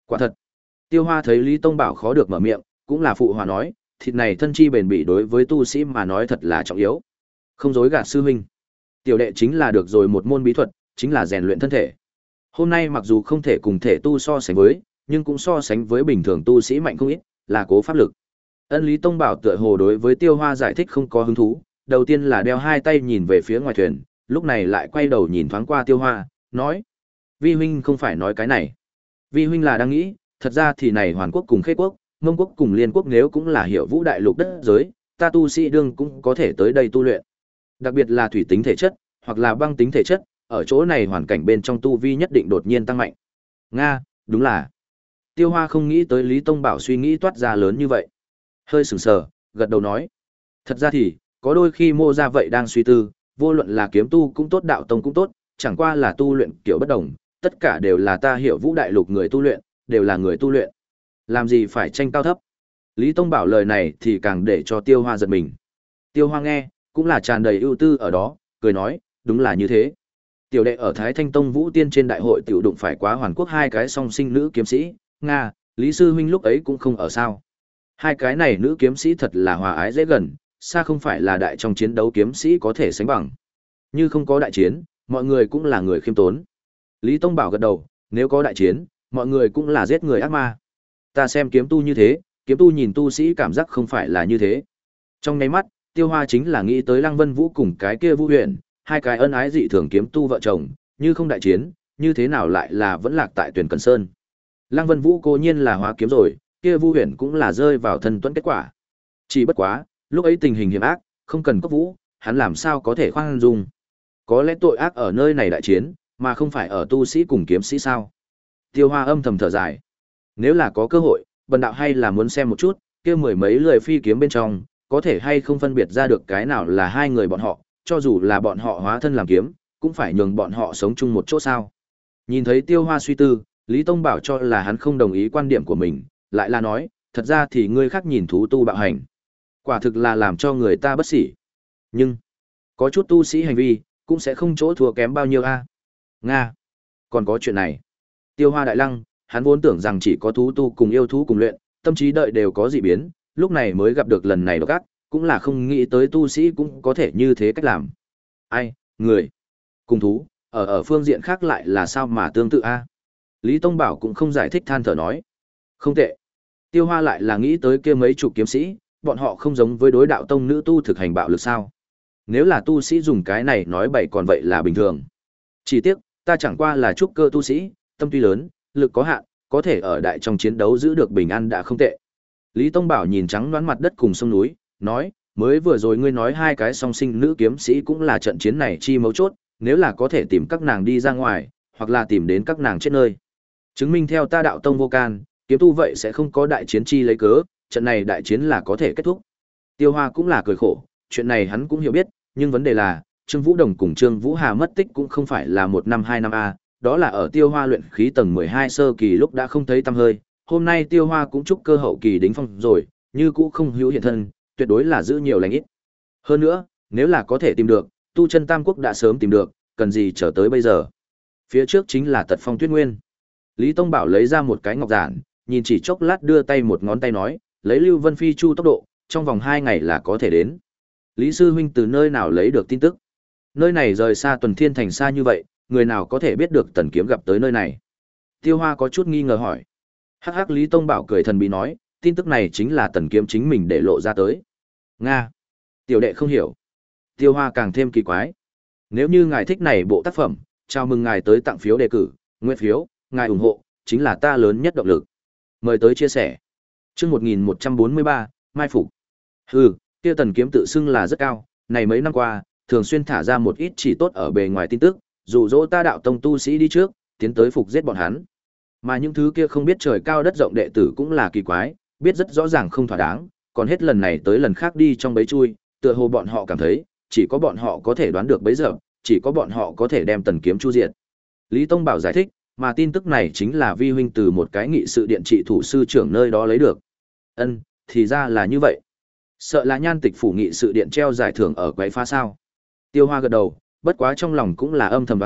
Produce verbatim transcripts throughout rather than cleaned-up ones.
Quả thật. Tiêu Hoa thấy Lý Tông Bảo khó được mở miệng, cũng là phụ hòa nói, thịt này thân chi bền bỉ đối với tu sĩ mà nói thật là trọng yếu. Không dối gạt sư huynh. Tiểu đệ chính là được rồi một môn bí thuật, chính là rèn luyện thân thể. Hôm nay mặc dù không thể cùng thể tu so sánh với, nhưng cũng so sánh với bình thường tu sĩ mạnh không ít, là cố pháp lực. Ân Lý Tông Bảo tựa hồ đối với Tiêu Hoa giải thích không có hứng thú, đầu tiên là đeo hai tay nhìn về phía ngoài thuyền, lúc này lại quay đầu nhìn thoáng qua Tiêu Hoa, nói: "Vi huynh không phải nói cái này. Vi huynh là đang nghĩ, thật ra thì này Hoàn Quốc cùng Khê Quốc, Mông Quốc cùng Liên Quốc nếu cũng là Hiểu Vũ đại lục đất giới, ta tu sĩ đương cũng có thể tới đây tu luyện. Đặc biệt là thủy tính thể chất, hoặc là băng tính thể chất, ở chỗ này hoàn cảnh bên trong tu vi nhất định đột nhiên tăng mạnh." Nga, đúng là. Tiêu Hoa không nghĩ tới Lý Tông Bảo suy nghĩ toát ra lớn như vậy. Hơi sửng sờ, gật đầu nói: "Thật ra thì, có đôi khi mô ra vậy đang suy tư, vô luận là kiếm tu cũng tốt đạo tông cũng tốt, chẳng qua là tu luyện kiểu bất đồng, tất cả đều là ta Hiểu Vũ đại lục người tu luyện, đều là người tu luyện. Làm gì phải tranh cao thấp?" Lý Tông Bảo lời này thì càng để cho Tiêu Hoa giật mình. Tiêu Hoa nghe, cũng là tràn đầy ưu tư ở đó, cười nói: "Đúng là như thế. Tiểu đệ ở Thái Thanh Tông Vũ Tiên trên đại hội tiểu đụng phải quá Hoàn Quốc hai cái song sinh nữ kiếm sĩ, Nga, Lý sư huynh lúc ấy cũng không ở sao. Hai cái này nữ kiếm sĩ thật là hòa ái dễ gần, xa không phải là đại trong chiến đấu kiếm sĩ có thể sánh bằng. Như không có đại chiến, mọi người cũng là người khiêm tốn." Lý Tông Bảo gật đầu, nếu có đại chiến, mọi người cũng là giết người ác ma. Ta xem kiếm tu như thế, kiếm tu nhìn tu sĩ cảm giác không phải là như thế. Trong nháy mắt, Tiêu Hoa chính là nghĩ tới Lăng Vân Vũ cùng cái kia Vũ Huyền, hai cái ân ái dị thường kiếm tu vợ chồng, như không đại chiến, như thế nào lại là vẫn lạc tại Tuyển Cần Sơn. Lăng Vân Vũ cố nhiên là hóa kiếm rồi, kia Vũ Huyền cũng là rơi vào thân tuẫn kết quả. Chỉ bất quá, lúc ấy tình hình hiểm ác, không cần cấp vũ, hắn làm sao có thể khoan dung. Có lẽ tội ác ở nơi này đại chiến, mà không phải ở tu sĩ cùng kiếm sĩ sao? Tiêu Hoa âm thầm thở dài. Nếu là có cơ hội, bần đạo hay là muốn xem một chút, kia mười mấy lười phi kiếm bên trong, có thể hay không phân biệt ra được cái nào là hai người bọn họ, cho dù là bọn họ hóa thân làm kiếm, cũng phải nhường bọn họ sống chung một chỗ sao. Nhìn thấy Tiêu Hoa suy tư, Lý Tông Bảo cho là hắn không đồng ý quan điểm của mình, lại là nói, thật ra thì ngươi khác nhìn thú tu bạo hành. Quả thực là làm cho người ta bất sỉ. Nhưng, có chút tu sĩ hành vi, cũng sẽ không chỗ thua kém bao nhiêu a. Nga, còn có chuyện này. Tiêu Hoa đại lăng, hắn vốn tưởng rằng chỉ có thú tu cùng yêu thú cùng luyện, tâm trí đợi đều có dị biến, lúc này mới gặp được lần này độc ác, cũng là không nghĩ tới tu sĩ cũng có thể như thế cách làm. Ai, người, cùng thú, ở ở phương diện khác lại là sao mà tương tự a? Lý Tông Bảo cũng không giải thích, than thở nói. Không tệ. Tiêu Hoa lại là nghĩ tới kia mấy chục kiếm sĩ, bọn họ không giống với đối đạo tông nữ tu thực hành bạo lực sao? Nếu là tu sĩ dùng cái này nói bậy còn vậy là bình thường. Chỉ tiếc, ta chẳng qua là trúc cơ tu sĩ, tâm tuy lớn, lực có hạn, có thể ở đại trong chiến đấu giữ được bình an đã không tệ. Lý Tông Bảo nhìn trắng đoán mặt đất cùng sông núi, nói, mới vừa rồi ngươi nói hai cái song sinh nữ kiếm sĩ cũng là trận chiến này chi mấu chốt, nếu là có thể tìm các nàng đi ra ngoài, hoặc là tìm đến các nàng chết nơi. Chứng minh theo ta đạo tông vô can, kiếm tu vậy sẽ không có đại chiến chi lấy cớ, trận này đại chiến là có thể kết thúc. Tiêu Hoa cũng là cười khổ, chuyện này hắn cũng hiểu biết, nhưng vấn đề là, Trương Vũ Đồng cùng Trương Vũ Hà mất tích cũng không phải là một năm hai năm a, đó là ở Tiêu Hoa luyện khí tầng mười hai sơ kỳ lúc đã không thấy tăm hơi, hôm nay Tiêu Hoa cũng trúc cơ hậu kỳ đỉnh phong rồi, như cũ không hữu hiện thân, tuyệt đối là giữ nhiều lành ít. Hơn nữa, nếu là có thể tìm được, tu chân Tam Quốc đã sớm tìm được, cần gì chờ tới bây giờ. Phía trước chính là Tật Phong Tuyết Nguyên. Lý Tông Bảo lấy ra một cái ngọc giản, nhìn chỉ chốc lát đưa tay một ngón tay nói, lấy Lưu Vân Phi Chu tốc độ, trong vòng hai ngày là có thể đến. Lý sư huynh từ nơi nào lấy được tin tức? Nơi này rời xa Tuần Thiên Thành xa như vậy, người nào có thể biết được Tần Kiếm gặp tới nơi này? Tiêu Hoa có chút nghi ngờ hỏi. Hắc hắc, Lý Tông Bảo cười thần bí nói, tin tức này chính là Tần Kiếm chính mình để lộ ra tới. Nga. Tiểu đệ không hiểu. Tiêu Hoa càng thêm kỳ quái. Nếu như ngài thích này bộ tác phẩm, chào mừng ngài tới tặng phiếu đề cử, nguyện phiếu, ngài ủng hộ, chính là ta lớn nhất động lực. Mời tới chia sẻ. Chương một nghìn một trăm bốn mươi ba, Mai Phục. Hừ, kia Tần Kiếm tự xưng là rất cao, này mấy năm qua, thường xuyên thả ra một ít chỉ tốt ở bề ngoài tin tức, dụ dỗ ta đạo tông tu sĩ đi trước, tiến tới phục giết bọn hắn. Mà những thứ kia không biết trời cao đất rộng đệ tử cũng là kỳ quái, biết rất rõ ràng không thỏa đáng, còn hết lần này tới lần khác đi trong bẫy chui, tựa hồ bọn họ cảm thấy, chỉ có bọn họ có thể đoán được bấy giờ, chỉ có bọn họ có thể đem Tần Kiếm chu diệt. Lý Tông Bảo giải thích, mà tin tức này chính là vi huynh từ một cái nghị sự điện trị thủ sư trưởng nơi đó lấy được. Ân, thì ra là như vậy. Sợ là Nhan Tịch phủ nghị sự điện treo giải thưởng ở quái phá sao? Tiêu Hoa gật đầu, bất quá trong lòng cũng là âm thầm đoán thầm,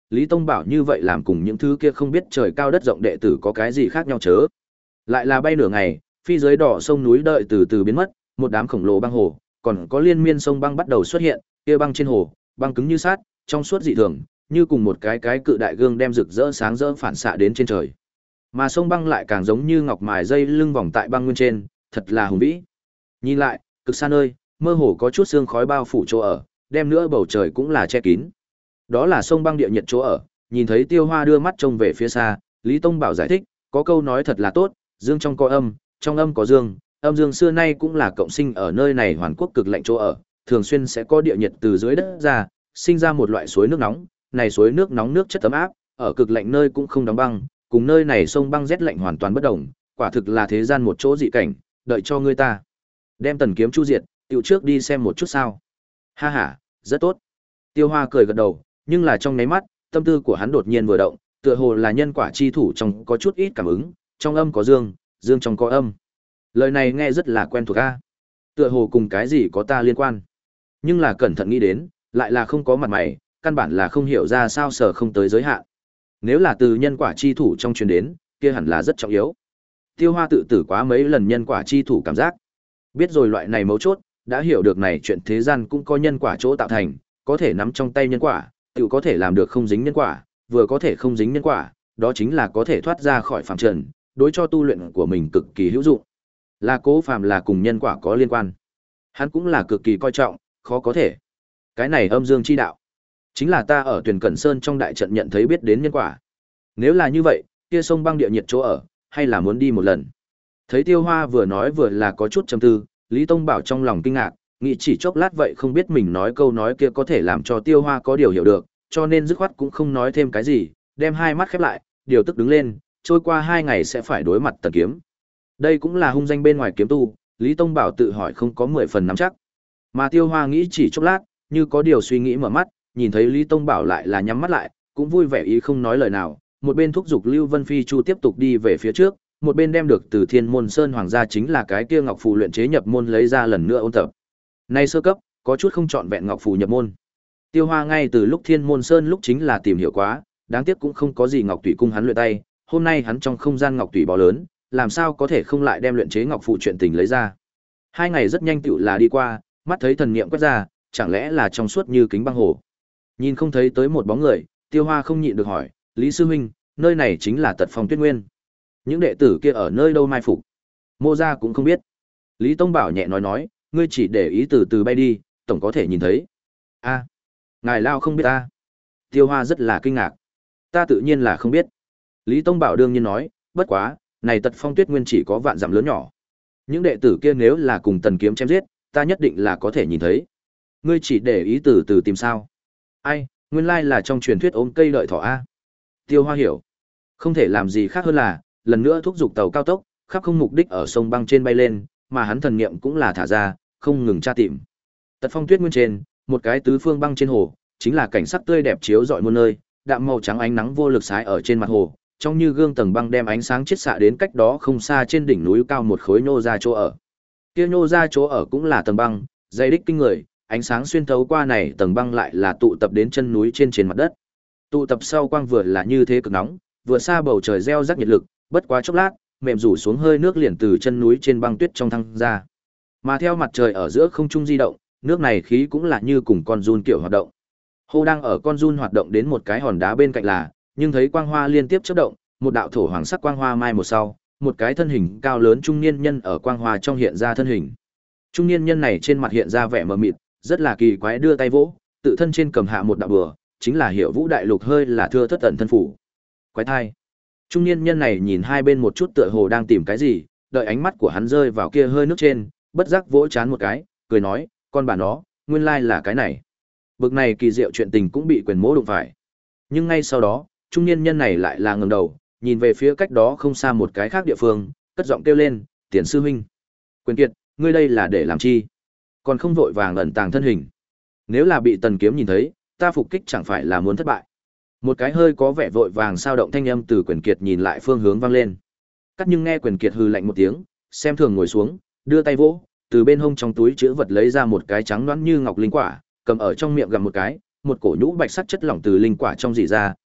Lý Tông Bảo như vậy làm cùng những thứ kia không biết trời cao đất rộng đệ tử có cái gì khác nhau chớ. Lại là bay nửa ngày, phi dưới đỏ sông núi đợi từ từ biến mất, một đám khổng lồ băng hồ, còn có liên miên sông băng bắt đầu xuất hiện, kia băng trên hồ, băng cứng như sắt, trong suốt dị thường, như cùng một cái cái cự đại gương đem rực rỡ sáng rỡ phản xạ đến trên trời. Mà sông băng lại càng giống như ngọc mài dây lưng vòng tại băng nguyên trên, thật là hùng vĩ. Nhìn lại, cực xa nơi, mơ hồ có chút sương khói bao phủ chỗ ở, đem nữa bầu trời cũng là che kín. Đó là sông băng địa nhiệt chỗ ở, nhìn thấy Tiêu Hoa đưa mắt trông về phía xa, Lý Tông Bảo giải thích, có câu nói thật là tốt, dương trong có âm, trong âm có dương, âm dương xưa nay cũng là cộng sinh ở nơi này hoàn quốc cực lạnh chỗ ở, thường xuyên sẽ có địa nhiệt từ dưới đất ra, sinh ra một loại suối nước nóng, này suối nước nóng nước chất ấm áp, ở cực lạnh nơi cũng không đóng băng, cùng nơi này sông băng rét lạnh hoàn toàn bất đồng, quả thực là thế gian một chỗ dị cảnh, đợi cho ngươi ta đem Tần Kiếm chu diệt, tiểu trước đi xem một chút sao. Ha ha, rất tốt. Tiêu Hoa cười gật đầu, nhưng là trong nháy mắt, tâm tư của hắn đột nhiên vừa động, tựa hồ là nhân quả chi thủ trong có chút ít cảm ứng, trong âm có dương, dương trong có âm. Lời này nghe rất là quen thuộc a. Tựa hồ cùng cái gì có ta liên quan. Nhưng là cẩn thận nghĩ đến, lại là không có mặt mày, căn bản là không hiểu ra sao sở không tới giới hạn. Nếu là từ nhân quả chi thủ trong truyền đến, kia hẳn là rất trọng yếu. Tiêu Hoa tự tử quá mấy lần nhân quả chi thủ cảm giác. Biết rồi loại này mấu chốt, đã hiểu được này chuyện thế gian cũng có nhân quả chỗ tạo thành, có thể nắm trong tay nhân quả, tự có thể làm được không dính nhân quả, vừa có thể không dính nhân quả, đó chính là có thể thoát ra khỏi phàm trần, đối cho tu luyện của mình cực kỳ hữu dụng. Là Cố Phàm là cùng nhân quả có liên quan. Hắn cũng là cực kỳ coi trọng, khó có thể. Cái này âm dương chi đạo, chính là ta ở Tuyền Cẩn Sơn trong đại trận nhận thấy biết đến nhân quả. Nếu là như vậy, kia sông băng địa nhiệt chỗ ở, hay là muốn đi một lần. Thấy Tiêu Hoa vừa nói vừa là có chút trầm tư, Lý Tông Bảo trong lòng kinh ngạc, nghĩ chỉ chốc lát vậy không biết mình nói câu nói kia có thể làm cho Tiêu Hoa có điều hiểu được, cho nên dứt khoát cũng không nói thêm cái gì, đem hai mắt khép lại, điều tức đứng lên, trôi qua hai ngày sẽ phải đối mặt Tần Kiếm. Đây cũng là hung danh bên ngoài kiếm tu, Lý Tông Bảo tự hỏi không có mười phần nắm chắc. Mà Tiêu Hoa nghĩ chỉ chốc lát, như có điều suy nghĩ mở mắt, nhìn thấy Lý Tông Bảo lại là nhắm mắt lại, cũng vui vẻ ý không nói lời nào, một bên thúc giục Lưu Vân Phi Chu tiếp tục đi về phía trước, một bên đem được từ Thiên Môn Sơn Hoàng gia chính là cái kia ngọc phù luyện chế nhập môn lấy ra lần nữa ôn tập. Nay sơ cấp, có chút không chọn vẹn ngọc phù nhập môn. Tiêu Hoa ngay từ lúc Thiên Môn Sơn lúc chính là tìm hiểu quá, đáng tiếc cũng không có gì ngọc tùy cung hắn luyện tay, hôm nay hắn trong không gian ngọc tùy bó lớn, làm sao có thể không lại đem luyện chế ngọc phù chuyện tình lấy ra. Hai ngày rất nhanh tựu là đi qua, mắt thấy thần niệm quét ra, chẳng lẽ là trong suốt như kính băng hồ. Nhìn không thấy tới một bóng người, Tiêu Hoa không nhịn được hỏi, Lý sư huynh, nơi này chính là Tật Phong Tuyết Nguyên. Những đệ tử kia ở nơi đâu mai phục? Mô gia cũng không biết. Lý Tông Bảo nhẹ nói nói, ngươi chỉ để ý từ từ bay đi, tổng có thể nhìn thấy. A, ngài lao không biết ta. Tiêu Hoa rất là kinh ngạc. Ta tự nhiên là không biết. Lý Tông Bảo đương nhiên nói, bất quá, này Tật Phong Tuyết Nguyên chỉ có vạn dặm lớn nhỏ. Những đệ tử kia nếu là cùng Tần Kiếm chém giết, ta nhất định là có thể nhìn thấy. Ngươi chỉ để ý từ từ tìm sao? Ai, nguyên lai là trong truyền thuyết ôm cây đợi thỏ a. Tiêu Hoa hiểu, không thể làm gì khác hơn là lần nữa thúc giục tàu cao tốc, khắp không mục đích ở sông băng trên bay lên, mà hắn thần niệm cũng là thả ra, không ngừng tra tìm. Tật Phong Tuyết Nguyên trên, một cái tứ phương băng trên hồ, chính là cảnh sắc tươi đẹp chiếu rọi muôn nơi, đạm màu trắng ánh nắng vô lực sái ở trên mặt hồ, trong như gương tầng băng đem ánh sáng chiết xạ đến cách đó không xa trên đỉnh núi cao một khối nhô ra chỗ ở. Kia nhô ra chỗ ở cũng là tầng băng, dày đích kinh người, ánh sáng xuyên thấu qua này tầng băng lại là tụ tập đến chân núi trên trên mặt đất. Tụ tập sau quang vừa là như thế cực nóng, vừa xa bầu trời gieo rắc nhiệt lực, bất quá chốc lát, mềm rủ xuống hơi nước liền từ chân núi trên băng tuyết trong thăng ra. Mà theo mặt trời ở giữa không trung di động, nước này khí cũng là như cùng con giun kiểu hoạt động. Hồ đang ở con giun hoạt động đến một cái hòn đá bên cạnh là, nhưng thấy quang hoa liên tiếp chớp động, một đạo thổ hoàng sắc quang hoa mai một sau, một cái thân hình cao lớn trung niên nhân ở quang hoa trong hiện ra thân hình. Trung niên nhân này trên mặt hiện ra vẻ mờ mịt, rất là kỳ quái đưa tay vỗ, tự thân trên cầm hạ một đạo bừa, chính là Hiểu Vũ Đại Lục hơi là thưa thất tận thân phủ. Quái thai. Trung niên nhân này nhìn hai bên một chút tựa hồ đang tìm cái gì, đợi ánh mắt của hắn rơi vào kia hơi nước trên, bất giác vỗ chán một cái, cười nói, con bà nó, nguyên lai là cái này. Bực này kỳ diệu chuyện tình cũng bị quyền mỗ đụng phải. Nhưng ngay sau đó, trung niên nhân này lại là ngẩng đầu, nhìn về phía cách đó không xa một cái khác địa phương, cất giọng kêu lên, "Tiền sư huynh, Quyền Kiệt, ngươi đây là để làm chi? Còn không vội vàng ẩn tàng thân hình. Nếu là bị Tần Kiếm nhìn thấy, ta phục kích chẳng phải là muốn thất bại." Một cái hơi có vẻ vội vàng sao động thanh âm từ Quyền Kiệt nhìn lại phương hướng vang lên. Cắt nhưng nghe Quyền Kiệt hừ lạnh một tiếng, xem thường ngồi xuống, đưa tay vỗ, từ bên hông trong túi trữ vật lấy ra một cái trắng nõn như ngọc linh quả, cầm ở trong miệng gặm một cái, một cổ nhũ bạch sắc chất lỏng từ linh quả trong rỉ ra,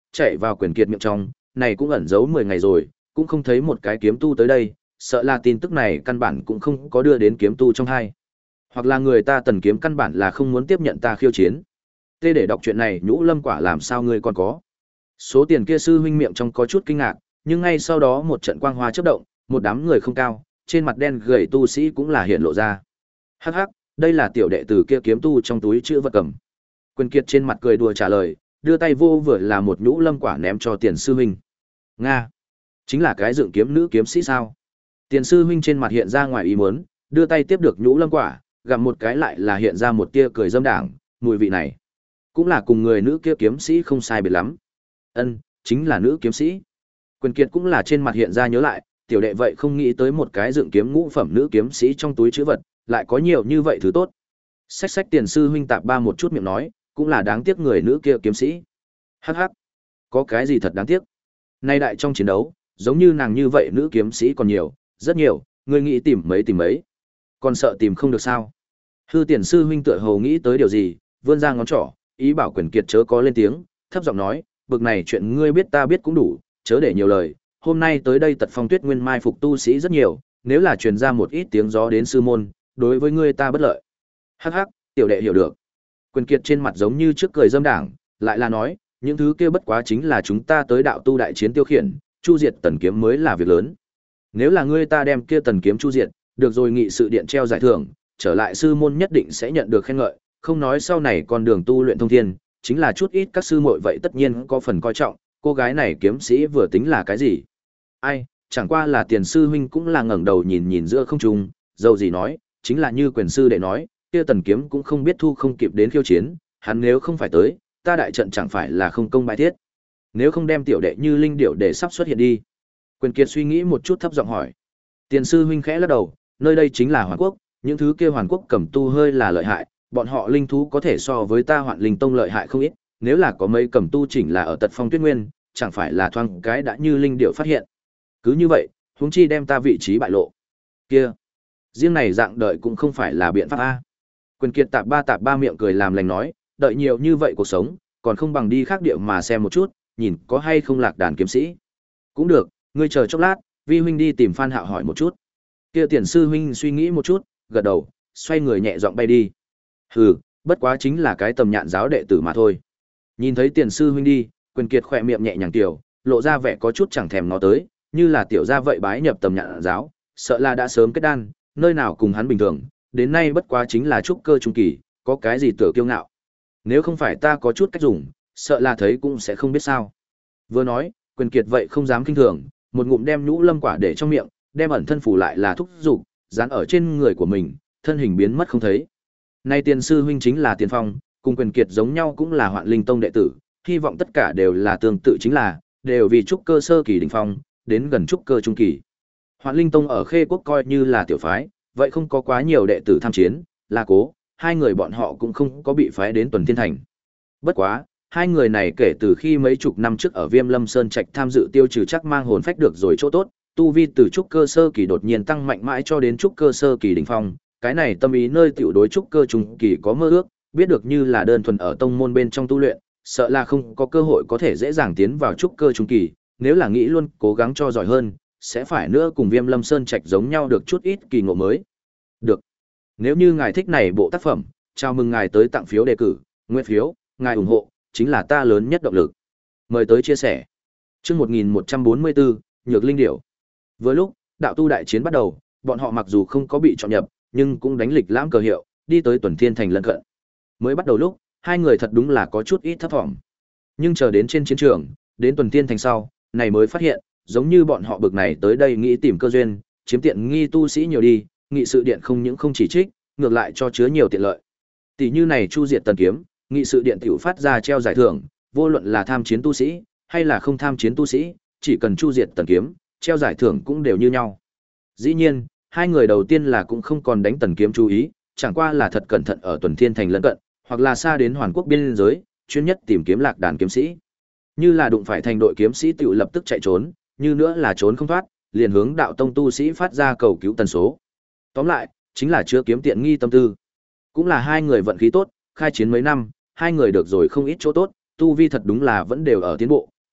chạy vào Quyền Kiệt miệng trong, này cũng ẩn giấu mười ngày rồi, cũng không thấy một cái kiếm tu tới đây, sợ là tin tức này căn bản cũng không có đưa đến kiếm tu trong hai. Hoặc là người ta Tần Kiếm căn bản là không muốn tiếp nhận ta khiêu chiến. Tê để đọc chuyện này Nhũ Lâm Quả làm sao ngươi còn có. Số tiền kia sư huynh miệng trong có chút kinh ngạc, nhưng ngay sau đó một trận quang hoa chớp động, một đám người không cao, trên mặt đen gầy tu sĩ cũng là hiện lộ ra. Hắc hắc, đây là tiểu đệ tử kia kiếm tu trong túi chữ vật cầm. Quyền Kiệt trên mặt cười đùa trả lời, đưa tay vô vừa là một Nhũ Lâm Quả ném cho Tiền sư huynh. Nga, chính là cái dựng kiếm nữ kiếm sĩ sao? Tiền sư huynh trên mặt hiện ra ngoài ý muốn, đưa tay tiếp được Nhũ Lâm Quả, gặm một cái lại là hiện ra một tia cười dâm đảng, mùi vị này cũng là cùng người nữ kia kiếm sĩ không sai biệt lắm. Ân, chính là nữ kiếm sĩ. Quyền Kiệt cũng là trên mặt hiện ra nhớ lại, tiểu đệ vậy không nghĩ tới một cái dựng kiếm ngũ phẩm nữ kiếm sĩ trong túi trữ vật, lại có nhiều như vậy thứ tốt. Xách xách Tiền sư huynh tạp ba một chút miệng nói, cũng là đáng tiếc người nữ kia kiếm sĩ. Hắc hắc, có cái gì thật đáng tiếc? Nay đại trong chiến đấu, giống như nàng như vậy nữ kiếm sĩ còn nhiều, rất nhiều, ngươi nghĩ tìm mấy tìm mấy. Còn sợ tìm không được sao? Hư Tiền sư huynh tựa hồ nghĩ tới điều gì, vươn ra ngón trỏ, ý bảo Quyền Kiệt chớ có lên tiếng, thấp giọng nói, bực này chuyện ngươi biết ta biết cũng đủ, chớ để nhiều lời, hôm nay tới đây Tật Phong Tuyết Nguyên mai phục tu sĩ rất nhiều, nếu là truyền ra một ít tiếng gió đến sư môn, đối với ngươi ta bất lợi. Hắc hắc, tiểu đệ hiểu được. Quyền Kiệt trên mặt giống như trước cười dâm đảng, lại là nói, những thứ kia bất quá chính là chúng ta tới đạo tu đại chiến tiêu khiển, chu diệt Tần Kiếm mới là việc lớn. Nếu là ngươi ta đem kia Tần Kiếm chu diệt, được rồi nghị sự điện treo giải thưởng, trở lại sư môn nhất định sẽ nhận được khen ngợi, không nói sau này con đường tu luyện thông thiên, chính là chút ít các sư muội vậy tất nhiên có phần coi trọng, cô gái này kiếm sĩ vừa tính là cái gì? Ai, chẳng qua là Tiền sư huynh cũng là ngẩng đầu nhìn nhìn giữa không trung, dâu gì nói, chính là như Quyền sư đệ nói, kia Tần Kiếm cũng không biết thu không kịp đến khiêu chiến, hắn nếu không phải tới, ta đại trận chẳng phải là không công bài thiết. Nếu không đem tiểu đệ Như Linh Điểu để sắp xuất hiện đi. Quyền Kiệt suy nghĩ một chút thấp giọng hỏi. Tiền sư huynh khẽ lắc đầu, nơi đây chính là Hoàn Quốc, những thứ kia Hoàn Quốc cầm tu hơi là lợi hại, bọn họ linh thú có thể so với ta Hoạn Linh Tông lợi hại không ít, nếu là có mấy cầm tu chỉnh là ở Tật Phong Tuyết Nguyên, chẳng phải là thoáng cái đã Như Linh Điểu phát hiện. Cứ như vậy, huống chi đem ta vị trí bại lộ. Kia, riêng này dạng đợi cũng không phải là biện pháp a. Quyền Kiệt tạp ba tạp ba miệng cười làm lành nói, đợi nhiều như vậy cuộc sống, còn không bằng đi khác địa mà xem một chút, nhìn có hay không lạc đàn kiếm sĩ. Cũng được, ngươi chờ chốc lát, vi huynh đi tìm Phan Hạo hỏi một chút. Kia Tiền sư huynh suy nghĩ một chút, gật đầu, xoay người nhẹ giọng bay đi. Hừ, bất quá chính là cái tầm nhạn giáo đệ tử mà thôi. Nhìn thấy Tiền sư huynh đi, Quyền Kiệt khỏe miệng nhẹ nhàng tiểu, lộ ra vẻ có chút chẳng thèm ngó tới, như là tiểu gia vậy bái nhập tầm nhạn giáo, sợ là đã sớm kết đan, nơi nào cùng hắn bình thường, đến nay bất quá chính là trúc cơ trung kỳ, có cái gì tựa kiêu ngạo. Nếu không phải ta có chút cách dùng, sợ là thấy cũng sẽ không biết sao. Vừa nói, Quyền Kiệt vậy không dám kinh thường, một ngụm đem Nhũ Lâm Quả để trong miệng, đem ẩn thân phủ lại là thúc dục, dán ở trên người của mình, thân hình biến mất không thấy. Nay Tiền sư huynh chính là Tiền Phong, cùng Quyền Kiệt giống nhau cũng là Hoạn Linh Tông đệ tử, hy vọng tất cả đều là tương tự chính là, đều vì trúc cơ sơ kỳ đỉnh phong, đến gần trúc cơ trung kỳ. Hoạn Linh Tông ở Khê Quốc coi như là tiểu phái, vậy không có quá nhiều đệ tử tham chiến, là cố, hai người bọn họ cũng không có bị phái đến Tuần Thiên Thành. Bất quá, hai người này kể từ khi mấy chục năm trước ở Viêm Lâm Sơn Trạch tham dự tiêu trừ chắc mang hồn phách được rồi chỗ tốt, tu vi từ trúc cơ sơ kỳ đột nhiên tăng mạnh mãi cho đến trúc cơ sơ kỳ đỉnh phong, cái này tâm ý nơi tiểu đối trúc cơ trung kỳ có mơ ước, biết được như là đơn thuần ở tông môn bên trong tu luyện, sợ là không có cơ hội có thể dễ dàng tiến vào trúc cơ trung kỳ, nếu là nghĩ luôn cố gắng cho giỏi hơn, sẽ phải nữa cùng Viêm Lâm Sơn Trạch giống nhau được chút ít kỳ ngộ mới. Được. Nếu như ngài thích này bộ tác phẩm, chào mừng ngài tới tặng phiếu đề cử, nguyện phiếu, ngài ủng hộ, chính là ta lớn nhất động lực. Mời tới chia sẻ. Chương một nghìn một trăm bốn mươi bốn, Nhược Linh Điểu. Vừa lúc, đạo tu đại chiến bắt đầu, bọn họ mặc dù không có bị chọn nhập, nhưng cũng đánh lịch lãm cờ hiệu, đi tới Tuần Thiên Thành lân cận. Mới bắt đầu lúc, hai người thật đúng là có chút ít thấp vọng. Nhưng chờ đến trên chiến trường, đến Tuần Thiên Thành sau, này mới phát hiện, giống như bọn họ bực này tới đây nghĩ tìm cơ duyên, chiếm tiện nghi tu sĩ nhiều đi, nghị sự điện không những không chỉ trích, ngược lại cho chứa nhiều tiện lợi. Tỷ như này chu diệt Tần Kiếm, nghị sự điện tiểu phát ra treo giải thưởng, vô luận là tham chiến tu sĩ hay là không tham chiến tu sĩ, chỉ cần chu diệt Tần Kiếm, treo giải thưởng cũng đều như nhau. Dĩ nhiên, hai người đầu tiên là cũng không còn đánh Tần Kiếm chú ý, chẳng qua là thật cẩn thận ở Tuần Thiên Thành lân cận, hoặc là xa đến Hoàn Quốc biên giới, chuyên nhất tìm kiếm lạc đàn kiếm sĩ. Như là đụng phải thành đội kiếm sĩ tiểu lập tức chạy trốn, như nữa là trốn không thoát, liền hướng đạo tông tu sĩ phát ra cầu cứu tần số. Tóm lại, chính là chứa kiếm tiện nghi tâm tư. Cũng là hai người vận khí tốt, khai chiến mấy năm, hai người được rồi không ít chỗ tốt, tu vi thật đúng là vẫn đều ở tiến bộ,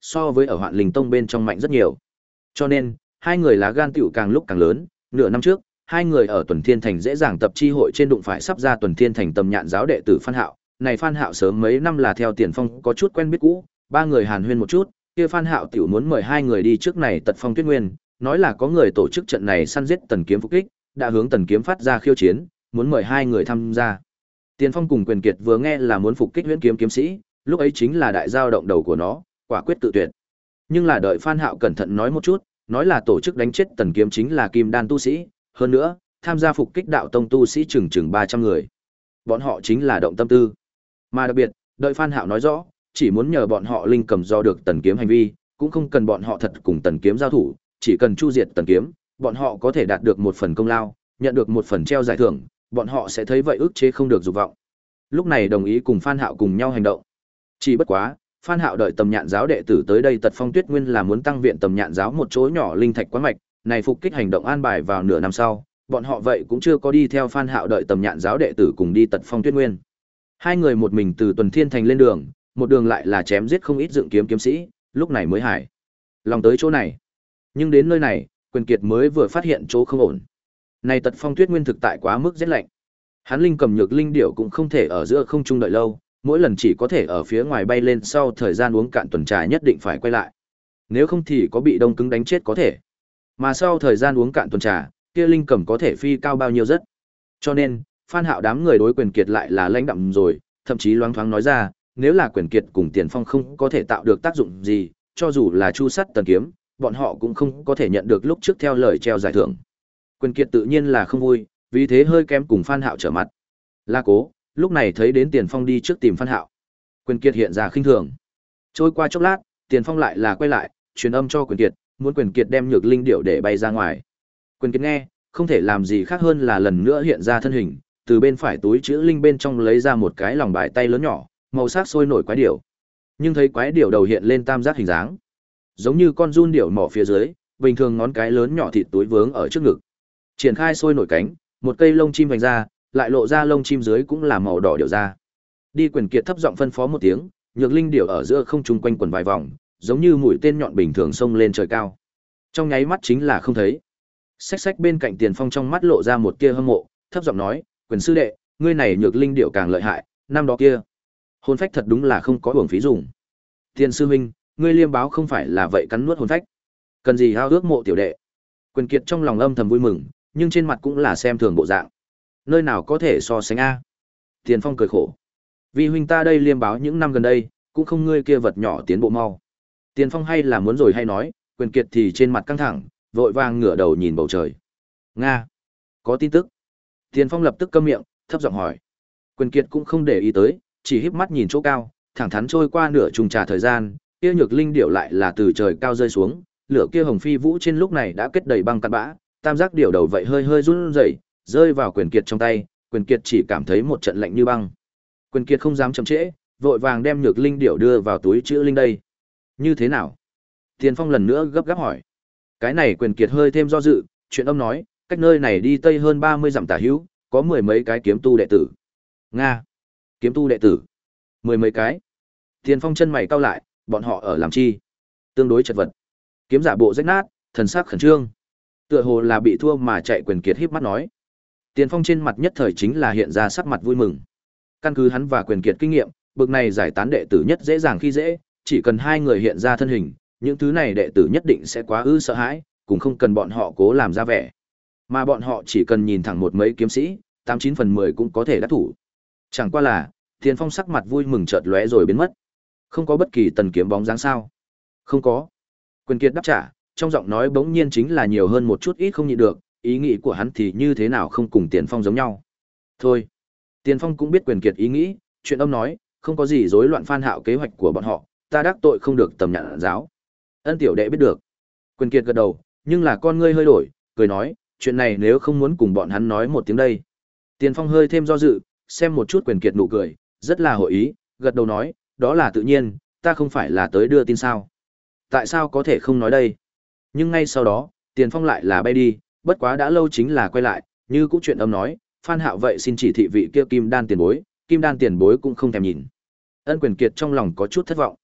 so với ở Hoạn Linh Tông bên trong mạnh rất nhiều. Cho nên, hai người lá gan tiểu càng lúc càng lớn, nửa năm trước, hai người ở Tuần Thiên Thành dễ dàng tập chi hội trên đụng phải sắp ra Tuần Thiên Thành tầm nhạn giáo đệ tử Phan Hạo, này Phan Hạo sớm mấy năm là theo Tiền Phong có chút quen biết cũ, ba người hàn huyên một chút, kia Phan Hạo tiểu muốn mời hai người đi trước này Tật Phong Tuyết Nguyên, nói là có người tổ chức trận này săn giết Tần Kiếm phục kích, đã hướng Tần Kiếm phát ra khiêu chiến, muốn mời hai người tham gia. Tiền Phong cùng Quyền Kiệt vừa nghe là muốn phục kích Huyễn Kiếm kiếm sĩ, lúc ấy chính là đại giao động đầu của nó, quả quyết tự tuyệt. Nhưng là đợi Phan Hạo cẩn thận nói một chút, nói là tổ chức đánh chết Tần Kiếm chính là Kim Đan tu sĩ, hơn nữa, tham gia phục kích đạo tông tu sĩ chừng chừng ba trăm người. Bọn họ chính là động tâm tư. Mà đặc biệt, đợi Phan Hạo nói rõ, chỉ muốn nhờ bọn họ linh cầm do được Tần Kiếm hành vi, cũng không cần bọn họ thật cùng Tần Kiếm giao thủ, chỉ cần chu diệt Tần Kiếm, bọn họ có thể đạt được một phần công lao, nhận được một phần treo giải thưởng, bọn họ sẽ thấy vậy ức chế không được dục vọng. Lúc này đồng ý cùng Phan Hạo cùng nhau hành động. Chỉ bất quá, Phan Hạo đợi Tầm Nhạn giáo đệ tử tới đây Tật Phong Tuyết Nguyên là muốn tăng viện Tầm Nhạn giáo một chỗ nhỏ linh thạch quán mạch, này phục kích hành động an bài vào nửa năm sau, bọn họ vậy cũng chưa có đi theo Phan Hạo đợi Tầm Nhạn giáo đệ tử cùng đi Tật Phong Tuyết Nguyên. Hai người một mình từ Tuần Thiên Thành lên đường, một đường lại là chém giết không ít dựng kiếm kiếm sĩ, lúc này mới hải lòng tới chỗ này. Nhưng đến nơi này, Quyền Kiệt mới vừa phát hiện chỗ không ổn. Này Tật Phong Tuyết Nguyên thực tại quá mức rét lạnh. Hắn linh cầm nhược linh điểu cũng không thể ở giữa không trung đợi lâu, mỗi lần chỉ có thể ở phía ngoài bay lên, sau thời gian uống cạn tuần trà nhất định phải quay lại. Nếu không thì có bị đông cứng đánh chết có thể. Mà sau thời gian uống cạn tuần trà, kia linh cầm có thể phi cao bao nhiêu rất. Cho nên, Phan Hạo đám người đối Quyền Kiệt lại là lãnh đạm rồi, thậm chí loáng thoáng nói ra, nếu là Quyền Kiệt cùng Tiền Phong không có thể tạo được tác dụng gì, cho dù là chu sắt Tần Kiếm, bọn họ cũng không có thể nhận được lúc trước theo lời treo giải thưởng. Quyền Kiệt tự nhiên là không vui, vì thế hơi kém cùng Phan Hạo trở mặt. La Cố, lúc này thấy đến Tiền Phong đi trước tìm Phan Hạo. Quyền Kiệt hiện ra khinh thường. Trôi qua chốc lát, Tiền Phong lại là quay lại, truyền âm cho Quyền Kiệt, muốn Quyền Kiệt đem nhược linh điểu để bay ra ngoài. Quyền Kiệt nghe, không thể làm gì khác hơn là lần nữa hiện ra thân hình, từ bên phải túi trữ linh bên trong lấy ra một cái lòng bài tay lớn nhỏ, màu sắc sôi nổi quái điểu. Nhưng thấy quái điểu đầu hiện lên tam giác hình dáng, giống như con giun điểu mỏ phía dưới, bình thường ngón cái lớn nhỏ thịt túi vướng ở trước ngực. Triển khai sôi nổi cánh, một cây lông chim vành ra, lại lộ ra lông chim dưới cũng là màu đỏ điểu ra. Đi. Quyền Kiệt thấp giọng phân phó một tiếng, nhược linh điểu ở giữa không trung quanh quẩn vài vòng, giống như mũi tên nhọn bình thường xông lên trời cao. Trong nháy mắt chính là không thấy. Xách xách bên cạnh Tiền Phong trong mắt lộ ra một tia hâm mộ, thấp giọng nói, Quyền sư đệ, ngươi này nhược linh điểu càng lợi hại, năm đó kia hồn phách thật đúng là không có uổng phí dùng. Tiền sư huynh, ngươi liêm báo không phải là vậy cắn nuốt hồn phách, cần gì hao ước mộ tiểu đệ. Quyền Kiệt trong lòng âm thầm vui mừng, nhưng trên mặt cũng là xem thường bộ dạng. Nơi nào có thể so sánh a? Tiền Phong cười khổ. Vì huynh ta đây liêm báo những năm gần đây, cũng không ngươi kia vật nhỏ tiến bộ mau. Tiền Phong hay là muốn rồi hay nói, Quyền Kiệt thì trên mặt căng thẳng, vội vàng ngửa đầu nhìn bầu trời. Nga, có tin tức. Tiền Phong lập tức câm miệng, thấp giọng hỏi. Quyền Kiệt cũng không để ý tới, chỉ híp mắt nhìn chỗ cao, thẳng thắn trôi qua nửa trùng trà thời gian, kia nhược linh điểu lại là từ trời cao rơi xuống, lửa kia hồng phi vũ trên lúc này đã kết đầy băng cát bã, tam giác điểu đầu vậy hơi hơi run rẩy, rơi vào Quyền Kiệt trong tay, Quyền Kiệt chỉ cảm thấy một trận lạnh như băng. Quyền Kiệt không dám chậm trễ, vội vàng đem nhược linh điểu đưa vào túi trữ linh đây. Như thế nào? Tiền Phong lần nữa gấp gáp hỏi. Cái này Quyền Kiệt hơi thêm do dự, chuyện âm nói, cách nơi này đi tây hơn ba mươi dặm tả hữu, có mười mấy cái kiếm tu đệ tử. Nga, kiếm tu đệ tử? Mười mấy cái? Tiền Phong chân mày cau lại, bọn họ ở làm chi? Tương đối chật vật. Kiếm giả bộ rách nát, thần sắc khẩn trương. Tựa hồ là bị thua mà chạy. Quyền Kiệt híp mắt nói. Tiền Phong trên mặt nhất thời chính là hiện ra sắc mặt vui mừng. Căn cứ hắn và Quyền Kiệt kinh nghiệm, bực này giải tán đệ tử nhất dễ dàng khi dễ, chỉ cần hai người hiện ra thân hình, những thứ này đệ tử nhất định sẽ quá ư sợ hãi, cũng không cần bọn họ cố làm ra vẻ. Mà bọn họ chỉ cần nhìn thẳng một mấy kiếm sĩ, tám chín phần mười cũng có thể đắc thủ. Chẳng qua là, Tiền Phong sắc mặt vui mừng chợt lóe rồi biến mất. Không có bất kỳ tần kiếm bóng dáng sao? Không có. Quyền Kiệt đáp trả, trong giọng nói bỗng nhiên chính là nhiều hơn một chút ít không nhịn được, ý nghĩ của hắn thì như thế nào không cùng Tiền Phong giống nhau. Thôi, Tiền Phong cũng biết Quyền Kiệt ý nghĩ, chuyện âm nói, không có gì rối loạn Phan Hạo kế hoạch của bọn họ, ta đắc tội không được Tầm Nhạn giáo. Ân tiểu đệ biết được. Quyền Kiệt gật đầu, nhưng là con ngươi hơi đổi, cười nói, chuyện này nếu không muốn cùng bọn hắn nói một tiếng đây. Tiền Phong hơi thêm do dự, xem một chút Quyền Kiệt nụ cười, rất là hội ý, gật đầu nói, đó là tự nhiên, ta không phải là tới đưa tin sao. Tại sao có thể không nói đây? Nhưng ngay sau đó, Tiền Phong lại là bay đi, bất quá đã lâu chính là quay lại, như cũng chuyện âm nói, Phan Hạo vậy xin chỉ thị vị kia Kim Đan tiền bối, Kim Đan tiền bối cũng không thèm nhìn. Ân Quyền Kiệt trong lòng có chút thất vọng.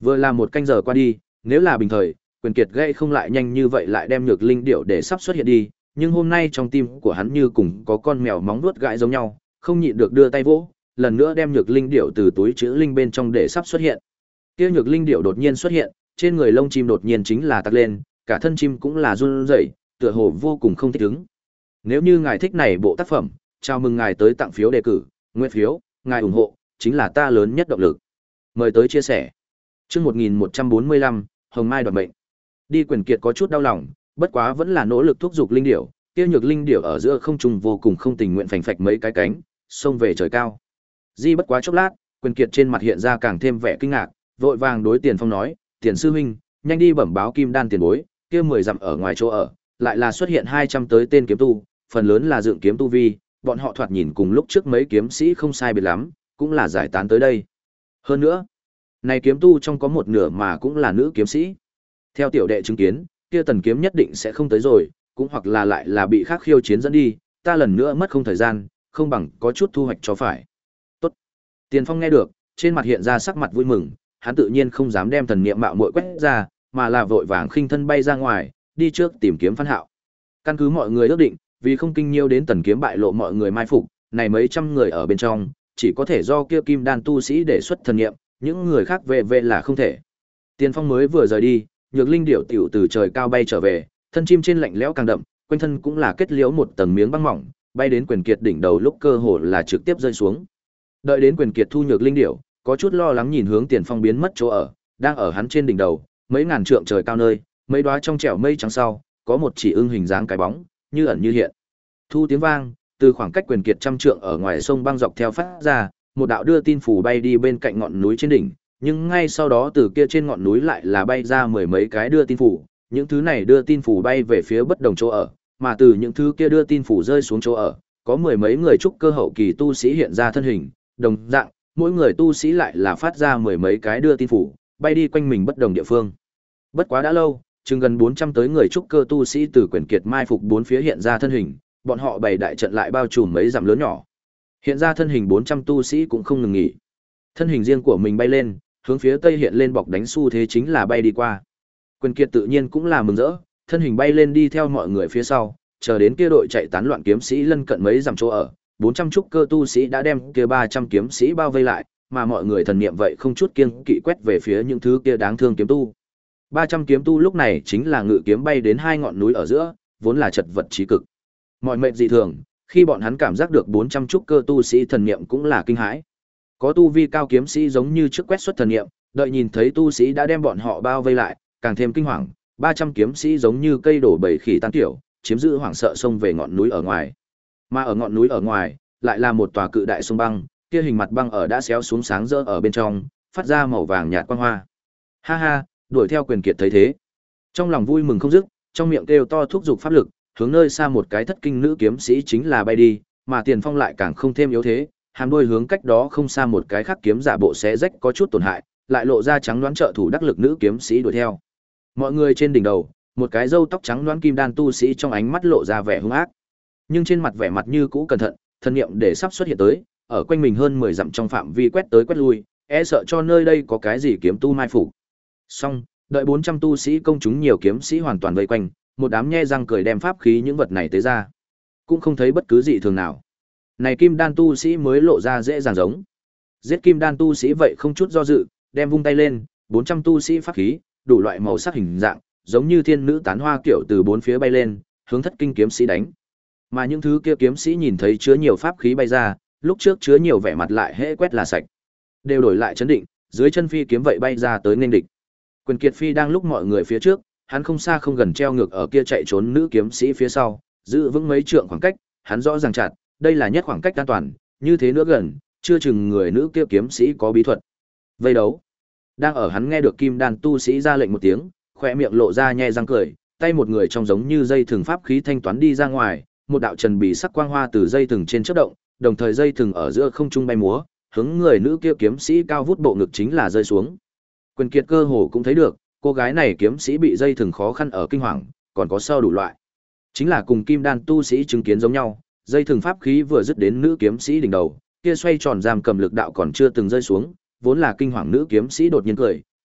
Vừa là một canh giờ qua đi, nếu là bình thời, Quyền Kiệt gây không lại nhanh như vậy lại đem Nhược Linh điểu để sắp xuất hiện đi, nhưng hôm nay trong tim của hắn như cùng có con mèo móng vuốt gãi giống nhau, không nhịn được đưa tay vỗ, lần nữa đem Nhược Linh điểu từ túi trữ linh bên trong để sắp xuất hiện. Kia Nhược Linh điểu đột nhiên xuất hiện, trên người lông chim đột nhiên chính là tặc lên, cả thân chim cũng là run rẩy, tựa hồ vô cùng không thích ứng. Nếu như ngài thích này bộ tác phẩm, chào mừng ngài tới tặng phiếu đề cử, nguyện phiếu, ngài ủng hộ chính là ta lớn nhất động lực. Mời tới chia sẻ. Chương một nghìn một trăm bốn mươi lăm, Hồng Mai đoạt mệnh. Đi Quyền Kiệt có chút đau lòng, bất quá vẫn là nỗ lực thúc giục linh điểu, kia Nhược Linh điểu ở giữa không trung vô cùng không tình nguyện phành phạch mấy cái cánh, xông về trời cao. Di bất quá chốc lát, Quyền Kiệt trên mặt hiện ra càng thêm vẻ kinh ngạc, vội vàng đối Tiền Phong nói, "Tiền sư huynh, nhanh đi bẩm báo Kim Đan tiền bối, kia mười dặm ở ngoài chỗ ở, lại là xuất hiện hai trăm tới tên kiếm tu, phần lớn là dựng kiếm tu vi, bọn họ thoạt nhìn cùng lúc trước mấy kiếm sĩ không sai biệt lắm, cũng là giải tán tới đây. Hơn nữa, này kiếm tu trong có một nửa mà cũng là nữ kiếm sĩ. Theo tiểu đệ chứng kiến, kia Tần kiếm nhất định sẽ không tới rồi, cũng hoặc là lại là bị khác khiêu chiến dẫn đi, ta lần nữa mất không thời gian, không bằng có chút thu hoạch cho phải." Tốt. Tiền Phong nghe được, trên mặt hiện ra sắc mặt vui mừng, hắn tự nhiên không dám đem thần niệm mạo muội quét ra, mà là vội vàng khinh thân bay ra ngoài, đi trước tìm kiếm Phan Hạo. Căn cứ mọi người ước định, vì không kinh nhiêu đến Tần kiếm bại lộ mọi người mai phục, này mấy trăm người ở bên trong, chỉ có thể do kia Kim Đan tu sĩ đề xuất thần niệm, những người khác về về là không thể. Tiền Phong mới vừa rời đi, Nhược Linh điểu tiểu từ trời cao bay trở về, thân chim trên lạnh lẽo càng đậm, quanh thân cũng là kết liễu một tầng miếng băng mỏng, bay đến Quyền Kiệt đỉnh đầu lúc cơ hồ là trực tiếp rơi xuống. Đợi đến Quyền Kiệt thu Nhược Linh điểu, có chút lo lắng nhìn hướng Tiền Phong biến mất chỗ ở, đang ở hắn trên đỉnh đầu, mấy ngàn trượng trời cao nơi, mấy đóa trong trẻo mây trắng sau, có một chỉ ưng hình dáng cái bóng, như ẩn như hiện. Thu tiếng vang, từ khoảng cách Quyền Kiệt trăm trượng ở ngoài sông băng dọc theo phát ra, một đạo đưa tin phủ bay đi bên cạnh ngọn núi trên đỉnh, nhưng ngay sau đó từ kia trên ngọn núi lại là bay ra mười mấy cái đưa tin phủ, những thứ này đưa tin phủ bay về phía bất đồng chỗ ở, mà từ những thứ kia đưa tin phủ rơi xuống chỗ ở, có mười mấy người trúc cơ hậu kỳ tu sĩ hiện ra thân hình, đồng dạng, mỗi người tu sĩ lại là phát ra mười mấy cái đưa tin phủ, bay đi quanh mình bất đồng địa phương. Bất quá đã lâu, chừng gần bốn trăm tới người trúc cơ tu sĩ từ Quyền Kiệt mai phục bốn phía hiện ra thân hình, bọn họ bày đại trận lại bao trùm mấy dặm lớn nhỏ. Hiện ra thân hình bốn trăm tu sĩ cũng không ngừng nghỉ. Thân hình riêng của mình bay lên, hướng phía tây hiện lên bọc đánh xu thế chính là bay đi qua. Quyền Kiệt tự nhiên cũng là mừng rỡ, thân hình bay lên đi theo mọi người phía sau, chờ đến kia đội chạy tán loạn kiếm sĩ lân cận mấy dặm chỗ ở, bốn trăm trúc cơ tu sĩ đã đem kia ba trăm kiếm sĩ bao vây lại, mà mọi người thần niệm vậy không chút kiêng kỵ quét về phía những thứ kia đáng thương kiếm tu. ba trăm kiếm tu lúc này chính là ngự kiếm bay đến hai ngọn núi ở giữa, vốn là chật vật chí cực. Mọi mệnh dị thường, khi bọn hắn cảm giác được bốn trăm trúc cơ tu sĩ thần niệm cũng là kinh hãi. Có tu vi cao kiếm sĩ giống như trước quét xuất thần niệm, đợi nhìn thấy tu sĩ đã đem bọn họ bao vây lại, càng thêm kinh hoàng, ba trăm kiếm sĩ giống như cây đổ bầy khỉ tan tiểu, chiếm giữ hoảng sợ xông về ngọn núi ở ngoài. Mà ở ngọn núi ở ngoài, lại là một tòa cự đại sông băng, kia hình mặt băng ở đã xéo xuống sáng rỡ ở bên trong, phát ra màu vàng nhạt quang hoa. Ha ha, đuổi theo Quyền Kiệt thấy thế, trong lòng vui mừng không dứt, trong miệng kêu to thúc giục pháp lực, hướng nơi xa một cái thất kinh nữ kiếm sĩ chính là bay đi, mà Tiền Phong lại càng không thêm yếu thế, hàm đuôi hướng cách đó không xa một cái khác kiếm giả bộ xé rách có chút tổn hại, lại lộ ra trắng đoán trợ thủ đắc lực nữ kiếm sĩ đuổi theo. Mọi người trên đỉnh đầu, một cái râu tóc trắng đoán kim đan tu sĩ trong ánh mắt lộ ra vẻ hung ác, nhưng trên mặt vẻ mặt như cũ cẩn thận, thân niệm để sắp xuất hiện tới, ở quanh mình hơn mười dặm trong phạm vi quét tới quét lui, e sợ cho nơi đây có cái gì kiếm tu mai phục. Xong, đợi bốn trăm tu sĩ công chúng nhiều kiếm sĩ hoàn toàn vây quanh, một đám nhe răng cười đem pháp khí những vật này tới ra, cũng không thấy bất cứ gì thường nào. Này kim đan tu sĩ mới lộ ra dễ dàng giống. Giết kim đan tu sĩ vậy không chút do dự, đem vung tay lên, bốn trăm tu sĩ pháp khí, đủ loại màu sắc hình dạng, giống như thiên nữ tán hoa kiểu từ bốn phía bay lên, hướng thất kinh kiếm sĩ đánh. Mà những thứ kia kiếm sĩ nhìn thấy chứa nhiều pháp khí bay ra, lúc trước chứa nhiều vẻ mặt lại hễ quét là sạch, đều đổi lại chấn định, dưới chân phi kiếm vậy bay ra tới nên địch. Quyền Kiệt phi đang lúc mọi người phía trước, hắn không xa không gần treo ngược ở kia chạy trốn nữ kiếm sĩ phía sau, giữ vững mấy trượng khoảng cách, hắn rõ ràng chặt, đây là nhất khoảng cách an toàn, như thế nữa gần, chưa chừng người nữ kia kiếm sĩ có bí thuật. Vây đấu. Đang ở hắn nghe được kim đan tu sĩ ra lệnh một tiếng, khóe miệng lộ ra nhe răng cười, tay một người trong giống như dây thừng pháp khí thanh toán đi ra ngoài, một đạo trần bì sắc quang hoa từ dây thừng trên chớp động, đồng thời dây thừng ở giữa không trung bay múa, hướng người nữ kia kiếm sĩ cao vút bộ ngực chính là rơi xuống. Quyền Kiệt cơ hồ cũng thấy được, cô gái này kiếm sĩ bị dây thừng khó khăn ở kinh hoàng, còn có sau đủ loại. Chính là cùng kim đan tu sĩ chứng kiến giống nhau, dây thừng pháp khí vừa dứt đến nữ kiếm sĩ đỉnh đầu, kia xoay tròn giam cầm lực đạo còn chưa từng rơi xuống, vốn là kinh hoàng nữ kiếm sĩ đột nhiên cười,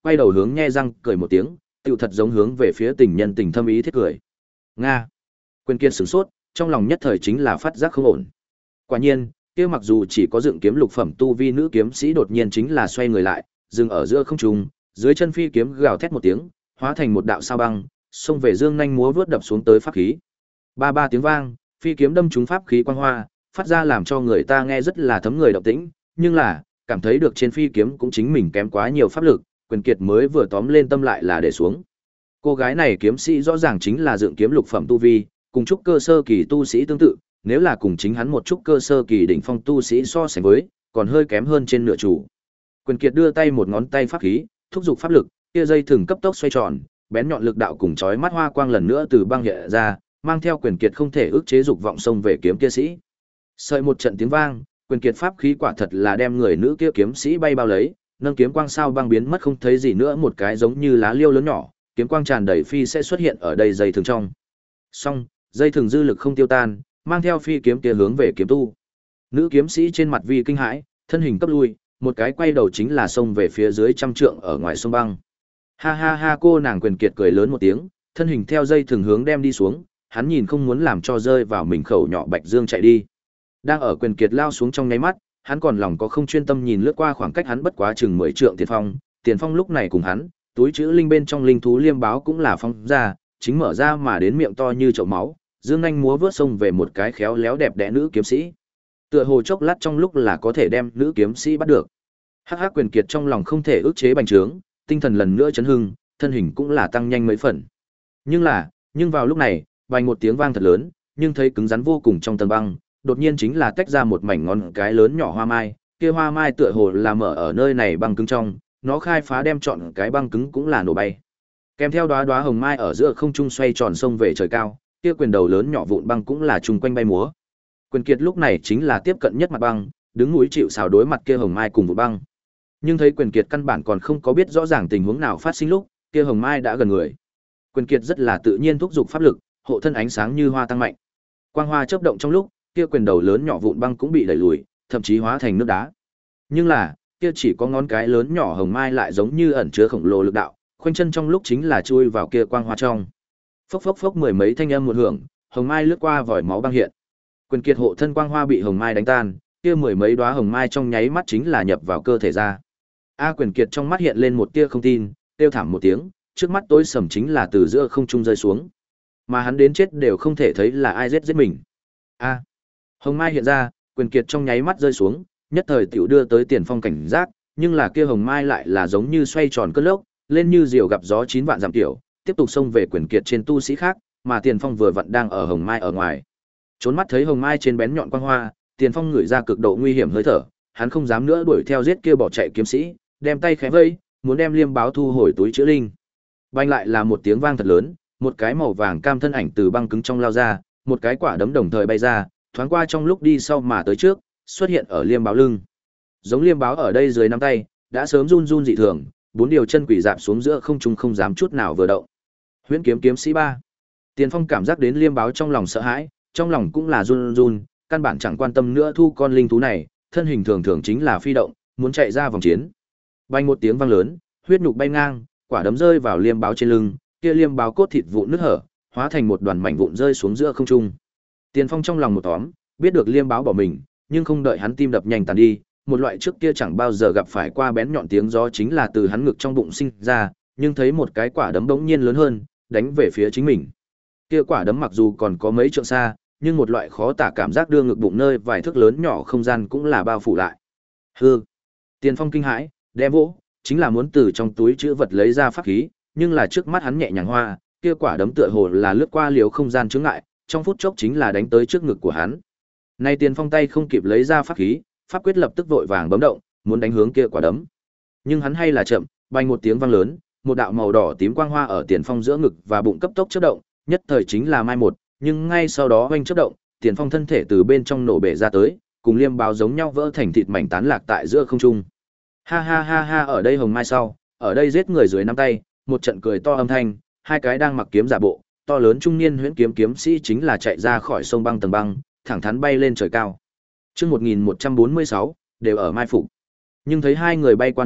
quay đầu hướng nhe răng cười một tiếng, tựu thật giống hướng về phía tình nhân tình thâm ý thiết cười. Nga. Quyền Kiệt sửng sốt, trong lòng nhất thời chính là phát giác không ổn. Quả nhiên, kia mặc dù chỉ có dựng kiếm lục phẩm tu vi nữ kiếm sĩ đột nhiên chính là xoay người lại, dừng ở giữa không trung, dưới chân phi kiếm gào thét một tiếng, hóa thành một đạo sao băng, xông về dương nhanh múa vớt đập xuống tới pháp khí. Ba ba tiếng vang, phi kiếm đâm trúng pháp khí quang hoa, phát ra làm cho người ta nghe rất là thấm người động tĩnh, nhưng là, cảm thấy được trên phi kiếm cũng chính mình kém quá nhiều pháp lực, Quyền Kiệt mới vừa tóm lên tâm lại là để xuống. Cô gái này kiếm sĩ rõ ràng chính là dựng kiếm lục phẩm tu vi, cùng trúc cơ sơ kỳ tu sĩ tương tự, nếu là cùng chính hắn một trúc cơ sơ kỳ đỉnh phong tu sĩ so sánh với, còn hơi kém hơn trên nửa chủ. Quyền Kiệt đưa tay một ngón tay pháp khí, thúc giục pháp lực, kia dây thừng cấp tốc xoay tròn, bén nhọn lực đạo cùng chói mắt hoa quang lần nữa từ băng hiện ra, mang theo Quyền Kiệt không thể ức chế dục vọng xông về kiếm kia sĩ. Sợi một trận tiếng vang, Quyền Kiệt pháp khí quả thật là đem người nữ kia kiếm sĩ bay bao lấy, nâng kiếm quang sao băng biến mất không thấy gì nữa, một cái giống như lá liêu lớn nhỏ, kiếm quang tràn đầy phi sẽ xuất hiện ở đây dây thừng trong. Song, dây thừng dư lực không tiêu tan, mang theo phi kiếm kia hướng về kiếm tu. Nữ kiếm sĩ trên mặt vi kinh hãi, thân hình cấp lui, một cái quay đầu chính là xông về phía dưới trăm trượng ở ngoài sông băng. Ha ha ha, cô nàng Quyền Kiệt cười lớn một tiếng, thân hình theo dây thừng hướng đem đi xuống, hắn nhìn không muốn làm cho rơi vào mình khẩu nhỏ Bạch Dương chạy đi. Đang ở Quyền Kiệt lao xuống trong nháy mắt, hắn còn lòng có không chuyên tâm nhìn lướt qua khoảng cách hắn bất quá chừng mười trượng Tiền Phong, Tiền Phong lúc này cùng hắn, túi chữ linh bên trong linh thú liêm báo cũng là phong ra, chính mở ra mà đến miệng to như chậu máu, dương nhanh múa vớt xông về một cái khéo léo đẹp đẽ nữ kiếm sĩ. Tựa hồ chốc lát trong lúc là có thể đem nữ kiếm sĩ bắt được. Hắc Hắc Quyền Kiệt trong lòng không thể ức chế bành trướng, tinh thần lần nữa chấn hưng, thân hình cũng là tăng nhanh mấy phần. Nhưng là, nhưng vào lúc này, vang một tiếng vang thật lớn, nhưng thấy cứng rắn vô cùng trong tầng băng, đột nhiên chính là tách ra một mảnh ngón cái lớn nhỏ hoa mai, kia hoa mai tựa hồ là mở ở nơi này băng cứng trong, nó khai phá đem trọn cái băng cứng cũng là nổ bay. Kèm theo đóa đóa hồng mai ở giữa không trung xoay tròn sông về trời cao, kia quyền đầu lớn nhỏ vụn băng cũng là chung quanh bay múa. Quyền Kiệt lúc này chính là tiếp cận nhất mặt băng, đứng núi chịu sào đối mặt kia hồng mai cùng vụn băng. Nhưng thấy Quyền Kiệt căn bản còn không có biết rõ ràng tình huống nào phát sinh lúc, kia hồng mai đã gần người. Quyền Kiệt rất là tự nhiên thúc giục pháp lực, hộ thân ánh sáng như hoa tăng mạnh. Quang hoa chớp động trong lúc, kia quyền đầu lớn nhỏ vụn băng cũng bị đẩy lùi, thậm chí hóa thành nước đá. Nhưng là, kia chỉ có ngón cái lớn nhỏ hồng mai lại giống như ẩn chứa khổng lồ lực đạo, khoanh chân trong lúc chính là chui vào kia quang hoa trong. Phốc phốc phốc mười mấy thanh âm một hưởng, hồng mai lướt qua vòi máu băng hiện. Quyền Kiệt hộ thân quang hoa bị hồng mai đánh tan, kia mười mấy đóa hồng mai trong nháy mắt chính là nhập vào cơ thể ra. A Quyền Kiệt trong mắt hiện lên một tia không tin, kêu thảm một tiếng, trước mắt tối sầm chính là từ giữa không trung rơi xuống. Mà hắn đến chết đều không thể thấy là ai giết giết mình. A. Hồng mai hiện ra, Quyền Kiệt trong nháy mắt rơi xuống, nhất thời tiểu đưa tới Tiền Phong cảnh giác, nhưng là kia hồng mai lại là giống như xoay tròn cơn lốc, lên như diều gặp gió chín vạn dặm tiểu, tiếp tục xông về Quyền Kiệt trên tu sĩ khác, mà Tiền Phong vừa vặn đang ở hồng mai ở ngoài. Trốn mắt thấy hồng mai trên bén nhọn quang hoa, Tiền Phong ngửi ra cực độ nguy hiểm hơi thở, hắn không dám nữa đuổi theo giết kia bỏ chạy kiếm sĩ, đem tay khẽ vây, muốn đem liêm báo thu hồi túi chữ linh. Banh lại là một tiếng vang thật lớn, một cái màu vàng cam thân ảnh từ băng cứng trong lao ra, một cái quả đấm đồng thời bay ra, thoáng qua trong lúc đi sau mà tới trước, xuất hiện ở liêm báo lưng. Giống liêm báo ở đây dưới nắm tay, đã sớm run run dị thường, bốn điều chân quỷ dạp xuống giữa không trung không dám chút nào vừa động. Huyễn kiếm kiếm sĩ ba. Tiền Phong cảm giác đến liêm báo trong lòng sợ hãi, trong lòng cũng là run run, căn bản chẳng quan tâm nữa thu con linh thú này, thân hình thường thường chính là phi động, muốn chạy ra vòng chiến. Bành một tiếng vang lớn, huyết nhục bay ngang, quả đấm rơi vào liêm báo trên lưng, kia liêm báo cốt thịt vụn nứt hở, hóa thành một đoàn mảnh vụn rơi xuống giữa không trung. Tiền Phong trong lòng một tóm, biết được liêm báo bỏ mình, nhưng không đợi hắn tim đập nhanh tàn đi, một loại trước kia chẳng bao giờ gặp phải qua bén nhọn tiếng gió chính là từ hắn ngực trong bụng sinh ra, nhưng thấy một cái quả đấm bỗng nhiên lớn hơn, đánh về phía chính mình. Kia quả đấm mặc dù còn có mấy trượng xa, nhưng một loại khó tả cảm giác đưa ngực bụng nơi vài thước lớn nhỏ không gian cũng là bao phủ lại. Hư. Tiền Phong kinh hãi, đem vỗ, chính là muốn từ trong túi trữ vật lấy ra pháp khí, nhưng là trước mắt hắn nhẹ nhàng hoa, kia quả đấm tựa hồ là lướt qua liều không gian chướng ngại, trong phút chốc chính là đánh tới trước ngực của hắn. Nay Tiền Phong tay không kịp lấy ra pháp khí, pháp quyết lập tức vội vàng bấm động, muốn đánh hướng kia quả đấm. Nhưng hắn hay là chậm, bành một tiếng vang lớn, một đạo màu đỏ tím quang hoa ở Tiền Phong giữa ngực và bụng cấp tốc chớp động, nhất thời chính là mai một, nhưng ngay sau đó oanh chớp động, Tiền Phong thân thể từ bên trong nổ bể ra tới, cùng liêm báo giống nhau vỡ thành thịt mảnh tán lạc tại giữa không trung. Ha ha ha ha, ở đây hồng mai sau, ở đây giết người dưới nắm tay, một trận cười to âm thanh, hai cái đang mặc kiếm giả bộ, to lớn trung niên huyễn kiếm kiếm sĩ chính là chạy ra khỏi sông băng tầng băng, thẳng thắn bay lên trời cao. Chương một nghìn một trăm bốn mươi sáu đều ở mai phục. Nhưng thấy hai người bay qua nơi,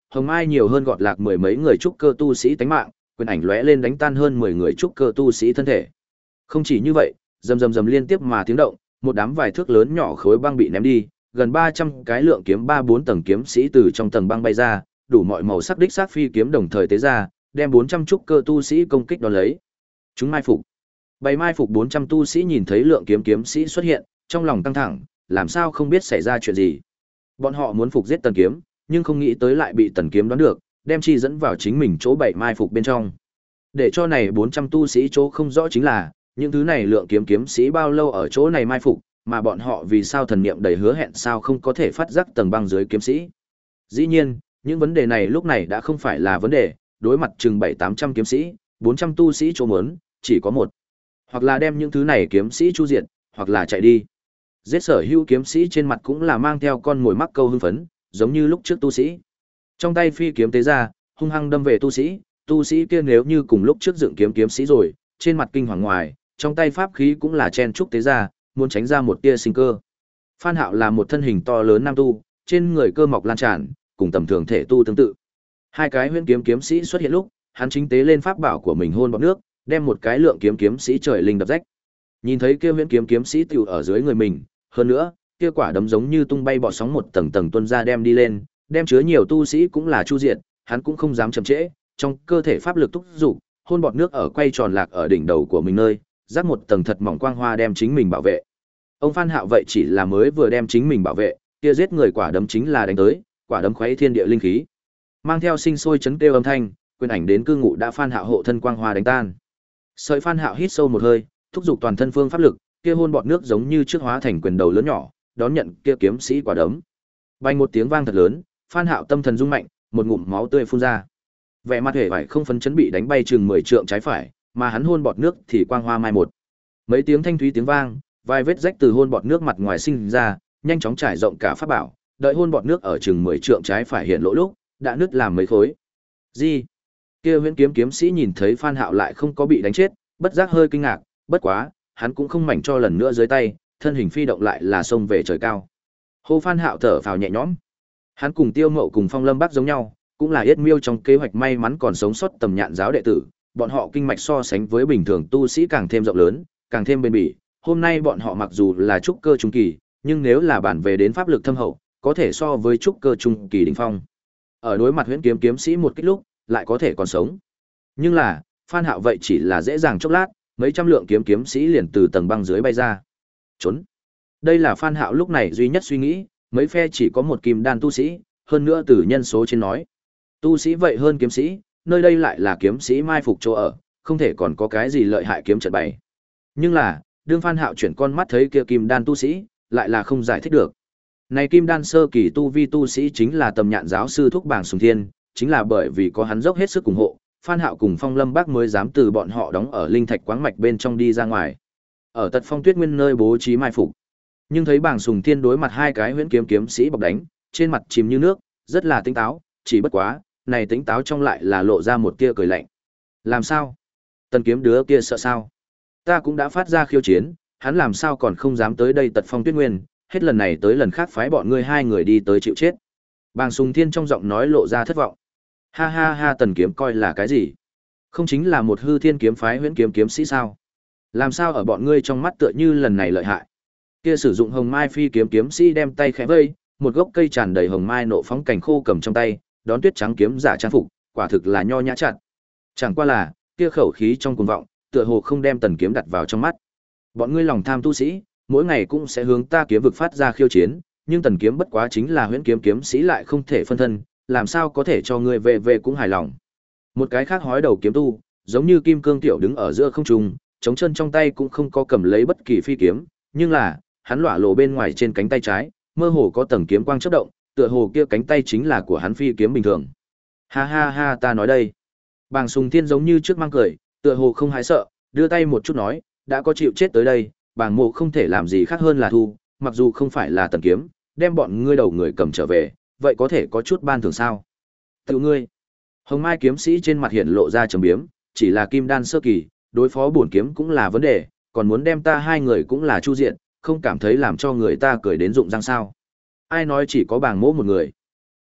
Hồng Mai nhiều hơn gọt lạc mười mấy người trúc cơ tu sĩ tánh mạng, quyền ảnh lóe lên đánh tan hơn mười người trúc cơ tu sĩ thân thể. Không chỉ như vậy, rầm rầm rầm liên tiếp mà tiếng động, một đám vài thước lớn nhỏ khối băng bị ném đi, gần ba trăm cái lượng kiếm ba bốn tầng kiếm sĩ từ trong tầng băng bay ra, đủ mọi màu sắc đích sát phi kiếm đồng thời tế ra, đem bốn trăm trúc cơ tu sĩ công kích đón lấy. Chúng mai phục. Bày mai phục bốn trăm tu sĩ nhìn thấy lượng kiếm kiếm sĩ xuất hiện, trong lòng căng thẳng, làm sao không biết xảy ra chuyện gì. Bọn họ muốn phục giết Tần Kiếm, nhưng không nghĩ tới lại bị Tần Kiếm đoán được, đem chi dẫn vào chính mình chỗ bảy mai phục bên trong. Để cho này bốn trăm tu sĩ chỗ không rõ chính là, những thứ này lượng kiếm kiếm sĩ bao lâu ở chỗ này mai phục, mà bọn họ vì sao thần niệm đầy hứa hẹn sao không có thể phát giác tầng băng dưới kiếm sĩ. Dĩ nhiên, những vấn đề này lúc này đã không phải là vấn đề, đối mặt chừng bảy tám trăm kiếm sĩ, bốn trăm tu sĩ chỗ muốn, chỉ có một. Hoặc là đem những thứ này kiếm sĩ chu diệt, hoặc là chạy đi. Giết sở hữu kiếm sĩ trên mặt cũng là mang theo con mồi mắc câu hưng phấn, giống như lúc trước tu sĩ. Trong tay phi kiếm tế ra, hung hăng đâm về tu sĩ, tu sĩ kia nếu như cùng lúc trước dựng kiếm kiếm sĩ rồi, trên mặt kinh hoàng ngoài, trong tay pháp khí cũng là chen trúc tế ra, muốn tránh ra một tia sinh cơ. Phan Hạo là một thân hình to lớn nam tu, trên người cơ mọc lan tràn, cùng tầm thường thể tu tương tự. Hai cái huyễn kiếm kiếm sĩ xuất hiện lúc, hắn chính tế lên pháp bảo của mình hôn bọt nước, đem một cái lượng kiếm kiếm sĩ trời linh đập rách. Nhìn thấy kia huyễn kiếm kiếm sĩ tiểu ở dưới người mình, hơn nữa, kia quả đấm giống như tung bay bọt sóng một tầng tầng tuôn ra đem đi lên, đem chứa nhiều tu sĩ cũng là chu diệt, hắn cũng không dám chậm trễ, trong cơ thể pháp lực thúc dục, hôn bọt nước ở quay tròn lạc ở đỉnh đầu của mình nơi, rắc một tầng thật mỏng quang hoa đem chính mình bảo vệ. Ông Phan Hạo vậy chỉ là mới vừa đem chính mình bảo vệ, kia giết người quả đấm chính là đánh tới, quả đấm khuấy thiên địa linh khí. Mang theo sinh sôi chấn kêu âm thanh, quyền ảnh đến cư ngụ đã Phan Hạo hộ thân quang hoa đánh tan. Sợi Phan Hạo hít sâu một hơi, thúc giục toàn thân phương pháp lực, kia hôn bọt nước giống như trước hóa thành quyền đầu lớn nhỏ, đón nhận kia kiếm sĩ quả đấm. Bay một tiếng vang thật lớn, Phan Hạo tâm thần rung mạnh, một ngụm máu tươi phun ra. Vẻ mặt hề vải không phấn chấn bị đánh bay chừng mười trượng trái phải, mà hắn hôn bọt nước thì quang hoa mai một. Mấy tiếng thanh thúy tiếng vang, vài vết rách từ hôn bọt nước mặt ngoài sinh ra, nhanh chóng trải rộng cả pháp bảo, đợi hôn bọt nước ở chừng mười trượng trái phải hiện lỗ lúc, đã nứt làm mấy khối. Gì? Kia huyễn kiếm kiếm sĩ nhìn thấy Phan Hạo lại không có bị đánh chết, bất giác hơi kinh ngạc, bất quá, hắn cũng không mảnh cho lần nữa dưới tay, thân hình phi động lại là xông về trời cao. Hô Phan Hạo thở phào nhẹ nhõm. Hắn cùng Tiêu Mậu cùng Phong Lâm Bắc giống nhau, cũng là yết miêu trong kế hoạch may mắn còn sống sót tầm nhạn giáo đệ tử, bọn họ kinh mạch so sánh với bình thường tu sĩ càng thêm rộng lớn, càng thêm bền bỉ. Hôm nay bọn họ mặc dù là trúc cơ trung kỳ, nhưng nếu là bản về đến pháp lực thâm hậu, có thể so với trúc cơ trung kỳ đỉnh phong. Ở đối mặt huyễn kiếm kiếm sĩ một kích lúc, lại có thể còn sống. Nhưng là, Phan Hạo vậy chỉ là dễ dàng chốc lát, mấy trăm lượng kiếm kiếm sĩ liền từ tầng băng dưới bay ra. Trốn. Đây là Phan Hạo lúc này duy nhất suy nghĩ, mấy phe chỉ có một kim đan tu sĩ, hơn nữa từ nhân số trên nói. Tu sĩ vậy hơn kiếm sĩ, nơi đây lại là kiếm sĩ mai phục chỗ ở, không thể còn có cái gì lợi hại kiếm trận bày. Nhưng là, đương Phan Hạo chuyển con mắt thấy kia kim đan tu sĩ, lại là không giải thích được. Này kim đan sơ kỳ tu vi tu sĩ chính là tầm nhạn giáo sư Thúc Bàng Sùng Thiên, chính là bởi vì có hắn dốc hết sức ủng hộ, Phan Hạo cùng Phong Lâm Bác mới dám từ bọn họ đóng ở linh thạch quáng mạch bên trong đi ra ngoài. Ở Tật Phong Tuyết Nguyên nơi bố trí mai phục. Nhưng thấy Bàng Sùng Thiên đối mặt hai cái huyễn kiếm kiếm sĩ bọc đánh, trên mặt chìm như nước, rất là tinh táo, chỉ bất quá, này tinh táo trong lại là lộ ra một tia cười lạnh. Làm sao? Tần Kiếm đứa kia sợ sao? Ta cũng đã phát ra khiêu chiến, hắn làm sao còn không dám tới đây Tật Phong Tuyết Nguyên, hết lần này tới lần khác phái bọn ngươi hai người đi tới chịu chết. Bàng Sùng Thiên trong giọng nói lộ ra thất vọng. Ha ha ha, Tần Kiếm coi là cái gì? Không chính là một hư thiên kiếm phái huyễn kiếm kiếm sĩ sao? Làm sao ở bọn ngươi trong mắt tựa như lần này lợi hại? Kia sử dụng hồng mai phi kiếm kiếm sĩ đem tay khẽ vây, một gốc cây tràn đầy hồng mai nộ phóng cành khô cầm trong tay, đón tuyết trắng kiếm giả trang phục, quả thực là nho nhã chặt. Chẳng qua là, kia khẩu khí trong cuồng vọng, tựa hồ không đem Tần Kiếm đặt vào trong mắt. Bọn ngươi lòng tham tu sĩ, mỗi ngày cũng sẽ hướng ta kiếm vực phát ra khiêu chiến, nhưng Tần Kiếm bất quá chính là huyễn kiếm kiếm sĩ lại không thể phân thân, làm sao có thể cho ngươi về về cũng hài lòng. Một cái khác hói đầu kiếm tu, giống như kim cương tiểu đứng ở giữa không trung, chống chân trong tay cũng không có cầm lấy bất kỳ phi kiếm, nhưng là, hắn lỏa lộ bên ngoài trên cánh tay trái, mơ hồ có tầng kiếm quang chớp động, tựa hồ kia cánh tay chính là của hắn phi kiếm bình thường. Ha ha ha, ta nói đây. Bàng Sùng Thiên giống như trước mang cười, tựa hồ không hái sợ, đưa tay một chút nói, đã có chịu chết tới đây, bàng mộ không thể làm gì khác hơn là thu, mặc dù không phải là Tần Kiếm, đem bọn ngươi đầu người cầm trở về, vậy có thể có chút ban thưởng sao? Tự ngươi. Hồng Mai kiếm sĩ trên mặt hiện lộ ra trầm biếm, chỉ là kim đan sơ kỳ, đối phó bổn kiếm cũng là vấn đề, còn muốn đem ta hai người cũng là chu diện, không cảm thấy làm cho người ta cười đến rụng răng sao? Ai nói chỉ có bàng mỗ một người?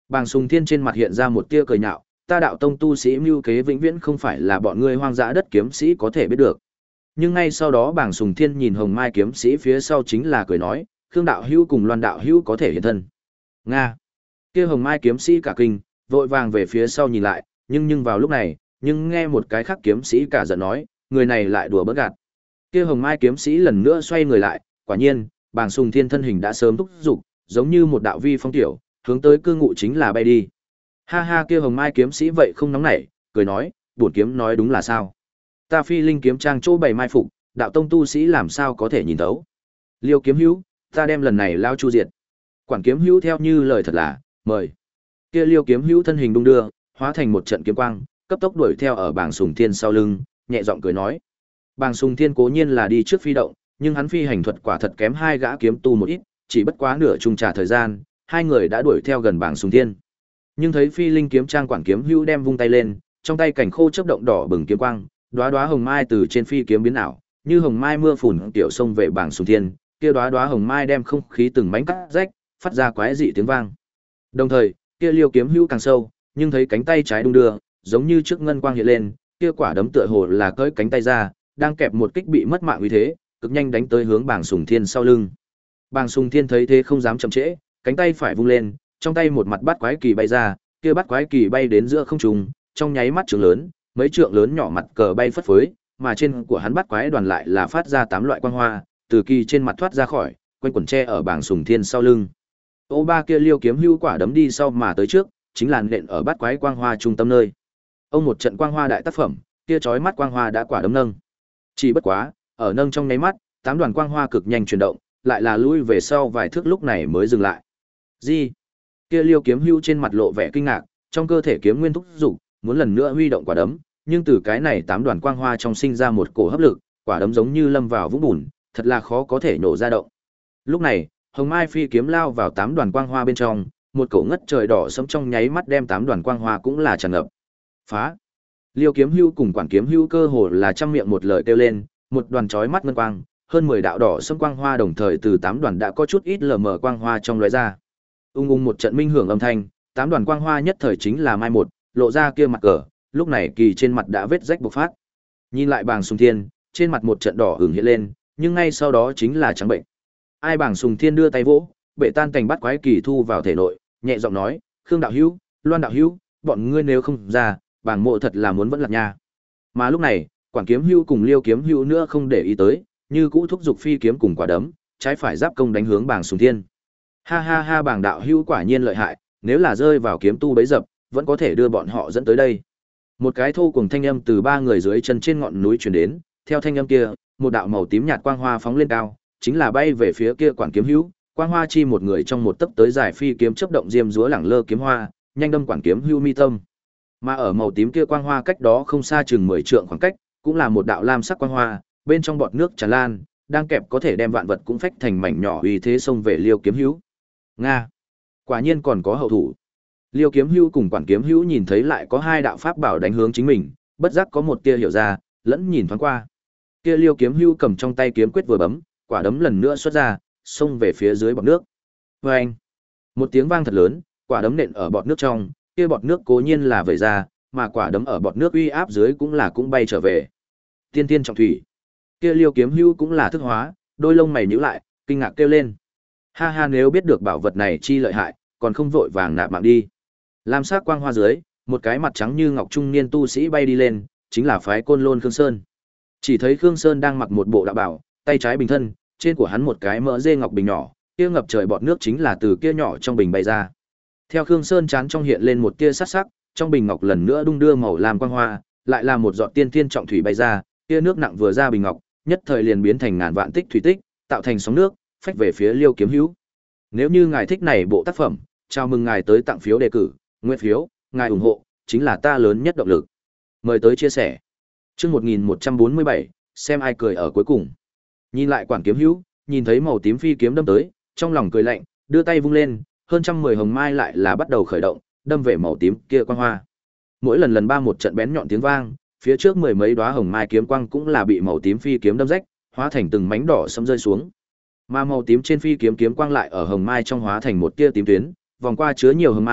Bàng Sùng Thiên trên mặt hiện ra một tia cười nhạo, ta đạo tông tu sĩ mưu kế vĩnh viễn không phải là bọn ngươi hoang dã đất kiếm sĩ có thể biết được. Nhưng ngay sau đó Bàng Sùng Thiên nhìn Hồng Mai kiếm sĩ phía sau chính là cười nói, Khương đạo hữu cùng Loan đạo hữu có thể hiện thân. Nga. Kia Hồng Mai kiếm sĩ cả kinh, vội vàng về phía sau nhìn lại, nhưng nhưng vào lúc này, nhưng nghe một cái khác kiếm sĩ cả giận nói, người này lại đùa bỡn gạt. Kia Hồng Mai kiếm sĩ lần nữa xoay người lại, quả nhiên, Bàng Sùng Thiên thân hình đã sớm thúc dục, giống như một đạo vi phong tiểu, hướng tới cư ngụ chính là bay đi. Ha ha, kia Hồng Mai kiếm sĩ vậy không nóng nảy, cười nói, bổn kiếm nói đúng là sao? Ta Phi Linh kiếm trang chỗ bày mai phục, đạo tông tu sĩ làm sao có thể nhìn thấu? Liêu kiếm hữu, ta đem lần này lao chu diệt. Quản kiếm hữu theo như lời thật là, mời. Kia Liêu kiếm hữu thân hình đung đưa, hóa thành một trận kiếm quang, cấp tốc đuổi theo ở Bàng Sùng Thiên sau lưng, nhẹ giọng cười nói. Bàng Sùng Thiên cố nhiên là đi trước phi động, nhưng hắn phi hành thuật quả thật kém hai gã kiếm tu một ít, chỉ bất quá nửa chung trà thời gian, hai người đã đuổi theo gần Bàng Sùng Thiên. Nhưng thấy Phi Linh kiếm trang quản kiếm hữu đem vung tay lên, trong tay cảnh khô chớp động đỏ bừng kiếm quang, đóa đóa hồng mai từ trên phi kiếm biến ảo, như hồng mai mưa phùn tiểu sông về Bàng Sùng Thiên, kia đóa đóa hồng mai đem không khí từng mảnh cắt rách, phát ra quái dị tiếng vang. Đồng thời, kia Liêu kiếm hữu càng sâu, nhưng thấy cánh tay trái đung đưa, giống như trước ngân quang hiện lên, kia quả đấm tựa hồ là cởi cánh tay ra, đang kẹp một kích bị mất mạng uy thế, cực nhanh đánh tới hướng Bàng Sùng Thiên sau lưng. Bàng Sùng Thiên thấy thế không dám chậm trễ, cánh tay phải vung lên, trong tay một mặt bát quái kỳ bay ra, kia bát quái kỳ bay đến giữa không trung, trong nháy mắt trượng lớn, mấy trượng lớn nhỏ mặt cờ bay phất phới, mà trên của hắn bát quái đoàn lại là phát ra tám loại quang hoa, từ kỳ trên mặt thoát ra khỏi, quanh quẩn tre ở Bàng Sùng Thiên sau lưng. Ô ba kia Liêu kiếm hưu quả đấm đi sau mà tới trước, chính là nện ở bát quái quang hoa trung tâm nơi. Ông một trận quang hoa đại tác phẩm, kia chói mắt quang hoa đã quả đấm nâng. Chỉ bất quá, ở nâng trong nháy mắt, tám đoàn quang hoa cực nhanh chuyển động, lại là lui về sau vài thước lúc này mới dừng lại. Gì? Kia Liêu kiếm hưu trên mặt lộ vẻ kinh ngạc, trong cơ thể kiếm nguyên thúc dục, muốn lần nữa huy động quả đấm, nhưng từ cái này tám đoàn quang hoa trong sinh ra một cổ hấp lực, quả đấm giống như lâm vào vũng bùn, thật là khó có thể nổ ra động. Lúc này, Hồng Mai phi kiếm lao vào tám đoàn quang hoa bên trong, một cổ ngất trời đỏ sẫm trong nháy mắt đem tám đoàn quang hoa cũng là tràn ngập. Phá! Liêu kiếm hưu cùng quản kiếm hưu cơ hồ là trăm miệng một lời kêu lên, một đoàn chói mắt ngân quang, hơn mười đạo đỏ sẫm quang hoa đồng thời từ tám đoàn đã có chút ít lờ mờ quang hoa trong lóe ra. Ung ung một trận minh hưởng âm thanh, tám đoàn quang hoa nhất thời chính là mai một, lộ ra kia mặt cờ, lúc này kỳ trên mặt đã vết rách bộc phát. Nhìn lại Bàng Sùng Thiên, trên mặt một trận đỏ ửng hiện lên, nhưng ngay sau đó chính là trắng bệnh. Ai Bàng Sùng Thiên đưa tay vỗ, bệ tan cảnh bắt quái kỳ thu vào thể nội, nhẹ giọng nói, "Khương đạo hữu, Loan đạo hữu, bọn ngươi nếu không ra, Bàng mộ thật là muốn vẫn lạc nha." Mà lúc này, Quản kiếm hữu cùng Liêu kiếm hữu nữa không để ý tới, như cũ thúc giục phi kiếm cùng quả đấm, trái phải giáp công đánh hướng Bàng Sùng Thiên. Ha ha ha, Bàng đạo hữu quả nhiên lợi hại, nếu là rơi vào kiếm tu bấy dập, vẫn có thể đưa bọn họ dẫn tới đây. Một cái thô cùng thanh âm từ ba người dưới chân trên ngọn núi truyền đến, theo thanh âm kia, một đạo màu tím nhạt quang hoa phóng lên cao, chính là bay về phía kia Quản kiếm hữu, quang hoa chi một người trong một tấc tới dài phi kiếm chớp động diêm dúa lẳng lơ kiếm hoa, nhanh đâm Quản kiếm hữu mi tâm. Mà ở màu tím kia quang hoa cách đó không xa chừng mười trượng khoảng cách, cũng là một đạo lam sắc quang hoa, bên trong bọt nước tràn lan, đang kẹp có thể đem vạn vật cũng phách thành mảnh nhỏ uy thế xông về Liêu kiếm hữu. Nga, quả nhiên còn có hậu thủ. Liêu kiếm hữu cùng Quản kiếm hữu nhìn thấy lại có hai đạo pháp bảo đánh hướng chính mình, bất giác có một tia hiểu ra, lẫn nhìn thoáng qua. Kia Liêu kiếm hữu cầm trong tay kiếm quyết vừa bấm, quả đấm lần nữa xuất ra, xông về phía dưới bọt nước. Oeng! Một tiếng vang thật lớn, quả đấm nện ở bọt nước trong, kia bọt nước cố nhiên là vẩy ra, mà quả đấm ở bọt nước uy áp dưới cũng là cũng bay trở về. Tiên tiên trọng thủy. Kia Liêu kiếm hữu cũng là thức hóa, đôi lông mày nhíu lại, kinh ngạc kêu lên. Ha ha, nếu biết được bảo vật này chi lợi hại, còn không vội vàng nạp mạng đi. Lam sắc quang hoa dưới, một cái mặt trắng như ngọc trung niên tu sĩ bay đi lên, chính là phái Côn Lôn Khương Sơn. Chỉ thấy Khương Sơn đang mặc một bộ đạo bảo, tay trái bình thân, trên của hắn một cái mỡ dê ngọc bình nhỏ, kia ngập trời bọt nước chính là từ kia nhỏ trong bình bay ra. Theo Khương Sơn chán trong hiện lên một tia sắc sắc, trong bình ngọc lần nữa đung đưa màu lam quang hoa, lại là một giọt tiên tiên trọng thủy bay ra, kia nước nặng vừa ra bình ngọc, nhất thời liền biến thành ngàn vạn tích thủy tích, tạo thành sóng nước, phách về phía Liêu kiếm hữu. Nếu như ngài thích này bộ tác phẩm, chào mừng ngài tới tặng phiếu đề cử, nguyện phiếu, ngài ủng hộ chính là ta lớn nhất động lực. Mời tới chia sẻ. Chương một nghìn một trăm bốn mươi bảy, xem ai cười ở cuối cùng. Nhìn lại Quản kiếm hữu, nhìn thấy màu tím phi kiếm đâm tới, trong lòng cười lạnh, đưa tay vung lên, hơn trăm mười hồng mai lại là bắt đầu khởi động, đâm về màu tím kia quang hoa. Mỗi lần lần ba một trận bén nhọn tiếng vang, phía trước mười mấy đóa hồng mai kiếm quang cũng là bị màu tím phi kiếm đâm rách, hóa thành từng mảnh đỏ sẫm rơi xuống. Mà màu tím trên phi kiếm kiếm quang lại ở hồng mai trong hóa thành một tia tím tuyến, vòng qua chứa nhiều hồng mai,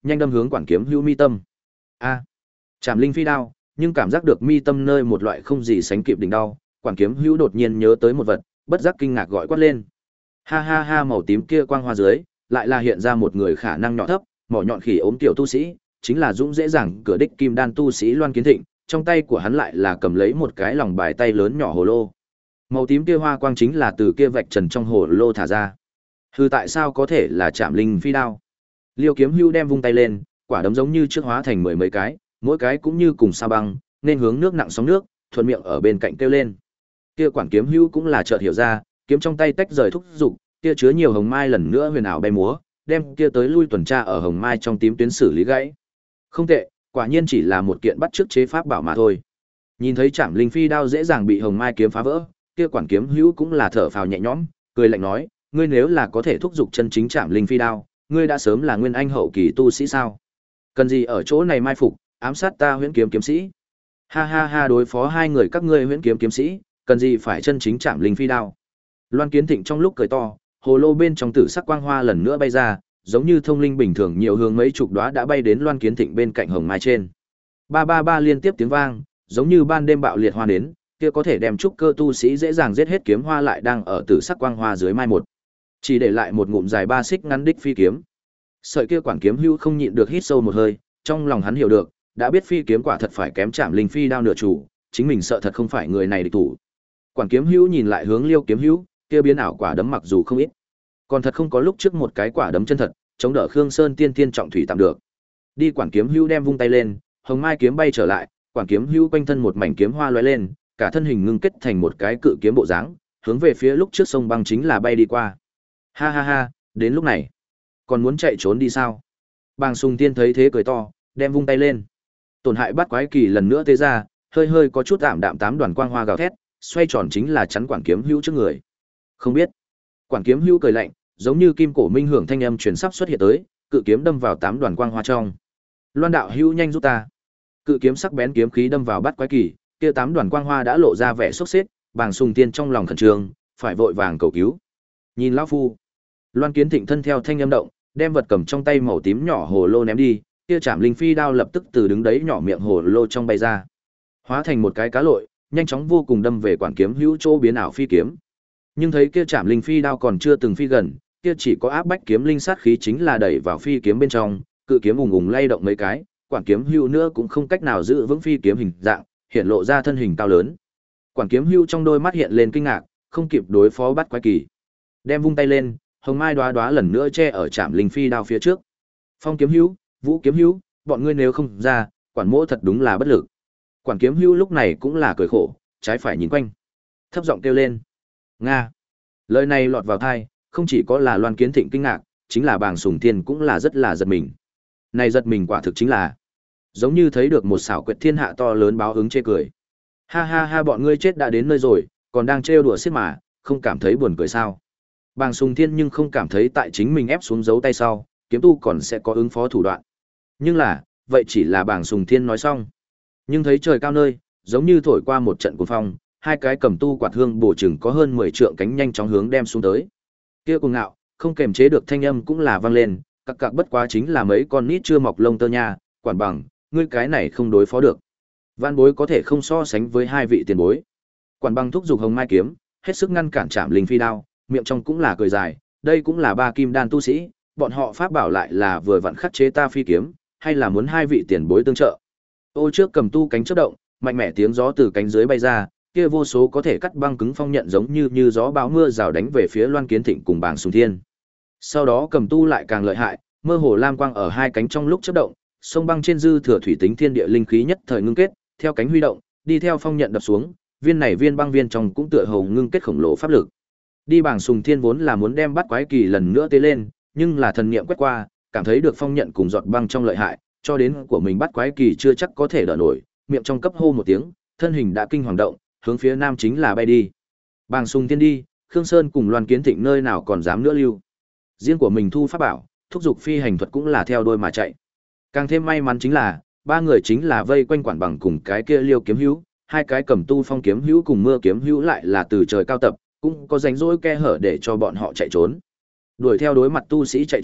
nhanh đâm hướng quản kiếm hữu mi tâm. A! Trảm linh phi đao, nhưng cảm giác được mi tâm nơi một loại không gì sánh kịp đỉnh đau, quản kiếm hữu đột nhiên nhớ tới một vật, bất giác kinh ngạc gọi quát lên. Ha ha ha, màu tím kia quang hoa dưới, lại là hiện ra một người khả năng nhỏ thấp, mỏ nhọn khỉ ốm tiểu tu sĩ, chính là dũng dễ dàng cửa đích kim đan tu sĩ Loan Kiến Thịnh, trong tay của hắn lại là cầm lấy một cái lòng bài tay lớn nhỏ hồ lô. Màu tím kia hoa quang chính là từ kia vạch trần trong hồ lô thả ra. Hừ, tại sao có thể là Trảm linh phi đao? Liêu Kiếm Hưu đem vung tay lên, quả đấm giống như trước hóa thành mười mấy cái, mỗi cái cũng như cùng sa băng, nên hướng nước nặng sóng nước, thuận miệng ở bên cạnh kêu lên. Kia quản kiếm hưu cũng là chợt hiểu ra, kiếm trong tay tách rời thúc dục, kia chứa nhiều hồng mai lần nữa huyền ảo bay múa, đem kia tới lui tuần tra ở hồng mai trong tím tuyến xử lý gãy. Không tệ, quả nhiên chỉ là một kiện bắt chước chế pháp bảo mà thôi. Nhìn thấy Trảm linh phi đao dễ dàng bị hồng mai kiếm phá vỡ, kia quản kiếm hữu cũng là thở phào nhẹ nhõm, cười lạnh nói, ngươi nếu là có thể thúc dục chân chính Trảm linh phi đao, ngươi đã sớm là nguyên anh hậu kỳ tu sĩ sao? Cần gì ở chỗ này mai phục, ám sát ta Huyễn Kiếm kiếm sĩ? Ha ha ha, đối phó hai người các ngươi Huyễn Kiếm kiếm sĩ, cần gì phải chân chính Trảm linh phi đao? Loan Kiến Thịnh trong lúc cười to, hồ lô bên trong tử sắc quang hoa lần nữa bay ra, giống như thông linh bình thường nhiều hướng mấy chục đóa đã bay đến Loan Kiến Thịnh bên cạnh hồng mai trên. Ba ba ba liên tiếp tiếng vang, giống như ban đêm bạo liệt hoa đến, kia có thể đem trúc cơ tu sĩ dễ dàng giết hết kiếm hoa lại đang ở tử sắc quang hoa dưới mai một. Chỉ để lại một ngụm dài ba xích ngắn đích phi kiếm. Sợi kia quản kiếm hưu không nhịn được hít sâu một hơi, trong lòng hắn hiểu được, đã biết phi kiếm quả thật phải kém Trảm linh phi đao nửa chủ, chính mình sợ thật không phải người này địch thủ. Quản kiếm hưu nhìn lại hướng Liêu Kiếm Hưu, kia biến ảo quả đấm mặc dù không ít, còn thật không có lúc trước một cái quả đấm chân thật, chống đỡ Khương Sơn tiên tiên trọng thủy tạm được. Đi quản kiếm hưu đem vung tay lên, hồng mai kiếm bay trở lại, quản kiếm hưu quanh thân một mảnh kiếm hoa lóe lên, cả thân hình ngưng kết thành một cái cự kiếm bộ dáng, hướng về phía lúc trước sông băng chính là bay đi qua. Ha ha ha, đến lúc này, còn muốn chạy trốn đi sao? Bàng Sùng Tiên thấy thế cười to, đem vung tay lên. Tổn hại bắt quái kỳ lần nữa tế ra, hơi hơi có chút ảm đạm tám đoàn quang hoa gào thét, xoay tròn chính là chắn quản kiếm hưu trước người. Không biết. Quản kiếm hưu cười lạnh, giống như kim cổ minh hưởng thanh âm truyền sắp xuất hiện tới, cự kiếm đâm vào tám đoàn quang hoa trong. Loan đạo hưu nhanh giúp ta. Cự kiếm sắc bén kiếm khí đâm vào bắt quái kỳ, kia tám đoàn quang hoa đã lộ ra vẻ sốc xếp, Bàng Sùng Tiên trong lòng khẩn trương, phải vội vàng cầu cứu. Nhìn lão phu. Loan Kiến Thịnh thân theo thanh âm động, đem vật cầm trong tay màu tím nhỏ hồ lô ném đi, kia Trảm linh phi đao lập tức từ đứng đấy nhỏ miệng hồ lô trong bay ra, hóa thành một cái cá lội, nhanh chóng vô cùng đâm về quản kiếm hữu chỗ biến ảo phi kiếm. Nhưng thấy kia Trảm linh phi đao còn chưa từng phi gần, kia chỉ có áp bách kiếm linh sát khí chính là đẩy vào phi kiếm bên trong, cự kiếm ùng ùng lay động mấy cái, quản kiếm hữu nữa cũng không cách nào giữ vững phi kiếm hình dạng, hiện lộ ra thân hình cao lớn. Quản kiếm hữu trong đôi mắt hiện lên kinh ngạc, không kịp đối phó bắt quái kỳ, đem vung tay lên, hồng mai đóa đóa lần nữa che ở Trảm linh phi đao phía trước. Phong kiếm hữu, Vũ kiếm hữu, bọn ngươi nếu không ra, quản mỗ thật đúng là bất lực. Quản kiếm hữu lúc này cũng là cười khổ, trái phải nhìn quanh, thấp giọng kêu lên. Nga. Lời này lọt vào tai, không chỉ có là Loan Kiến Thịnh kinh ngạc, chính là Bàng Sùng Thiên cũng là rất là giật mình. Này giật mình quả thực chính là giống như thấy được một xảo quyệt thiên hạ to lớn báo ứng chê cười. Ha ha ha, bọn ngươi chết đã đến nơi rồi, còn đang trêu đùa xiết mà, không cảm thấy buồn cười sao? Bàng Sùng Thiên nhưng không cảm thấy tại chính mình ép xuống dấu tay sau, kiếm tu còn sẽ có ứng phó thủ đoạn. Nhưng là, vậy chỉ là Bàng Sùng Thiên nói xong. Nhưng thấy trời cao nơi, giống như thổi qua một trận cuồng phong, hai cái cầm tu quạt hương bổ chừng có hơn mười trượng cánh nhanh chóng hướng đem xuống tới. Kia cuồng ngạo, không kềm chế được thanh âm cũng là vang lên, các cạc bất quá chính là mấy con nít chưa mọc lông tơ nha, quản bằng, ngươi cái này không đối phó được. Văn bối có thể không so sánh với hai vị tiền bối. Quản bằng thúc giục hồng mai kiếm, hết sức ngăn cản Trảm linh phi đao, miệng trong cũng là cười dài, đây cũng là ba kim đan tu sĩ, bọn họ pháp bảo lại là vừa vặn khắc chế ta phi kiếm, hay là muốn hai vị tiền bối tương trợ. Ô trước cầm tu cánh chớp động, mạnh mẽ tiếng gió từ cánh dưới bay ra, kia vô số có thể cắt băng cứng phong nhận giống như như gió bão mưa rào đánh về phía Loan Kiến Thịnh cùng Bàng Sùng Thiên. Sau đó cầm tu lại càng lợi hại, mơ hồ lam quang ở hai cánh trong lúc chớp động, sông băng trên dư thừa thủy tính thiên địa linh khí nhất thời ngưng kết, theo cánh huy động, đi theo phong nhận đập xuống, viên này viên băng viên trong cũng tựa hồ ngưng kết khổng lồ pháp lực. Đi Bàng Sùng Thiên vốn là muốn đem bắt quái kỳ lần nữa tế lên, nhưng là thần niệm quét qua, cảm thấy được phong nhận cùng giọt băng trong lợi hại, cho đến của mình bắt quái kỳ chưa chắc có thể đỡ nổi, miệng trong cấp hô một tiếng, thân hình đã kinh hoàng động, hướng phía nam chính là bay đi. Bàng Sùng Thiên đi, Khương Sơn cùng Loan Kiến Thịnh nơi nào còn dám nữa lưu. Riêng của mình thu pháp bảo, thúc giục phi hành thuật cũng là theo đôi mà chạy. Càng thêm may mắn chính là, ba người chính là vây quanh quản bằng cùng cái kia Liêu kiếm hữu, hai cái cầm tu phong kiếm hữu cùng mưa kiếm hữu lại là từ trời cao tập, cũng có rảnh rỗi khe hở để cho bọn họ chạy trốn. Đuổi theo đối mặt tu sĩ chạy trốn,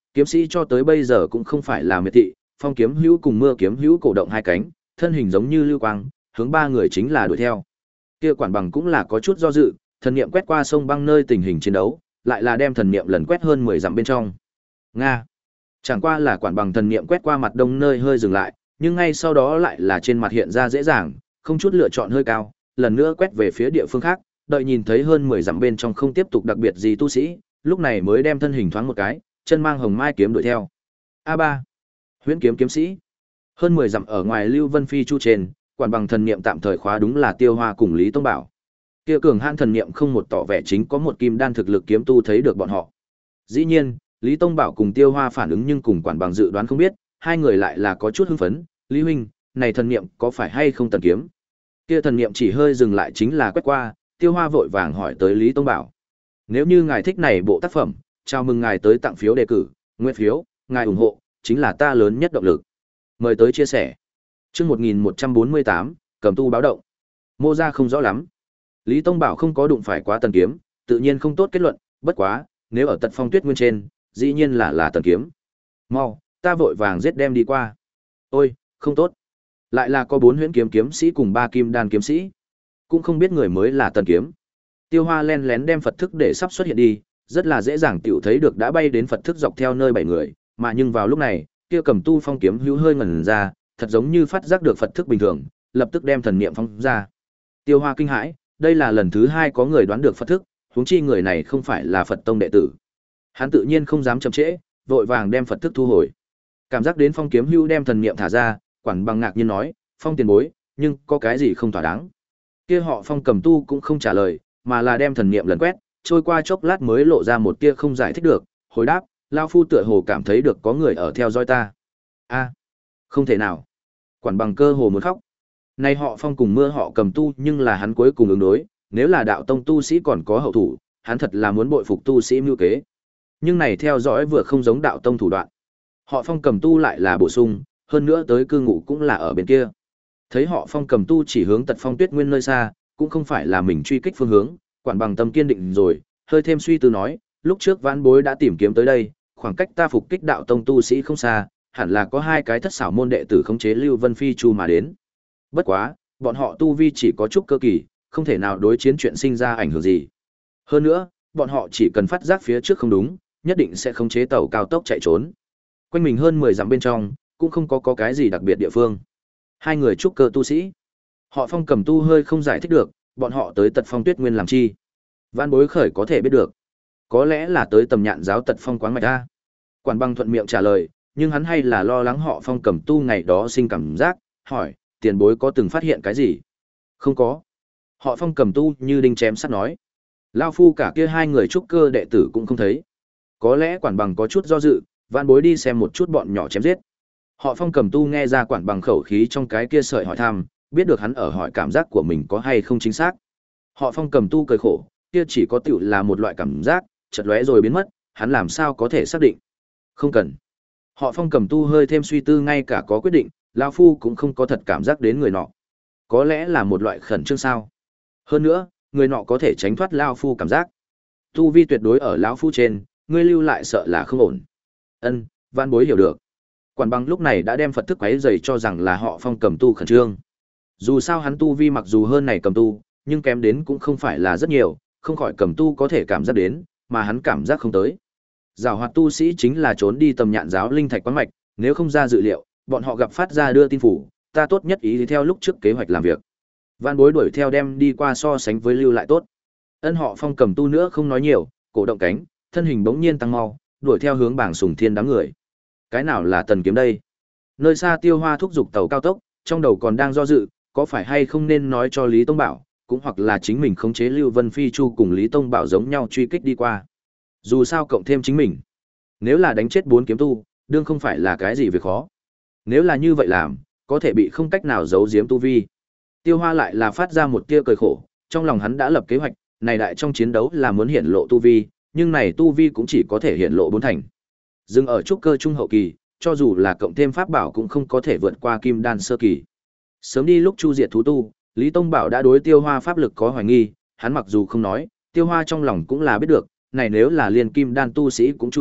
kiếm sĩ cho tới bây giờ cũng không phải là miệt thị, phong kiếm hữu cùng mưa kiếm hữu cổ động hai cánh, thân hình giống như lưu quang, hướng ba người chính là đuổi theo. Kia quản bằng cũng là có chút do dự, thần niệm quét qua sông băng nơi tình hình chiến đấu, lại là đem thần niệm lần quét hơn mười dặm bên trong. Nga. Chẳng qua là quản bằng thần niệm quét qua mặt đông nơi hơi dừng lại, nhưng ngay sau đó lại là trên mặt hiện ra dễ dàng, không chút lựa chọn hơi cao, lần nữa quét về phía địa phương khác, đợi nhìn thấy hơn mười dặm bên trong không tiếp tục đặc biệt gì tu sĩ, lúc này mới đem thân hình thoáng một cái, chân mang hồng mai kiếm đuổi theo. A ba. Huyễn kiếm kiếm sĩ. Hơn mười dặm ở ngoài Lưu Vân Phi chu trên, quản bằng thần niệm tạm thời khóa đúng là Tiêu Hoa cùng Lý Tông Bảo. Kia cường hãn thần niệm không một tỏ vẻ chính có một kim đan thực lực kiếm tu thấy được bọn họ. Dĩ nhiên, Lý Tông Bảo cùng Tiêu Hoa phản ứng nhưng cùng quản bằng dự đoán không biết, hai người lại là có chút hưng phấn, "Lý huynh, này thần niệm có phải hay không tần kiếm?" Kia thần niệm chỉ hơi dừng lại chính là quét qua, Tiêu Hoa vội vàng hỏi tới Lý Tông Bảo. "Nếu như ngài thích này bộ tác phẩm, chào mừng ngài tới tặng phiếu đề cử, nguyện phiếu, ngài ủng hộ chính là ta lớn nhất động lực. Mời tới chia sẻ." Chương một nghìn một trăm bốn mươi tám, Cầm tu báo động. Mô ra không rõ lắm. Lý Tông Bảo không có đụng phải quá tần kiếm, tự nhiên không tốt kết luận, bất quá, nếu ở Tật Phong Tuyết Nguyên trên, dĩ nhiên là là tần kiếm. Mau, ta vội vàng giết đem đi qua. Ôi, không tốt. Lại là có bốn huyễn kiếm kiếm sĩ cùng ba kim đan kiếm sĩ. Cũng không biết người mới là tần kiếm. Tiêu Hoa len lén đem Phật thức để sắp xuất hiện đi, rất là dễ dàng tiểu thấy được đã bay đến Phật thức dọc theo nơi bảy người, mà nhưng vào lúc này, kia cầm tu phong kiếm hữu hơi ngẩn ra, thật giống như phát giác được Phật thức bình thường, lập tức đem thần niệm phóng ra. Tiêu Hoa kinh hãi, đây là lần thứ hai có người đoán được Phật thức, huống chi người này không phải là Phật tông đệ tử. Hắn tự nhiên không dám chậm trễ, vội vàng đem Phật thức thu hồi. Cảm giác đến phong kiếm hữu đem thần niệm thả ra, quản bằng ngạc nhiên nói, "Phong tiền bối, nhưng có cái gì không thỏa đáng?" Kia họ Phong cầm tu cũng không trả lời, mà là đem thần niệm lần quét, trôi qua chốc lát mới lộ ra một tia không giải thích được, hồi đáp, "Lão phu tựa hồ cảm thấy được có người ở theo dõi ta." "A, không thể nào." Quản bằng cơ hồ muốn khóc. Nay họ Phong cùng mưa họ cầm tu nhưng là hắn cuối cùng ứng đối, nếu là đạo tông tu sĩ còn có hậu thủ, hắn thật là muốn bội phục tu sĩ mưu kế. Nhưng này theo dõi vừa không giống đạo tông thủ đoạn. Họ Phong cầm tu lại là bổ sung, hơn nữa tới cư ngụ cũng là ở bên kia. Thấy họ Phong cầm tu chỉ hướng Tật Phong Tuyết Nguyên nơi xa, cũng không phải là mình truy kích phương hướng, quản bằng tâm kiên định rồi, hơi thêm suy tư nói, lúc trước vãn bối đã tìm kiếm tới đây, khoảng cách ta phục kích đạo tông tu sĩ không xa, hẳn là có hai cái thất xảo môn đệ tử khống chế Lưu Vân Phi Chu mà đến. Bất quá, bọn họ tu vi chỉ có chút cơ kỳ, không thể nào đối chiến chuyện sinh ra ảnh hưởng gì. Hơn nữa, bọn họ chỉ cần phát giác phía trước không đúng, nhất định sẽ khống chế tàu cao tốc chạy trốn. Quanh mình hơn mười dặm bên trong, cũng không có có cái gì đặc biệt địa phương. Hai người trúc cơ tu sĩ. Họ Phong cầm tu hơi không giải thích được, bọn họ tới Tật Phong Tuyết Nguyên làm chi? Vãn bối khởi có thể biết được. Có lẽ là tới tầm nhạn giáo Tật Phong quán mạch a. Quản Băng thuận miệng trả lời, nhưng hắn hay là lo lắng họ Phong cầm tu ngày đó sinh cảm giác, hỏi, tiền bối có từng phát hiện cái gì? Không có. Họ Phong cầm tu như đinh chém sắt nói. Lao phu cả kia hai người trúc cơ đệ tử cũng không thấy. Có lẽ Quản Bằng có chút do dự, vãn bối đi xem một chút bọn nhỏ chém giết. Họ Phong cầm tu nghe ra Quản Bằng khẩu khí trong cái kia sợi hỏi thăm, biết được hắn ở hỏi cảm giác của mình có hay không chính xác. Họ Phong cầm tu cười khổ, kia chỉ có tiểu là một loại cảm giác, chợt lóe rồi biến mất, hắn làm sao có thể xác định. Không cần. Họ Phong cầm tu hơi thêm suy tư ngay cả có quyết định, lão phu cũng không có thật cảm giác đến người nọ. Có lẽ là một loại khẩn trương sao? Hơn nữa, người nọ có thể tránh thoát lão phu cảm giác. Tu vi tuyệt đối ở lão phu trên, ngươi lưu lại sợ là không ổn. Ân, Vãn bối hiểu được. Quản Bằng lúc này đã đem Phật thức quấy rầy cho rằng là họ Phong cầm tu khẩn trương. Dù sao hắn tu vi mặc dù hơn này cầm tu, nhưng kém đến cũng không phải là rất nhiều, không khỏi cầm tu có thể cảm giác đến, mà hắn cảm giác không tới. Giảo hoạt tu sĩ chính là trốn đi tầm nhạn giáo linh thạch quán mạch, nếu không ra dự liệu, bọn họ gặp phát ra đưa tin phủ, ta tốt nhất ý theo lúc trước kế hoạch làm việc. Vãn bối đuổi theo đem đi qua so sánh với lưu lại tốt. Ân họ Phong cầm tu nữa không nói nhiều, cổ động cánh, thân hình bỗng nhiên tăng mau, đuổi theo hướng bảng sùng thiên đám người. Cái nào là tần kiếm đây? Nơi xa Tiêu Hoa thúc giục tàu cao tốc, trong đầu còn đang do dự, có phải hay không nên nói cho Lý Tông Bảo, cũng hoặc là chính mình khống chế Lưu Vân Phi Chu cùng Lý Tông Bảo giống nhau truy kích đi qua. Dù sao cộng thêm chính mình. Nếu là đánh chết bốn kiếm tu, đương không phải là cái gì việc khó. Nếu là như vậy làm, có thể bị không cách nào giấu giếm tu vi. Tiêu Hoa lại là phát ra một tia cười khổ, trong lòng hắn đã lập kế hoạch, này đại trong chiến đấu là muốn hiển lộ tu vi, nhưng này tu vi cũng chỉ có thể hiển lộ bốn thành. Dừng ở trúc cơ trung hậu kỳ, cho dù là cộng thêm pháp bảo cũng không có thể vượt qua kim đan sơ kỳ. Sớm đi lúc chu diệt thú tu, Lý Tông Bảo đã đối Tiêu Hoa pháp lực có hoài nghi, hắn mặc dù không nói, Tiêu Hoa trong lòng cũng là biết được, này nếu là liên kim đan tu sĩ cũng chu sát,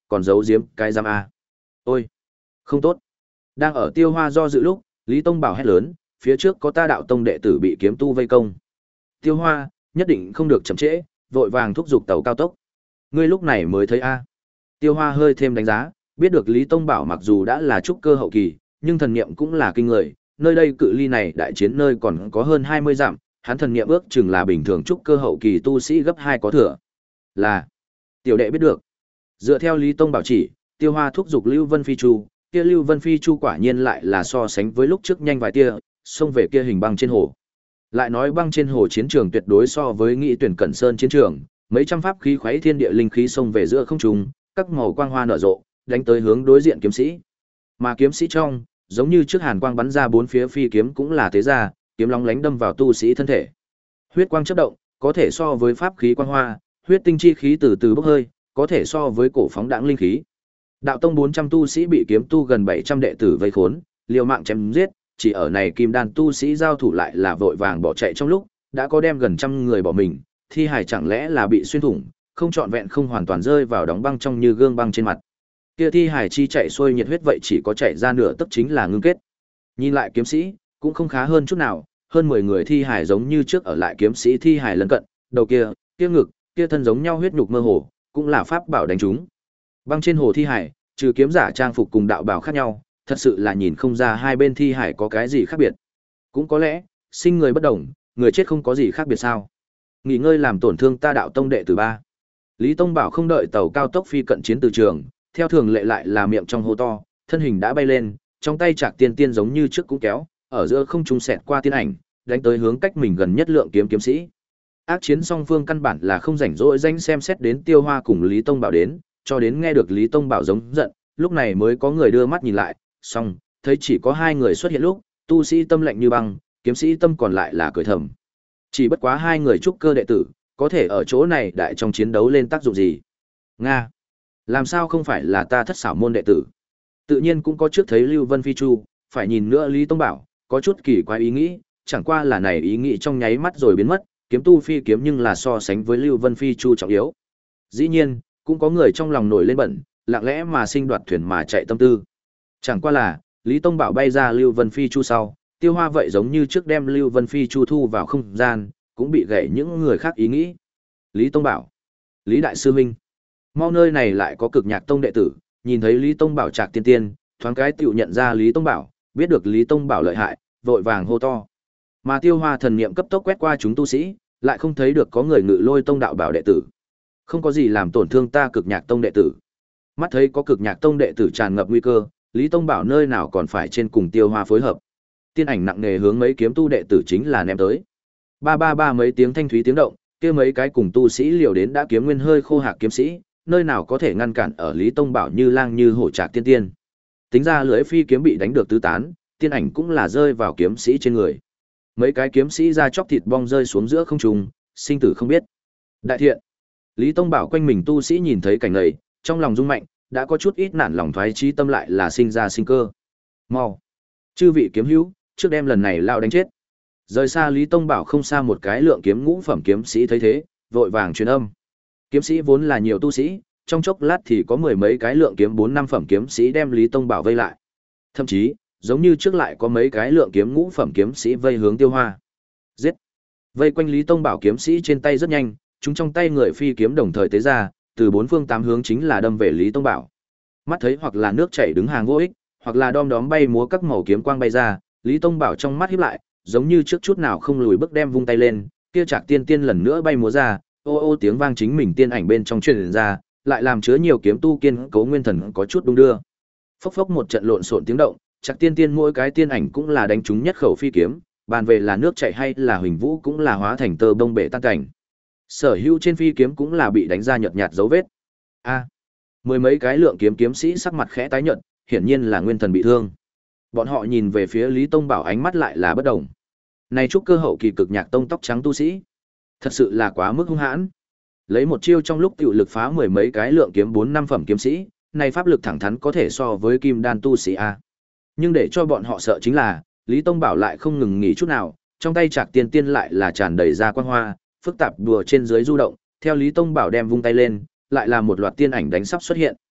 còn giấu giếm cái giam a. Ôi, không tốt. Đang ở Tiêu Hoa do dự lúc, Lý Tông Bảo hét lớn, phía trước có ta đạo tông đệ tử bị kiếm tu vây công. Tiêu Hoa, nhất định không được chậm trễ, vội vàng thúc giục tàu cao tốc. Ngươi lúc này mới thấy a. Tiêu Hoa hơi thêm đánh giá, biết được Lý Tông Bảo mặc dù đã là trúc cơ hậu kỳ, nhưng thần niệm cũng là kinh người, nơi đây cự ly này đại chiến nơi còn có hơn hai mươi dặm, hắn thần niệm ước chừng là bình thường trúc cơ hậu kỳ tu sĩ gấp hai có thừa. Là, tiểu đệ biết được. Dựa theo Lý Tông Bảo chỉ, Tiêu Hoa thúc giục Lưu Vân Phi Chu, kia Lưu Vân Phi Chu quả nhiên lại là so sánh với lúc trước nhanh vài tia, xông về kia hình băng trên hồ. Lại nói băng trên hồ chiến trường tuyệt đối so với nghị tuyển Cẩn Sơn chiến trường, mấy trăm pháp khí khuấy thiên địa linh khí xông về giữa không trung, các màu quang hoa nở rộ, đánh tới hướng đối diện kiếm sĩ. Mà kiếm sĩ trong, giống như trước hàn quang bắn ra bốn phía phi kiếm cũng là thế ra, kiếm long lánh đâm vào tu sĩ thân thể. Huyết quang chớp động, có thể so với pháp khí quang hoa, huyết tinh chi khí từ từ bốc hơi, có thể so với cổ phóng đãng linh khí. Đạo tông bốn trăm tu sĩ bị kiếm tu gần bảy trăm đệ tử vây khốn, liều mạng chém giết, chỉ ở này kim đan tu sĩ giao thủ lại là vội vàng bỏ chạy trong lúc, đã có đem gần trăm người bỏ mình, thi hài chẳng lẽ là bị xuyên thủng, không trọn vẹn không hoàn toàn rơi vào đóng băng trong như gương băng trên mặt. Kia thi hài chi chạy xuôi nhiệt huyết vậy chỉ có chạy ra nửa tấc chính là ngưng kết. Nhìn lại kiếm sĩ, cũng không khá hơn chút nào, hơn mười người thi hài giống như trước ở lại kiếm sĩ thi hài lân cận, đầu kia, kia ngực, kia thân giống nhau huyết nhục mơ hồ, cũng là pháp bảo đánh chúng. Băng trên hồ thi hài, trừ kiếm giả trang phục cùng đạo bảo khác nhau, thật sự là nhìn không ra hai bên thi hài có cái gì khác biệt. Cũng có lẽ, sinh người bất đồng, người chết không có gì khác biệt sao? Nghỉ ngơi làm tổn thương ta đạo tông đệ tử ba. Lý Tông Bảo không đợi tàu cao tốc phi cận chiến từ trường, theo thường lệ lại là miệng trong hô to, thân hình đã bay lên, trong tay Trạc Tiên Tiên giống như trước cũng kéo, ở giữa không trung xẹt qua tiên ảnh, đánh tới hướng cách mình gần nhất lượng kiếm kiếm sĩ. Ác chiến song phương căn bản là không rảnh rỗi danh xem xét đến Tiêu Hoa cùng Lý Tông Bảo đến, cho đến nghe được Lý Tông Bảo giống giận, lúc này mới có người đưa mắt nhìn lại, xong, thấy chỉ có hai người xuất hiện lúc, tu sĩ tâm lạnh như băng, kiếm sĩ tâm còn lại là cười thầm. Chỉ bất quá hai người trúc cơ đệ tử, có thể ở chỗ này đại trong chiến đấu lên tác dụng gì? Nga, làm sao không phải là ta thất xảo môn đệ tử? Tự nhiên cũng có trước thấy Lưu Vân Phi Chu, phải nhìn nữa Lý Tông Bảo, có chút kỳ quái ý nghĩ, chẳng qua là này ý nghĩ trong nháy mắt rồi biến mất, kiếm tu phi kiếm nhưng là so sánh với Lưu Vân Phi Chu trọng yếu. Dĩ nhiên, cũng có người trong lòng nổi lên bận, lặng lẽ mà sinh đoạt thuyền mà chạy tâm tư. Chẳng qua là, Lý Tông Bảo bay ra Lưu Vân Phi Chu sau, Tiêu Hoa vậy giống như trước đem Lưu Vân Phi Chu thu vào không gian, cũng bị gãy những người khác ý nghĩ. Lý Tông Bảo, Lý Đại Sư Minh, mau nơi này lại có Cực Nhạc Tông đệ tử, nhìn thấy Lý Tông Bảo Trạc Tiên Tiên, thoáng cái tiểu nhận ra Lý Tông Bảo, biết được Lý Tông Bảo lợi hại, vội vàng hô to. Mà Tiêu Hoa thần niệm cấp tốc quét qua chúng tu sĩ, lại không thấy được có người Ngự Lôi Tông đạo bảo đệ tử. Không có gì làm tổn thương ta Cực Nhạc Tông đệ tử. Mắt thấy có Cực Nhạc Tông đệ tử tràn ngập nguy cơ, Lý Tông Bảo nơi nào còn phải trên cùng Tiêu Hoa phối hợp. Tiên ảnh nặng nề hướng mấy kiếm tu đệ tử chính là ném tới. Ba ba ba mấy tiếng thanh thúy tiếng động, kia mấy cái cùng tu sĩ liều đến đã kiếm nguyên hơi khô hạc kiếm sĩ, nơi nào có thể ngăn cản ở Lý Tông Bảo như lang như hổ Trạc Tiên Tiên. Tính ra lưỡi phi kiếm bị đánh được tứ tán, tiên ảnh cũng là rơi vào kiếm sĩ trên người. Mấy cái kiếm sĩ ra chóc thịt bong rơi xuống giữa không trung, sinh tử không biết. Đại thiện. Lý Tông Bảo quanh mình tu sĩ nhìn thấy cảnh này, trong lòng rung mạnh, đã có chút ít nản lòng thoái chí tâm lại là sinh ra sinh cơ. Mau, chư vị kiếm hữu, trước đem lần này lao đánh chết. Rời xa Lý Tông Bảo không xa một cái lượng kiếm ngũ phẩm kiếm sĩ thấy thế, vội vàng truyền âm. Kiếm sĩ vốn là nhiều tu sĩ, trong chốc lát thì có mười mấy cái lượng kiếm bốn năm phẩm kiếm sĩ đem Lý Tông Bảo vây lại. Thậm chí, giống như trước lại có mấy cái lượng kiếm ngũ phẩm kiếm sĩ vây hướng Tiêu Hoa. Giết! Vây quanh Lý Tông Bảo kiếm sĩ trên tay rất nhanh, chúng trong tay người phi kiếm đồng thời tế ra, từ bốn phương tám hướng chính là đâm về Lý Tông Bảo. Mắt thấy hoặc là nước chảy đứng hàng vô ích, hoặc là đom đóm bay múa các màu kiếm quang bay ra, Lý Tông Bảo trong mắt híp lại, giống như trước chút nào không lùi bước đem vung tay lên, kia Trạc Tiên Tiên lần nữa bay múa ra, ô ô tiếng vang chính mình tiên ảnh bên trong truyền ra, lại làm chứa nhiều kiếm tu kiên cố nguyên thần có chút đung đưa. Phốc phốc một trận lộn xộn tiếng động, Trạc Tiên Tiên mỗi cái tiên ảnh cũng là đánh trúng nhất khẩu phi kiếm, bàn về là nước chảy hay là huỳnh vũ cũng là hóa thành tơ bông bể tan cảnh. Sở hữu trên phi kiếm cũng là bị đánh ra nhợt nhạt dấu vết. A, mười mấy cái lượng kiếm kiếm sĩ sắc mặt khẽ tái nhợt, hiển nhiên là nguyên thần bị thương. Bọn họ nhìn về phía Lý Tông Bảo ánh mắt lại là bất động. Này trúc cơ hậu kỳ Cực Nhạc Tông tóc trắng tu sĩ, thật sự là quá mức hung hãn. Lấy một chiêu trong lúc tiểu lực phá mười mấy cái lượng kiếm bốn năm phẩm kiếm sĩ, này pháp lực thẳng thắn có thể so với kim đan tu sĩ a. Nhưng để cho bọn họ sợ chính là, Lý Tông Bảo lại không ngừng nghỉ chút nào, trong tay Trạc Tiên Tiên lại là tràn đầy ra quang hoa, phức tạp đùa trên dưới du động, theo Lý Tông Bảo đem vung tay lên, lại là một loạt tiên ảnh đánh sắp xuất hiện.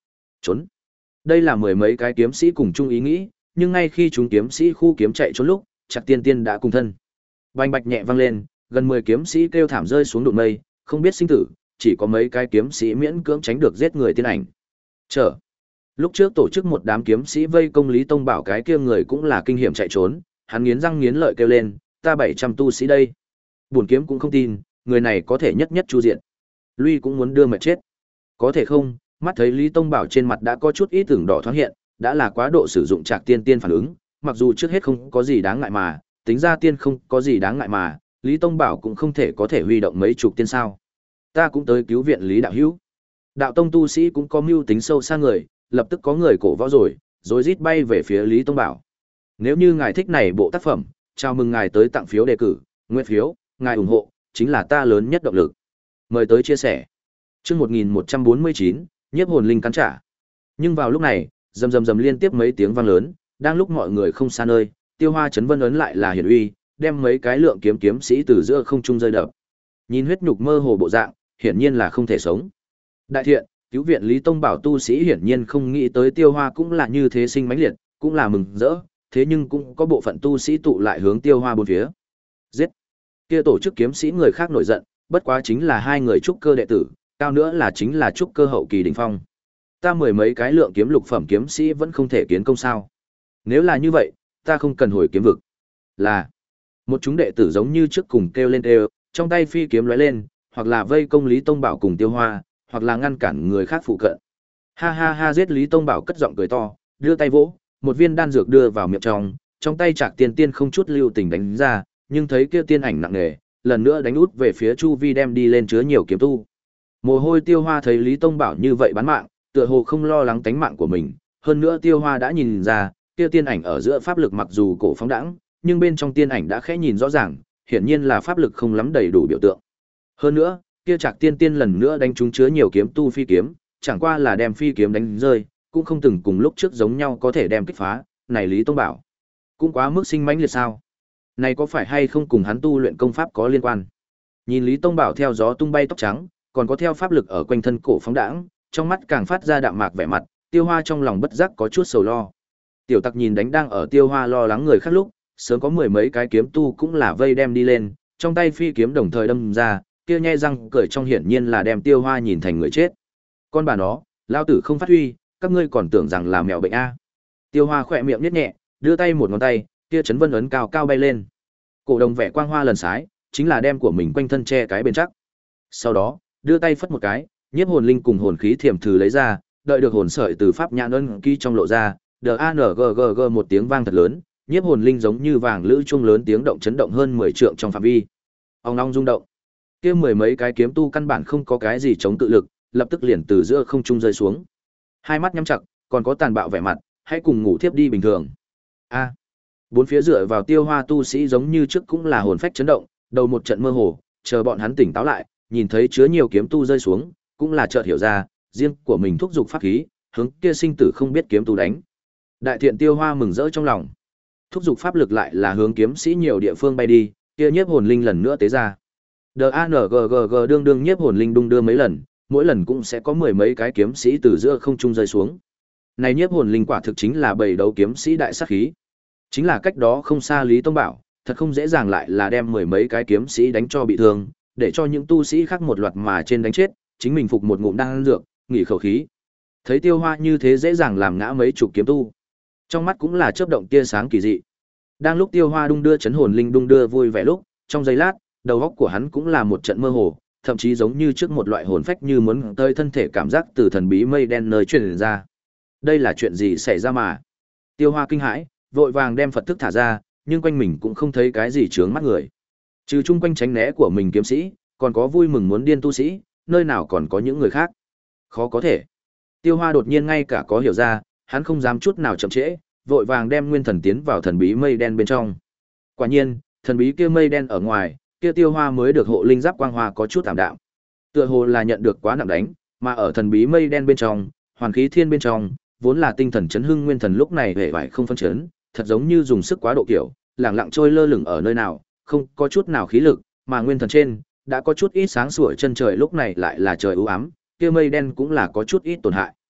Trốn. Đây là mười mấy cái kiếm sĩ cùng chung ý nghĩ, nhưng ngay khi chúng kiếm sĩ khu kiếm chạy trốn lúc, Trạc Tiên Tiên đã cùng thân. Bành bạch nhẹ vang lên, gần mười kiếm sĩ kêu thảm rơi xuống đụn mây, không biết sinh tử, chỉ có mấy cái kiếm sĩ miễn cưỡng tránh được giết người tiên ảnh. Chờ. Lúc trước tổ chức một đám kiếm sĩ vây công Lý Tông Bảo cái kia người cũng là kinh hiểm chạy trốn, hắn nghiến răng nghiến lợi kêu lên, ta bảy trăm tu sĩ đây. Bổn kiếm cũng không tin, người này có thể nhất nhất chu diện. Lui cũng muốn đưa mệt chết. Có thể không, mắt thấy Lý Tông Bảo trên mặt đã có chút ý tưởng đỏ thoáng hiện, đã là quá độ sử dụng Trạc Tiên Tiên phản ứng, mặc dù trước hết không có gì đáng ngại mà, tính ra tiên không có gì đáng ngại mà, Lý Tông Bảo cũng không thể có thể huy động mấy chục tiên sao. Ta cũng tới cứu viện Lý đạo hữu. Đạo tông tu sĩ cũng có mưu tính sâu xa người, lập tức có người cổ võ rồi, rồi rít bay về phía Lý Tông Bảo. Nếu như ngài thích này bộ tác phẩm, chào mừng ngài tới tặng phiếu đề cử, nguyện phiếu, ngài ủng hộ, chính là ta lớn nhất động lực. Mời tới chia sẻ. Chương một nghìn một trăm bốn mươi chín, Nhiếp hồn linh cắn trả. Nhưng vào lúc này, rầm rầm rầm liên tiếp mấy tiếng vang lớn, đang lúc mọi người không xa nơi, Tiêu Hoa chấn vân ấn lại là hiển uy, đem mấy cái lượng kiếm kiếm sĩ từ giữa không trung rơi đập. Nhìn huyết nhục mơ hồ bộ dạng, hiển nhiên là không thể sống. Đại thiện, cứu viện Lý Tông Bảo tu sĩ hiển nhiên không nghĩ tới Tiêu Hoa cũng là như thế sinh mãnh liệt, cũng là mừng rỡ, thế nhưng cũng có bộ phận tu sĩ tụ lại hướng Tiêu Hoa bốn phía. Giết. Kia tổ chức kiếm sĩ người khác nổi giận, bất quá chính là hai người trúc cơ đệ tử, cao nữa là chính là trúc cơ hậu kỳ đỉnh phong. Ta mười mấy cái lượng kiếm lục phẩm kiếm sĩ vẫn không thể kiến công sao? Nếu là như vậy, ta không cần hồi kiếm vực. Là một chúng đệ tử giống như trước cùng kêu lên đều, trong tay phi kiếm lóe lên, hoặc là vây công Lý Tông Bảo cùng Tiêu Hoa, hoặc là ngăn cản người khác phụ cận. Ha ha ha, giết Lý Tông Bảo cất giọng cười to, đưa tay vỗ, một viên đan dược đưa vào miệng trong, trong tay Trạc Tiên Tiên không chút lưu tình đánh ra, nhưng thấy kia tiên ảnh nặng nề, lần nữa đánh út về phía chu vi đem đi lên chứa nhiều kiếm tu. Mồ hôi Tiêu Hoa thấy Lý Tông Bảo như vậy bán mạng, tựa hồ không lo lắng tánh mạng của mình, hơn nữa Tiêu Hoa đã nhìn ra, kia tiên ảnh ở giữa pháp lực mặc dù cổ phóng đãng, nhưng bên trong tiên ảnh đã khẽ nhìn rõ ràng, hiển nhiên là pháp lực không lắm đầy đủ biểu tượng. Hơn nữa, kia Trạc Tiên Tiên lần nữa đánh trúng chứa nhiều kiếm tu phi kiếm, chẳng qua là đem phi kiếm đánh rơi, cũng không từng cùng lúc trước giống nhau có thể đem kích phá, này Lý Tông Bảo, cũng quá mức sinh mãnh liệt sao? Này có phải hay không cùng hắn tu luyện công pháp có liên quan? Nhìn Lý Tông Bảo theo gió tung bay tóc trắng, còn có theo pháp lực ở quanh thân cổ phóng đãng, trong mắt càng phát ra đạm mạc vẻ mặt, Tiêu Hoa trong lòng bất giác có chút sầu lo. Tiểu Tặc nhìn đánh đang ở Tiêu Hoa lo lắng người khác lúc, sớm có mười mấy cái kiếm tu cũng là vây đem đi lên, trong tay phi kiếm đồng thời đâm ra, kia nhe răng cười trong hiển nhiên là đem Tiêu Hoa nhìn thành người chết. Con bà nó, lao tử không phát huy, các ngươi còn tưởng rằng là mèo bệnh a? Tiêu Hoa khỏe miệng nhếch nhẹ, đưa tay một ngón tay, kia chấn vân ấn cao cao bay lên. Cổ đồng vẻ quang hoa lần sái, chính là đem của mình quanh thân che cái bền chắc. Sau đó, đưa tay phất một cái, nhiếp hồn linh cùng hồn khí thiểm thử lấy ra, đợi được hồn sợi từ pháp nhãn ấn ký trong lộ ra, D A N G G G một tiếng vang thật lớn, nhiếp hồn linh giống như vàng lữ chuông lớn tiếng động chấn động hơn mười trượng trong phạm vi. Ong ong rung động. Kia mười mấy cái kiếm tu căn bản không có cái gì chống tự lực, lập tức liền từ giữa không trung rơi xuống. Hai mắt nhắm chặt, còn có tàn bạo vẻ mặt, hãy cùng ngủ thiếp đi bình thường. A. Bốn phía dựa vào Tiêu Hoa tu sĩ giống như trước cũng là hồn phách chấn động, đầu một trận mơ hồ, chờ bọn hắn tỉnh táo lại, nhìn thấy chứa nhiều kiếm tu rơi xuống, cũng là chợt hiểu ra, riêng của mình thúc giục pháp khí, hướng kia sinh tử không biết kiếm tu đánh. Đại thiện Tiêu Hoa mừng rỡ trong lòng. Thúc giục pháp lực lại là hướng kiếm sĩ nhiều địa phương bay đi, kia nhiếp hồn linh lần nữa tế ra. D A N G G G đương đương nhiếp hồn linh đung đưa mấy lần, mỗi lần cũng sẽ có mười mấy cái kiếm sĩ từ giữa không trung rơi xuống. Này nhiếp hồn linh quả thực chính là bầy đấu kiếm sĩ đại sát khí. Chính là cách đó không xa Lý Tông Bảo, thật không dễ dàng lại là đem mười mấy cái kiếm sĩ đánh cho bị thương, để cho những tu sĩ khác một loạt mà trên đánh chết, chính mình phục một ngụm đan dược, nghỉ khẩu khí. Thấy Tiêu Hoa như thế dễ dàng làm ngã mấy chục kiếm tu, trong mắt cũng là chớp động tia sáng kỳ dị. Đang lúc Tiêu Hoa đung đưa chấn hồn linh đung đưa vui vẻ lúc, trong giây lát, đầu óc của hắn cũng là một trận mơ hồ, thậm chí giống như trước một loại hồn phách như muốn tơi thân thể cảm giác từ thần bí mây đen nơi truyền ra. Đây là chuyện gì xảy ra mà? Tiêu Hoa kinh hãi, vội vàng đem Phật thức thả ra, nhưng quanh mình cũng không thấy cái gì chướng mắt người. Trừ chung quanh tránh né của mình kiếm sĩ, còn có vui mừng muốn điên tu sĩ, nơi nào còn có những người khác. Khó có thể. Tiêu Hoa đột nhiên ngay cả có hiểu ra, hắn không dám chút nào chậm trễ, vội vàng đem nguyên thần tiến vào thần bí mây đen bên trong. Quả nhiên, thần bí kia mây đen ở ngoài, kia Tiêu Hoa mới được hộ linh giáp quang hoa có chút tạm đạm. Tựa hồ là nhận được quá nặng đánh, mà ở thần bí mây đen bên trong, hoàn khí thiên bên trong, vốn là tinh thần chấn hưng nguyên thần lúc này hề vải không phân chấn, thật giống như dùng sức quá độ kiểu, lẳng lặng trôi lơ lửng ở nơi nào, không có chút nào khí lực, mà nguyên thần trên đã có chút ít sáng sủa chân trời lúc này lại là trời u ám, kia mây đen cũng là có chút ít tổn hại.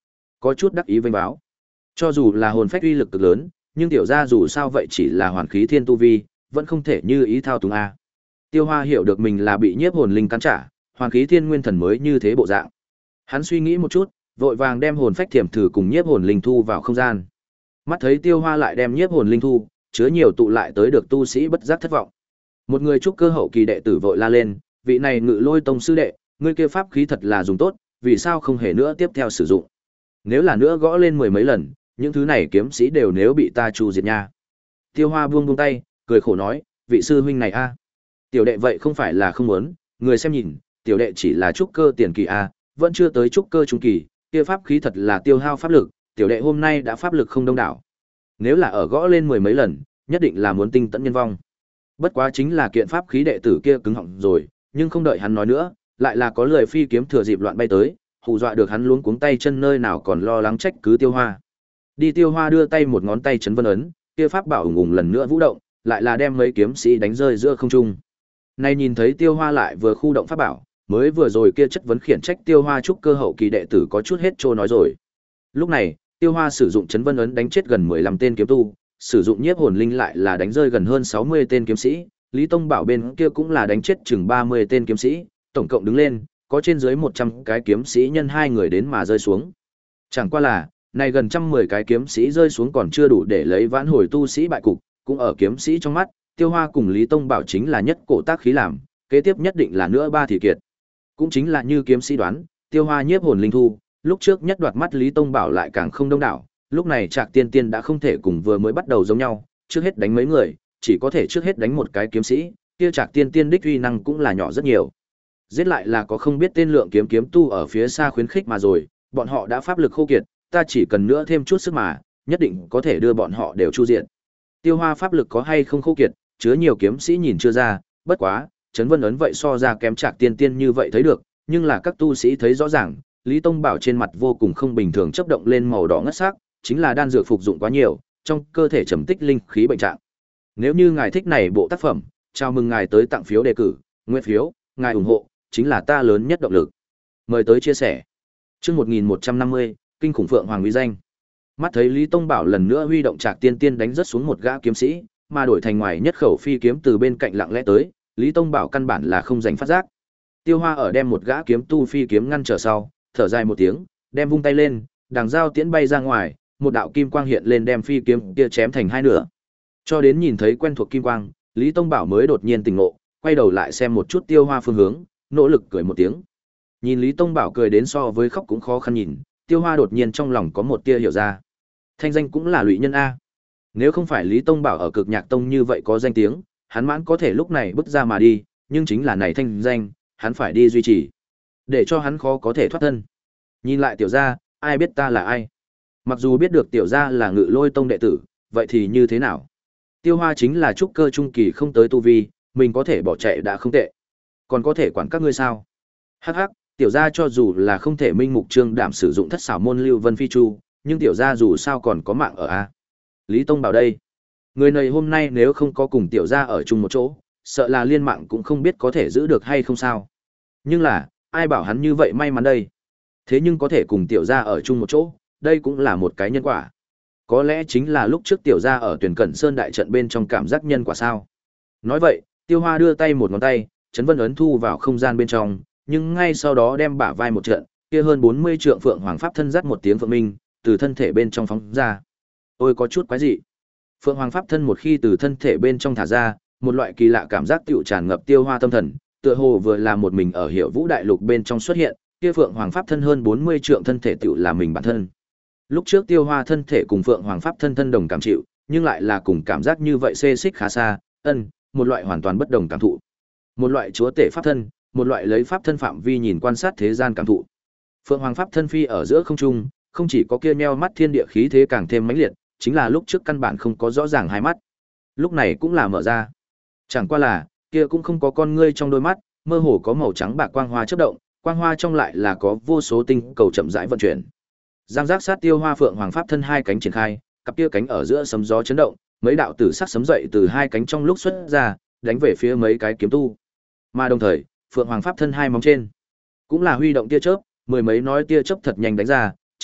có chút đắc ý vênh báo. Cho dù là hồn phách uy lực cực lớn, nhưng tiểu gia dù sao vậy chỉ là hoàn khí thiên tu vi, vẫn không thể như ý thao túng a. Tiêu Hoa hiểu được mình là bị nhiếp hồn linh cắn trả, hoàn khí thiên nguyên thần mới như thế bộ dạng. Hắn suy nghĩ một chút, vội vàng đem hồn phách thiểm thử cùng nhiếp hồn linh thu vào không gian. Mắt thấy Tiêu Hoa lại đem nhiếp hồn linh thu, chứa nhiều tụ lại tới được tu sĩ bất giác thất vọng. Một người trúc cơ hậu kỳ đệ tử vội la lên, vị này Ngự Lôi tông sư đệ, ngươi kia pháp khí thật là dùng tốt, vì sao không hề nữa tiếp theo sử dụng? Nếu là nữa gõ lên mười mấy lần, những thứ này kiếm sĩ đều nếu bị ta chu diệt nha. Tiêu Hoa buông buông tay, cười khổ nói, vị sư huynh này a, tiểu đệ vậy không phải là không muốn, người xem nhìn, tiểu đệ chỉ là trúc cơ tiền kỳ a, vẫn chưa tới trúc cơ trung kỳ, kia pháp khí thật là tiêu hao pháp lực, tiểu đệ hôm nay đã pháp lực không đông đảo. Nếu là ở gõ lên mười mấy lần, nhất định là muốn tinh tận nhân vong. Bất quá chính là kiện pháp khí đệ tử kia cứng họng rồi, nhưng không đợi hắn nói nữa, lại là có lười phi kiếm thừa dịp loạn bay tới, hù dọa được hắn luống cuống tay chân nơi nào còn lo lắng trách cứ Tiêu Hoa. Đi Tiêu Hoa đưa tay một ngón tay chấn vân ấn, kia pháp bảo ùng ùng lần nữa vũ động, lại là đem mấy kiếm sĩ đánh rơi giữa không trung. Nay nhìn thấy Tiêu Hoa lại vừa khu động pháp bảo, mới vừa rồi kia chất vấn khiển trách Tiêu Hoa trúc cơ hậu kỳ đệ tử có chút hết trô nói rồi. Lúc này, Tiêu Hoa sử dụng chấn vân ấn đánh chết gần mười lăm tên kiếm tu, sử dụng nhiếp hồn linh lại là đánh rơi gần hơn sáu mươi tên kiếm sĩ, Lý Tông Bảo bên kia cũng là đánh chết chừng ba mươi tên kiếm sĩ, tổng cộng đứng lên, có trên dưới một trăm cái kiếm sĩ nhân hai người đến mà rơi xuống. Chẳng qua là, này gần trăm mười cái kiếm sĩ rơi xuống còn chưa đủ để lấy vãn hồi tu sĩ bại cục, cũng ở kiếm sĩ trong mắt, Tiêu Hoa cùng Lý Tông Bảo chính là nhất cổ tác khí làm, kế tiếp nhất định là nữa ba thì kiệt. Cũng chính là như kiếm sĩ đoán, Tiêu Hoa nhiếp hồn linh thu, lúc trước nhất đoạt mắt Lý Tông Bảo lại càng không đông đảo, lúc này Trạc Tiên Tiên đã không thể cùng vừa mới bắt đầu giống nhau, trước hết đánh mấy người, chỉ có thể trước hết đánh một cái kiếm sĩ, kia Trạc Tiên Tiên đích uy năng cũng là nhỏ rất nhiều. Giết lại là có không biết tên lượng kiếm kiếm tu ở phía xa khuyến khích mà rồi, bọn họ đã pháp lực khô kiệt, ta chỉ cần nữa thêm chút sức mà, nhất định có thể đưa bọn họ đều chu diện. Tiêu Hoa pháp lực có hay không khô kiệt, chứa nhiều kiếm sĩ nhìn chưa ra, bất quá, chấn vân ấn vậy so ra kém Trạc Tiên Tiên như vậy thấy được, nhưng là các tu sĩ thấy rõ ràng, Lý Tông Bảo trên mặt vô cùng không bình thường chớp động lên màu đỏ ngất sắc, chính là đan dược phục dụng quá nhiều, trong cơ thể trầm tích linh khí bệnh trạng. Nếu như ngài thích này bộ tác phẩm, chào mừng ngài tới tặng phiếu đề cử, nguyện phiếu, ngài ủng hộ chính là ta lớn nhất động lực. Mời tới chia sẻ. Chương một nghìn một trăm năm mươi, kinh khủng phượng hoàng uy danh. Mắt thấy Lý Tông Bảo lần nữa huy động Trạc Tiên Tiên đánh rất xuống một gã kiếm sĩ, mà đổi thành ngoài nhất khẩu phi kiếm từ bên cạnh lặng lẽ tới, Lý Tông Bảo căn bản là không dành phát giác. Tiêu Hoa ở đem một gã kiếm tu phi kiếm ngăn trở sau, thở dài một tiếng, đem vung tay lên, đằng dao tiễn bay ra ngoài, một đạo kim quang hiện lên đem phi kiếm kia chém thành hai nửa. Cho đến nhìn thấy quen thuộc kim quang, Lý Tông Bảo mới đột nhiên tỉnh ngộ, quay đầu lại xem một chút Tiêu Hoa phương hướng, nỗ lực cười một tiếng. Nhìn Lý Tông Bảo cười đến so với khóc cũng khó khăn nhìn, Tiêu Hoa đột nhiên trong lòng có một tia hiểu ra. Thanh danh cũng là lụy nhân a. Nếu không phải Lý Tông Bảo ở Cực Nhạc Tông như vậy có danh tiếng, hắn mãn có thể lúc này bước ra mà đi, nhưng chính là này thanh danh, hắn phải đi duy trì, để cho hắn khó có thể thoát thân. Nhìn lại tiểu gia, ai biết ta là ai? Mặc dù biết được tiểu gia là Ngự Lôi Tông đệ tử, vậy thì như thế nào? Tiêu Hoa chính là trúc cơ trung kỳ không tới tu vi, mình có thể bỏ chạy đã không tệ. Còn có thể quản các ngươi sao? Hắc hắc, tiểu gia cho dù là không thể minh mục trương đảm sử dụng thất xảo môn lưu vân phi chu, nhưng tiểu gia dù sao còn có mạng ở a. Lý Tông Bảo đây, người này hôm nay nếu không có cùng tiểu gia ở chung một chỗ, sợ là liên mạng cũng không biết có thể giữ được hay không sao. Nhưng là, ai bảo hắn như vậy may mắn đây? Thế nhưng có thể cùng tiểu gia ở chung một chỗ, đây cũng là một cái nhân quả. Có lẽ chính là lúc trước tiểu gia ở Tuyển Cẩn Sơn đại trận bên trong cảm giác nhân quả sao. Nói vậy, Tiêu Hoa đưa tay một ngón tay, chấn vân ấn thu vào không gian bên trong, nhưng ngay sau đó đem bả vai một trận, kia hơn bốn mươi trượng phượng hoàng pháp thân dắt một tiếng phượng minh, từ thân thể bên trong phóng ra. Ôi có chút quái dị. Phượng hoàng pháp thân một khi từ thân thể bên trong thả ra, một loại kỳ lạ cảm giác tựu tràn ngập Tiêu Hoa tâm thần, tựa hồ vừa là một mình ở Hiểu Vũ đại lục bên trong xuất hiện, kia phượng hoàng pháp thân hơn bốn mươi trượng thân thể tựu là mình bản thân. Lúc trước Tiêu Hoa thân thể cùng phượng hoàng pháp thân thân đồng cảm chịu, nhưng lại là cùng cảm giác như vậy xê xích khá xa, ân, một loại hoàn toàn bất đồng cảm thụ. Một loại chúa tể pháp thân, một loại lấy pháp thân phạm vi nhìn quan sát thế gian cảm thụ. Phượng hoàng pháp thân phi ở giữa không trung, không chỉ có kia nheo mắt thiên địa khí thế càng thêm mãnh liệt, chính là lúc trước căn bản không có rõ ràng hai mắt. Lúc này cũng là mở ra. Chẳng qua là, kia cũng không có con ngươi trong đôi mắt, mơ hồ có màu trắng bạc quang hoa chớp động, quang hoa trong lại là có vô số tinh cầu chậm rãi vận chuyển. Giang giác sát Tiêu Hoa phượng hoàng pháp thân hai cánh triển khai, cặp kia cánh ở giữa sấm gió chấn động, mấy đạo tử sắc sấm dậy từ hai cánh trong lúc xuất ra, đánh về phía mấy cái kiếm tu. Mà đồng thời, phượng hoàng pháp thân hai móng trên cũng là huy động tia chớp, mười mấy nói tia chớp thật nhanh đánh ra,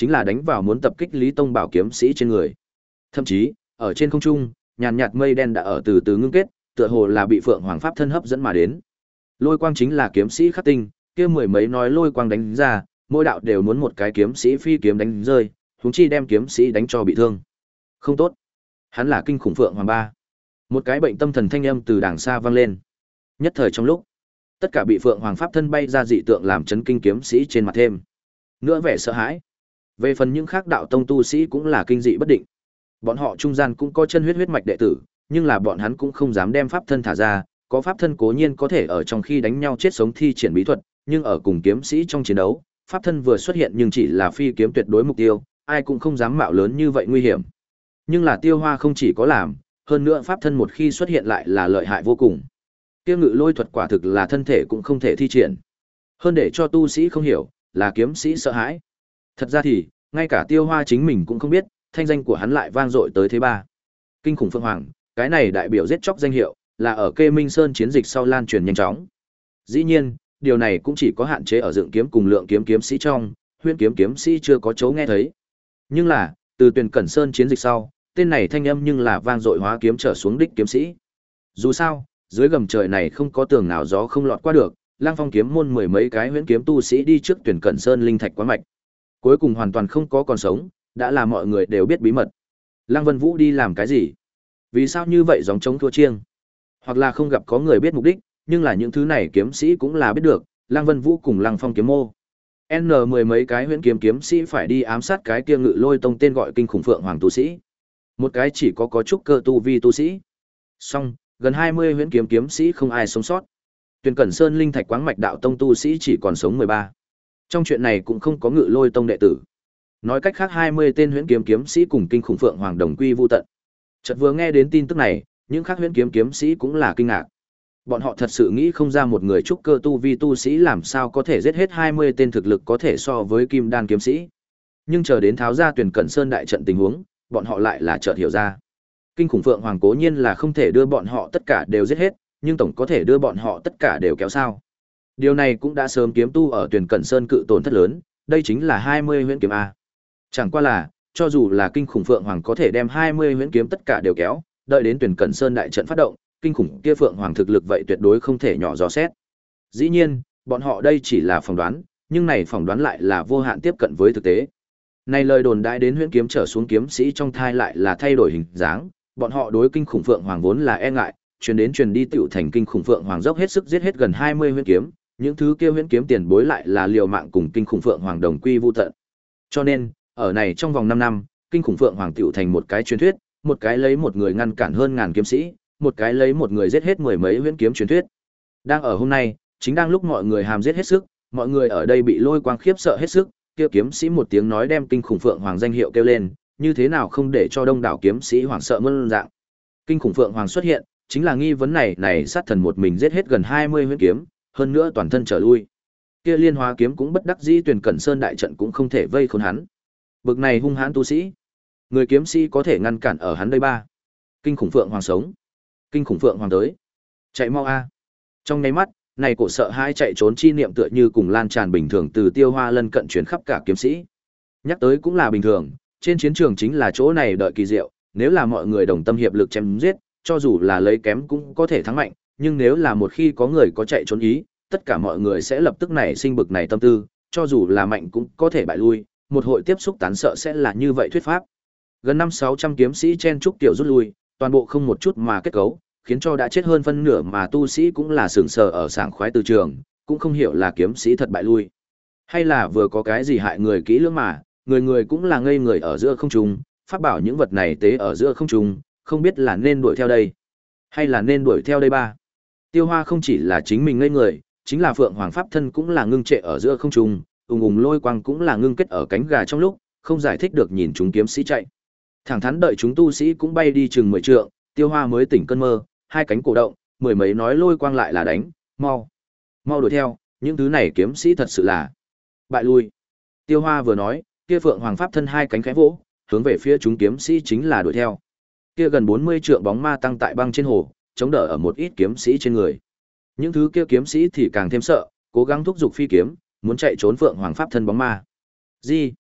chính là đánh vào muốn tập kích Lý Tông Bảo kiếm sĩ trên người. Thậm chí, ở trên không trung, nhàn nhạt mây đen đã ở từ từ ngưng kết, tựa hồ là bị Phượng Hoàng pháp thân hấp dẫn mà đến. Lôi quang chính là kiếm sĩ khắc tinh, kia mười mấy nói lôi quang đánh ra, mỗi đạo đều muốn một cái kiếm sĩ phi kiếm đánh rơi, huống chi đem kiếm sĩ đánh cho bị thương. Không tốt. Hắn là kinh khủng Phượng Hoàng ba. Một cái bệnh tâm thần thanh âm từ đàng xa vang lên. Nhất thời trong lúc, tất cả bị Phượng Hoàng pháp thân bay ra dị tượng làm chấn kinh kiếm sĩ trên mặt thêm nữa vẻ sợ hãi. Về phần những khác đạo tông tu sĩ cũng là kinh dị bất định. Bọn họ trung gian cũng có chân huyết huyết mạch đệ tử, nhưng là bọn hắn cũng không dám đem pháp thân thả ra, có pháp thân cố nhiên có thể ở trong khi đánh nhau chết sống thi triển bí thuật, nhưng ở cùng kiếm sĩ trong chiến đấu, pháp thân vừa xuất hiện nhưng chỉ là phi kiếm tuyệt đối mục tiêu, ai cũng không dám mạo lớn như vậy nguy hiểm. Nhưng là Tiêu Hoa không chỉ có làm, hơn nữa pháp thân một khi xuất hiện lại là lợi hại vô cùng. Tiêu ngự lôi thuật quả thực là thân thể cũng không thể thi triển. Hơn để cho tu sĩ không hiểu, là kiếm sĩ sợ hãi. Thật ra thì, ngay cả Tiêu Hoa chính mình cũng không biết, thanh danh của hắn lại vang dội tới thế ba. Kinh khủng Phượng Hoàng, cái này đại biểu giết chóc danh hiệu, là ở Kê Minh Sơn chiến dịch sau lan truyền nhanh chóng. Dĩ nhiên, điều này cũng chỉ có hạn chế ở dựng kiếm cùng lượng kiếm kiếm sĩ trong, huyễn kiếm kiếm sĩ chưa có chỗ nghe thấy. Nhưng là, từ Tuyền Cẩn Sơn chiến dịch sau, tên này thanh âm nhưng là vang dội hóa kiếm trở xuống đích kiếm sĩ. Dù sao, dưới gầm trời này không có tường nào gió không lọt qua được, Lăng Phong kiếm môn mười mấy cái huyễn kiếm tu sĩ đi trước Tuyền Cẩn Sơn linh thạch quá mạch. Cuối cùng hoàn toàn không có còn sống, đã là mọi người đều biết bí mật. Lăng Vân Vũ đi làm cái gì? Vì sao như vậy gióng trống thua chiêng? Hoặc là không gặp có người biết mục đích, nhưng là những thứ này kiếm sĩ cũng là biết được, Lăng Vân Vũ cùng Lăng Phong kiếm mô. N mười mấy cái huyễn kiếm kiếm sĩ phải đi ám sát cái kia ngự lôi tông tên gọi kinh khủng Phượng Hoàng tu sĩ. Một cái chỉ có có chút cơ tu vi tu sĩ. Song, gần hai mươi huyễn kiếm kiếm sĩ không ai sống sót. Tuyền Cẩn Sơn linh thạch quáng mạch đạo tông tu sĩ chỉ còn sống mười ba. Trong chuyện này cũng không có ngự lôi tông đệ tử. Nói cách khác hai mươi tên huyễn kiếm kiếm sĩ cùng kinh khủng Phượng Hoàng đồng quy vu tận. Chợt vừa nghe đến tin tức này, những khác huyễn kiếm kiếm sĩ cũng là kinh ngạc. Bọn họ thật sự nghĩ không ra một người trúc cơ tu vi tu sĩ làm sao có thể giết hết hai mươi tên thực lực có thể so với kim đan kiếm sĩ. Nhưng chờ đến tháo ra Tuyền Cẩn Sơn đại trận tình huống, bọn họ lại là chợt hiểu ra. Kinh khủng Phượng Hoàng cố nhiên là không thể đưa bọn họ tất cả đều giết hết, nhưng tổng có thể đưa bọn họ tất cả đều kéo sao. Điều này cũng đã sớm kiếm tu ở Tuyền Cẩn Sơn cự tổn thất lớn, đây chính là hai mươi huyễn kiếm a. Chẳng qua là, cho dù là kinh khủng Phượng Hoàng có thể đem hai mươi huyễn kiếm tất cả đều kéo, đợi đến Tuyền Cẩn Sơn đại trận phát động, kinh khủng kia Phượng Hoàng thực lực vậy tuyệt đối không thể nhỏ dò xét. Dĩ nhiên, bọn họ đây chỉ là phỏng đoán, nhưng này phỏng đoán lại là vô hạn tiếp cận với thực tế. Này lời đồn đại đến huyễn kiếm trở xuống kiếm sĩ trong thai lại là thay đổi hình dáng, bọn họ đối kinh khủng Phượng Hoàng vốn là e ngại, truyền đến truyền đi tiểu thành kinh khủng Phượng Hoàng dốc hết sức giết hết gần hai mươi huyễn kiếm, những thứ kia huyễn kiếm tiền bối lại là liều mạng cùng kinh khủng Phượng Hoàng đồng quy vu tận. Cho nên, ở này trong vòng năm năm, kinh khủng Phượng Hoàng tiểu thành một cái truyền thuyết, một cái lấy một người ngăn cản hơn ngàn kiếm sĩ, một cái lấy một người giết hết mười mấy huyễn kiếm truyền thuyết. Đang ở hôm nay, chính đang lúc mọi người hàm giết hết sức, mọi người ở đây bị lôi quang khiếp sợ hết sức, kia kiếm sĩ một tiếng nói đem kinh khủng Phượng Hoàng danh hiệu kêu lên, như thế nào không để cho đông đảo kiếm sĩ hoảng sợ muôn dạng. Kinh khủng Phượng Hoàng xuất hiện, chính là nghi vấn này, này sát thần một mình giết hết gần hai mươi huyễn kiếm, hơn nữa toàn thân trở lui. Kia Liên Hóa kiếm cũng bất đắc dĩ, Tuyền Cẩn Sơn đại trận cũng không thể vây khốn hắn. Bực này hung hãn tu sĩ, người kiếm sĩ có thể ngăn cản ở hắn đây ba. Kinh khủng Phượng Hoàng sống. Kinh khủng Phượng Hoàng tới. Chạy mau a. Trong nháy mắt, này cổ sợ hãi chạy trốn chi niệm tựa như cùng lan tràn bình thường từ Tiêu Hoa lân cận truyền khắp cả kiếm sĩ. Nhắc tới cũng là bình thường, trên chiến trường chính là chỗ này đợi kỳ diệu, nếu là mọi người đồng tâm hiệp lực chém giết, cho dù là lấy kém cũng có thể thắng mạnh, nhưng nếu là một khi có người có chạy trốn ý, tất cả mọi người sẽ lập tức nảy sinh bực này tâm tư, cho dù là mạnh cũng có thể bại lui, một hội tiếp xúc tán sợ sẽ là như vậy thuyết pháp. Gần năm sáu trăm kiếm sĩ chen trúc tiểu rút lui, toàn bộ không một chút mà kết cấu, khiến cho đã chết hơn phân nửa mà tu sĩ cũng là sừng sờ ở sảng khoái từ trường, cũng không hiểu là kiếm sĩ thật bại lui, hay là vừa có cái gì hại người kỹ lưỡng mà, người người cũng là ngây người ở giữa không trung, pháp bảo những vật này tế ở giữa không trung, không biết là nên đuổi theo đây, hay là nên đuổi theo đây ba. Tiêu Hoa không chỉ là chính mình ngây người, chính là Phượng Hoàng pháp thân cũng là ngưng trệ ở giữa không trung, ùng ùng lôi quang cũng là ngưng kết ở cánh gà trong lúc, không giải thích được nhìn chúng kiếm sĩ chạy. Thẳng thắn đợi chúng tu sĩ cũng bay đi chừng mười trượng, Tiêu Hoa mới tỉnh cơn mơ, hai cánh cổ động, mười mấy nói lôi quang lại là đánh, mau, mau đuổi theo, những thứ này kiếm sĩ thật sự là bại lui. Tiêu Hoa vừa nói, kia Phượng Hoàng pháp thân hai cánh khẽ vỗ, hướng về phía chúng kiếm sĩ chính là đuổi theo. Kia gần bốn mươi trượng bóng ma tăng tại băng trên hồ, chống đỡ ở một ít kiếm sĩ trên người. Những thứ kia kiếm sĩ thì càng thêm sợ, cố gắng thúc giục phi kiếm, muốn chạy trốn Phượng Hoàng pháp thân bóng ma. Gì?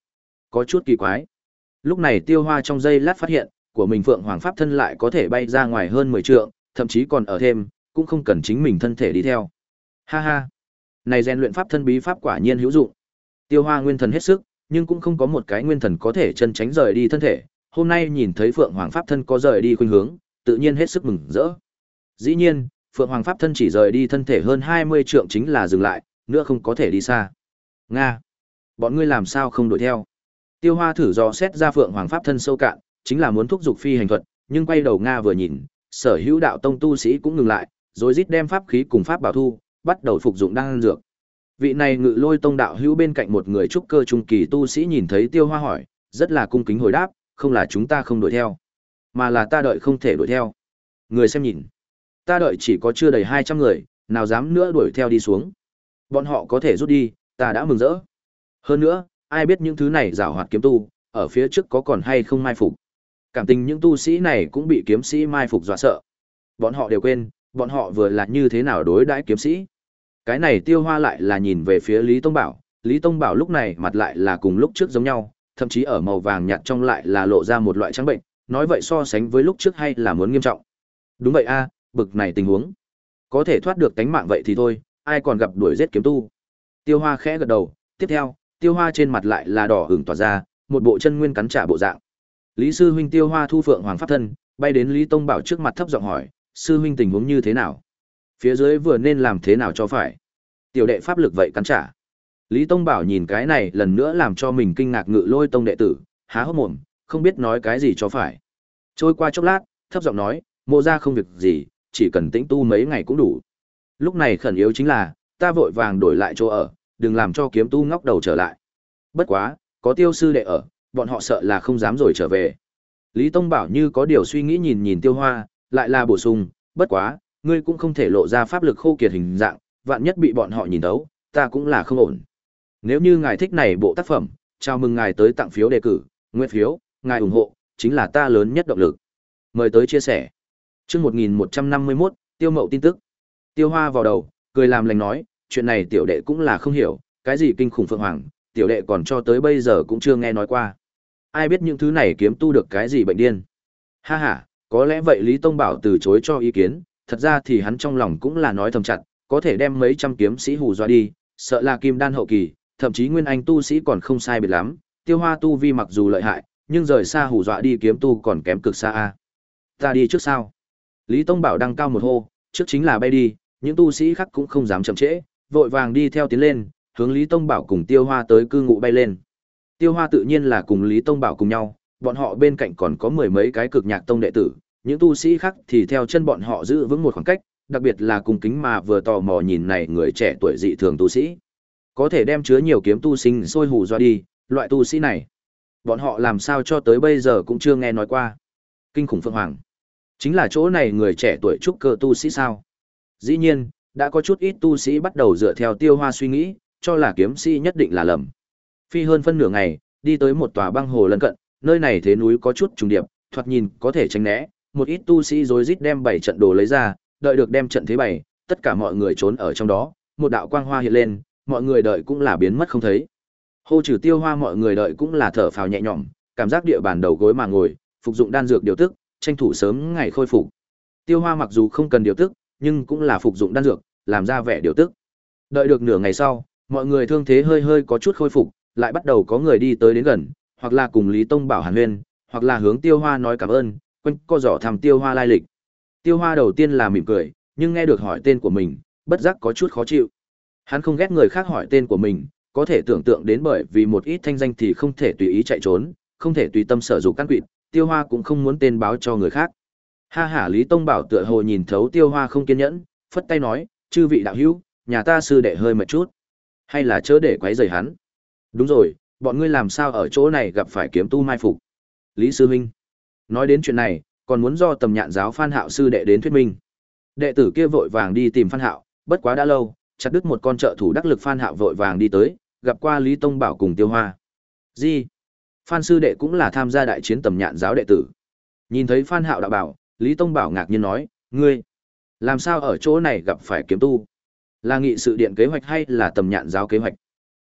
có chút kỳ quái. Lúc này Tiêu Hoa trong giây lát phát hiện, của mình Phượng Hoàng Pháp thân lại có thể bay ra ngoài hơn mười trượng, thậm chí còn ở thêm, cũng không cần chính mình thân thể đi theo. Ha ha, này rèn luyện pháp thân bí pháp quả nhiên hữu dụng. Tiêu Hoa nguyên thần hết sức, nhưng cũng không có một cái nguyên thần có thể chân tránh rời đi thân thể. Hôm nay nhìn thấy Phượng Hoàng Pháp thân có rời đi khuynh hướng, tự nhiên hết sức mừng rỡ. Dĩ nhiên, Phượng Hoàng Pháp thân chỉ rời đi thân thể hơn hai mươi trượng chính là dừng lại, nữa không có thể đi xa. Nga, bọn ngươi làm sao không đuổi theo? Tiêu Hoa thử dò xét ra Phượng Hoàng Pháp thân sâu cạn, chính là muốn thúc giục phi hành thuật, nhưng quay đầu Nga vừa nhìn, sở hữu đạo tông tu sĩ cũng ngừng lại, rồi rít đem pháp khí cùng pháp bảo thu, bắt đầu phục dụng đan dược. Vị này Ngự Lôi tông đạo hữu bên cạnh một người trúc cơ trung kỳ tu sĩ nhìn thấy Tiêu Hoa hỏi, rất là cung kính hồi đáp, không là chúng ta không đuổi theo, mà là ta đợi không thể đuổi theo. Người xem nhìn, ta đợi chỉ có chưa đầy hai trăm người, nào dám nữa đuổi theo đi xuống. Bọn họ có thể rút đi, ta đã mừng rỡ. Hơn nữa, ai biết những thứ này giảo hoạt kiếm tu, ở phía trước có còn hay không mai phục. Cảm tình những tu sĩ này cũng bị kiếm sĩ mai phục dọa sợ. Bọn họ đều quên, bọn họ vừa là như thế nào đối đãi kiếm sĩ. Cái này Tiêu Hoa lại là nhìn về phía Lý Tông Bảo, Lý Tông Bảo lúc này mặt lại là cùng lúc trước giống nhau, thậm chí ở màu vàng nhạt trong lại là lộ ra một loại trắng bệnh, nói vậy so sánh với lúc trước hay là muốn nghiêm trọng. Đúng vậy a, bực này tình huống, có thể thoát được tánh mạng vậy thì thôi, ai còn gặp đuổi giết kiếm tu. Tiêu Hoa khẽ gật đầu, tiếp theo, Tiêu Hoa trên mặt lại là đỏ ửng tỏa ra, một bộ chân nguyên cắn trả bộ dạng. Lý sư huynh Tiêu Hoa thu Phượng Hoàng Pháp thân, bay đến Lý Tông Bảo trước mặt thấp giọng hỏi, sư huynh tình huống như thế nào? Phía dưới vừa nên làm thế nào cho phải? Tiểu đệ pháp lực vậy cắn trả. Lý Tông Bảo nhìn cái này lần nữa làm cho mình kinh ngạc Ngự Lôi tông đệ tử, há hốc mồm, không biết nói cái gì cho phải. Trôi qua chốc lát, thấp giọng nói, mộ ra không việc gì, chỉ cần tĩnh tu mấy ngày cũng đủ. Lúc này khẩn yếu chính là, ta vội vàng đổi lại chỗ ở, đừng làm cho kiếm tu ngóc đầu trở lại. Bất quá, có Tiêu sư đệ ở, bọn họ sợ là không dám rồi trở về. Lý Tông Bảo như có điều suy nghĩ nhìn nhìn Tiêu Hoa, lại là bổ sung, bất quá, ngươi cũng không thể lộ ra pháp lực khô kiệt hình dạng, vạn nhất bị bọn họ nhìn thấu, ta cũng là không ổn. Nếu như ngài thích này bộ tác phẩm, chào mừng ngài tới tặng phiếu đề cử, nguyện phiếu, ngài ủng hộ, chính là ta lớn nhất động lực. Mời tới chia sẻ. Chương một nghìn một trăm năm mươi mốt, Tiêu Mậu tin tức. Tiêu Hoa vào đầu, cười làm lành nói, chuyện này tiểu đệ cũng là không hiểu, cái gì kinh khủng phượng hoàng, tiểu đệ còn cho tới bây giờ cũng chưa nghe nói qua. Ai biết những thứ này kiếm tu được cái gì bệnh điên. Ha ha, có lẽ vậy Lý Tông Bảo từ chối cho ý kiến, thật ra thì hắn trong lòng cũng là nói thầm chặt, có thể đem mấy trăm kiếm sĩ hù dọa đi, sợ là kim đan hậu kỳ, thậm chí nguyên anh tu sĩ còn không sai biệt lắm. Tiêu Hoa tu vi mặc dù lợi hại, nhưng rời xa hù dọa đi kiếm tu còn kém cực xa a. Ta đi trước sao? Lý Tông Bảo đăng cao một hô, trước chính là bay đi, những tu sĩ khác cũng không dám chậm trễ, vội vàng đi theo tiến lên, hướng Lý Tông Bảo cùng Tiêu Hoa tới cư ngụ bay lên. Tiêu Hoa tự nhiên là cùng Lý Tông Bảo cùng nhau, bọn họ bên cạnh còn có mười mấy cái cực nhạc tông đệ tử, những tu sĩ khác thì theo chân bọn họ giữ vững một khoảng cách, đặc biệt là cùng kính mà vừa tò mò nhìn này người trẻ tuổi dị thường tu sĩ. Có thể đem chứa nhiều kiếm tu sinh sôi hù dọa đi, loại tu sĩ này, bọn họ làm sao cho tới bây giờ cũng chưa nghe nói qua. Kinh khủng Phượng Hoàng, chính là chỗ này người trẻ tuổi trúc cơ tu sĩ sao? Dĩ nhiên, đã có chút ít tu sĩ bắt đầu dựa theo Tiêu Hoa suy nghĩ, cho là kiếm sĩ nhất định là lầm. Phi hơn phân nửa ngày, đi tới một tòa băng hồ lân cận, nơi này thế núi có chút trùng điệp, thoạt nhìn có thể tránh né, một ít tu sĩ rối rít đem bảy trận đồ lấy ra, đợi được đem trận thế bày, tất cả mọi người trốn ở trong đó, một đạo quang hoa hiện lên, mọi người đợi cũng là biến mất không thấy. Hô trừ Tiêu Hoa mọi người đợi cũng là thở phào nhẹ nhõm, cảm giác địa bàn đầu gối mà ngồi, phục dụng đan dược điều tức, tranh thủ sớm ngày khôi phục. Tiêu Hoa mặc dù không cần điều tức, nhưng cũng là phục dụng đan dược, làm ra vẻ điều tức. Đợi được nửa ngày sau, mọi người thương thế hơi hơi có chút khôi phục, lại bắt đầu có người đi tới đến gần, hoặc là cùng Lý Tông Bảo hàn huyên, hoặc là hướng Tiêu Hoa nói cảm ơn, quanh co giỏ thăm Tiêu Hoa lai lịch. Tiêu Hoa đầu tiên là mỉm cười, nhưng nghe được hỏi tên của mình, bất giác có chút khó chịu. Hắn không ghét người khác hỏi tên của mình, có thể tưởng tượng đến bởi vì một ít thanh danh thì không thể tùy ý chạy trốn, không thể tùy tâm sở dục căn quỵt, Tiêu Hoa cũng không muốn tên báo cho người khác. Ha ha, Lý Tông Bảo tựa hồ nhìn thấu Tiêu Hoa không kiên nhẫn, phất tay nói, chư vị đạo hữu, nhà ta sư đệ hơi mệt chút, hay là chớ để quấy rầy hắn. Đúng rồi, bọn ngươi làm sao ở chỗ này gặp phải kiếm tu mai phục? Lý sư huynh nói đến chuyện này, còn muốn do Tầm Nhạn giáo Phan Hạo sư đệ đến thuyết minh. Đệ tử kia vội vàng đi tìm Phan Hạo, bất quá đã lâu, chặt đứt một con trợ thủ đắc lực Phan Hạo vội vàng đi tới, gặp qua Lý Tông Bảo cùng Tiêu Hoa. Gì? Phan sư đệ cũng là tham gia đại chiến Tầm Nhạn giáo đệ tử. Nhìn thấy Phan Hạo đạo bảo, Lý Tông Bảo ngạc nhiên nói, ngươi làm sao ở chỗ này gặp phải kiếm tu? Là nghị sự điện kế hoạch hay là Tầm Nhạn giáo kế hoạch?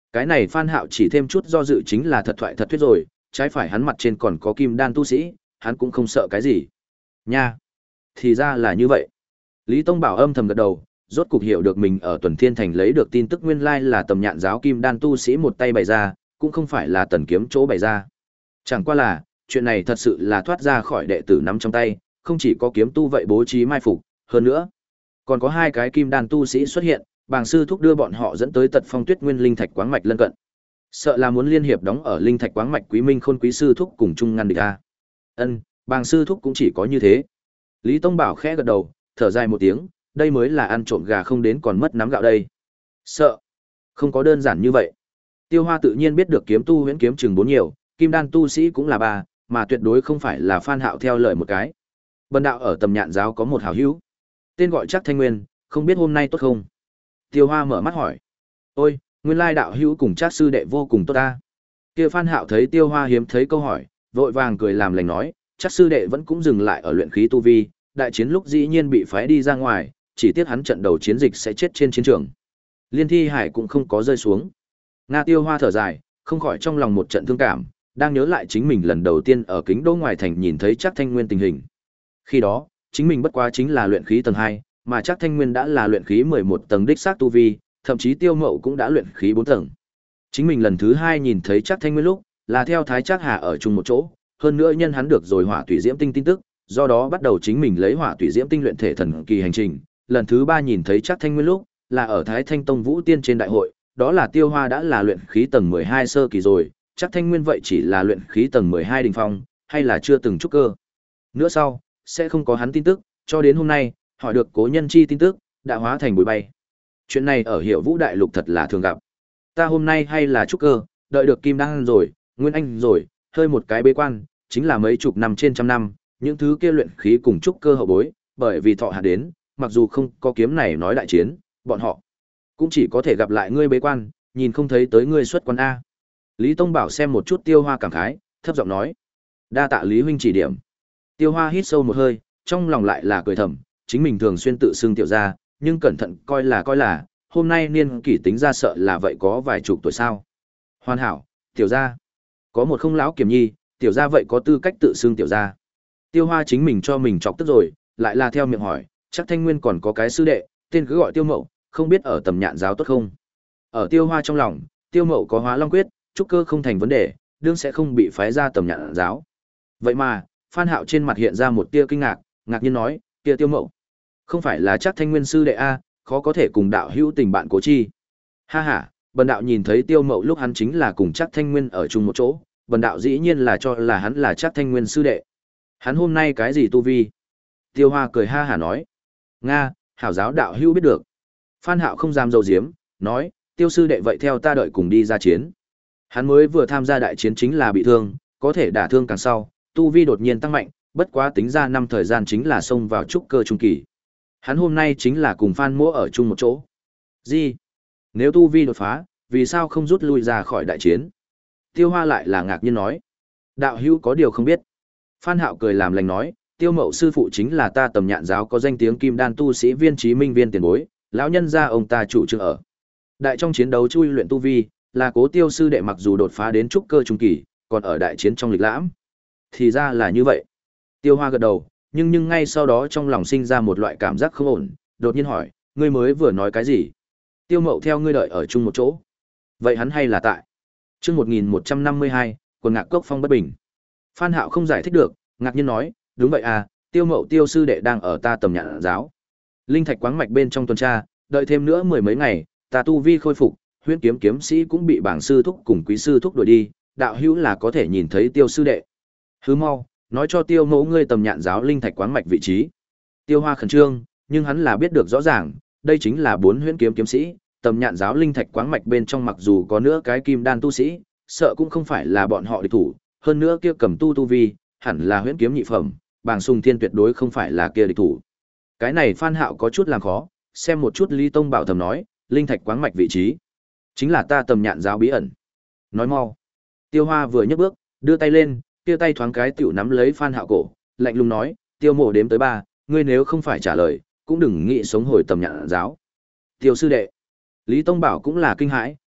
Cái này Phan Hạo chỉ thêm chút do dự chính là thật thoại thật thuyết rồi, trái phải hắn mặt trên còn có kim đan tu sĩ, hắn cũng không sợ cái gì. Nha, thì ra là như vậy. Lý Tông Bảo âm thầm gật đầu, rốt cục hiểu được mình ở Tuần Thiên Thành lấy được tin tức nguyên lai là Tầm Nhạn giáo kim đan tu sĩ một tay bày ra, cũng không phải là Tần Kiếm chỗ bày ra. Chẳng qua là, chuyện này thật sự là thoát ra khỏi đệ tử nắm trong tay, không chỉ có kiếm tu vậy bố trí mai phục, hơn nữa, còn có hai cái kim đan tu sĩ xuất hiện, Bàng sư thúc đưa bọn họ dẫn tới Tật Phong Tuyết Nguyên linh thạch quáng mạch lân cận. Sợ là muốn liên hiệp đóng ở linh thạch quáng mạch Quý Minh Khôn quý sư thúc cùng chung ngăn địch a. Ân, Bàng sư thúc cũng chỉ có như thế. Lý Tông Bảo khẽ gật đầu, thở dài một tiếng, đây mới là ăn trộm gà không đến còn mất nắm gạo đây. Sợ, không có đơn giản như vậy. Tiêu Hoa tự nhiên biết được kiếm tu huyễn kiếm chừng bốn nhiều, kim đan tu sĩ cũng là ba, mà tuyệt đối không phải là Phan Hạo theo lời một cái. Bần đạo ở Tầm Nhạn giáo có một hảo hữu, tên gọi chắc Thanh Nguyên, không biết hôm nay tốt không? Tiêu Hoa mở mắt hỏi. Ôi, nguyên lai đạo hữu cùng chắc sư đệ vô cùng tốt ta. Kia Phan Hạo thấy Tiêu Hoa hiếm thấy câu hỏi, vội vàng cười làm lành nói, chắc sư đệ vẫn cũng dừng lại ở luyện khí tu vi, đại chiến lúc dĩ nhiên bị phái đi ra ngoài, chỉ tiếc hắn trận đầu chiến dịch sẽ chết trên chiến trường. Liên thi hải cũng không có rơi xuống. Nga Tiêu Hoa thở dài, không khỏi trong lòng một trận thương cảm, đang nhớ lại chính mình lần đầu tiên ở kính đỗ ngoài thành nhìn thấy chắc Thanh Nguyên tình hình. Khi đó, chính mình bất quá chính là luyện khí tầng hai, mà chắc Thanh Nguyên đã là luyện khí mười một tầng đích xác tu vi, thậm chí Tiêu Mậu cũng đã luyện khí bốn tầng. Chính mình lần thứ hai nhìn thấy chắc Thanh Nguyên lúc, là theo Thái Trác Hà ở chung một chỗ, hơn nữa nhân hắn được rồi Hỏa Tủy Diễm Tinh tin tức, do đó bắt đầu chính mình lấy Hỏa Tủy Diễm Tinh luyện thể thần kỳ hành trình. Lần thứ ba nhìn thấy chắc Thanh Nguyên lúc, là ở Thái Thanh Tông Vũ Tiên trên đại hội, đó là Tiêu Hoa đã là luyện khí tầng mười hai sơ kỳ rồi, chắc Thanh Nguyên vậy chỉ là luyện khí tầng mười hai đỉnh phong, hay là chưa từng trúc cơ. Nữa sau, sẽ không có hắn tin tức, cho đến hôm nay, hỏi được cố nhân chi tin tức, đã hóa thành bụi bay. Chuyện này ở Hiểu Vũ đại lục thật là thường gặp. Ta hôm nay hay là trúc cơ, đợi được kim đan rồi, nguyên anh rồi, hơi một cái bế quan, chính là mấy chục năm trên trăm năm, những thứ kia luyện khí cùng trúc cơ hậu bối, bởi vì thọ hạ đến, mặc dù không có kiếm này nói đại chiến, bọn họ cũng chỉ có thể gặp lại ngươi bế quan, nhìn không thấy tới ngươi xuất quan a. Lý Tông Bảo xem một chút Tiêu Hoa cảm khái, thấp giọng nói: "Đa tạ Lý huynh chỉ điểm." Tiêu Hoa hít sâu một hơi, trong lòng lại là cười thầm, chính mình thường xuyên tự xưng tiểu gia, nhưng cẩn thận coi là coi là, hôm nay niên kỷ tính ra sợ là vậy có vài chục tuổi sao? Hoàn hảo, tiểu gia. Có một không lão kiểm nhi, tiểu gia vậy có tư cách tự xưng tiểu gia. Tiêu Hoa chính mình cho mình chọc tức rồi, lại là theo miệng hỏi, chắc Thanh Nguyên còn có cái sư đệ, tên cứ gọi Tiêu Mậu, không biết ở Tầm Nhạn giáo tốt không? Ở Tiêu Hoa trong lòng, Tiêu Mậu có Hóa Long quyết, trúc cơ không thành vấn đề, đương sẽ không bị phái ra Tầm Nhạn giáo. Vậy mà, Phan Hạo trên mặt hiện ra một tia kinh ngạc, ngạc nhiên nói, kia Tiêu Mậu, không phải là chắc Thanh Nguyên sư đệ a, khó có thể cùng đạo hữu tình bạn cố chi. Ha ha, bần đạo nhìn thấy Tiêu Mậu lúc hắn chính là cùng chắc Thanh Nguyên ở chung một chỗ, bần đạo dĩ nhiên là cho là hắn là chắc Thanh Nguyên sư đệ. Hắn hôm nay cái gì tu vi? Tiêu Hoa cười ha hả nói. Nga, hảo giáo đạo hữu biết được. Phan Hạo không dám dầu diếm, nói, Tiêu sư đệ vậy theo ta đợi cùng đi ra chiến. Hắn mới vừa tham gia đại chiến chính là bị thương, có thể đả thương càng sau, tu vi đột nhiên tăng mạnh, bất quá tính ra năm thời gian chính là xông vào trúc cơ trung kỳ. Hắn hôm nay chính là cùng Phan Mỗ ở chung một chỗ. Gì? Nếu tu vi đột phá, vì sao không rút lui ra khỏi đại chiến? Tiêu Hoa lại là ngạc nhiên nói. Đạo hữu có điều không biết. Phan Hạo cười làm lành nói, Tiêu Mậu sư phụ chính là ta Tầm Nhạn giáo có danh tiếng kim đan tu sĩ Viên Chí Minh Viên tiền bối, lão nhân gia ông ta chủ trương ở. Đại trong chiến đấu chui luyện tu vi, là Cố Tiêu sư đệ mặc dù đột phá đến trúc cơ trung kỳ, còn ở đại chiến trong lịch lãm. Thì ra là như vậy. Tiêu Hoa gật đầu, nhưng nhưng ngay sau đó trong lòng sinh ra một loại cảm giác không ổn, đột nhiên hỏi, ngươi mới vừa nói cái gì? Tiêu Mậu theo ngươi đợi ở chung một chỗ. Vậy hắn hay là tại? Chương một nghìn một trăm năm mươi hai, quần ngạc cốc phong bất bình. Phan Hạo không giải thích được, ngạc nhiên nói, đúng vậy à, Tiêu Mậu Tiêu sư đệ đang ở ta Tầm Nhạn giáo. Linh thạch quáng mạch bên trong tuần tra, đợi thêm nữa mười mấy ngày, ta tu vi khôi phục, huyễn kiếm kiếm sĩ cũng bị bảng sư thúc cùng quý sư thúc đuổi đi, đạo hữu là có thể nhìn thấy Tiêu sư đệ. Hứ mau, nói cho Tiêu Mẫu ngươi Tầm Nhạn giáo linh thạch quáng mạch vị trí. Tiêu Hoa khẩn trương, nhưng hắn là biết được rõ ràng, đây chính là bốn huyễn kiếm kiếm sĩ, Tầm Nhạn giáo linh thạch quáng mạch bên trong mặc dù có nữa cái kim đan tu sĩ, sợ cũng không phải là bọn họ địch thủ, hơn nữa kia cầm tu tu vi, hẳn là huyễn kiếm nhị phẩm, Bàng Sùng Thiên tuyệt đối không phải là kia địch thủ. Cái này Phan Hạo có chút làm khó, xem một chút Lý Tông Bảo thầm nói, linh thạch quáng mạch vị trí, chính là ta Tầm Nhạn giáo bí ẩn. Nói mau. Tiêu Hoa vừa nhấc bước, đưa tay lên, kia tay thoáng cái tiểu nắm lấy Phan Hạo cổ, lạnh lùng nói, Tiêu Mộ đếm tới ba, ngươi nếu không phải trả lời, cũng đừng nghĩ sống hồi Tầm Nhạn giáo. Tiêu sư đệ. Lý Tông Bảo cũng là kinh hãi,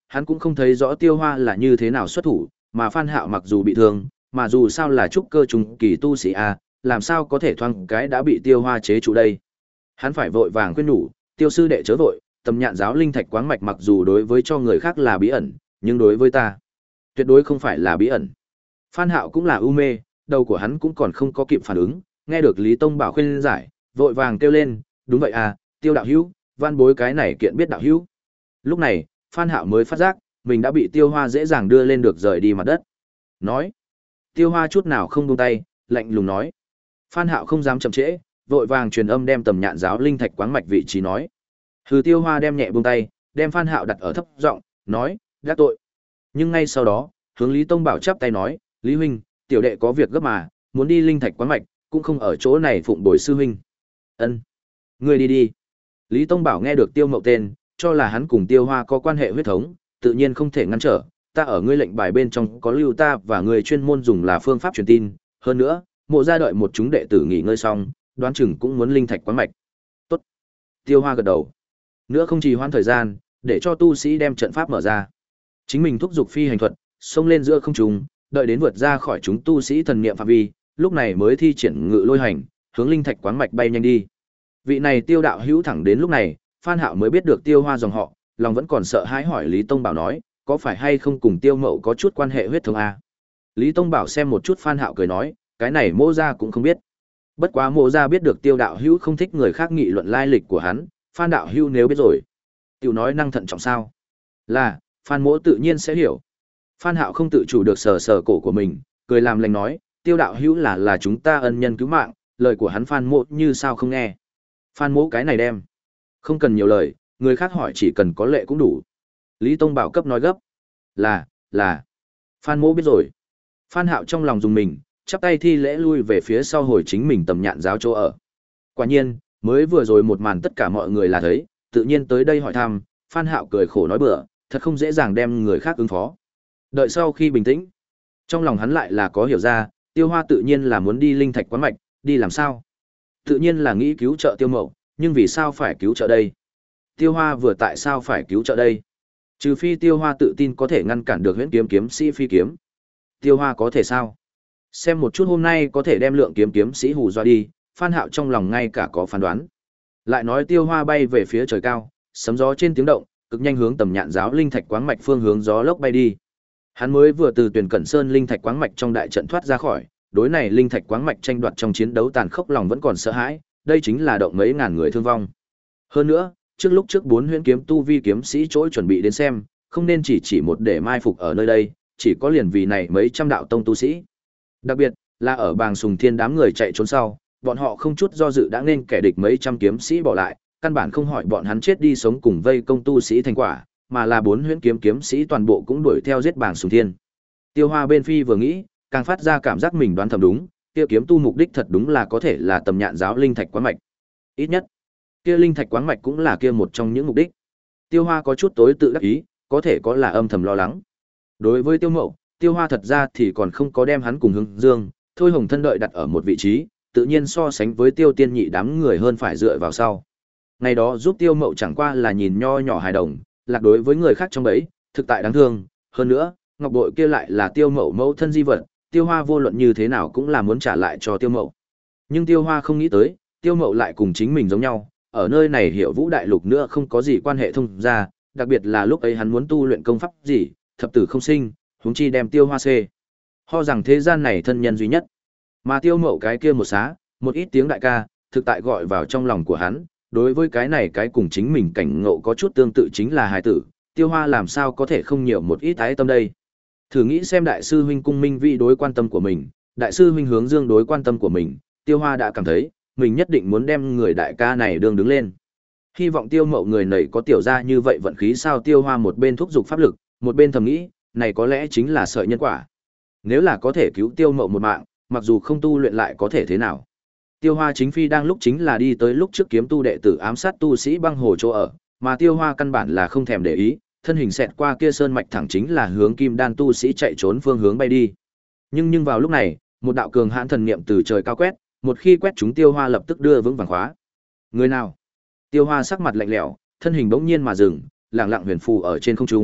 hắn cũng không thấy rõ Tiêu Hoa là như thế nào xuất thủ, mà Phan Hạo mặc dù bị thương, mà dù sao là trúc cơ trùng kỳ tu sĩ a, làm sao có thể thoáng cái đã bị Tiêu Hoa chế trụ đây. Hắn phải vội vàng khuyên nhủ, Tiêu sư đệ chớ vội, tầm nhạn giáo linh thạch quáng mạch mặc dù đối với cho người khác là bí ẩn, nhưng đối với ta, tuyệt đối không phải là bí ẩn. Phan Hạo cũng là u mê, đầu của hắn cũng còn không có kịp phản ứng, nghe được Lý Tông Bảo khuyên giải, vội vàng kêu lên, đúng vậy à, Tiêu đạo hữu, van bối cái này kiện biết đạo hữu. Lúc này, Phan Hạo mới phát giác, mình đã bị Tiêu Hoa dễ dàng đưa lên được rời đi mặt đất. Nói, Tiêu Hoa chút nào không buông tay, lạnh lùng nói. Phan Hạo không dám chậm trễ, vội vàng truyền âm đem tầm nhạn giáo linh thạch quáng mạch vị trí nói. Hừ, Tiêu Hoa đem nhẹ buông tay, đem Phan Hạo đặt ở thấp giọng, nói, gác tội. Nhưng ngay sau đó, hướng Lý Tông Bảo chắp tay nói, Lý huynh, tiểu đệ có việc gấp mà, muốn đi linh thạch quán mạch, cũng không ở chỗ này phụng bồi sư huynh. Ân, ngươi đi đi. Lý Tông Bảo nghe được Tiêu Mậu tên, cho là hắn cùng Tiêu Hoa có quan hệ huyết thống, tự nhiên không thể ngăn trở. Ta ở ngươi lệnh bài bên trong có lưu ta và người chuyên môn dùng là phương pháp truyền tin. Hơn nữa, mộ gia đợi một chúng đệ tử nghỉ ngơi xong, đoán chừng cũng muốn linh thạch quán mạch. Tốt. Tiêu Hoa gật đầu. Nữa không trì hoãn thời gian, để cho tu sĩ đem trận pháp mở ra. Chính mình thúc giục phi hành thuật, xông lên giữa không trung, đợi đến vượt ra khỏi chúng tu sĩ thần niệm phạm vi, lúc này mới thi triển ngự lôi hành, hướng linh thạch quáng mạch bay nhanh đi. Vị này Tiêu đạo hữu thẳng đến lúc này, Phan Hạo mới biết được Tiêu Hoa dòng họ, lòng vẫn còn sợ hãi hỏi Lý Tông Bảo nói, có phải hay không cùng Tiêu Mậu có chút quan hệ huyết thống a? Lý Tông Bảo xem một chút Phan Hạo cười nói, cái này Mộ gia cũng không biết. Bất quá Mộ gia biết được Tiêu đạo hữu không thích người khác nghị luận lai lịch của hắn, Phan đạo hữu nếu biết rồi, tiểu nói năng thận trọng sao? Là, Phan Mỗ tự nhiên sẽ hiểu. Phan Hạo không tự chủ được sờ sờ cổ của mình, cười làm lành nói, Tiêu đạo hữu là là chúng ta ân nhân cứu mạng, lời của hắn Phan Mỗ như sao không nghe. Phan Mỗ cái này đem. Không cần nhiều lời, người khác hỏi chỉ cần có lệ cũng đủ. Lý Tông Bảo cấp nói gấp. Là, là. Phan Mỗ biết rồi. Phan Hạo trong lòng dùng mình, chắp tay thi lễ lui về phía sau hồi chính mình tầm nhạn giáo chỗ ở. Quả nhiên, mới vừa rồi một màn tất cả mọi người là thấy, tự nhiên tới đây hỏi thăm, Phan Hạo cười khổ nói bừa, thật không dễ dàng đem người khác ứng phó. Đợi sau khi bình tĩnh, trong lòng hắn lại là có hiểu ra, Tiêu Hoa tự nhiên là muốn đi linh thạch quán mạch, đi làm sao? Tự nhiên là nghĩ cứu trợ Tiêu Mậu, nhưng vì sao phải cứu trợ đây? Tiêu Hoa vừa tại sao phải cứu trợ đây? Trừ phi Tiêu Hoa tự tin có thể ngăn cản được Huyễn Kiếm kiếm sĩ phi kiếm. Tiêu Hoa có thể sao? Xem một chút hôm nay có thể đem Lượng Kiếm kiếm sĩ hù dọa đi, Phan Hạo trong lòng ngay cả có phán đoán. Lại nói Tiêu Hoa bay về phía trời cao, sấm gió trên tiếng động, cực nhanh hướng tầm nhạn giáo linh thạch quáng mạch phương hướng gió lốc bay đi. Hắn mới vừa từ Tuyền Cẩn Sơn linh thạch quáng mạch trong đại trận thoát ra khỏi, đối này linh thạch quáng mạch tranh đoạt trong chiến đấu tàn khốc lòng vẫn còn sợ hãi, đây chính là động mấy ngàn người thương vong. Hơn nữa, trước lúc trước bốn huyễn kiếm tu vi kiếm sĩ trỗi chuẩn bị đến xem, không nên chỉ chỉ một để mai phục ở nơi đây, chỉ có liền vì này mấy trăm đạo tông tu sĩ. Đặc biệt là ở Bàng Sùng Thiên đám người chạy trốn sau, bọn họ không chút do dự đã nên kẻ địch mấy trăm kiếm sĩ bỏ lại, căn bản không hỏi bọn hắn chết đi sống cùng vây công tu sĩ thành quả, mà là bốn huyễn kiếm kiếm sĩ toàn bộ cũng đuổi theo giết Bàng Sùng Thiên. Tiêu Hoa bên phi vừa nghĩ, càng phát ra cảm giác mình đoán thầm đúng, kia kiếm tu mục đích thật đúng là có thể là tầm nhạn giáo linh thạch quán mạch. Ít nhất, kia linh thạch quán mạch cũng là kia một trong những mục đích. Tiêu Hoa có chút tối tự đắc ý, có thể có là âm thầm lo lắng. Đối với Tiêu Mậu, Tiêu Hoa thật ra thì còn không có đem hắn cùng Hướng Dương, Thôi Hồng thân đợi đặt ở một vị trí, tự nhiên so sánh với Tiêu Tiên Nhị đám người hơn phải dựa vào sau. Ngày đó giúp Tiêu Mậu chẳng qua là nhìn nho nhỏ hài đồng, lạc đối với người khác trong bẫy, thực tại đáng thương, hơn nữa, ngọc bội kia lại là Tiêu Mậu mẫu thân di vật, Tiêu Hoa vô luận như thế nào cũng là muốn trả lại cho Tiêu Mậu. Nhưng Tiêu Hoa không nghĩ tới, Tiêu Mậu lại cùng chính mình giống nhau, ở nơi này Hiểu Vũ đại lục nữa không có gì quan hệ thông ra, đặc biệt là lúc ấy hắn muốn tu luyện công pháp gì, thập tử không sinh, huống chi đem Tiêu Hoa xê. Ho rằng thế gian này thân nhân duy nhất. Mà Tiêu Mậu cái kia một xá, một ít tiếng đại ca, thực tại gọi vào trong lòng của hắn, đối với cái này cái cùng chính mình cảnh ngộ có chút tương tự chính là hài tử, Tiêu Hoa làm sao có thể không nhiều một ít ái tâm đây. Thử nghĩ xem đại sư huynh Cung Minh Vĩ đối quan tâm của mình, đại sư huynh Hướng Dương đối quan tâm của mình, Tiêu Hoa đã cảm thấy, mình nhất định muốn đem người đại ca này đường đứng lên. Hy vọng Tiêu Mậu người này có tiểu ra như vậy vận khí sao. Tiêu Hoa một bên thúc giục pháp lực, một bên thầm nghĩ, này có lẽ chính là sợi nhân quả. Nếu là có thể cứu Tiêu Mậu một mạng, mặc dù không tu luyện lại có thể thế nào. Tiêu Hoa chính phi đang lúc chính là đi tới lúc trước kiếm tu đệ tử ám sát tu sĩ băng hồ chỗ ở, mà Tiêu Hoa căn bản là không thèm để ý, thân hình xẹt qua kia sơn mạch thẳng chính là hướng kim đan tu sĩ chạy trốn phương hướng bay đi. Nhưng nhưng vào lúc này, một đạo cường hãn thần niệm từ trời cao quét, một khi quét chúng Tiêu Hoa lập tức đưa vững vàng khóa. Người nào? Tiêu Hoa sắc mặt lạnh lẽo, thân hình bỗng nhiên mà dừng, lặng lặng huyền phù ở trên không trung,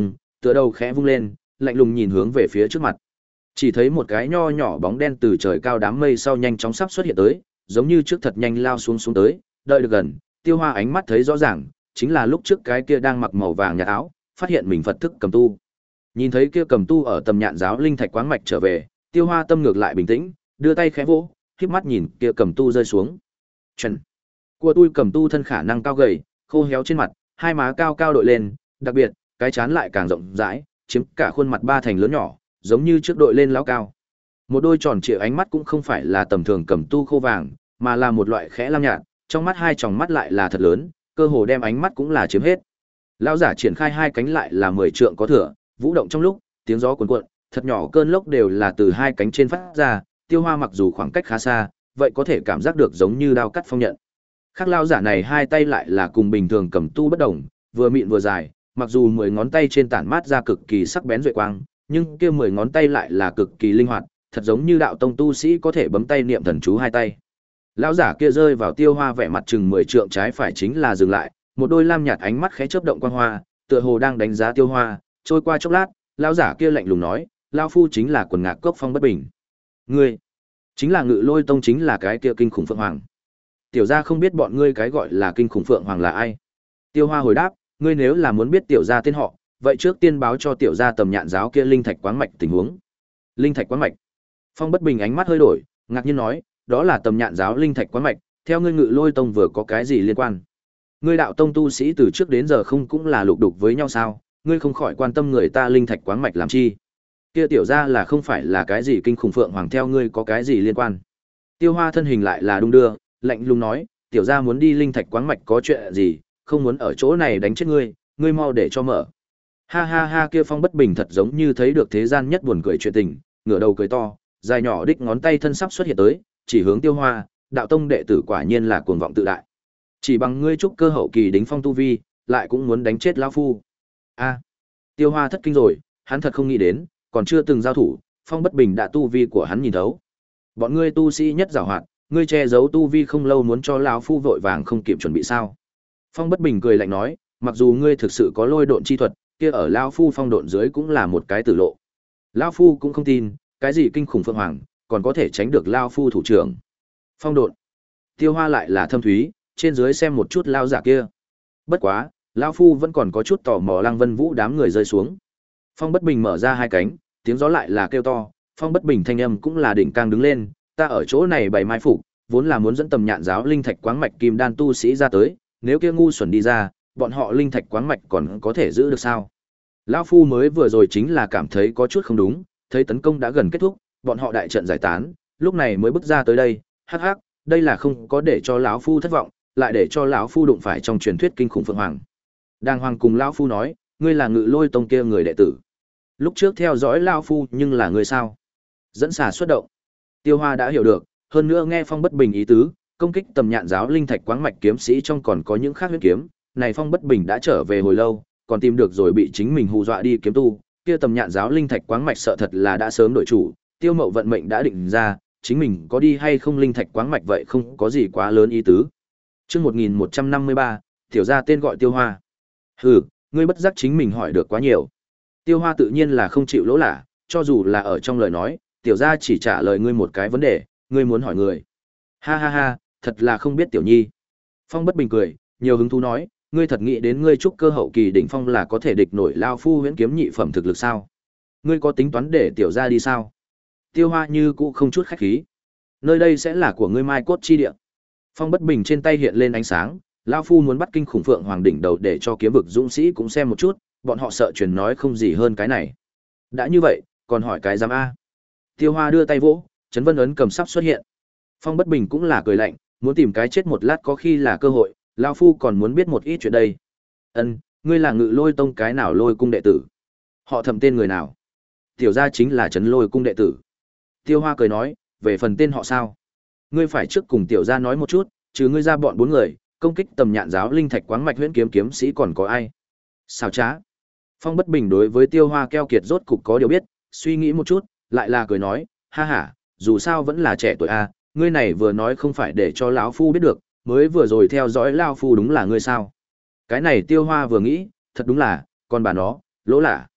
tựa đầu khẽ vung lên, lạnh lùng nhìn hướng về phía trước mặt. Chỉ thấy một cái nho nhỏ bóng đen từ trời cao đám mây sau nhanh chóng sắp xuất hiện tới, giống như trước thật nhanh lao xuống xuống tới, đợi được gần, Tiêu Hoa ánh mắt thấy rõ ràng, chính là lúc trước cái kia đang mặc màu vàng nhạt áo, phát hiện mình Phật thức cầm tu. Nhìn thấy kia cầm tu ở tầm nhạn giáo linh thạch quáng mạch trở về, Tiêu Hoa tâm ngược lại bình tĩnh, đưa tay khẽ vỗ, khép mắt nhìn kia cầm tu rơi xuống. Chuẩn. Của tôi cầm tu thân khả năng cao gầy, khô héo trên mặt, hai má cao cao đội lên, đặc biệt, cái chán lại càng rộng rãi, chiếm cả khuôn mặt ba thành lớn nhỏ, giống như trước đội lên lão cao. Một đôi tròn trịa ánh mắt cũng không phải là tầm thường cầm tu khô vàng, mà là một loại khẽ lam nhạt, trong mắt hai tròng mắt lại là thật lớn, cơ hồ đem ánh mắt cũng là chiếm hết. Lão giả triển khai hai cánh lại là mười trượng có thừa, vũ động trong lúc, tiếng gió cuồn cuộn, thật nhỏ cơn lốc đều là từ hai cánh trên phát ra, Tiêu Hoa mặc dù khoảng cách khá xa, vậy có thể cảm giác được giống như đao cắt phong nhận. Khác lão giả này hai tay lại là cùng bình thường cầm tu bất đồng, vừa mịn vừa dài, mặc dù mười ngón tay trên tản mát ra cực kỳ sắc bén duệ quang, nhưng kia mười ngón tay lại là cực kỳ linh hoạt, thật giống như đạo tông tu sĩ có thể bấm tay niệm thần chú hai tay. Lão giả kia rơi vào Tiêu Hoa vẻ mặt chừng mười trượng trái phải chính là dừng lại, một đôi lam nhạt ánh mắt khẽ chớp động quang hoa, tựa hồ đang đánh giá Tiêu Hoa, trôi qua chốc lát, lão giả kia lạnh lùng nói, lão phu chính là quần ngạc cốc Phong Bất Bình. Ngươi chính là Ngự Lôi tông, chính là cái kia kinh khủng phượng hoàng. Tiểu gia không biết bọn ngươi cái gọi là kinh khủng phượng hoàng là ai. Tiêu Hoa hồi đáp, ngươi nếu là muốn biết tiểu gia tên họ, vậy trước tiên báo cho tiểu gia tầm nhạn giáo kia linh thạch quáng mạch tình huống. Linh thạch quáng mạch? Phong Bất Bình ánh mắt hơi đổi, ngạc nhiên nói, đó là tầm nhạn giáo linh thạch quáng mạch, theo ngươi Ngự Lôi tông vừa có cái gì liên quan? Ngươi đạo tông tu sĩ từ trước đến giờ không cũng là lục đục với nhau sao, ngươi không khỏi quan tâm người ta linh thạch quáng mạch làm chi? Kia tiểu gia là không phải là cái gì kinh khủng phượng hoàng, theo ngươi có cái gì liên quan? Tiêu Hoa thân hình lại là đung đưa, lạnh lùng nói, tiểu gia muốn đi linh thạch quáng mạch có chuyện gì, không muốn ở chỗ này đánh chết ngươi, ngươi mau để cho mở. Ha ha ha, kia Phong Bất Bình thật giống như thấy được thế gian nhất buồn cười chuyện tình, ngửa đầu cười to, dài nhỏ đích ngón tay thân sắp xuất hiện tới, chỉ hướng Tiêu Hoa, đạo tông đệ tử quả nhiên là cuồng vọng tự đại. Chỉ bằng ngươi trúc cơ hậu kỳ đính phong tu vi, lại cũng muốn đánh chết lão phu. A. Tiêu Hoa thất kinh rồi, hắn thật không nghĩ đến, còn chưa từng giao thủ, Phong Bất Bình đã tu vi của hắn nhìn thấu. Bọn ngươi tu sĩ nhất giàu hoạt, ngươi che giấu tu vi không lâu muốn cho lão phu vội vàng không kịp chuẩn bị sao? Phong Bất Bình cười lạnh nói, mặc dù ngươi thực sự có lôi độn chi thuật, kia ở lão phu phong độn dưới cũng là một cái tử lộ. Lão phu cũng không tin, cái gì kinh khủng phượng hoàng, còn có thể tránh được lão phu thủ trưởng. Phong độn. Tiêu Hoa lại là thâm thúy, trên dưới xem một chút lão giả kia. Bất quá, lão phu vẫn còn có chút tò mò Lăng Vân Vũ đám người rơi xuống. Phong Bất Bình mở ra hai cánh, tiếng gió lại là kêu to, Phong Bất Bình thanh âm cũng là đỉnh càng đứng lên, ta ở chỗ này bày mai phục, vốn là muốn dẫn tầm nhạn giáo linh thạch quáng mạch kim đan tu sĩ ra tới, nếu kia ngu xuẩn đi ra, bọn họ linh thạch quáng mạch còn có thể giữ được sao? Lão phu mới vừa rồi chính là cảm thấy có chút không đúng, thấy tấn công đã gần kết thúc, bọn họ đại trận giải tán, lúc này mới bước ra tới đây, hắc hắc, đây là không có để cho lão phu thất vọng, lại để cho lão phu đụng phải trong truyền thuyết kinh khủng phượng hoàng. Đàng hoàng cùng lão phu nói, ngươi là Ngự Lôi tông kia người đệ tử. Lúc trước theo dõi lão phu nhưng là người sao? Dẫn xà xuất động. Tiêu Hoa đã hiểu được, hơn nữa nghe Phong Bất Bình ý tứ, công kích tầm nhạn giáo linh thạch quáng mạch kiếm sĩ trong còn có những khác huyết kiếm, này Phong Bất Bình đã trở về hồi lâu, còn tìm được rồi bị chính mình hù dọa đi kiếm tu, kia tầm nhạn giáo linh thạch quáng mạch sợ thật là đã sớm đổi chủ, Tiêu Mậu vận mệnh đã định ra, chính mình có đi hay không linh thạch quáng mạch vậy không có gì quá lớn ý tứ. Chương một nghìn một trăm năm mươi ba, tiểu gia tên gọi Tiêu Hoa. Hừ, ngươi bất giác chính mình hỏi được quá nhiều. Tiêu Hoa tự nhiên là không chịu lỗ lạ, cho dù là ở trong lời nói, tiểu gia chỉ trả lời ngươi một cái vấn đề, ngươi muốn hỏi người. Ha ha ha, thật là không biết tiểu nhi. Phong Bất Bình cười, nhiều hứng thú nói, ngươi thật nghĩ đến ngươi trúc cơ hậu kỳ đỉnh phong là có thể địch nổi lao phu huyễn kiếm nhị phẩm thực lực sao? Ngươi có tính toán để tiểu gia đi sao? Tiêu Hoa như cũ không chút khách khí. Nơi đây sẽ là của ngươi mai cốt chi địa. Phong Bất Bình trên tay hiện lên ánh sáng, lao phu muốn bắt kinh khủng phượng hoàng đỉnh đầu để cho kiếm vực dũng sĩ cũng xem một chút, bọn họ sợ truyền nói không gì hơn cái này. Đã như vậy, còn hỏi cái giám a? Tiêu Hoa đưa tay vỗ, chấn vân ấn cầm sắp xuất hiện. Phong Bất Bình cũng là cười lạnh, muốn tìm cái chết một lát có khi là cơ hội, lão phu còn muốn biết một ít chuyện đây. Ân, ngươi là Ngự Lôi tông cái nào Lôi cung đệ tử? Họ Thẩm tên người nào? Tiểu gia chính là Trấn Lôi cung đệ tử. Tiêu Hoa cười nói, về phần tên họ sao? Ngươi phải trước cùng tiểu gia nói một chút, trừ ngươi ra bọn bốn người, công kích tầm nhạn giáo linh thạch quáng mạch huyễn kiếm kiếm sĩ còn có ai? Sao trá? Phong Bất Bình đối với Tiêu Hoa keo kiệt rốt cục có điều biết, suy nghĩ một chút, lại là cười nói, ha ha, dù sao vẫn là trẻ tuổi a, ngươi này vừa nói không phải để cho lão phu biết được, mới vừa rồi theo dõi lão phu đúng là ngươi sao? Cái này Tiêu Hoa vừa nghĩ, thật đúng là, con bà nó, lỗ lạ.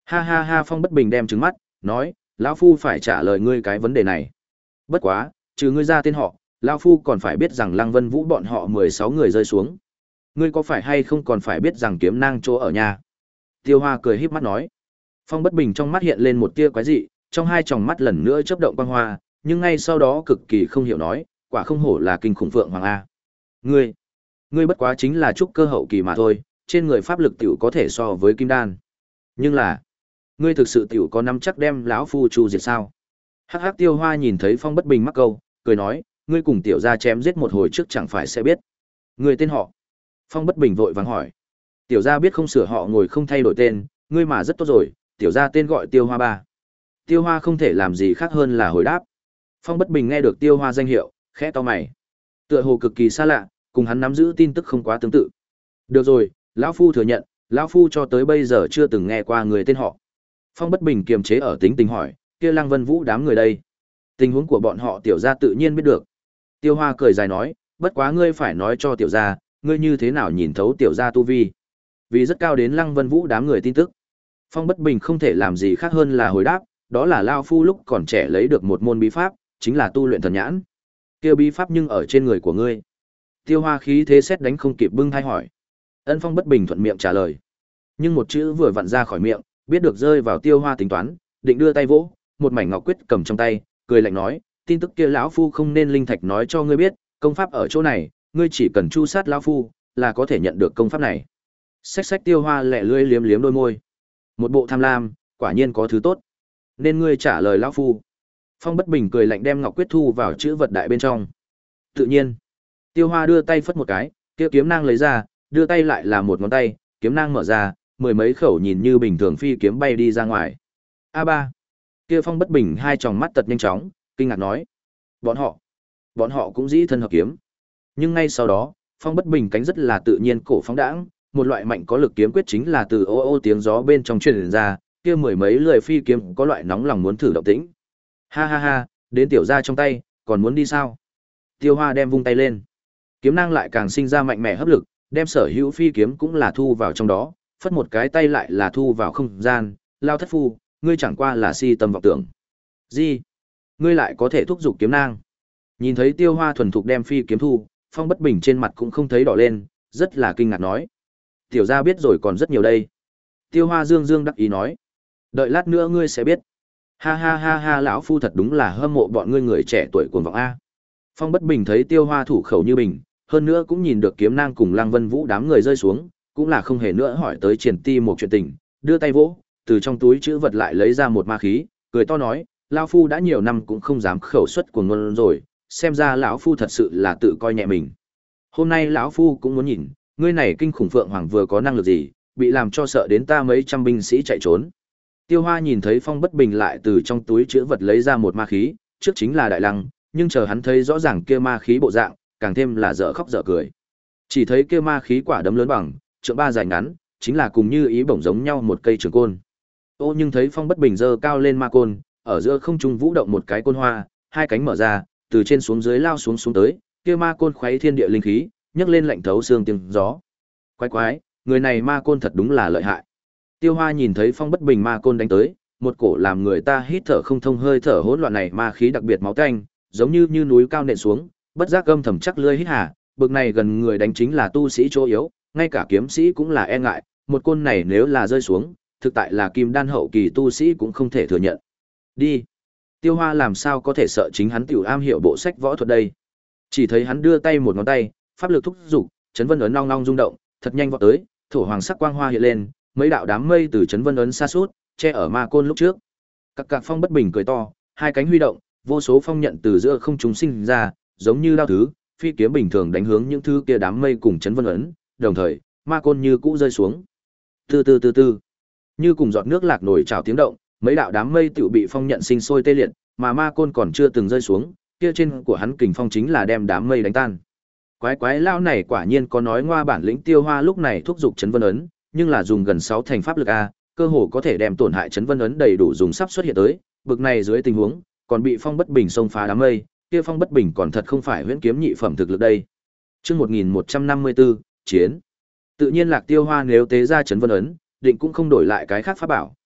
Ha ha ha, Phong Bất Bình đem trừng mắt, nói, lão phu phải trả lời ngươi cái vấn đề này. Bất quá, trừ ngươi ra tên họ, lão phu còn phải biết rằng Lăng Vân Vũ bọn họ mười sáu người rơi xuống. Ngươi có phải hay không còn phải biết rằng kiếm nang chỗ ở nhà? Tiêu Hoa cười híp mắt nói. Phong Bất Bình trong mắt hiện lên một tia quái dị, trong hai tròng mắt lần nữa chớp động quang hoa, nhưng ngay sau đó cực kỳ không hiểu nói, quả không hổ là kinh khủng phượng hoàng a. Ngươi, ngươi bất quá chính là trúc cơ hậu kỳ mà thôi, trên người pháp lực tiểu có thể so với kim đan. Nhưng là, ngươi thực sự tiểu có nắm chắc đem lão phu chu diệt sao? Hắc hắc, Tiêu Hoa nhìn thấy Phong Bất Bình mắc câu, cười nói, ngươi cùng tiểu gia chém giết một hồi trước chẳng phải sẽ biết. Ngươi tên họ? Phong Bất Bình vội vàng hỏi. Tiểu gia biết không sửa họ ngồi không thay đổi tên, ngươi mà rất tốt rồi, tiểu gia tên gọi Tiêu Hoa ba. Tiêu Hoa không thể làm gì khác hơn là hồi đáp. Phong Bất Bình nghe được Tiêu Hoa danh hiệu, khẽ to mày. Tựa hồ cực kỳ xa lạ, cùng hắn nắm giữ tin tức không quá tương tự. Được rồi, lão phu thừa nhận, lão phu cho tới bây giờ chưa từng nghe qua người tên họ. Phong Bất Bình kiềm chế ở tính tình hỏi, kia Lăng Vân Vũ đám người đây, tình huống của bọn họ tiểu gia tự nhiên biết được. Tiêu Hoa cười dài nói, bất quá ngươi phải nói cho tiểu gia, ngươi như thế nào nhìn thấu tiểu gia tu vi? Vì rất cao đến Lăng Vân Vũ đám người tin tức. Phong Bất Bình không thể làm gì khác hơn là hồi đáp, đó là lão phu lúc còn trẻ lấy được một môn bí pháp, chính là tu luyện thần nhãn. Kia bí pháp nhưng ở trên người của ngươi. Tiêu Hoa khí thế xét đánh không kịp bưng thay hỏi. Ân, Phong Bất Bình thuận miệng trả lời. Nhưng một chữ vừa vặn ra khỏi miệng, biết được rơi vào Tiêu Hoa tính toán, định đưa tay vỗ, một mảnh ngọc quyết cầm trong tay, cười lạnh nói, tin tức kia lão phu không nên linh thạch nói cho ngươi biết, công pháp ở chỗ này, ngươi chỉ cần chu sát lão phu, là có thể nhận được công pháp này. Xách xách, Tiêu Hoa lẹ lưỡi liếm liếm đôi môi. Một bộ tham lam, quả nhiên có thứ tốt. Nên ngươi trả lời lão phu. Phong Bất Bình cười lạnh đem ngọc quyết thu vào chữ vật đại bên trong. Tự nhiên, Tiêu Hoa đưa tay phất một cái, kia kiếm nang lấy ra, đưa tay lại là một ngón tay, kiếm nang mở ra, mười mấy khẩu nhìn như bình thường phi kiếm bay đi ra ngoài. A ba. Kia Phong Bất Bình hai tròng mắt tật nhanh chóng, kinh ngạc nói: "Bọn họ, bọn họ cũng dĩ thân hợp kiếm." Nhưng ngay sau đó, Phong Bất Bình cánh rất là tự nhiên cổ phóng đãng, một loại mạnh có lực kiếm quyết chính là từ ô ô tiếng gió bên trong truyền ra, kia mười mấy lười phi kiếm có loại nóng lòng muốn thử động tĩnh. Ha ha ha, đến tiểu gia trong tay, còn muốn đi sao? Tiêu Hoa đem vung tay lên. Kiếm năng lại càng sinh ra mạnh mẽ hấp lực, đem sở hữu phi kiếm cũng là thu vào trong đó, phất một cái tay lại là thu vào không gian, lao thất phu, ngươi chẳng qua là si tâm vọng tưởng. Gì? Ngươi lại có thể thúc giục kiếm năng? Nhìn thấy Tiêu Hoa thuần thục đem phi kiếm thu, Phong Bất Bình trên mặt cũng không thấy đỏ lên, rất là kinh ngạc nói. Tiểu gia biết rồi còn rất nhiều đây. Tiêu Hoa dương dương đắc ý nói. Đợi lát nữa ngươi sẽ biết. Ha ha ha ha, lão phu thật đúng là hâm mộ bọn ngươi người trẻ tuổi cuồng vọng a. Phong Bất Bình thấy Tiêu Hoa thủ khẩu như bình, hơn nữa cũng nhìn được kiếm nang cùng Lăng Vân Vũ đám người rơi xuống, cũng là không hề nữa hỏi tới Triển Ti một chuyện tình, đưa tay vỗ, từ trong túi trữ vật lại lấy ra một ma khí, cười to nói, lão phu đã nhiều năm cũng không dám khẩu xuất cuồng ngôn rồi, xem ra lão phu thật sự là tự coi nhẹ mình. Hôm nay lão phu cũng muốn nhìn, ngươi này kinh khủng phượng hoàng vừa có năng lực gì, bị làm cho sợ đến ta mấy trăm binh sĩ chạy trốn. Tiêu Hoa nhìn thấy Phong Bất Bình lại từ trong túi trữ vật lấy ra một ma khí, trước chính là đại lăng, nhưng chờ hắn thấy rõ ràng kia ma khí bộ dạng, càng thêm là dở khóc dở cười. Chỉ thấy kia ma khí quả đấm lớn bằng, trượng ba dài ngắn, chính là cùng như ý bổng giống nhau một cây trường côn. Ô nhưng thấy Phong Bất Bình giơ cao lên ma côn, ở giữa không trung vũ động một cái côn hoa, hai cánh mở ra, từ trên xuống dưới lao xuống xuống tới, kia ma côn khuấy thiên địa linh khí, nhấc lên lạnh thấu xương tiếng gió. Quái quái, người này ma côn thật đúng là lợi hại. Tiêu Hoa nhìn thấy Phong Bất Bình ma côn đánh tới, một cổ làm người ta hít thở không thông hơi thở hỗn loạn này ma khí đặc biệt máu tanh, giống như như núi cao nện xuống, bất giác gầm thầm chắc lưỡi hít hà, bực này gần người đánh chính là tu sĩ chỗ yếu, ngay cả kiếm sĩ cũng là e ngại, một côn này nếu là rơi xuống, thực tại là kim đan hậu kỳ tu sĩ cũng không thể thừa nhận. Đi. Tiêu Hoa làm sao có thể sợ chính hắn tiểu am hiểu bộ sách võ thuật đây. Chỉ thấy hắn đưa tay một ngón tay, pháp lực thúc dục, chấn vân ấn long long rung động, thật nhanh vọt tới, thổ hoàng sắc quang hoa hiện lên, mấy đạo đám mây từ chấn vân ấn xa suốt, che ở ma côn lúc trước. Cặc cặc, Phong Bất Bình cười to, hai cánh huy động, vô số phong nhận từ giữa không trung sinh ra, giống như đao thứ, phi kiếm bình thường đánh hướng những thứ kia đám mây cùng chấn vân ấn, đồng thời, ma côn như cũ rơi xuống. Từ từ từ từ, như cùng giọt nước lạc nổi trào tiếng động, mấy đạo đám mây tựu bị phong nhận sinh sôi tê liệt, mà ma côn còn chưa từng rơi xuống, kia trên của hắn kình phong chính là đem đám mây đánh tan. Quái quái lao này quả nhiên có nói ngoa bản lĩnh. Tiêu Hoa lúc này thúc giục chấn vân ấn, nhưng là dùng gần sáu thành pháp lực a, cơ hồ có thể đem tổn hại chấn vân ấn đầy đủ dùng sắp xuất hiện tới, bực này dưới tình huống, còn bị Phong Bất Bình xông phá đám mây, kia Phong Bất Bình còn thật không phải huyễn kiếm nhị phẩm thực lực đây. Chương một nghìn một trăm năm mươi tư, chiến. Tự nhiên Lạc Tiêu Hoa nếu tế ra chấn vân ấn, định cũng không đổi lại cái khác pháp bảo,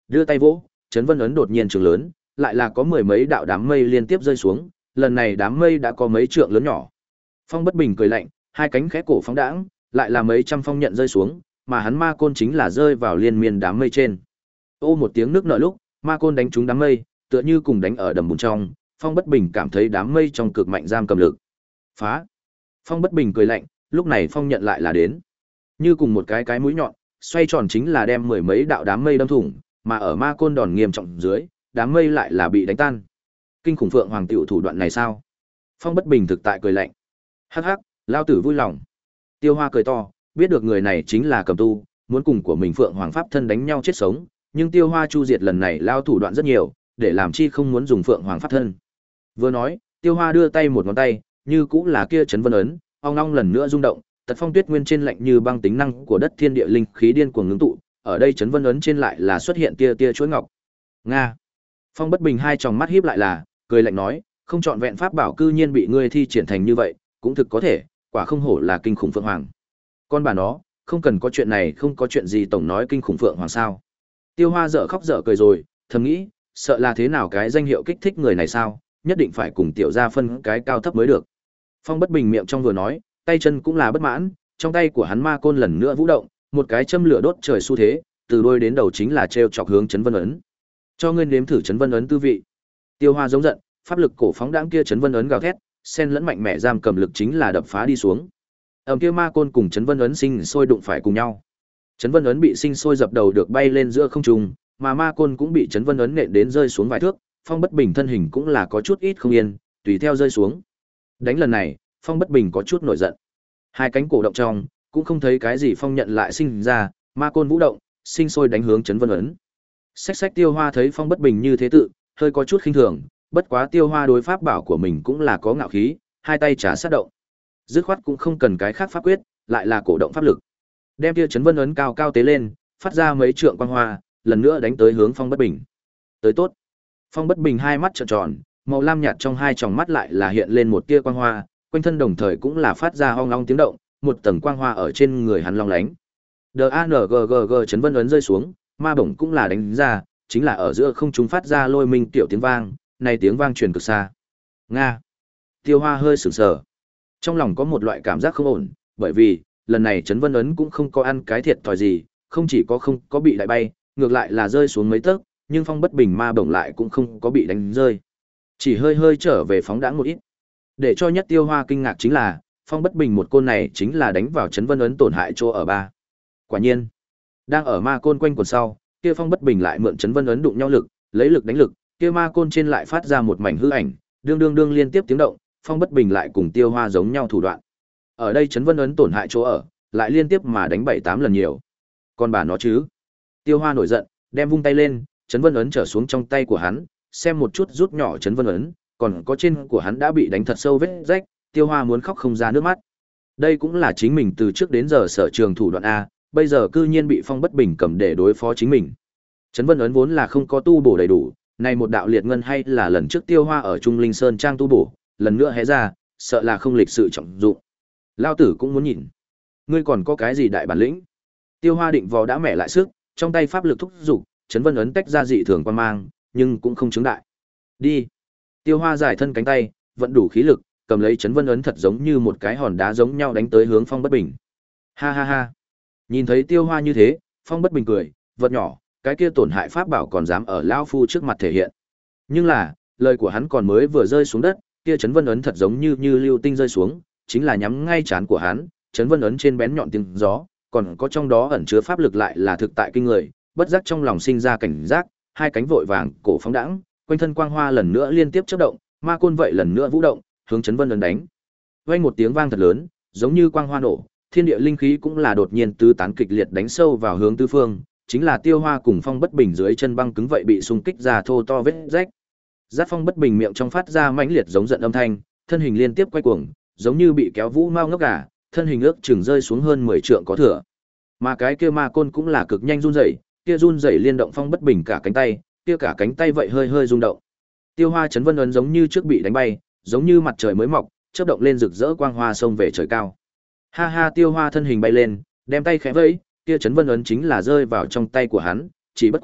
đưa tay vỗ, chấn vân ấn đột nhiên trường lớn, lại là có mười mấy đạo đám mây liên tiếp rơi xuống, lần này đám mây đã có mấy trượng lớn nhỏ. Phong Bất Bình cười lạnh, hai cánh khẽ cổ phóng đãng, lại là mấy trăm phong nhận rơi xuống, mà hắn ma côn chính là rơi vào liên miên đám mây trên. Ô một tiếng nước nở lúc, ma côn đánh trúng đám mây, tựa như cùng đánh ở đầm bùn trong, Phong Bất Bình cảm thấy đám mây trong cực mạnh giam cầm lực. Phá! Phong Bất Bình cười lạnh, lúc này phong nhận lại là đến. Như cùng một cái cái mũi nhọn, xoay tròn chính là đem mười mấy đạo đám mây đâm thủng, mà ở ma côn đòn nghiêm trọng dưới, đám mây lại là bị đánh tan. Kinh khủng Phượng Hoàng tiểu thủ đoạn này sao? Phong Bất Bình thực tại cười lạnh. Hắc hắc, lao tử vui lòng. Tiêu Hoa cười to, biết được người này chính là Cầm Tu, muốn cùng của mình Phượng Hoàng pháp thân đánh nhau chết sống, nhưng Tiêu Hoa chu diệt lần này lao thủ đoạn rất nhiều, để làm chi không muốn dùng Phượng Hoàng pháp thân. Vừa nói, Tiêu Hoa đưa tay một ngón tay, như cũng là kia chấn vân ấn, ong ong lần nữa rung động, Tật Phong Tuyết Nguyên trên lạnh như băng tính năng của đất thiên địa linh khí điên cuồng ngưng tụ, ở đây chấn vân ấn trên lại là xuất hiện tia tia chuỗi ngọc. Nga. Phong Bất Bình hai tròng mắt híp lại là, cười lạnh nói, không chọn vẹn pháp bảo cư nhiên bị ngươi thi triển thành như vậy, cũng thực có thể, quả không hổ là kinh khủng Phượng Hoàng. Con bà nó, không cần có chuyện này, không có chuyện gì tổng nói kinh khủng Phượng Hoàng sao? Tiêu Hoa dở khóc dở cười rồi, thầm nghĩ, sợ là thế nào cái danh hiệu kích thích người này sao, nhất định phải cùng tiểu gia phân cái cao thấp mới được. Phong Bất Bình miệng trong vừa nói, tay chân cũng là bất mãn, trong tay của hắn ma côn lần nữa vũ động, một cái châm lửa đốt trời xu thế, từ đôi đến đầu chính là treo chọc hướng chấn vân ấn. Cho ngươi nếm thử chấn vân ấn tư vị. Tiêu Hoa giống giận, pháp lực cổ phóng đãng kia chấn vân ấn gào thét, sen lẫn mạnh mẽ giam cầm lực chính là đập phá đi xuống. Ầm kia ma côn cùng chấn vân ấn sinh sôi đụng phải cùng nhau. Chấn vân ấn bị sinh sôi dập đầu được bay lên giữa không trung, mà ma côn cũng bị chấn vân ấn nện đến rơi xuống vài thước, Phong Bất Bình thân hình cũng là có chút ít không yên, tùy theo rơi xuống. Đánh lần này, Phong Bất Bình có chút nổi giận. Hai cánh cổ động trong, cũng không thấy cái gì phong nhận lại sinh ra, ma côn vũ động, sinh sôi đánh hướng chấn vân ấn. Xách xách Tiêu Hoa thấy Phong Bất Bình như thế tự, hơi có chút khinh thường, bất quá Tiêu Hoa đối pháp bảo của mình cũng là có ngạo khí, hai tay trả sát động. Dứt khoát cũng không cần cái khác pháp quyết, lại là cổ động pháp lực. Đem kia chấn vân ấn cao cao tế lên, phát ra mấy trượng quang hoa, lần nữa đánh tới hướng Phong Bất Bình. Tới tốt. Phong Bất Bình hai mắt trợn tròn, màu lam nhạt trong hai tròng mắt lại là hiện lên một tia quang hoa, quanh thân đồng thời cũng là phát ra ong ong tiếng động, một tầng quang hoa ở trên người hắn long lánh. D A N G G G chấn vân ấn rơi xuống, ma bổng cũng là đánh ra, chính là ở giữa không trung phát ra lôi minh tiểu tiếng vang, này tiếng vang truyền cực xa. Nga. Tiêu Hoa hơi sửng sờ. Trong lòng có một loại cảm giác không ổn, bởi vì, lần này chấn vân ấn cũng không có ăn cái thiệt thòi gì, không chỉ có không có bị đại bay, ngược lại là rơi xuống mấy tấc, nhưng Phong Bất Bình ma bổng lại cũng không có bị đánh rơi. Chỉ hơi hơi trở về phóng đãng một ít. Để cho nhất Tiêu Hoa kinh ngạc chính là, Phong Bất Bình một côn này chính là đánh vào chấn vân ấn tổn hại chỗ ở ba. Quả nhiên, đang ở ma côn quanh quần sau, kia Phong Bất Bình lại mượn chấn vân ấn đụng nhau lực, lấy lực đánh lực, kia ma côn trên lại phát ra một mảnh hư ảnh, đương đương đương liên tiếp tiếng động, Phong Bất Bình lại cùng Tiêu Hoa giống nhau thủ đoạn. Ở đây chấn vân ấn tổn hại chỗ ở, lại liên tiếp mà đánh bảy tám lần nhiều. Còn bà nó chứ? Tiêu Hoa nổi giận, đem vung tay lên, chấn vân ấn trở xuống trong tay của hắn, xem một chút rút nhỏ chấn vân ấn, còn có trên của hắn đã bị đánh thật sâu vết rách, Tiêu Hoa muốn khóc không ra nước mắt. Đây cũng là chính mình từ trước đến giờ sở trường thủ đoạn a, bây giờ cư nhiên bị Phong Bất Bình cầm để đối phó chính mình. Chấn vân ấn vốn là không có tu bổ đầy đủ, này một đạo liệt ngân hay là lần trước Tiêu Hoa ở Trung Linh Sơn trang tu bổ, lần nữa hé ra, sợ là không lịch sự trọng dụng. Lao tử cũng muốn nhìn, ngươi còn có cái gì đại bản lĩnh? Tiêu Hoa định vò đã mẻ lại sức, trong tay pháp lực thúc dục, chấn vân ấn tách ra dị thường quan mang, nhưng cũng không chứng đại. Đi. Tiêu Hoa giải thân cánh tay, vận đủ khí lực, cầm lấy chấn vân ấn thật giống như một cái hòn đá giống nhau đánh tới hướng Phong Bất Bình. Ha ha ha. Nhìn thấy Tiêu Hoa như thế, Phong Bất Bình cười, vật nhỏ, cái kia tổn hại pháp bảo còn dám ở lão phu trước mặt thể hiện. Nhưng là, lời của hắn còn mới vừa rơi xuống đất, kia chấn vân ấn thật giống như như lưu tinh rơi xuống, chính là nhắm ngay trán của hắn, chấn vân ấn trên bén nhọn tiếng gió, còn có trong đó ẩn chứa pháp lực lại là thực tại kinh người, bất giác trong lòng sinh ra cảnh giác, hai cánh vội vàng, cổ phóng đãng, quanh thân quang hoa lần nữa liên tiếp chớp động, ma côn vậy lần nữa vũ động, hướng chấn vân ấn đánh. Vang một tiếng vang thật lớn, giống như quang hoa nổ, thiên địa linh khí cũng là đột nhiên tứ tán kịch liệt đánh sâu vào hướng tứ phương, chính là Tiêu Hoa cùng Phong Bất Bình dưới chân băng cứng vậy bị xung kích ra thô to vết rách. Giác Phong Bất Bình miệng trong phát ra mãnh liệt giống giận âm thanh, thân hình liên tiếp quay cuồng, giống như bị kéo vũ mau ngốc gà, thân hình ước chừng rơi xuống hơn mười trượng có thừa. Mà cái kia ma côn cũng là cực nhanh run rẩy, kia run rẩy liên động Phong Bất Bình cả cánh tay, kia cả cánh tay vậy hơi hơi rung động. Tiêu Hoa chấn vân ấn giống như trước bị đánh bay, giống như mặt trời mới mọc, chớp động lên rực rỡ quang hoa xông về trời cao. Ha ha, Tiêu Hoa thân hình bay lên, đem tay khẽ vẫy, kia chấn vân ấn chính là rơi vào trong tay của hắn, chỉ bất quá,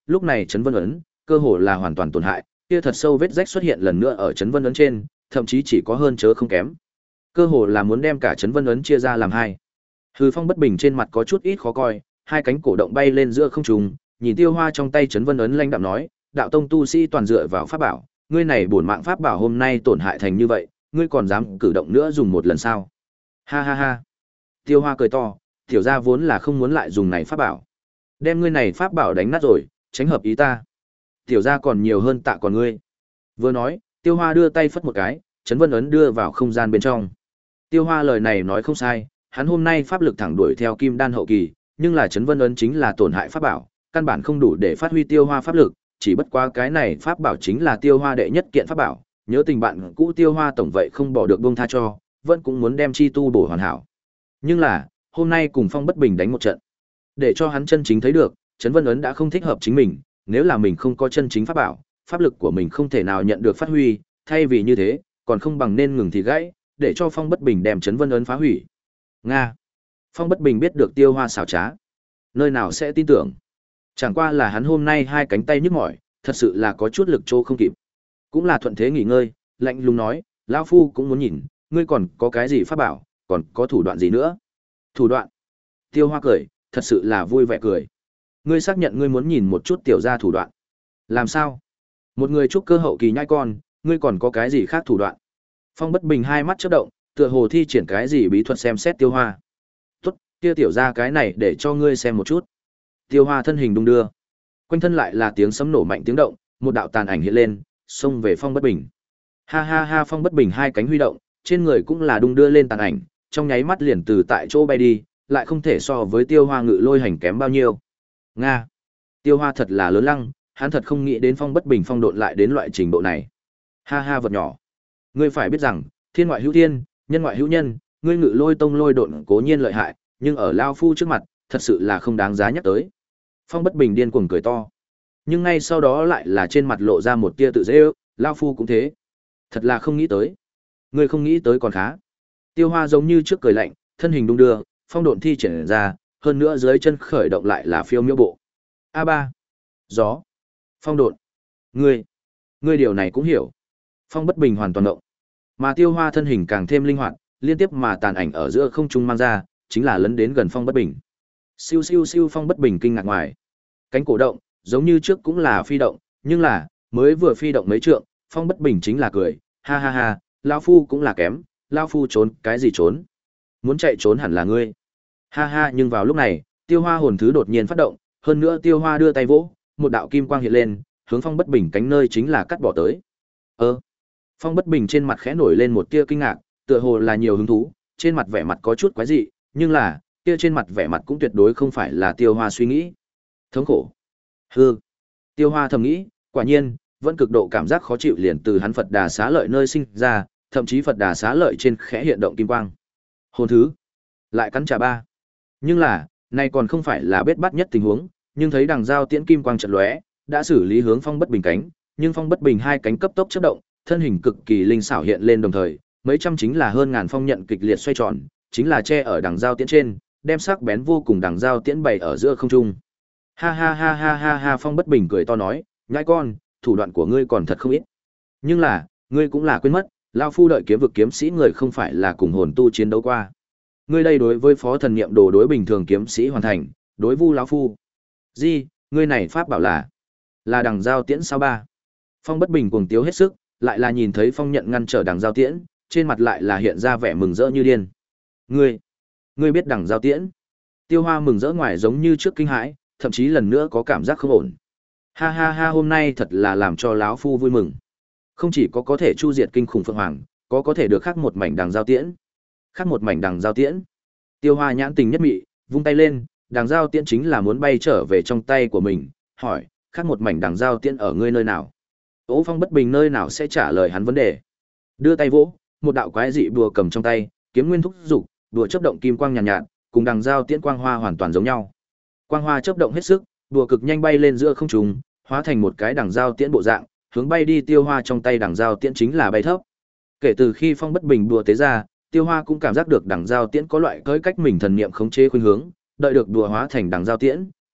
lúc này chấn vân ấn, cơ hồ là hoàn toàn tổn hại, kia thật sâu vết rách xuất hiện lần nữa ở chấn vân ấn trên, thậm chí chỉ có hơn chớ không kém. Cơ hồ là muốn đem cả chấn vân ấn chia ra làm hai. Hư Phong bất bình trên mặt có chút ít khó coi, hai cánh cổ động bay lên giữa không trung, nhìn Tiêu Hoa trong tay chấn vân ấn lãnh đạm nói, đạo tông tu sĩ toàn dựa vào pháp bảo, ngươi này bổn mạng pháp bảo hôm nay tổn hại thành như vậy, ngươi còn dám cử động nữa dùng một lần sao? Ha ha ha. Tiêu Hoa cười to, tiểu gia vốn là không muốn lại dùng này pháp bảo. Đem ngươi này pháp bảo đánh nát rồi, tránh hợp ý ta. Tiểu gia còn nhiều hơn tạ còn ngươi. Vừa nói, Tiêu Hoa đưa tay phất một cái, chấn vân ấn đưa vào không gian bên trong. Tiêu Hoa lời này nói không sai, hắn hôm nay pháp lực thẳng đuổi theo kim đan hậu kỳ, nhưng là chấn vân ấn chính là tổn hại pháp bảo, căn bản không đủ để phát huy Tiêu Hoa pháp lực, chỉ bất quá cái này pháp bảo chính là Tiêu Hoa đệ nhất kiện pháp bảo, nhớ tình bạn cũ Tiêu Hoa tổng vậy không bỏ được buông tha cho, vẫn cũng muốn đem chi tu bổ hoàn hảo. Nhưng là, hôm nay cùng Phong bất bình đánh một trận, để cho hắn chân chính thấy được, chấn vân ấn đã không thích hợp chính mình, nếu là mình không có chân chính pháp bảo, pháp lực của mình không thể nào nhận được phát huy, thay vì như thế, còn không bằng nên ngừng thì gãy, để cho Phong bất bình đem chấn vân ấn phá hủy. Nga. Phong bất bình biết được Tiêu Hoa xảo trá, nơi nào sẽ tin tưởng. Chẳng qua là hắn hôm nay hai cánh tay nhức mỏi, thật sự là có chút lực trô không kịp. Cũng là thuận thế nghỉ ngơi, lạnh lùng nói, lão phu cũng muốn nhìn, ngươi còn có cái gì pháp bảo, còn có thủ đoạn gì nữa? Thủ đoạn? Tiêu Hoa cười, thật sự là vui vẻ cười. Ngươi xác nhận ngươi muốn nhìn một chút tiểu gia thủ đoạn. Làm sao? Một người trúc cơ hậu kỳ nhai con, ngươi còn có cái gì khác thủ đoạn? Phong bất bình hai mắt chớp động, tựa hồ thi triển cái gì bí thuật xem xét Tiêu Hoa. Tốt, kia tiểu gia cái này để cho ngươi xem một chút. Tiêu Hoa thân hình đung đưa. Quanh thân lại là tiếng sấm nổ mạnh tiếng động, một đạo tàn ảnh hiện lên, xông về Phong bất bình. Ha ha ha, Phong bất bình hai cánh huy động, trên người cũng là đung đưa lên tàn ảnh, trong nháy mắt liền từ tại chỗ bay đi, lại không thể so với Tiêu Hoa ngự lôi hành kém bao nhiêu. Nga. Tiêu Hoa thật là lớn lăng, hắn thật không nghĩ đến Phong bất bình phong độn lại đến loại trình độ này. Ha ha vật nhỏ. Ngươi phải biết rằng, thiên ngoại hữu thiên, nhân ngoại hữu nhân, ngươi ngự lôi tông lôi độn cố nhiên lợi hại, nhưng ở lao phu trước mặt, thật sự là không đáng giá nhắc tới. Phong bất bình điên cuồng cười to. Nhưng ngay sau đó lại là trên mặt lộ ra một tia tự dễ ước, lao phu cũng thế. Thật là không nghĩ tới. Ngươi không nghĩ tới còn khá. Tiêu Hoa giống như trước cười lạnh, thân hình đung đưa, phong độn thi triển ra, hơn nữa dưới chân khởi động lại là phiêu miêu bộ. A ba. Gió. Phong độn. Ngươi. Ngươi điều này cũng hiểu. Phong bất bình hoàn toàn động. Mà Tiêu Hoa thân hình càng thêm linh hoạt, liên tiếp mà tàn ảnh ở giữa không trung mang ra, chính là lấn đến gần Phong bất bình. Siêu siêu siêu, Phong bất bình kinh ngạc ngoài. Cánh cổ động, giống như trước cũng là phi động, nhưng là, mới vừa phi động mấy trượng, Phong bất bình chính là cười, ha ha ha, lão phu cũng là kém, lão phu trốn cái gì trốn? Muốn chạy trốn hẳn là ngươi. Ha ha, nhưng vào lúc này, Tiêu Hoa hồn thứ đột nhiên phát động, hơn nữa Tiêu Hoa đưa tay vỗ, một đạo kim quang hiện lên, hướng Phong bất bình cánh nơi chính là cắt bỏ tới. Ơ. Phong bất bình trên mặt khẽ nổi lên một tia kinh ngạc, tựa hồ là nhiều hứng thú, trên mặt vẻ mặt có chút quái dị, nhưng là, kia trên mặt vẻ mặt cũng tuyệt đối không phải là Tiêu Hoa suy nghĩ. Thống khổ. Hư. Tiêu Hoa thầm nghĩ, quả nhiên, vẫn cực độ cảm giác khó chịu liền từ hắn Phật Đà Xá Lợi nơi sinh ra, thậm chí Phật Đà Xá Lợi trên khẽ hiện động kim quang. Hồn thứ. Lại cắn trả ba. Nhưng là, này còn không phải là bết bắt nhất tình huống, nhưng thấy đằng dao tiễn kim quang chợt lóe, đã xử lý hướng Phong bất bình cánh, nhưng Phong bất bình hai cánh cấp tốc chớp động, thân hình cực kỳ linh xảo hiện lên đồng thời, mấy trăm chính là hơn ngàn phong nhận kịch liệt xoay tròn, chính là che ở đằng dao tiễn trên, đem sắc bén vô cùng đằng dao tiễn bày ở giữa không trung. Ha ha ha ha ha ha, Phong bất bình cười to nói, nhãi con, thủ đoạn của ngươi còn thật không ít. Nhưng là, ngươi cũng là quên mất, lão phu đợi kiếm vực kiếm sĩ người không phải là cùng hồn tu chiến đấu qua. Ngươi đây đối với phó thần niệm đồ đối bình thường kiếm sĩ hoàn thành, đối vu lão phu. Gì, ngươi này pháp bảo là là đằng dao tiễn sao ba? Phong bất bình cuồng tiếu hết sức, lại là nhìn thấy Phong nhận ngăn trở đằng dao tiễn, trên mặt lại là hiện ra vẻ mừng rỡ như điên. Ngươi, ngươi biết đằng dao tiễn? Tiêu Hoa mừng rỡ ngoài giống như trước kinh hãi, thậm chí lần nữa có cảm giác không ổn. Ha ha ha, hôm nay thật là làm cho lão phu vui mừng. Không chỉ có có thể chu diệt kinh khủng phượng hoàng, có có thể được khắc một mảnh đằng dao tiễn. Khắc một mảnh đằng dao tiễn. Tiêu Hoa nhãn tình nhất mị, vung tay lên, đằng dao tiễn chính là muốn bay trở về trong tay của mình, hỏi, khắc một mảnh đằng dao tiễn ở ngươi nơi nào? Ô Phong bất bình nơi nào sẽ trả lời hắn vấn đề. Đưa tay vỗ, một đạo quái dị bùa cầm trong tay, kiếm nguyên thúc dục, bùa chớp động kim quang nhàn nhạt, nhạt, cùng đằng dao tiễn quang hoa hoàn toàn giống nhau. Quang hoa chớp động hết sức, bùa cực nhanh bay lên giữa không trung, hóa thành một cái đằng dao tiễn bộ dạng, hướng bay đi. Tiêu Hoa trong tay đằng dao tiễn chính là bay thấp. Kể từ khi Phong bất bình đùa tế ra, Tiêu Hoa cũng cảm giác được đằng dao tiễn có loại cỡi cách mình thần niệm khống chế khuynh hướng, đợi được đùa hóa thành đằng dao tiễn,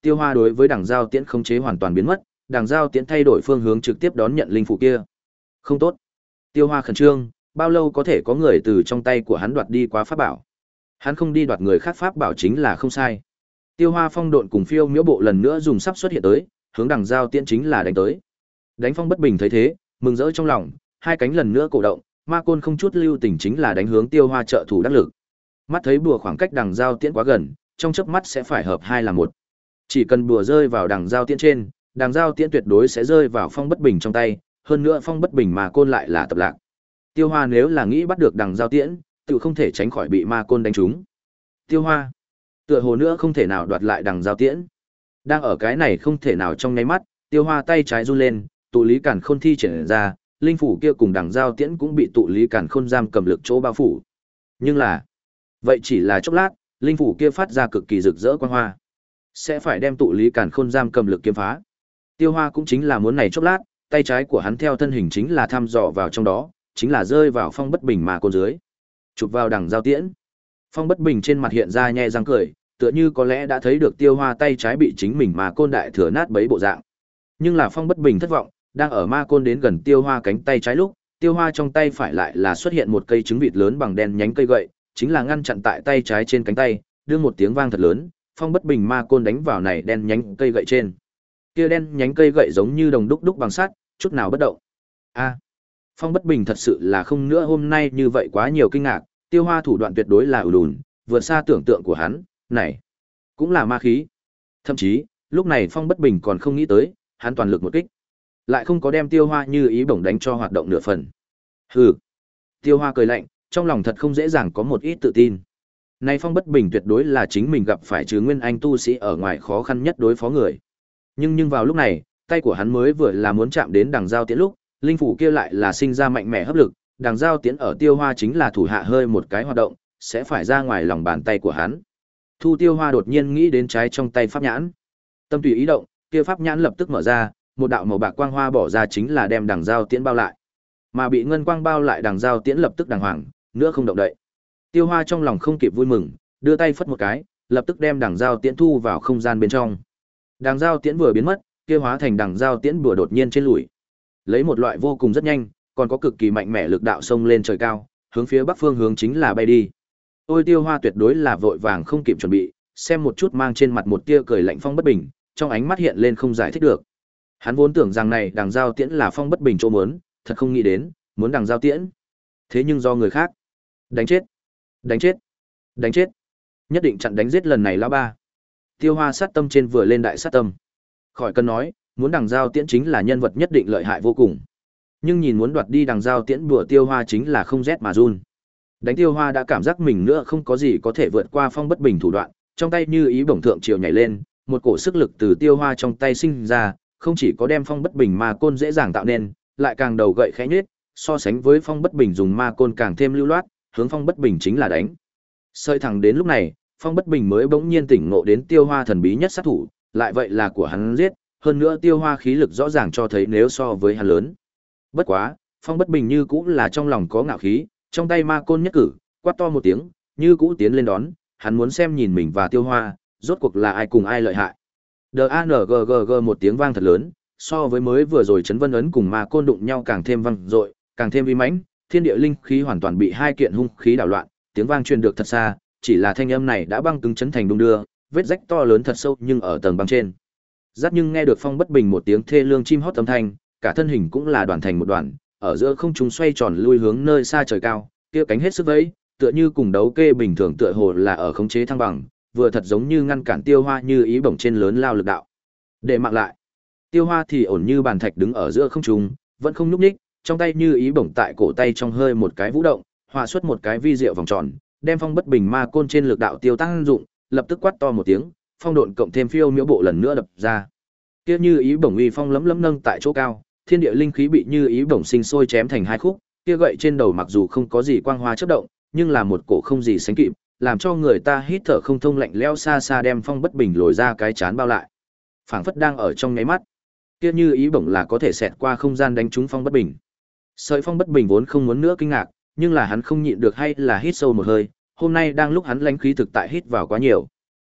Tiêu Hoa đối với đằng giao tiễn khống chế hoàn toàn biến mất, đằng giao tiễn thay đổi phương hướng trực tiếp đón nhận linh phủ kia. Không tốt. Tiêu Hoa khẩn trương, bao lâu có thể có người từ trong tay của hắn đoạt đi quá pháp bảo. Hắn không đi đoạt người khác pháp bảo chính là không sai. Tiêu Hoa phong độn cùng phiêu miễu bộ lần nữa dùng sắp xuất hiện tới, hướng đằng giao tiễn chính là đánh tới. Đánh Phong Bất Bình thấy thế, mừng rỡ trong lòng, hai cánh lần nữa cổ động, ma côn không chút lưu tình chính là đánh hướng Tiêu Hoa trợ thủ đắc lực. Mắt thấy bùa khoảng cách đằng giao tiễn quá gần, trong chớp mắt sẽ phải hợp hai là một. Chỉ cần bùa rơi vào đằng giao tiễn trên, đằng giao tiễn tuyệt đối sẽ rơi vào Phong Bất Bình trong tay, hơn nữa Phong Bất Bình mà côn lại là tập lạc. Tiêu Hoa nếu là nghĩ bắt được đằng giao tiễn, tự không thể tránh khỏi bị ma côn đánh trúng. Tiêu Hoa, tựa hồ nữa không thể nào đoạt lại đằng giao tiễn. Đang ở cái này không thể nào trong nháy mắt, Tiêu Hoa tay trái run lên, tụ lý càn khôn thi triển ra, linh phủ kia cùng đằng giao tiễn cũng bị tụ lý càn khôn giam cầm lực chỗ bao phủ. Nhưng là, vậy chỉ là chốc lát, linh phủ kia phát ra cực kỳ rực rỡ quang hoa, sẽ phải đem tụ lý càn khôn giam cầm lực kiếm phá. Tiêu Hoa cũng chính là muốn này chốc lát, tay trái của hắn theo thân hình chính là thăm dò vào trong đó, chính là rơi vào Phong Bất Bình mà côn dưới, chụp vào đằng giao tiễn. Phong Bất Bình trên mặt hiện ra nhe răng cười, tựa như có lẽ đã thấy được Tiêu Hoa tay trái bị chính mình mà côn đại thừa nát bấy bộ dạng. Nhưng là Phong Bất Bình thất vọng, đang ở ma côn đến gần Tiêu Hoa cánh tay trái lúc, Tiêu Hoa trong tay phải lại là xuất hiện một cây trứng vịt lớn bằng đen nhánh cây gậy, chính là ngăn chặn tại tay trái trên cánh tay, đưa một tiếng vang thật lớn, Phong Bất Bình ma côn đánh vào này đen nhánh cây gậy trên. Kia đen nhánh cây gậy giống như đồng đúc đúc bằng sắt, chút nào bất động. A, Phong Bất Bình thật sự là không nữa hôm nay như vậy quá nhiều kinh ngạc, Tiêu Hoa thủ đoạn tuyệt đối là ưu đùn, vượt xa tưởng tượng của hắn, này cũng là ma khí. Thậm chí, lúc này Phong Bất Bình còn không nghĩ tới, hắn toàn lực một kích, lại không có đem Tiêu Hoa như ý bổng đánh cho hoạt động nửa phần. Hừ. Tiêu Hoa cười lạnh, trong lòng thật không dễ dàng có một ít tự tin. Này Phong Bất Bình tuyệt đối là chính mình gặp phải trừ nguyên anh tu sĩ ở ngoài khó khăn nhất đối phó người. Nhưng nhưng vào lúc này, tay của hắn mới vừa là muốn chạm đến đằng giao tiễn lúc, linh phủ kia lại là sinh ra mạnh mẽ hấp lực, đằng giao tiễn ở Tiêu Hoa chính là thủ hạ hơi một cái hoạt động, sẽ phải ra ngoài lòng bàn tay của hắn. Thu Tiêu Hoa đột nhiên nghĩ đến trái trong tay pháp nhãn. Tâm tùy ý động, kia pháp nhãn lập tức mở ra, một đạo màu bạc quang hoa bỏ ra chính là đem đằng giao tiễn bao lại. Mà bị ngân quang bao lại đằng giao tiễn lập tức đàng hoàng, nữa không động đậy. Tiêu Hoa trong lòng không kịp vui mừng, đưa tay phất một cái, lập tức đem đằng giao tiễn thu vào không gian bên trong. Đằng giao tiễn vừa biến mất, kia hóa thành đằng giao tiễn bùa đột nhiên trên lùi. Lấy một loại vô cùng rất nhanh, còn có cực kỳ mạnh mẽ lực đạo xông lên trời cao, hướng phía bắc phương hướng chính là bay đi. Ôi Tiêu Hoa tuyệt đối là vội vàng không kịp chuẩn bị, xem một chút mang trên mặt một tia cười lạnh Phong Bất Bình, trong ánh mắt hiện lên không giải thích được. Hắn vốn tưởng rằng này đằng giao tiễn là Phong Bất Bình chỗ muốn, thật không nghĩ đến, muốn đằng giao tiễn. Thế nhưng do người khác. Đánh chết, đánh chết, đánh chết. Nhất định chặn đánh giết lần này lão ba. Tiêu Hoa sát tâm trên vừa lên đại sát tâm. Khỏi cần nói, muốn đằng giao tiễn chính là nhân vật nhất định lợi hại vô cùng. Nhưng nhìn muốn đoạt đi đằng giao tiễn bùa Tiêu Hoa chính là không rét mà run. Đánh Tiêu Hoa đã cảm giác mình nữa không có gì có thể vượt qua Phong Bất Bình thủ đoạn, trong tay như ý bổng thượng triều nhảy lên, một cổ sức lực từ Tiêu Hoa trong tay sinh ra, không chỉ có đem Phong Bất Bình ma côn dễ dàng tạo nên, lại càng đầu gậy khẽ nhếch, so sánh với Phong Bất Bình dùng ma côn càng thêm lưu loát, hướng Phong Bất Bình chính là đánh. Sợi thẳng đến lúc này, Phong Bất Bình mới bỗng nhiên tỉnh ngộ đến Tiêu Hoa thần bí nhất sát thủ, lại vậy là của hắn giết, hơn nữa Tiêu Hoa khí lực rõ ràng cho thấy nếu so với hắn lớn. Bất quá, Phong Bất Bình như cũ là trong lòng có ngạo khí, trong tay ma côn nhất cử, quát to một tiếng, như cũ tiến lên đón, hắn muốn xem nhìn mình và Tiêu Hoa, rốt cuộc là ai cùng ai lợi hại. D A N G G G một tiếng vang thật lớn, so với mới vừa rồi chấn vân ấn cùng ma côn đụng nhau càng thêm vang dội, càng thêm uy mãnh, thiên địa linh khí hoàn toàn bị hai kiện hung khí đảo loạn, tiếng vang truyền được thật xa, chỉ là thanh âm này đã băng cứng chấn thành đung đưa, vết rách to lớn thật sâu nhưng ở tầng băng trên. Rát nhưng nghe được Phong Bất Bình một tiếng thê lương chim hót âm thanh, cả thân hình cũng là đoàn thành một đoàn, ở giữa không trung xoay tròn lui hướng nơi xa trời cao, kia cánh hết sức vẫy, tựa như cùng đấu kê bình thường tựa hồ là ở khống chế thăng bằng, vừa thật giống như ngăn cản Tiêu Hoa như ý bổng trên lớn lao lực đạo. Để mạng lại. Tiêu Hoa thì ổn như bàn thạch đứng ở giữa không trung, vẫn không nhúc nhích, trong tay như ý bổng tại cổ tay trong hơi một cái vũ động, hòa xuất một cái vi diệu vòng tròn, đem Phong Bất Bình ma côn trên lực đạo tiêu tăng dụng, lập tức quát to một tiếng, phong độn cộng thêm phiêu miễu bộ lần nữa đập ra. Kia như ý bổng uy phong lấm lấm nâng tại chỗ cao, thiên địa linh khí bị như ý bổng sinh sôi chém thành hai khúc, kia gậy trên đầu mặc dù không có gì quang hoa chớp động, nhưng là một cổ không gì sánh kịp, làm cho người ta hít thở không thông, lạnh lẽo xa xa đem Phong Bất Bình lồi ra cái chán bao lại. Phảng phất đang ở trong nháy mắt, kia như ý bổng là có thể xẹt qua không gian đánh trúng Phong Bất Bình. Sợi Phong Bất Bình vốn không muốn nữa kinh ngạc, nhưng là hắn không nhịn được hay là hít sâu một hơi, hôm nay đang lúc hắn lãnh khí thực tại hít vào quá nhiều.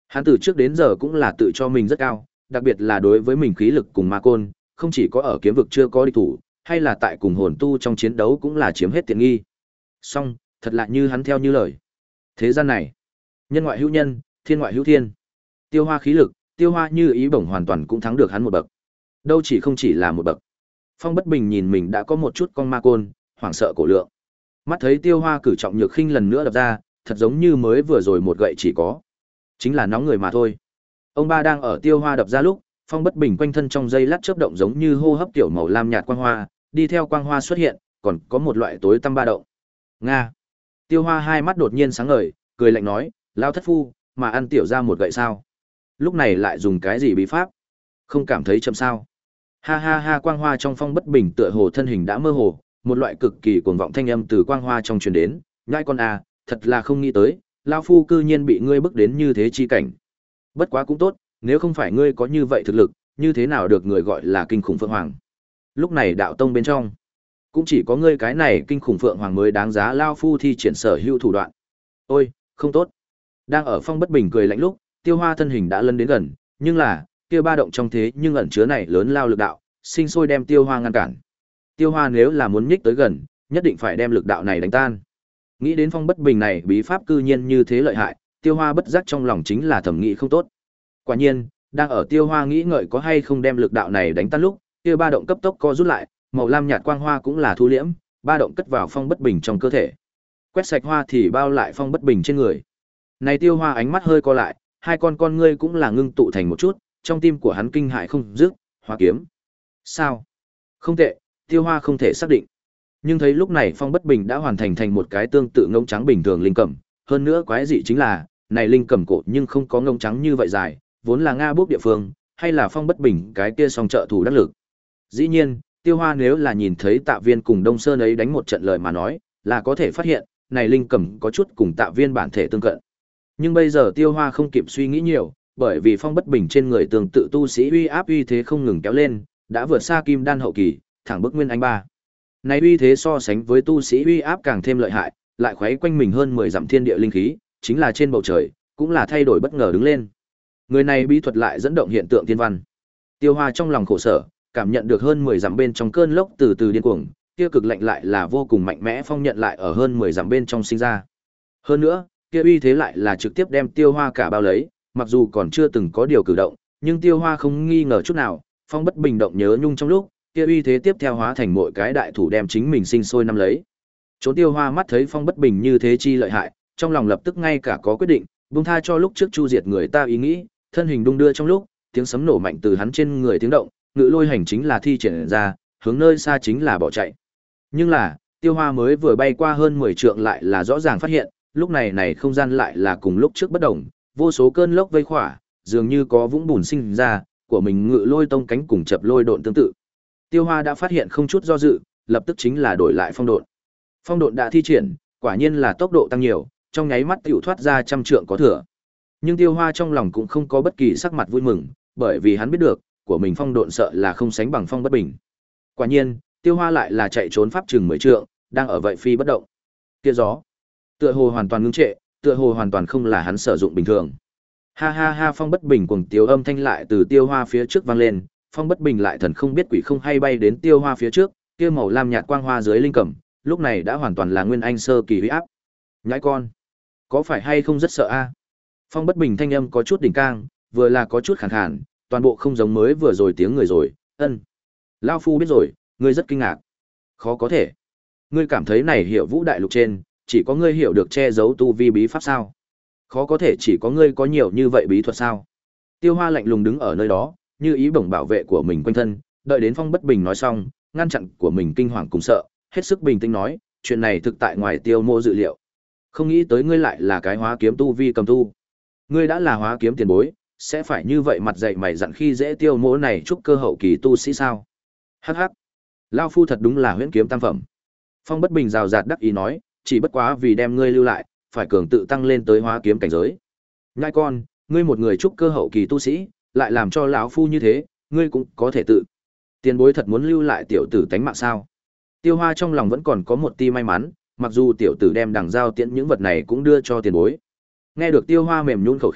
Hắn từ trước đến giờ cũng là tự cho mình rất cao, đặc biệt là đối với mình khí lực cùng ma côn, không chỉ có ở kiếm vực chưa có địch thủ, hay là tại cùng hồn tu trong chiến đấu cũng là chiếm hết tiện nghi. Song, thật lạ như hắn theo như lời. Thế gian này, nhân ngoại hữu nhân, thiên ngoại hữu thiên. Tiêu Hoa khí lực, Tiêu Hoa như ý bổng hoàn toàn cũng thắng được hắn một bậc. Đâu chỉ không chỉ là một bậc. Phong Bất Bình nhìn mình đã có một chút con ma côn, hoảng sợ cổ lượng. Mắt thấy Tiêu Hoa cử trọng nhược khinh lần nữa đập ra, thật giống như mới vừa rồi một gậy chỉ có. Chính là nóng người mà thôi. Ông ba đang ở Tiêu Hoa đập ra lúc, Phong Bất Bình quanh thân trong dây lát chớp động giống như hô hấp tiểu màu lam nhạt quang hoa, đi theo quang hoa xuất hiện, còn có một loại tối tăm ba động. Nga. Tiêu Hoa hai mắt đột nhiên sáng ngời, cười lạnh nói, lao thất phu, mà ăn tiểu ra một gậy sao? Lúc này lại dùng cái gì bí pháp? Không cảm thấy chậm sao? Ha ha ha, quang hoa trong Phong Bất Bình tựa hồ thân hình đã mơ hồ, một loại cực kỳ cuồng vọng thanh âm từ quang hoa trong truyền đến, nhãi con à, thật là không nghĩ tới, lao phu cư nhiên bị ngươi bức đến như thế chi cảnh. Bất quá cũng tốt, nếu không phải ngươi có như vậy thực lực, như thế nào được người gọi là kinh khủng phượng hoàng. Lúc này đạo tông bên trong, cũng chỉ có ngươi cái này kinh khủng phượng hoàng mới đáng giá lao phu thi triển sở hữu thủ đoạn. Ôi, không tốt. Đang ở Phong Bất Bình cười lạnh lúc, Tiêu Hoa thân hình đã lấn đến gần, nhưng là, kia ba động trong thế nhưng ẩn chứa này lớn lao lực đạo, sinh sôi đem Tiêu Hoa ngăn cản. Tiêu Hoa nếu là muốn nhích tới gần, nhất định phải đem lực đạo này đánh tan. Nghĩ đến Phong Bất Bình này bí pháp cư nhiên như thế lợi hại, Tiêu Hoa bất giác trong lòng chính là thẩm nghĩ không tốt. Quả nhiên, đang ở Tiêu Hoa nghĩ ngợi có hay không đem lực đạo này đánh tan lúc, kia ba động cấp tốc co rút lại, màu lam nhạt quang hoa cũng là thu liễm, ba động cất vào Phong Bất Bình trong cơ thể. Quét sạch hoa thì bao lại Phong Bất Bình trên người. Này Tiêu Hoa ánh mắt hơi co lại, hai con con ngươi cũng là ngưng tụ thành một chút, trong tim của hắn kinh hãi không dứt, Hoa kiếm. Sao? Không tệ, Tiêu Hoa không thể xác định. Nhưng thấy lúc này Phong Bất Bình đã hoàn thành thành một cái tương tự ngông trắng bình thường linh cầm, hơn nữa quái dị chính là, này linh cầm cổ nhưng không có ngông trắng như vậy dài, vốn là Nga Bốc địa phương, hay là Phong Bất Bình cái kia song trợ thủ đắc lực. Dĩ nhiên, Tiêu Hoa nếu là nhìn thấy Tạ Viên cùng Đông Sơn ấy đánh một trận lời mà nói, là có thể phát hiện, này linh cầm có chút cùng Tạ Viên bản thể tương cận. Nhưng bây giờ Tiêu Hoa không kịp suy nghĩ nhiều, bởi vì Phong Bất Bình trên người tương tự tu sĩ uy áp uy thế không ngừng kéo lên, đã vượt xa Kim Đan hậu kỳ, thẳng bức Nguyên Anh ba. Này uy thế so sánh với tu sĩ uy áp càng thêm lợi hại, lại khuấy quanh mình hơn mười dặm thiên địa linh khí, chính là trên bầu trời, cũng là thay đổi bất ngờ đứng lên. Người này bí thuật lại dẫn động hiện tượng thiên văn. Tiêu Hoa trong lòng khổ sở, cảm nhận được hơn mười dặm bên trong cơn lốc từ từ điên cuồng, kia cực lạnh lại là vô cùng mạnh mẽ phong nhận lại ở hơn mười dặm bên trong sinh ra. Hơn nữa, kia uy thế lại là trực tiếp đem Tiêu Hoa cả bao lấy, mặc dù còn chưa từng có điều cử động, nhưng Tiêu Hoa không nghi ngờ chút nào, Phong Bất Bình động nhớ nhung trong lúc, kia uy thế tiếp theo hóa thành mỗi cái đại thủ đem chính mình sinh sôi năm lấy. Trốn Tiêu Hoa mắt thấy Phong Bất Bình như thế chi lợi hại, trong lòng lập tức ngay cả có quyết định, buông tha cho lúc trước chu diệt người ta ý nghĩ, thân hình đung đưa trong lúc, tiếng sấm nổ mạnh từ hắn trên người tiếng động, ngự lôi hành chính là thi triển ra, hướng nơi xa chính là bỏ chạy. Nhưng là, Tiêu Hoa mới vừa bay qua hơn mười trượng lại là rõ ràng phát hiện, lúc này này không gian lại là cùng lúc trước bất động, vô số cơn lốc vây khỏa, dường như có vũng bùn sinh ra, của mình ngự lôi tông cánh cùng chập lôi độn tương tự. Tiêu Hoa đã phát hiện không chút do dự, lập tức chính là đổi lại phong độn. Phong độn đã thi triển, quả nhiên là tốc độ tăng nhiều, trong nháy mắt tiểu thoát ra trăm trượng có thừa. Nhưng Tiêu Hoa trong lòng cũng không có bất kỳ sắc mặt vui mừng, bởi vì hắn biết được, của mình phong độn sợ là không sánh bằng Phong Bất Bình. Quả nhiên, Tiêu Hoa lại là chạy trốn pháp chừng mười trượng, đang ở vậy phi bất động. Kia gió, tựa hồ hoàn toàn ngưng trệ, tựa hồ hoàn toàn không là hắn sử dụng bình thường. Ha ha ha, Phong Bất Bình cuồng tiếu âm thanh lại từ Tiêu Hoa phía trước vang lên, Phong Bất Bình lại thần không biết quỷ không hay bay đến Tiêu Hoa phía trước, kia màu lam nhạt quang hoa dưới linh cẩm, lúc này đã hoàn toàn là nguyên anh sơ kỳ uy áp. Nhãi con, có phải hay không rất sợ a? Phong Bất Bình thanh âm có chút đỉnh cang, vừa là có chút khàn khàn, toàn bộ không giống mới vừa rồi tiếng người rồi. Ân, lão phu biết rồi, ngươi rất kinh ngạc. Khó có thể. Ngươi cảm thấy này Hiểu Vũ đại lục trên, chỉ có ngươi hiểu được che giấu tu vi bí pháp sao? Khó có thể chỉ có ngươi có nhiều như vậy bí thuật sao? Tiêu Hoa lạnh lùng đứng ở nơi đó, như ý bổng bảo vệ của mình quanh thân, đợi đến Phong Bất Bình nói xong, ngăn chặn của mình kinh hoàng cùng sợ, hết sức bình tĩnh nói, chuyện này thực tại ngoài Tiêu Mô dự liệu. Không nghĩ tới ngươi lại là cái hóa kiếm tu vi cầm tu. Ngươi đã là hóa kiếm tiền bối, sẽ phải như vậy mặt dày mày dặn khi dễ Tiêu Mô này chúc cơ hậu kỳ tu sĩ sao? Hắc hắc, lão phu thật đúng là huyễn kiếm tam phẩm. Phong Bất Bình rào rạt đắc ý nói, chỉ bất quá vì đem ngươi lưu lại, phải cường tự tăng lên tới hóa kiếm cảnh giới. Nhãi con, ngươi một người chúc cơ hậu kỳ tu sĩ, lại làm cho lão phu như thế, ngươi cũng có thể tự. Tiền bối thật muốn lưu lại tiểu tử tánh mạng sao? Tiêu Hoa trong lòng vẫn còn có một tia may mắn, mặc dù tiểu tử đem đằng giao tiễn những vật này cũng đưa cho tiền bối. Nghe được Tiêu Hoa mềm nhũn khẩu khí,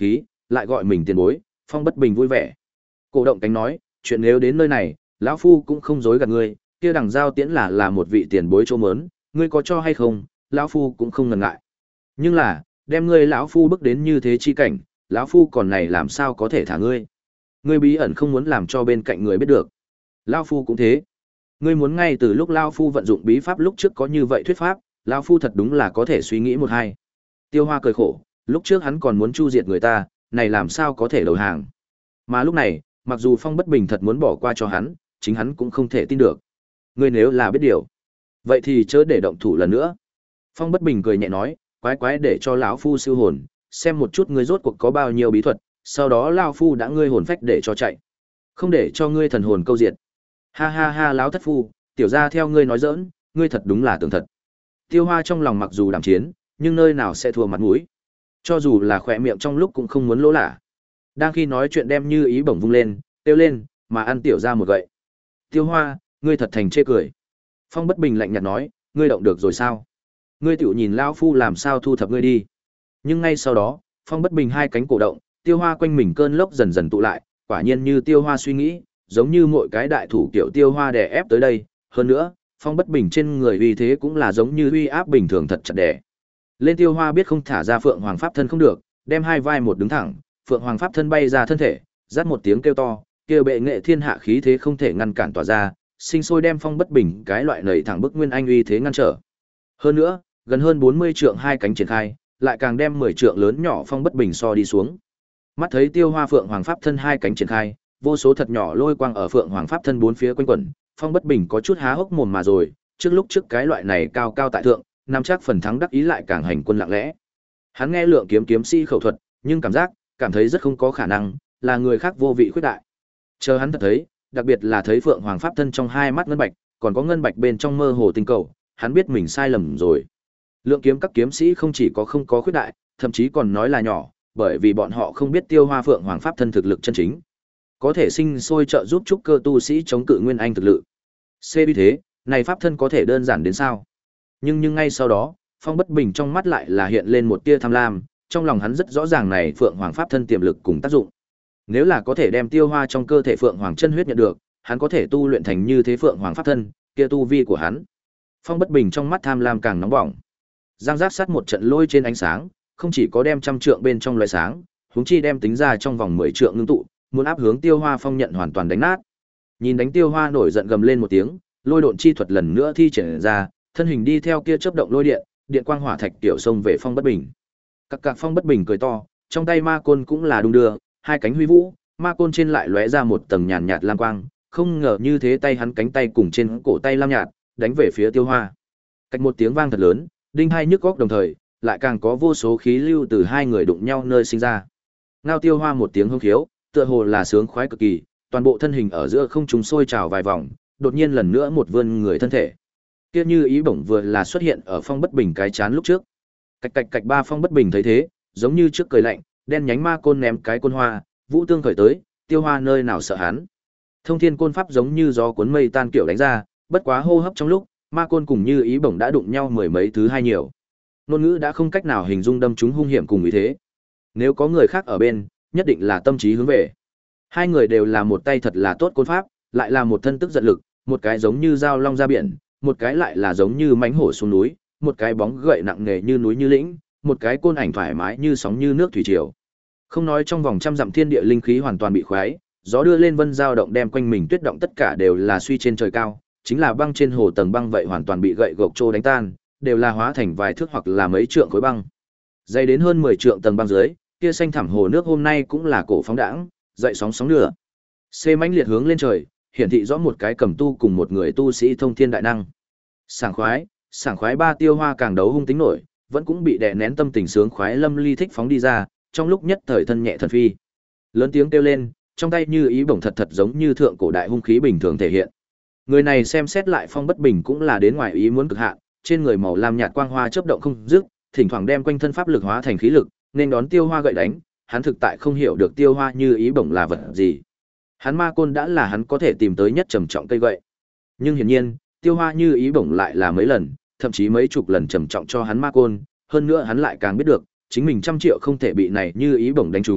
lại gọi mình tiền bối, Phong Bất Bình vui vẻ. Cổ động cánh nói, chuyện nếu đến nơi này, lão phu cũng không dối gạt ngươi, kia đằng giao tiễn là là một vị tiền bối chỗ mớn, ngươi có cho hay không, lão phu cũng không ngần ngại. Nhưng là, đem ngươi lão phu bước đến như thế chi cảnh, lão phu còn này làm sao có thể thả ngươi? Ngươi bí ẩn không muốn làm cho bên cạnh người biết được. Lão phu cũng thế. Ngươi muốn ngay từ lúc lão phu vận dụng bí pháp lúc trước có như vậy thuyết pháp, lão phu thật đúng là có thể suy nghĩ một hai. Tiêu Hoa cười khổ, lúc trước hắn còn muốn chu diệt người ta, này làm sao có thể đầu hàng. Mà lúc này, mặc dù Phong Bất Bình thật muốn bỏ qua cho hắn, chính hắn cũng không thể tin được. Ngươi nếu là biết điều, vậy thì chớ để động thủ lần nữa. Phong Bất Bình cười nhẹ nói, quái quái để cho lão phu siêu hồn, xem một chút ngươi rốt cuộc có bao nhiêu bí thuật, sau đó lão phu đã ngươi hồn phách để cho chạy, không để cho ngươi thần hồn câu diệt. Ha ha ha, lão thất phu, tiểu gia theo ngươi nói giỡn, ngươi thật đúng là tưởng thật. Tiêu Hoa trong lòng mặc dù đảm chiến, nhưng nơi nào sẽ thua mặt mũi. Cho dù là khỏe miệng trong lúc cũng không muốn lỗ lả. Đang khi nói chuyện đem Như Ý bổng vung lên, kêu lên, mà ăn tiểu ra một gậy. Tiêu Hoa, ngươi thật thành chê cười. Phong Bất Bình lạnh nhạt nói, ngươi động được rồi sao? Ngươi tiểu nhìn lão phu làm sao thu thập ngươi đi. Nhưng ngay sau đó, Phong Bất Bình hai cánh cổ động, Tiêu Hoa quanh mình cơn lốc dần dần tụ lại, quả nhiên như Tiêu Hoa suy nghĩ, giống như mỗi cái đại thủ kiểu Tiêu Hoa đè ép tới đây, hơn nữa, Phong Bất Bình trên người uy thế cũng là giống như uy áp bình thường thật chặt đè. Lên Tiêu Hoa biết không thả ra Phượng Hoàng pháp thân không được, đem hai vai một đứng thẳng, Phượng Hoàng pháp thân bay ra thân thể, rát một tiếng kêu to, kêu bệ nghệ thiên hạ khí thế không thể ngăn cản tỏa ra, sinh sôi đem Phong Bất Bình cái loại nảy thẳng bức nguyên anh uy thế ngăn trở. Hơn nữa, gần hơn bốn mươi trượng hai cánh triển khai, lại càng đem mười trượng lớn nhỏ Phong Bất Bình so đi xuống. Mắt thấy Tiêu Hoa Phượng Hoàng pháp thân hai cánh triển khai, vô số thật nhỏ lôi quang ở Phượng Hoàng pháp thân bốn phía quanh quẩn, Phong Bất Bình có chút há hốc mồm mà rồi, trước lúc trước cái loại này cao cao tại thượng, nắm chắc phần thắng đắc ý lại càng hành quân lặng lẽ. Hắn nghe Lượng Kiếm kiếm sĩ khẩu thuật, nhưng cảm giác, cảm thấy rất không có khả năng, là người khác vô vị khuyết đại. Chờ hắn thật thấy, đặc biệt là thấy Phượng Hoàng pháp thân trong hai mắt ngân bạch, còn có ngân bạch bên trong mơ hồ tinh cầu, hắn biết mình sai lầm rồi. Lượng Kiếm các kiếm sĩ không chỉ có không có khuyết đại, thậm chí còn nói là nhỏ, bởi vì bọn họ không biết Tiêu Hoa Phượng Hoàng pháp thân thực lực chân chính, có thể sinh sôi trợ giúp trúc cơ tu sĩ chống cự nguyên anh thực lực. C vì thế, này pháp thân có thể đơn giản đến sao? Nhưng nhưng ngay sau đó, Phong Bất Bình trong mắt lại là hiện lên một tia tham lam, trong lòng hắn rất rõ ràng này Phượng Hoàng pháp thân tiềm lực cùng tác dụng. Nếu là có thể đem Tiêu Hoa trong cơ thể Phượng Hoàng chân huyết nhận được, hắn có thể tu luyện thành như thế Phượng Hoàng pháp thân, kia tu vi của hắn. Phong Bất Bình trong mắt tham lam càng nóng bỏng. Giang giác sát một trận lôi trên ánh sáng, không chỉ có đem trăm trượng bên trong loại sáng, huống chi đem tính ra trong vòng mười trượng ngưng tụ, muốn áp hướng Tiêu Hoa Phong nhận hoàn toàn đánh nát. Nhìn đánh Tiêu Hoa nổi giận gầm lên một tiếng, lôi độn chi thuật lần nữa thi triển ra, thân hình đi theo kia chớp động lôi điện, điện quang hỏa thạch tiểu xông về Phong Bất Bình. Các cạc Phong Bất Bình cười to, trong tay ma côn cũng là đung đưa, hai cánh huy vũ, ma côn trên lại lóe ra một tầng nhàn nhạt lam quang, không ngờ như thế tay hắn cánh tay cùng trên cổ tay lam nhạt, đánh về phía Tiêu Hoa. Cách một tiếng vang thật lớn, đinh hai nhức góc đồng thời, lại càng có vô số khí lưu từ hai người đụng nhau nơi sinh ra. Ngao Tiêu Hoa một tiếng hông khiếu, tựa hồ là sướng khoái cực kỳ, toàn bộ thân hình ở giữa không trung sôi trào vài vòng, đột nhiên lần nữa một vươn người thân thể. Kia Như Ý bổng vừa là xuất hiện ở Phong Bất Bình cái chán lúc trước. Cạch cạch cạch ba Phong Bất Bình thấy thế, giống như trước cười lạnh, đen nhánh ma côn ném cái côn hoa, vũ tương khởi tới, Tiêu Hoa nơi nào sợ hắn. Thông thiên côn pháp giống như gió cuốn mây tan kiểu đánh ra, bất quá hô hấp trong lúc, ma côn cùng Như Ý bổng đã đụng nhau mười mấy thứ hai nhiều. Ngôn ngữ đã không cách nào hình dung đâm chúng hung hiểm cùng ý thế. Nếu có người khác ở bên, nhất định là tâm trí hướng về. Hai người đều là một tay thật là tốt côn pháp, lại là một thân tức giận lực, một cái giống như dao long ra biển, một cái lại là giống như mãnh hổ xuống núi, một cái bóng gậy nặng nề như núi như lĩnh, một cái côn ảnh thoải mái như sóng như nước thủy triều. Không nói trong vòng trăm dặm thiên địa linh khí hoàn toàn bị khoái, gió đưa lên vân dao động đem quanh mình tuyết động tất cả đều là suy trên trời cao, chính là băng trên hồ tầng băng vậy hoàn toàn bị gậy gộc trô đánh tan, đều là hóa thành vài thước hoặc là mấy trượng khối băng. Dày đến hơn mười trượng tầng băng dưới, kia xanh thẳm hồ nước hôm nay cũng là cổ phóng đãng, dậy sóng sóng lửa. Xê mãnh liệt hướng lên trời, hiển thị rõ một cái cầm tu cùng một người tu sĩ thông thiên đại năng. Sảng khoái, sảng khoái ba Tiêu Hoa càng đấu hung tính nổi, vẫn cũng bị đè nén tâm tình sướng khoái lâm ly thích phóng đi ra, trong lúc nhất thời thân nhẹ thần phi. Lớn tiếng kêu lên, trong tay Như Ý bổng thật thật giống như thượng cổ đại hung khí bình thường thể hiện. Người này xem xét lại Phong Bất Bình cũng là đến ngoài ý muốn cực hạn, trên người màu lam nhạt quang hoa chớp động không dứt, thỉnh thoảng đem quanh thân pháp lực hóa thành khí lực, nên đón Tiêu Hoa gậy đánh, hắn thực tại không hiểu được Tiêu Hoa Như Ý bổng là vật gì. Hắn ma côn đã là hắn có thể tìm tới nhất trầm trọng cây gậy. Nhưng hiển nhiên, Tiêu Hoa Như Ý bổng lại là mấy lần, thậm chí mấy chục lần trầm trọng cho hắn ma côn, hơn nữa hắn lại càng biết được, chính mình trăm triệu không thể bị này Như Ý bổng đánh trúng,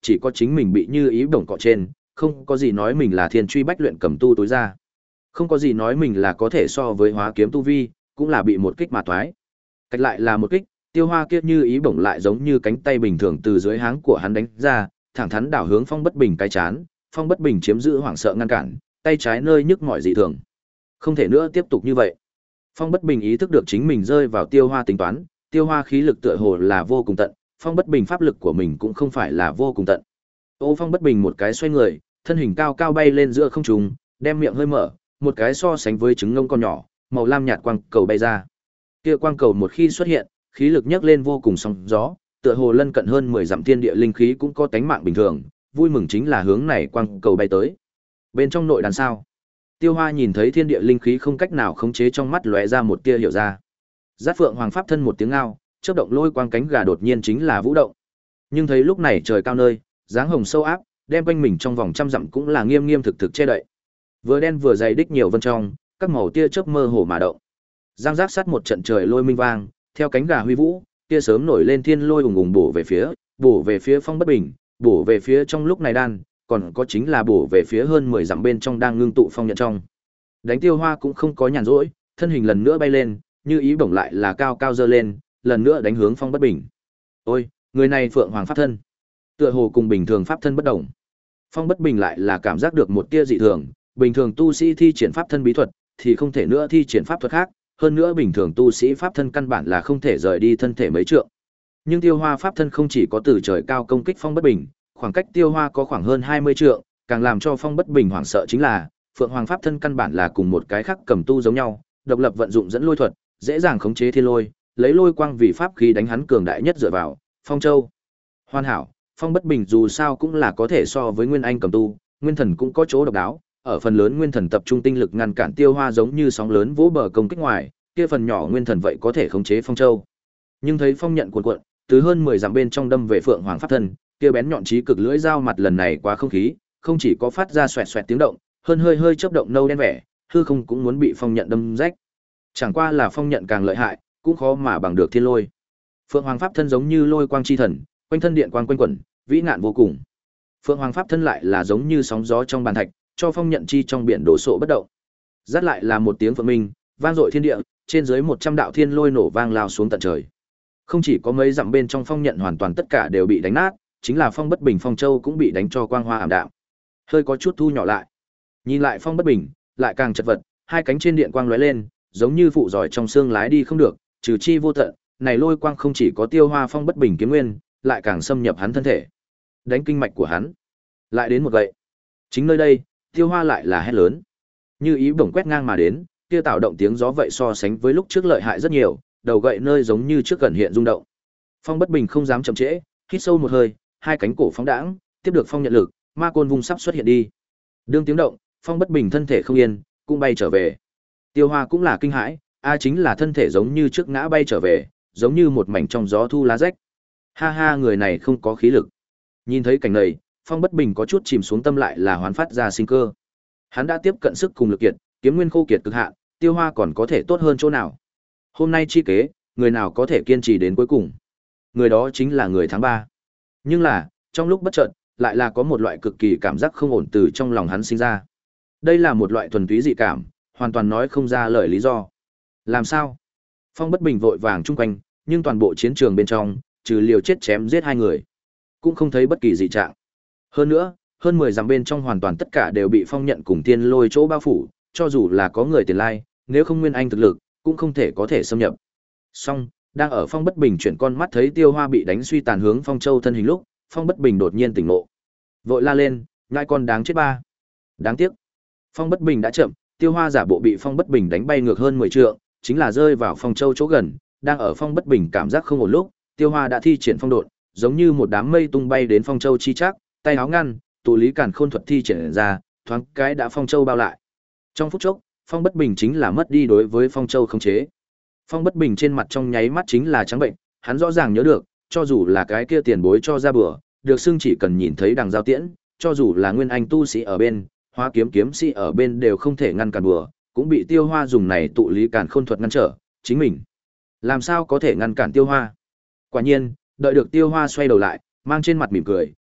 chỉ có chính mình bị Như Ý bổng cọ trên, không có gì nói mình là thiên truy bách luyện cầm tu tối ra. Không có gì nói mình là có thể so với hóa kiếm tu vi, cũng là bị một kích mà toái. Cách lại là một kích, Tiêu Hoa kia Như Ý bổng lại giống như cánh tay bình thường từ dưới háng của hắn đánh ra, thẳng thắn đảo hướng Phong Bất Bình cái chán, Phong Bất Bình chiếm giữ hoảng sợ ngăn cản, tay trái nơi nhức mỏi dị thường. Không thể nữa tiếp tục như vậy. Phong Bất Bình ý thức được chính mình rơi vào Tiêu Hoa tính toán, Tiêu Hoa khí lực tựa hồ là vô cùng tận, Phong Bất Bình pháp lực của mình cũng không phải là vô cùng tận. Ô Phong Bất Bình một cái xoay người, thân hình cao cao bay lên giữa không trung, đem miệng hơi mở, một cái so sánh với trứng ngông con nhỏ, màu lam nhạt quang cầu bay ra. Kia quang cầu một khi xuất hiện, khí lực nhấc lên vô cùng sóng gió, tựa hồ lân cận hơn mười dặm thiên địa linh khí cũng có tánh mạng bình thường, vui mừng chính là hướng này quang cầu bay tới. Bên trong nội đàn sao? Tiêu Hoa nhìn thấy thiên địa linh khí không cách nào khống chế, trong mắt lóe ra một tia hiểu ra. Giác Phượng Hoàng pháp thân một tiếng ngao, chớp động lôi quang cánh gà đột nhiên chính là vũ động. Nhưng thấy lúc này trời cao nơi, dáng hồng sâu áp, đem quanh mình trong vòng trăm dặm cũng là nghiêm nghiêm thực thực che đậy. Vừa đen vừa dày đích nhiều vân trong, các màu tia chớp mơ hồ mà động. Giang giác sát một trận trời lôi minh vang, theo cánh gà huy vũ, tia sớm nổi lên thiên lôi ùng ùng bổ về phía, bổ về phía Phong Bất Bình, bổ về phía trong lúc này đan, còn có chính là bổ về phía hơn mười dặm bên trong đang ngưng tụ phong nhận trong. Đánh Tiêu Hoa cũng không có nhàn rỗi, thân hình lần nữa bay lên, Như Ý bổng lại là cao cao giơ lên, lần nữa đánh hướng Phong Bất Bình. Ôi, người này Phượng Hoàng pháp thân, tựa hồ cùng bình thường pháp thân bất động. Phong Bất Bình lại là cảm giác được một tia dị thường, bình thường tu sĩ thi triển pháp thân bí thuật thì không thể nữa thi triển pháp thuật khác, hơn nữa bình thường tu sĩ pháp thân căn bản là không thể rời đi thân thể mấy trượng. Nhưng Tiêu Hoa pháp thân không chỉ có từ trời cao công kích Phong Bất Bình, khoảng cách Tiêu Hoa có khoảng hơn hai mươi trượng, càng làm cho Phong Bất Bình hoảng sợ chính là, Phượng Hoàng pháp thân căn bản là cùng một cái khác cầm tu giống nhau, độc lập vận dụng dẫn lôi thuật, dễ dàng khống chế thiên lôi, lấy lôi quang vì pháp khí đánh hắn cường đại nhất dựa vào Phong Châu. Hoàn hảo, Phong Bất Bình dù sao cũng là có thể so với Nguyên Anh cầm tu, Nguyên Thần cũng có chỗ độc đáo, ở phần lớn Nguyên Thần tập trung tinh lực ngăn cản Tiêu Hoa giống như sóng lớn vỗ bờ công kích ngoài, kia phần nhỏ Nguyên Thần vậy có thể khống chế Phong Châu. Nhưng thấy phong nhận cuộn cuộn, từ hơn mười dặm bên trong đâm về Phượng Hoàng pháp thân, kia bén nhọn chí cực lưỡi dao mặt lần này quá không khí, không chỉ có phát ra xoẹt xoẹt tiếng động, hơn hơi hơi chớp động nâu đen vẻ, hư không cũng muốn bị phong nhận đâm rách. Chẳng qua là phong nhận càng lợi hại, cũng khó mà bằng được thiên lôi. Phượng Hoàng pháp thân giống như lôi quang chi thần, quanh thân điện quang quanh quẩn, vĩ ngạn vô cùng. Phượng Hoàng pháp thân lại là giống như sóng gió trong bàn thạch, cho phong nhận chi trong biển đổ sộ bất động. Dắt lại là một tiếng phượng minh, vang dội thiên địa, trên dưới một trăm đạo thiên lôi nổ vang lao xuống tận trời. Không chỉ có mấy dặm bên trong phong nhận hoàn toàn tất cả đều bị đánh nát, chính là Phong Bất Bình Phong Châu cũng bị đánh cho quang hoa ảm đạm. Hơi có chút thu nhỏ lại. Nhìn lại Phong Bất Bình, lại càng chật vật, hai cánh trên điện quang lóe lên, giống như phụ giỏi trong xương lái đi không được, trừ chi vô tận, này lôi quang không chỉ có tiêu hoa Phong Bất Bình kiếm nguyên, lại càng xâm nhập hắn thân thể, đánh kinh mạch của hắn. Lại đến một gậy. Chính nơi đây, tiêu hoa lại là hét lớn. Như Ý bổng quét ngang mà đến, kia tạo động tiếng gió vậy so sánh với lúc trước lợi hại rất nhiều, đầu gậy nơi giống như trước gần hiện rung động. Phong Bất Bình không dám chậm trễ, hít sâu một hơi, hai cánh cổ phóng đãng, tiếp được phong nhận lực, ma côn vung sắp xuất hiện đi. Đương tiếng động, Phong Bất Bình thân thể không yên, cũng bay trở về. Tiêu Hoa cũng là kinh hãi, a chính là thân thể giống như trước ngã bay trở về, giống như một mảnh trong gió thu lá rách. Ha ha, người này không có khí lực. Nhìn thấy cảnh này, Phong Bất Bình có chút chìm xuống tâm lại là hoán phát ra sinh cơ. Hắn đã tiếp cận sức cùng lực kiệt, kiếm nguyên khô kiệt cực hạn, Tiêu Hoa còn có thể tốt hơn chỗ nào? Hôm nay chi kế, người nào có thể kiên trì đến cuối cùng? Người đó chính là người tháng ba. Nhưng là, trong lúc bất chợt, lại là có một loại cực kỳ cảm giác không ổn từ trong lòng hắn sinh ra. Đây là một loại thuần túy dị cảm, hoàn toàn nói không ra lời lý do. Làm sao? Phong Bất Bình vội vàng chung quanh, nhưng toàn bộ chiến trường bên trong, trừ liều chết chém giết hai người, cũng không thấy bất kỳ dị trạng. Hơn nữa, hơn mười dặm bên trong hoàn toàn tất cả đều bị phong nhận cùng tiên lôi chỗ bao phủ, cho dù là có người tiền lai, nếu không nguyên anh thực lực, cũng không thể có thể xâm nhập. Song, đang ở Phong Bất Bình chuyển con mắt thấy Tiêu Hoa bị đánh suy tàn hướng Phong Châu thân hình lúc, Phong Bất Bình đột nhiên tỉnh ngộ. Vội la lên, ngại con đáng chết ba. Đáng tiếc. Phong Bất Bình đã chậm, Tiêu Hoa giả bộ bị Phong Bất Bình đánh bay ngược hơn mười trượng, chính là rơi vào Phong Châu chỗ gần, đang ở Phong Bất Bình cảm giác không ổn lúc, Tiêu Hoa đã thi triển phong độn, giống như một đám mây tung bay đến Phong Châu chi chắc, tay áo ngăn, tụ lý càn khôn thuật thi triển ra, thoáng cái đã Phong Châu bao lại. Trong phút chốc, Phong Bất Bình chính là mất đi đối với Phong Châu khống chế. Phong Bất Bình trên mặt trong nháy mắt chính là trắng bệnh, hắn rõ ràng nhớ được, cho dù là cái kia tiền bối cho ra bữa, được xưng chỉ cần nhìn thấy đằng giao tiễn, cho dù là nguyên anh tu sĩ ở bên, hóa kiếm kiếm sĩ ở bên đều không thể ngăn cản bữa, cũng bị Tiêu Hoa dùng này tụ lý càn khôn thuật ngăn trở, chính mình làm sao có thể ngăn cản Tiêu Hoa? Quả nhiên, đợi được Tiêu Hoa xoay đầu lại, mang trên mặt mỉm cười,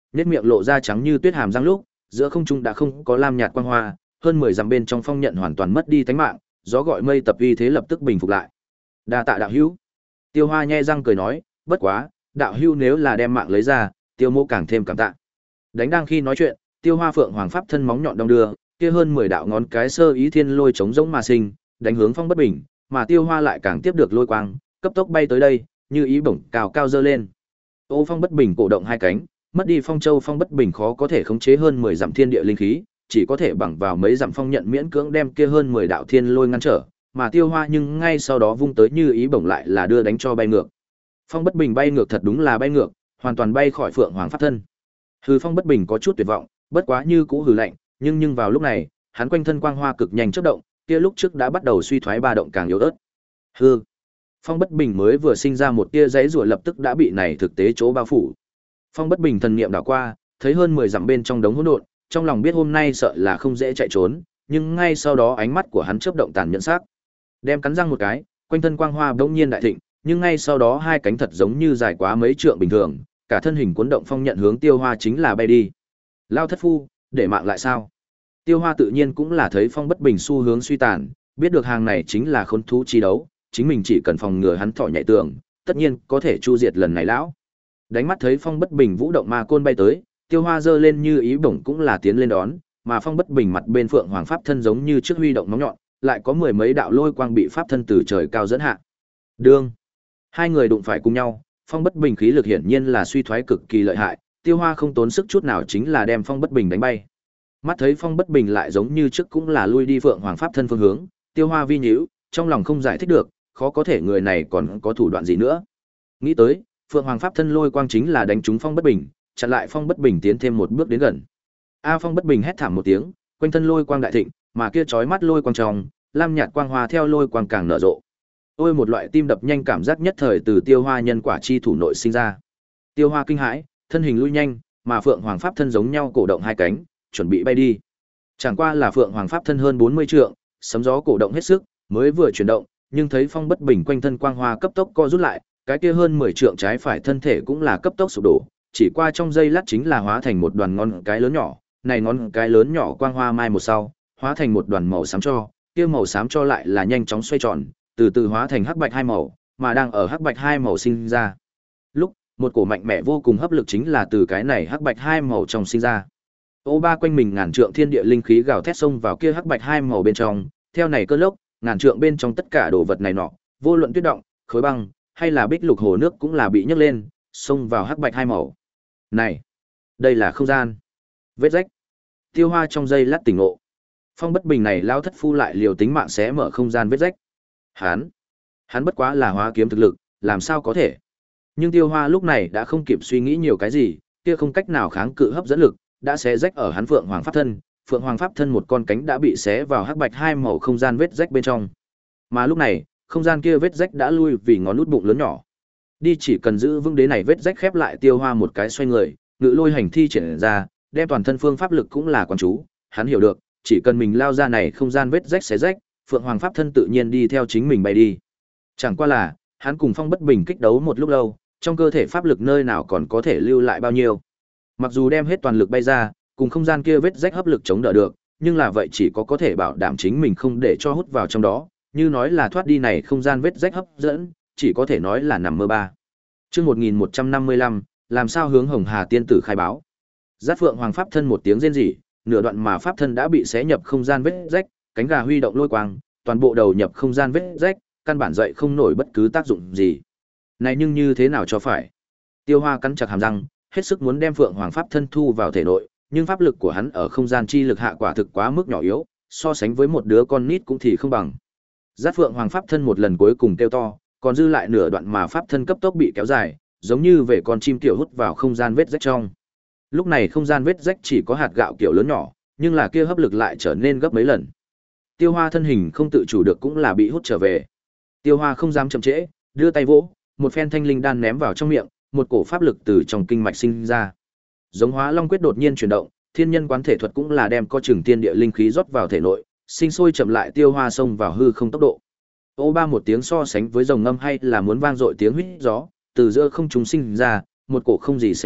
nét miệng lộ ra trắng như tuyết hàm răng lúc, giữa không trung đã không có lam nhạt quang hoa, hơn mười dặm bên trong phong nhận hoàn toàn mất đi tánh mạng, gió gọi mây tập uy thế lập tức bình phục lại. Đa tạ đạo hữu. Tiêu Hoa nhe răng cười nói, bất quá, đạo hữu nếu là đem mạng lấy ra, Tiêu Mỗ càng thêm cảm tạ. Đánh đang khi nói chuyện, Tiêu Hoa Phượng Hoàng pháp thân móng nhọn đong đưa, kia hơn mười đạo ngón cái sơ ý thiên lôi chống rỗng mà sinh, đánh hướng Phong Bất Bình, mà Tiêu Hoa lại càng tiếp được lôi quang, cấp tốc bay tới đây, như ý bổng cao cao dơ lên. Ô Phong Bất Bình cổ động hai cánh, mất đi Phong Châu Phong Bất Bình khó có thể khống chế hơn mười dặm thiên địa linh khí, chỉ có thể bằng vào mấy dặm phong nhận miễn cưỡng đem kia hơn mười đạo thiên lôi ngăn trở, mà Tiêu Hoa nhưng ngay sau đó vung tới như ý bổng lại là đưa đánh cho bay ngược. Phong Bất Bình bay ngược thật đúng là bay ngược, hoàn toàn bay khỏi Phượng Hoàng pháp thân. Hư Phong Bất Bình có chút tuyệt vọng, bất quá như cũ hừ lạnh, nhưng nhưng vào lúc này, hắn quanh thân quang hoa cực nhanh chớp động, kia lúc trước đã bắt đầu suy thoái ba động càng yếu ớt. Hư. Phong Bất Bình mới vừa sinh ra một tia giãy giụa lập tức đã bị này thực tế chỗ bao phủ. Phong Bất Bình thần niệm đảo qua, thấy hơn mười dặm bên trong đống hỗn độn, trong lòng biết hôm nay sợ là không dễ chạy trốn, nhưng ngay sau đó ánh mắt của hắn chớp động tàn nhẫn sắc. Đem cắn răng một cái, quanh thân quang hoa bỗng nhiên đại thịnh, nhưng ngay sau đó hai cánh thật giống như dài quá mấy trượng bình thường, cả thân hình cuốn động phong nhận hướng Tiêu Hoa chính là bay đi. Lao thất phu, để mạng lại sao? Tiêu Hoa tự nhiên cũng là thấy Phong Bất Bình xu hướng suy tàn, biết được hàng này chính là khốn thú chi đấu, chính mình chỉ cần phòng ngừa hắn thỏ nhảy tường, tất nhiên có thể chu diệt lần này lão. Đánh mắt thấy Phong Bất Bình vũ động ma côn bay tới, Tiêu Hoa giơ lên như ý bổng cũng là tiến lên đón, mà Phong Bất Bình mặt bên Phượng Hoàng pháp thân giống như trước huy động móng nhọn, lại có mười mấy đạo lôi quang bị pháp thân từ trời cao dẫn hạ. Đương, hai người đụng phải cùng nhau, Phong Bất Bình khí lực hiển nhiên là suy thoái cực kỳ lợi hại, Tiêu Hoa không tốn sức chút nào chính là đem Phong Bất Bình đánh bay. Mắt thấy Phong Bất Bình lại giống như trước cũng là lui đi Phượng Hoàng pháp thân phương hướng, Tiêu Hoa vi nhíu, trong lòng không giải thích được, khó có thể người này còn có thủ đoạn gì nữa. Nghĩ tới, Phượng Hoàng pháp thân lôi quang chính là đánh trúng Phong Bất Bình, chặn lại Phong Bất Bình tiến thêm một bước đến gần. A Phong Bất Bình hét thảm một tiếng, quanh thân lôi quang đại thịnh, mà kia chói mắt lôi quang trong, lam nhạt quang hoa theo lôi quang càng nở rộ. Ôi một loại tim đập nhanh cảm giác nhất thời từ Tiêu Hoa nhân quả chi thủ nội sinh ra. Tiêu Hoa kinh hãi, thân hình lui nhanh, mà Phượng Hoàng pháp thân giống nhau cổ động hai cánh, chuẩn bị bay đi. Chẳng qua là Phượng Hoàng pháp thân hơn bốn mươi trượng, sấm gió cổ động hết sức, mới vừa chuyển động, nhưng thấy Phong Bất Bình quanh thân quang hoa cấp tốc co rút lại, cái kia hơn mười trượng trái phải thân thể cũng là cấp tốc sụp đổ, chỉ qua trong giây lát chính là hóa thành một đoàn ngón cái lớn nhỏ, này ngón cái lớn nhỏ quang hoa mai một sau, hóa thành một đoàn màu xám cho, kia màu xám cho lại là nhanh chóng xoay tròn, từ từ hóa thành hắc bạch hai màu, mà đang ở hắc bạch hai màu sinh ra. Lúc, một cổ mạnh mẽ vô cùng hấp lực chính là từ cái này hắc bạch hai màu trong sinh ra. Ô ba quanh mình ngàn trượng thiên địa linh khí gào thét xông vào kia hắc bạch hai màu bên trong, theo này cơn lốc, ngàn trượng bên trong tất cả đồ vật này nọ, vô luận tuyết động, khối băng, hay là bích lục hồ nước cũng là bị nhấc lên, xông vào hắc bạch hai màu. Này, đây là không gian. Vết rách. Tiêu Hoa trong giây lát tỉnh ngộ. Phong Bất Bình này lao thất phu lại liều tính mạng xé mở không gian vết rách. Hắn, hắn bất quá là hóa kiếm thực lực, làm sao có thể? Nhưng Tiêu Hoa lúc này đã không kịp suy nghĩ nhiều cái gì, kia không cách nào kháng cự hấp dẫn lực, đã xé rách ở hắn Phượng Hoàng pháp thân, Phượng Hoàng pháp thân một con cánh đã bị xé vào hắc bạch hai màu không gian vết rách bên trong. Mà lúc này, không gian kia vết rách đã lui vì ngón út bụng lớn nhỏ. Đi chỉ cần giữ vững đế này vết rách khép lại Tiêu Hoa một cái xoay người, ngự lôi hành thi triển ra, đem toàn thân phương pháp lực cũng là quan chú, hắn hiểu được, chỉ cần mình lao ra này không gian vết rách xé rách, Phượng Hoàng pháp thân tự nhiên đi theo chính mình bay đi. Chẳng qua là, hắn cùng Phong Bất Bình kích đấu một lúc lâu, trong cơ thể pháp lực nơi nào còn có thể lưu lại bao nhiêu. Mặc dù đem hết toàn lực bay ra, cùng không gian kia vết rách hấp lực chống đỡ được, nhưng là vậy chỉ có có thể bảo đảm chính mình không để cho hút vào trong đó, như nói là thoát đi này không gian vết rách hấp dẫn, chỉ có thể nói là nằm mơ ba. Chương một nghìn một trăm năm mươi lăm, làm sao hướng Hồng Hà tiên tử khai báo. Giác Phượng Hoàng pháp thân một tiếng rên rỉ, nửa đoạn mà pháp thân đã bị xé nhập không gian vết rách, cánh gà huy động lôi quang, toàn bộ đầu nhập không gian vết rách, căn bản dậy không nổi bất cứ tác dụng gì. Này nhưng như thế nào cho phải? Tiêu Hoa cắn chặt hàm răng, hết sức muốn đem Phượng Hoàng pháp thân thu vào thể nội, nhưng pháp lực của hắn ở không gian chi lực hạ quả thực quá mức nhỏ yếu, so sánh với một đứa con nít cũng thì không bằng. Giác Phượng Hoàng pháp thân một lần cuối cùng kêu to, còn dư lại nửa đoạn mà pháp thân cấp tốc bị kéo dài, giống như về con chim tiểu hút vào không gian vết rách trong. Lúc này không gian vết rách chỉ có hạt gạo kiểu lớn nhỏ, nhưng là kia hấp lực lại trở nên gấp mấy lần. Tiêu Hoa thân hình không tự chủ được cũng là bị hút trở về. Tiêu Hoa không dám chậm trễ, đưa tay vỗ, một phen thanh linh đan ném vào trong miệng, một cổ pháp lực từ trong kinh mạch sinh ra. Giống Hóa Long quyết đột nhiên chuyển động, Thiên Nhân Quán thể thuật cũng là đem có chừng tiên địa linh khí rót vào thể nội, sinh sôi chậm lại Tiêu Hoa xông vào hư không tốc độ. Ô ba một tiếng so sánh với rồng ngâm hay là muốn vang dội tiếng huýt gió, từ giữa không trung sinh ra, một cổ không gì sánh kịp,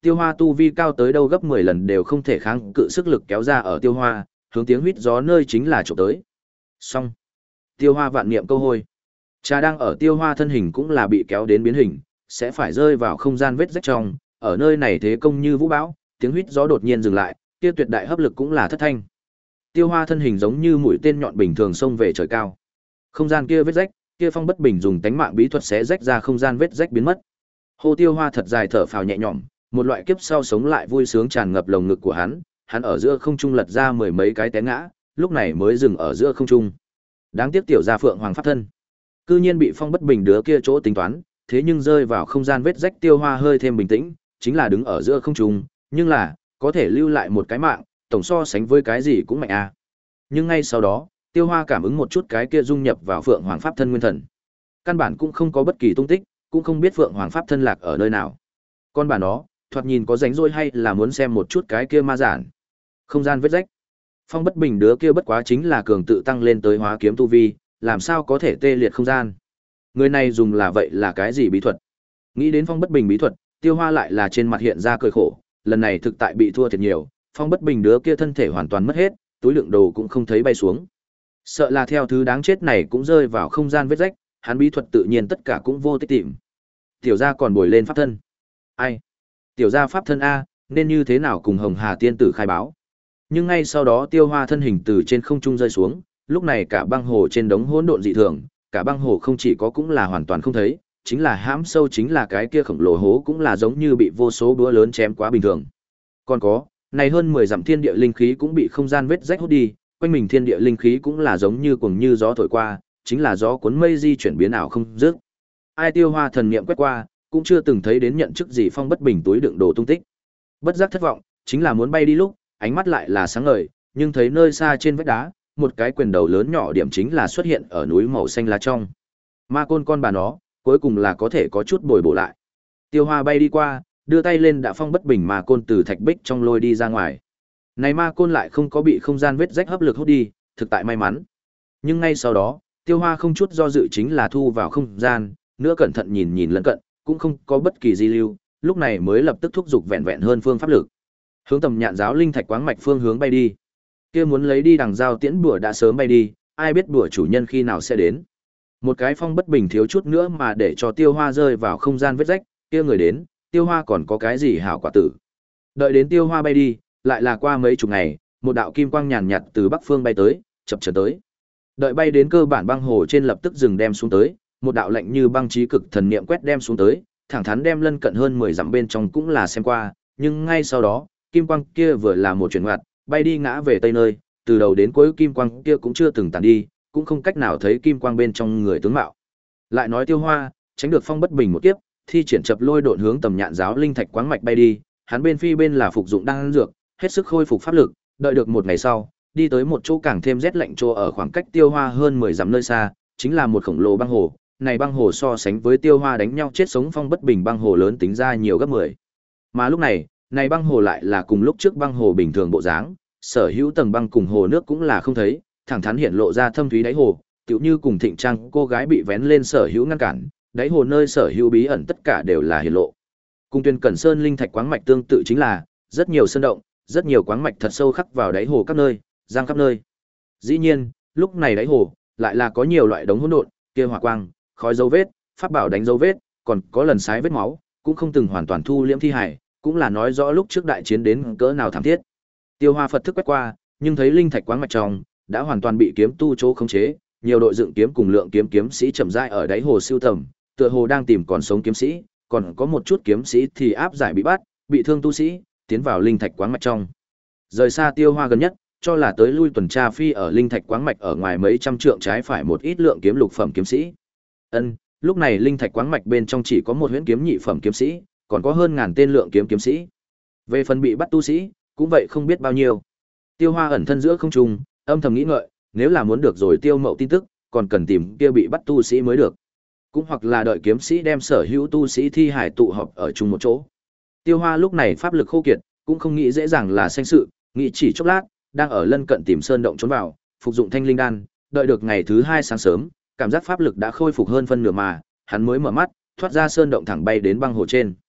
Tiêu Hoa tu vi cao tới đâu gấp mười lần đều không thể kháng cự sức lực kéo ra ở Tiêu Hoa, hướng tiếng huýt gió nơi chính là chụp tới. Xong. Tiêu Hoa vạn niệm câu hôi. Trà đang ở Tiêu Hoa thân hình cũng là bị kéo đến biến hình, sẽ phải rơi vào không gian vết rách trong, ở nơi này thế công như vũ bão, tiếng huýt gió đột nhiên dừng lại, kia tuyệt đại hấp lực cũng là thất thanh. Tiêu Hoa thân hình giống như mũi tên nhọn bình thường xông về trời cao. Không gian kia vết rách, kia phong bất bình dùng tánh mạng bí thuật xé rách ra không gian vết rách biến mất. Hồ Tiêu Hoa thật dài thở phào nhẹ nhõm, một loại kiếp sau sống lại vui sướng tràn ngập lồng ngực của hắn, hắn ở giữa không trung lật ra mười mấy cái té ngã, lúc này mới dừng ở giữa không trung. Đáng tiếc tiểu gia Phượng Hoàng pháp thân, cư nhiên bị phong bất bình đứa kia chỗ tính toán, thế nhưng rơi vào không gian vết rách. Tiêu Hoa hơi thêm bình tĩnh, chính là đứng ở giữa không trung, nhưng là có thể lưu lại một cái mạng, tổng so sánh với cái gì cũng mạnh a. À. Nhưng ngay sau đó, Tiêu Hoa cảm ứng một chút cái kia dung nhập vào Phượng Hoàng pháp thân nguyên thần, căn bản cũng không có bất kỳ tung tích, cũng không biết Phượng Hoàng pháp thân lạc ở nơi nào. Con bà nó, thoạt nhìn có rảnh rỗi hay là muốn xem một chút cái kia ma giản. Không gian vết rách. Phong bất bình đứa kia bất quá chính là cường tự tăng lên tới hóa kiếm tu vi, làm sao có thể tê liệt không gian. Người này dùng là vậy là cái gì bí thuật? Nghĩ đến phong bất bình bí thuật, Tiêu Hoa lại là trên mặt hiện ra cười khổ, lần này thực tại bị thua thiệt nhiều, phong bất bình đứa kia thân thể hoàn toàn mất hết, túi lượng đồ cũng không thấy bay xuống. Sợ là theo thứ đáng chết này cũng rơi vào không gian vết rách, hắn bí thuật tự nhiên tất cả cũng vô tích tìm. Tiểu gia còn bồi lên pháp thân. Ai? Tiểu gia pháp thân a, nên như thế nào cùng Hồng Hà tiên tử khai báo? Nhưng ngay sau đó Tiêu Hoa thân hình từ trên không trung rơi xuống, lúc này cả băng hồ trên đống hỗn độn dị thường, cả băng hồ không chỉ có cũng là hoàn toàn không thấy, chính là hãm sâu chính là cái kia khổng lồ hố cũng là giống như bị vô số búa lớn chém quá bình thường. Còn có, này hơn mười dặm thiên địa linh khí cũng bị không gian vết rách hút đi, quanh mình thiên địa linh khí cũng là giống như cuồng như gió thổi qua, chính là gió cuốn mây di chuyển biến ảo không dứt. Ai Tiêu Hoa thần niệm quét qua, cũng chưa từng thấy đến nhận chức gì phong bất bình túi đựng đồ tung tích. Bất giác thất vọng, chính là muốn bay đi lúc, ánh mắt lại là sáng ngời, nhưng thấy nơi xa trên vách đá, một cái quyền đầu lớn nhỏ điểm chính là xuất hiện ở núi màu xanh lá trong. Ma côn con bà nó, cuối cùng là có thể có chút bồi bổ lại. Tiêu Hoa bay đi qua, đưa tay lên đã phong bất bình ma côn từ thạch bích trong lôi đi ra ngoài. Này ma côn lại không có bị không gian vết rách hấp lực hút đi, thực tại may mắn. Nhưng ngay sau đó, Tiêu Hoa không chút do dự chính là thu vào không gian, nữa cẩn thận nhìn nhìn lẫn cận, cũng không có bất kỳ di lưu, lúc này mới lập tức thúc giục vẹn vẹn hơn phương pháp lực. Hướng tầm nhạn giáo linh thạch quáng mạch phương hướng bay đi. Kia muốn lấy đi đằng giao tiễn bùa đã sớm bay đi, ai biết bùa chủ nhân khi nào sẽ đến. Một cái phong bất bình thiếu chút nữa mà để cho Tiêu Hoa rơi vào không gian vết rách, kia người đến, Tiêu Hoa còn có cái gì hảo quả tử. Đợi đến Tiêu Hoa bay đi, lại là qua mấy chục ngày, một đạo kim quang nhàn nhạt từ bắc phương bay tới, chập chờn tới. Đợi bay đến cơ bản băng hồ trên lập tức dừng đem xuống tới, một đạo lạnh như băng chí cực thần niệm quét đem xuống tới, thẳng thắn đem lân cận hơn mười dặm bên trong cũng là xem qua, nhưng ngay sau đó, kim quang kia vừa là một chuyển ngoặt, bay đi ngã về tây nơi, từ đầu đến cuối kim quang kia cũng chưa từng tàn đi, cũng không cách nào thấy kim quang bên trong người tướng mạo. Lại nói Tiêu Hoa, tránh được phong bất bình một kiếp, thi triển chập lôi độn hướng tầm nhạn giáo linh thạch quáng mạch bay đi, hắn bên phi bên là phục dụng đan dược, hết sức khôi phục pháp lực, đợi được một ngày sau, đi tới một chỗ càng thêm rét lạnh chỗ ở khoảng cách Tiêu Hoa hơn mười dặm nơi xa, chính là một khổng lồ băng hồ. Này băng hồ so sánh với Tiêu Hoa đánh nhau chết sống phong bất bình băng hồ lớn tính ra nhiều gấp mười. Mà lúc này, này băng hồ lại là cùng lúc trước băng hồ bình thường bộ dáng, sở hữu tầng băng cùng hồ nước cũng là không thấy, thẳng thắn hiện lộ ra thâm thúy đáy hồ, tựu như cùng Thịnh Trang cô gái bị vén lên sở hữu ngăn cản, đáy hồ nơi sở hữu bí ẩn tất cả đều là hiện lộ. Cùng Tuyên Cẩn Sơn linh thạch quáng mạch tương tự chính là rất nhiều sơn động, rất nhiều quáng mạch thật sâu khắc vào đáy hồ các nơi, giang khắp nơi. Dĩ nhiên, lúc này đáy hồ lại là có nhiều loại đống hỗn độn, kia hỏa quang, khói dấu vết, pháp bảo đánh dấu vết, còn có lần sái vết máu, cũng không từng hoàn toàn thu liễm thi hải, cũng là nói rõ lúc trước đại chiến đến cỡ nào thảm thiết. Tiêu Hoa Phật thức quét qua, nhưng thấy linh thạch quáng mạch trong đã hoàn toàn bị kiếm tu chỗ khống chế, nhiều đội dựng kiếm cùng lượng kiếm kiếm sĩ chậm rãi ở đáy hồ siêu tầm, tựa hồ đang tìm còn sống kiếm sĩ, còn có một chút kiếm sĩ thì áp giải bị bắt, bị thương tu sĩ, tiến vào linh thạch quáng mạch trong. Rời xa Tiêu Hoa gần nhất, cho là tới lui tuần tra phi ở linh thạch quáng mạch ở ngoài mấy trăm trượng trái phải một ít lượng kiếm lục phẩm kiếm sĩ. Ân, lúc này linh thạch quáng mạch bên trong chỉ có một huyễn kiếm nhị phẩm kiếm sĩ, còn có hơn ngàn tên lượng kiếm kiếm sĩ. Về phần bị bắt tu sĩ, cũng vậy không biết bao nhiêu. Tiêu Hoa ẩn thân giữa không trung, âm thầm nghĩ ngợi, nếu là muốn được rồi Tiêu Mậu tin tức, còn cần tìm kia bị bắt tu sĩ mới được. Cũng hoặc là đợi kiếm sĩ đem sở hữu tu sĩ thi hải tụ họp ở chung một chỗ. Tiêu Hoa lúc này pháp lực khô kiệt, cũng không nghĩ dễ dàng là sanh sự, nghĩ chỉ chốc lát, đang ở lân cận tìm sơn động trốn vào, phục dụng thanh linh đan, đợi được ngày thứ hai sáng sớm, cảm giác pháp lực đã khôi phục hơn phân nửa mà, hắn mới mở mắt, thoát ra sơn động thẳng bay đến băng hồ trên.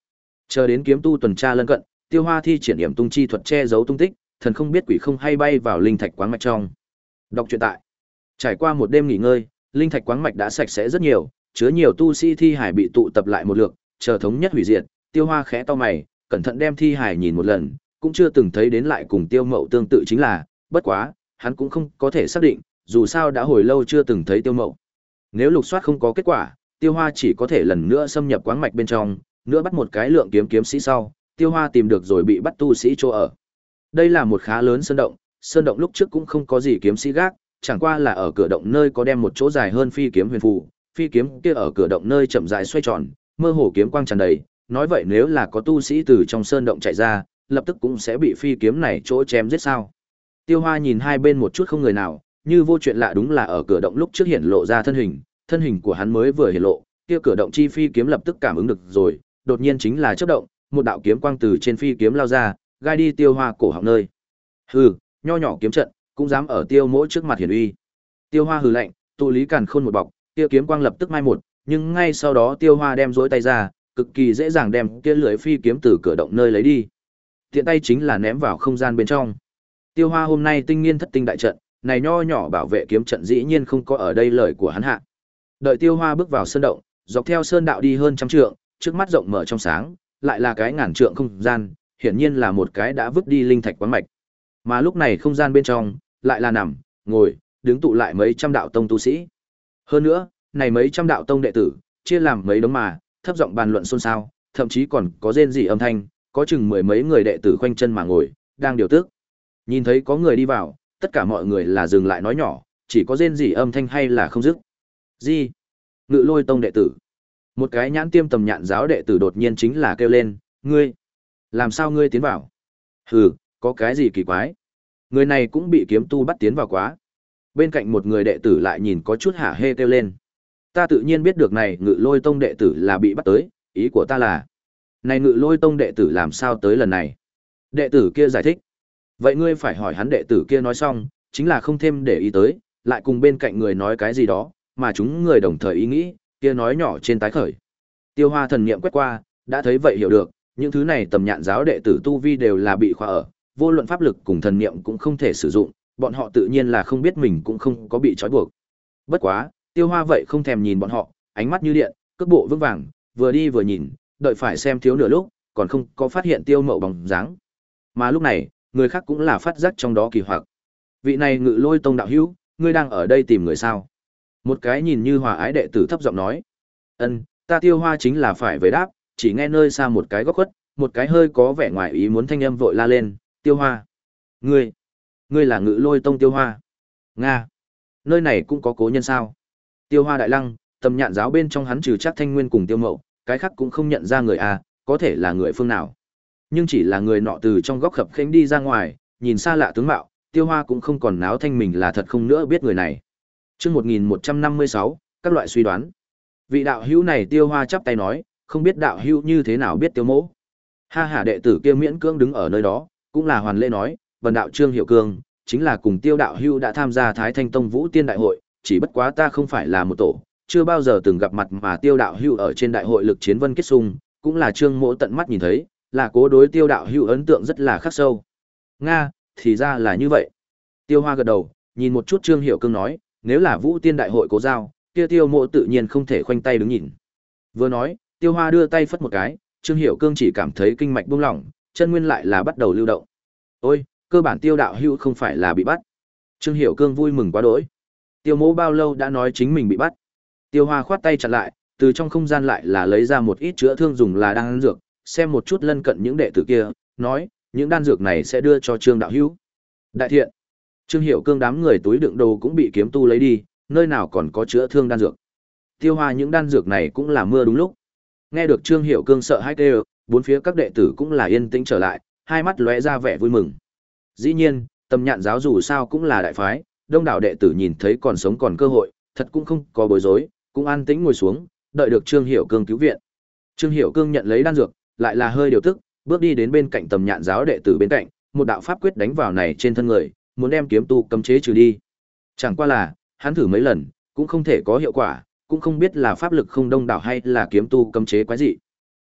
Chờ đến kiếm tu tuần tra lân cận, Tiêu Hoa thi triển điểm tung chi thuật che giấu tung tích, thần không biết quỷ không hay bay vào linh thạch quáng mạch trong. Đọc truyện tại. Trải qua một đêm nghỉ ngơi, linh thạch quáng mạch đã sạch sẽ rất nhiều, chứa nhiều tu sĩ thi hải bị tụ tập lại một lượt, chờ thống nhất hủy diệt. Tiêu Hoa khẽ to mày, cẩn thận đem thi hải nhìn một lần, cũng chưa từng thấy đến lại cùng Tiêu Mậu tương tự chính là, bất quá, hắn cũng không có thể xác định, dù sao đã hồi lâu chưa từng thấy Tiêu Mậu. Nếu lục soát không có kết quả, Tiêu Hoa chỉ có thể lần nữa xâm nhập quáng mạch bên trong, nữa bắt một cái lượng kiếm kiếm sĩ sau, Tiêu Hoa tìm được rồi bị bắt tu sĩ chỗ ở. Đây là một khá lớn sơn động, sơn động lúc trước cũng không có gì kiếm sĩ gác, chẳng qua là ở cửa động nơi có đem một chỗ dài hơn phi kiếm huyền phù, phi kiếm kia ở cửa động nơi chậm rãi xoay tròn, mơ hồ kiếm quang tràn đầy, nói vậy nếu là có tu sĩ từ trong sơn động chạy ra, lập tức cũng sẽ bị phi kiếm này chỗ chém giết sao. Tiêu Hoa nhìn hai bên một chút không người nào, như vô chuyện lạ đúng là ở cửa động lúc trước hiện lộ ra thân hình, thân hình của hắn mới vừa hiện lộ, kia cửa động chi phi kiếm lập tức cảm ứng được rồi, đột nhiên chính là chớp động, một đạo kiếm quang từ trên phi kiếm lao ra, gai đi Tiêu Hoa cổ họng nơi. Hừ, nho nhỏ kiếm trận, cũng dám ở Tiêu Mỗ trước mặt hiển uy. Tiêu Hoa hừ lạnh, tụ lý càn khôn một bọc, kia kiếm quang lập tức mai một, nhưng ngay sau đó Tiêu Hoa đem duỗi tay ra, cực kỳ dễ dàng đem kia lưỡi phi kiếm từ cửa động nơi lấy đi. Tiện tay chính là ném vào không gian bên trong. Tiêu Hoa hôm nay tinh nghiên thất tinh đại trận, này nho nhỏ bảo vệ kiếm trận dĩ nhiên không có ở đây lời của hắn hạ. Đợi Tiêu Hoa bước vào sơn động, dọc theo sơn đạo đi hơn trăm trượng, trước mắt rộng mở trong sáng, lại là cái ngàn trượng không gian, hiển nhiên là một cái đã vứt đi linh thạch quán mạch. Mà lúc này không gian bên trong, lại là nằm, ngồi, đứng tụ lại mấy trăm đạo tông tu sĩ. Hơn nữa, này mấy trăm đạo tông đệ tử, chia làm mấy đống mà, thấp giọng bàn luận xôn xao, thậm chí còn có rên rỉ âm thanh, có chừng mười mấy người đệ tử khoanh chân mà ngồi, đang điều tức. Nhìn thấy có người đi vào, tất cả mọi người là dừng lại nói nhỏ, chỉ có rên rỉ âm thanh hay là không dứt. Gì? Ngự Lôi tông đệ tử. Một cái nhãn tiêm tầm nhạn giáo đệ tử đột nhiên chính là kêu lên, ngươi, làm sao ngươi tiến vào? Hừ, có cái gì kỳ quái? Người này cũng bị kiếm tu bắt tiến vào quá. Bên cạnh một người đệ tử lại nhìn có chút hả hê kêu lên. Ta tự nhiên biết được này Ngự Lôi tông đệ tử là bị bắt tới, ý của ta là, này Ngự Lôi tông đệ tử làm sao tới lần này? Đệ tử kia giải thích. Vậy ngươi phải hỏi hắn. Đệ tử kia nói xong, chính là không thêm để ý tới, lại cùng bên cạnh người nói cái gì đó, mà chúng người đồng thời ý nghĩ, kia nói nhỏ trên tái khởi. Tiêu Hoa thần niệm quét qua, đã thấy vậy hiểu được, những thứ này tầm nhạn giáo đệ tử tu vi đều là bị khóa ở, vô luận pháp lực cùng thần niệm cũng không thể sử dụng, bọn họ tự nhiên là không biết mình cũng không có bị trói buộc. Bất quá, Tiêu Hoa vậy không thèm nhìn bọn họ, ánh mắt như điện, cước bộ vững vàng, vừa đi vừa nhìn, đợi phải xem thiếu nửa lúc, còn không có phát hiện Tiêu Mậu bóng dáng. Mà lúc này, người khác cũng là phát giác trong đó kỳ hoặc. Vị này Ngự Lôi tông đạo hữu, ngươi đang ở đây tìm người sao? Một cái nhìn như hòa ái đệ tử thấp giọng nói. Ân, ta Tiêu Hoa chính là phải về đáp, chỉ nghe nơi xa một cái góc khuất, một cái hơi có vẻ ngoài ý muốn thanh âm vội la lên, Tiêu Hoa. Ngươi, ngươi là Ngự Lôi tông Tiêu Hoa. Nga, nơi này cũng có cố nhân sao? Tiêu Hoa đại lăng, tầm nhạn giáo bên trong hắn trừ chắc Thanh Nguyên cùng Tiêu Mậu, cái khác cũng không nhận ra người à, có thể là người phương nào. Nhưng chỉ là người nọ từ trong góc khập khênh đi ra ngoài, nhìn xa lạ tướng mạo, Tiêu Hoa cũng không còn náo thanh mình là thật không nữa biết người này. Chương một nghìn một trăm năm mươi sáu, các loại suy đoán. Vị đạo hữu này Tiêu Hoa chắp tay nói, không biết đạo hữu như thế nào biết Tiêu Mỗ. Ha hả đệ tử kia miễn cưỡng đứng ở nơi đó, cũng là hoàn lễ nói, bần đạo Trương Hiểu Cương, chính là cùng Tiêu đạo hữu đã tham gia Thái Thanh Tông Vũ Tiên đại hội, chỉ bất quá ta không phải là một tổ, chưa bao giờ từng gặp mặt mà Tiêu đạo hữu ở trên đại hội lực chiến vân kết xung, cũng là Trương Mỗ tận mắt nhìn thấy, là cố đối Tiêu đạo hữu ấn tượng rất là khắc sâu. Nga, thì ra là như vậy. Tiêu Hoa gật đầu, nhìn một chút Trương Hiểu Cương nói, nếu là Vũ Tiên đại hội cố giao, kia Tiêu Mộ tự nhiên không thể khoanh tay đứng nhìn. Vừa nói, Tiêu Hoa đưa tay phất một cái, Trương Hiểu Cương chỉ cảm thấy kinh mạch buông lỏng, chân nguyên lại là bắt đầu lưu động. Ôi, cơ bản Tiêu đạo hữu không phải là bị bắt. Trương Hiểu Cương vui mừng quá đỗi. Tiêu Mộ bao lâu đã nói chính mình bị bắt. Tiêu Hoa khoát tay chặn lại, từ trong không gian lại là lấy ra một ít chữa thương dùng là đan dược, xem một chút lân cận những đệ tử kia, nói, những đan dược này sẽ đưa cho Trương đạo hữu. Đại thiện. Trương Hiểu Cương đám người túi đựng đồ cũng bị kiếm tu lấy đi, nơi nào còn có chữa thương đan dược. Tiêu Hoa những đan dược này cũng là mưa đúng lúc. Nghe được Trương Hiểu Cương sợ hãi kêu, bốn phía các đệ tử cũng là yên tĩnh trở lại, hai mắt lóe ra vẻ vui mừng. Dĩ nhiên, tầm nhạn giáo dù sao cũng là đại phái, đông đảo đệ tử nhìn thấy còn sống còn cơ hội, thật cũng không có bối rối, cũng an tĩnh ngồi xuống, đợi được Trương Hiểu Cương cứu viện. Trương Hiểu Cương nhận lấy đan dược, lại là hơi điều tức, bước đi đến bên cạnh tầm nhạn giáo đệ tử bên cạnh, một đạo pháp quyết đánh vào này trên thân người, muốn đem kiếm tu cấm chế trừ đi. Chẳng qua là, hắn thử mấy lần, cũng không thể có hiệu quả, cũng không biết là pháp lực không đông đảo hay là kiếm tu cấm chế quái dị.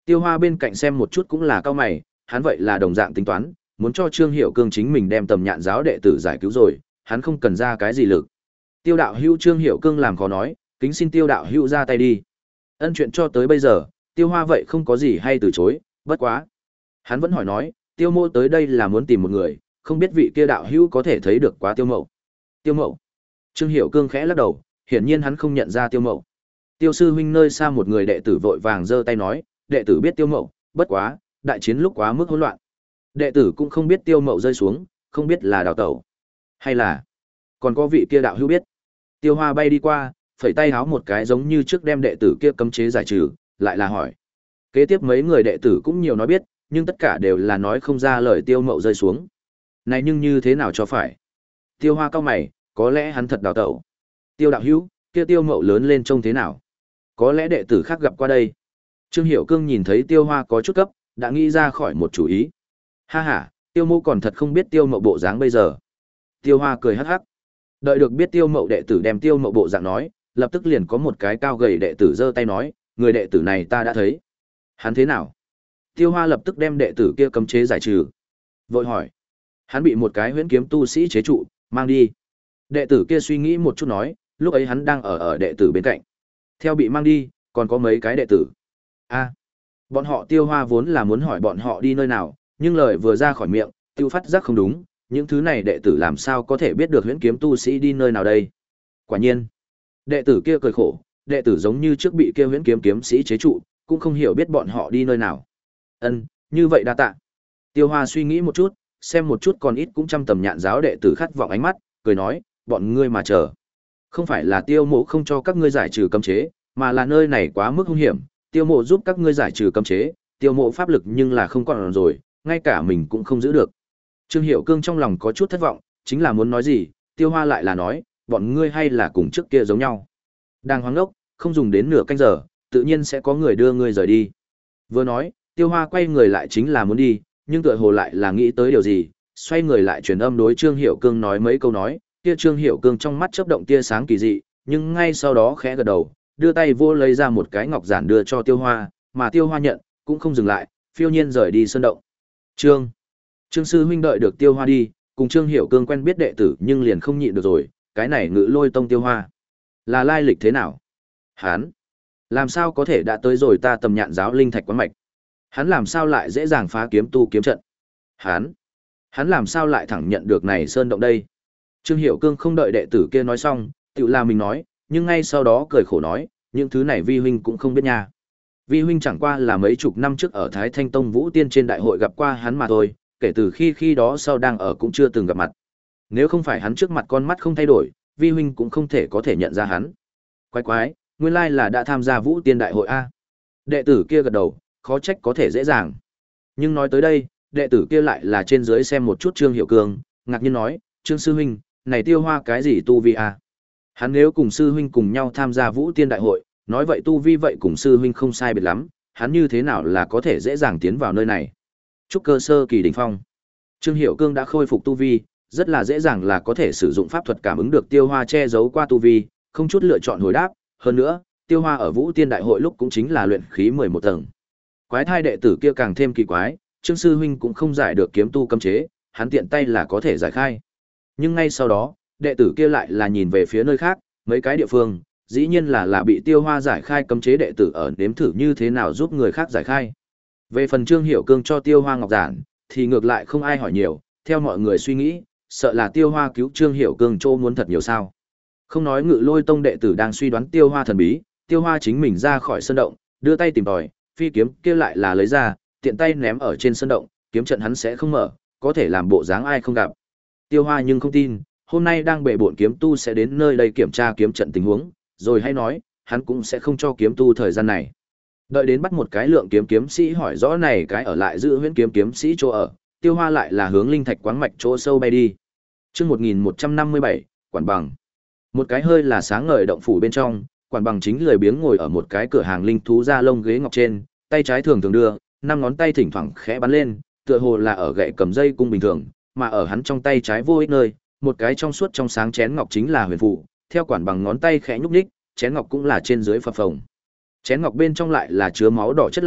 Tiêu Hoa bên cạnh xem một chút cũng là cao mày, hắn vậy là đồng dạng tính toán, muốn cho Trương Hiểu Cương chính mình đem Tầm Nhạn giáo đệ tử giải cứu rồi, hắn không cần ra cái gì lực. Tiêu đạo hữu Trương Hiểu Cương làm khó nói, kính xin Tiêu đạo hữu ra tay đi. Ân chuyện cho tới bây giờ, Tiêu Hoa vậy không có gì hay từ chối, bất quá. Hắn vẫn hỏi nói, Tiêu Mộ tới đây là muốn tìm một người, không biết vị kia đạo hữu có thể thấy được quá Tiêu Mậu. Tiêu Mậu. Trương Hiểu Cương khẽ lắc đầu, hiển nhiên hắn không nhận ra Tiêu Mậu. Tiêu sư huynh nơi xa một người đệ tử vội vàng giơ tay nói, đệ tử biết Tiêu Mậu, bất quá, đại chiến lúc quá mức hỗn loạn. Đệ tử cũng không biết Tiêu Mậu rơi xuống, không biết là đào tẩu, hay là còn có vị kia đạo hữu biết. Tiêu Hoa bay đi qua, phẩy tay háo một cái giống như trước đem đệ tử kia cấm chế giải trừ, lại là hỏi. Kế tiếp mấy người đệ tử cũng nhiều nói biết, nhưng tất cả đều là nói không ra lời Tiêu Mậu rơi xuống. Này nhưng như thế nào cho phải? Tiêu Hoa cau mày, có lẽ hắn thật đào tẩu. Tiêu đạo hữu, kia Tiêu Mậu lớn lên trông thế nào? Có lẽ đệ tử khác gặp qua đây. Trương Hiểu Cương nhìn thấy Tiêu Hoa có chút cấp, đã nghĩ ra khỏi một chủ ý. Ha ha, Tiêu Mộ còn thật không biết Tiêu Mậu bộ dáng bây giờ. Tiêu Hoa cười hắc hắc. Đợi được biết Tiêu Mậu đệ tử đem Tiêu Mậu bộ dạng nói, lập tức liền có một cái cao gầy đệ tử giơ tay nói, người đệ tử này ta đã thấy. Hắn thế nào? Tiêu Hoa lập tức đem đệ tử kia cấm chế giải trừ. Vội hỏi. Hắn bị một cái huyễn kiếm tu sĩ chế trụ, mang đi. Đệ tử kia suy nghĩ một chút nói, lúc ấy hắn đang ở ở đệ tử bên cạnh. Theo bị mang đi, còn có mấy cái đệ tử. A, bọn họ Tiêu Hoa vốn là muốn hỏi bọn họ đi nơi nào, nhưng lời vừa ra khỏi miệng, tiêu phát giác không đúng, những thứ này đệ tử làm sao có thể biết được huyễn kiếm tu sĩ đi nơi nào đây. Quả nhiên, đệ tử kia cười khổ, đệ tử giống như trước bị kia huyễn kiếm kiếm sĩ chế trụ, cũng không hiểu biết bọn họ đi nơi nào. Ân, như vậy đa tạ. Tiêu Hoa suy nghĩ một chút, xem một chút còn ít cũng trăm Tầm Nhạn giáo đệ tử khát vọng ánh mắt, cười nói, bọn ngươi mà chờ. Không phải là Tiêu Mộ không cho các ngươi giải trừ cấm chế, mà là nơi này quá mức hung hiểm, Tiêu Mộ giúp các ngươi giải trừ cấm chế, Tiêu Mộ pháp lực nhưng là không còn rồi, ngay cả mình cũng không giữ được. Trương Hiểu Cương trong lòng có chút thất vọng, chính là muốn nói gì, Tiêu Hoa lại là nói, bọn ngươi hay là cùng trước kia giống nhau. Đang hoang ngốc, không dùng đến nửa canh giờ, tự nhiên sẽ có người đưa ngươi rời đi. Vừa nói, Tiêu Hoa quay người lại chính là muốn đi, nhưng tựa hồ lại là nghĩ tới điều gì, xoay người lại truyền âm đối Trương Hiểu Cương nói mấy câu nói, kia Trương Hiểu Cương trong mắt chớp động tia sáng kỳ dị, nhưng ngay sau đó khẽ gật đầu, đưa tay vô lấy ra một cái ngọc giản đưa cho Tiêu Hoa, mà Tiêu Hoa nhận, cũng không dừng lại, phiêu nhiên rời đi sơn động. Trương Trương sư huynh đợi được Tiêu Hoa đi, cùng Trương Hiểu Cương quen biết đệ tử nhưng liền không nhịn được rồi, cái này Ngự Lôi tông Tiêu Hoa, là lai lịch thế nào? Hán, làm sao có thể đã tới rồi ta Tầm Nhạn giáo linh thạch quán mạch? Hắn làm sao lại dễ dàng phá kiếm tu kiếm trận? Hán, hắn làm sao lại thẳng nhận được này sơn động đây? Trương Hiểu Cương không đợi đệ tử kia nói xong, tự là mình nói, nhưng ngay sau đó cười khổ nói, những thứ này vi huynh cũng không biết nha. Vi huynh chẳng qua là mấy chục năm trước ở Thái Thanh Tông Vũ Tiên trên đại hội gặp qua hắn mà thôi, kể từ khi khi đó sau đang ở cũng chưa từng gặp mặt. Nếu không phải hắn trước mặt con mắt không thay đổi, vi huynh cũng không thể có thể nhận ra hắn. Quái quái, nguyên lai là đã tham gia Vũ Tiên đại hội a. Đệ tử kia gật đầu, khó trách có thể dễ dàng. Nhưng nói tới đây, đệ tử kia lại là trên dưới xem một chút Trương Hiểu Cương, ngạc nhiên nói, Trương sư huynh, này Tiêu Hoa cái gì tu vi a? Hắn nếu cùng sư huynh cùng nhau tham gia Vũ Tiên đại hội, nói vậy tu vi vậy cùng sư huynh không sai biệt lắm, hắn như thế nào là có thể dễ dàng tiến vào nơi này? Trúc cơ sơ kỳ đỉnh phong. Trương Hiểu Cương đã khôi phục tu vi, rất là dễ dàng là có thể sử dụng pháp thuật cảm ứng được Tiêu Hoa che giấu qua tu vi, không chút lựa chọn hồi đáp, hơn nữa, Tiêu Hoa ở Vũ Tiên đại hội lúc cũng chính là luyện khí mười một tầng. Quái thai đệ tử kia càng thêm kỳ quái, Trương sư huynh cũng không giải được kiếm tu cấm chế, hắn tiện tay là có thể giải khai. Nhưng ngay sau đó, đệ tử kia lại là nhìn về phía nơi khác, mấy cái địa phương, dĩ nhiên là là bị Tiêu Hoa giải khai cấm chế đệ tử ở nếm thử như thế nào giúp người khác giải khai. Về phần Trương Hiểu Cương cho Tiêu Hoa ngọc giản, thì ngược lại không ai hỏi nhiều, theo mọi người suy nghĩ, sợ là Tiêu Hoa cứu Trương Hiểu Cương chỗ muốn thật nhiều sao. Không nói Ngự Lôi tông đệ tử đang suy đoán Tiêu Hoa thần bí, Tiêu Hoa chính mình ra khỏi sơn động, đưa tay tìm tòi, phi kiếm kia lại là lấy ra, tiện tay ném ở trên sơn động, kiếm trận hắn sẽ không mở, có thể làm bộ dáng ai không gặp. Tiêu Hoa nhưng không tin, hôm nay đang bệ bội kiếm tu sẽ đến nơi đây kiểm tra kiếm trận tình huống, rồi hay nói, hắn cũng sẽ không cho kiếm tu thời gian này. Đợi đến bắt một cái lượng kiếm kiếm sĩ hỏi rõ này cái ở lại giữ huyễn kiếm kiếm sĩ chỗ ở, Tiêu Hoa lại là hướng linh thạch quáng mạch chỗ sâu bay đi. Chương một nghìn một trăm năm mươi bảy, Quản Bằng. Một cái hơi là sáng ngời động phủ bên trong, Quản Bằng chính lười biếng ngồi ở một cái cửa hàng linh thú da lông ghế ngọc trên, tay trái thường thường đưa, năm ngón tay thỉnh thoảng khẽ bắn lên, tựa hồ là ở gậy cầm dây cung bình thường, mà ở hắn trong tay trái vô ích nơi, một cái trong suốt trong sáng chén ngọc chính là huyền phù, theo Quản Bằng ngón tay khẽ nhúc nhích, chén ngọc cũng là trên dưới phập phồng. Chén ngọc bên trong lại là chứa máu đỏ chất lỏng,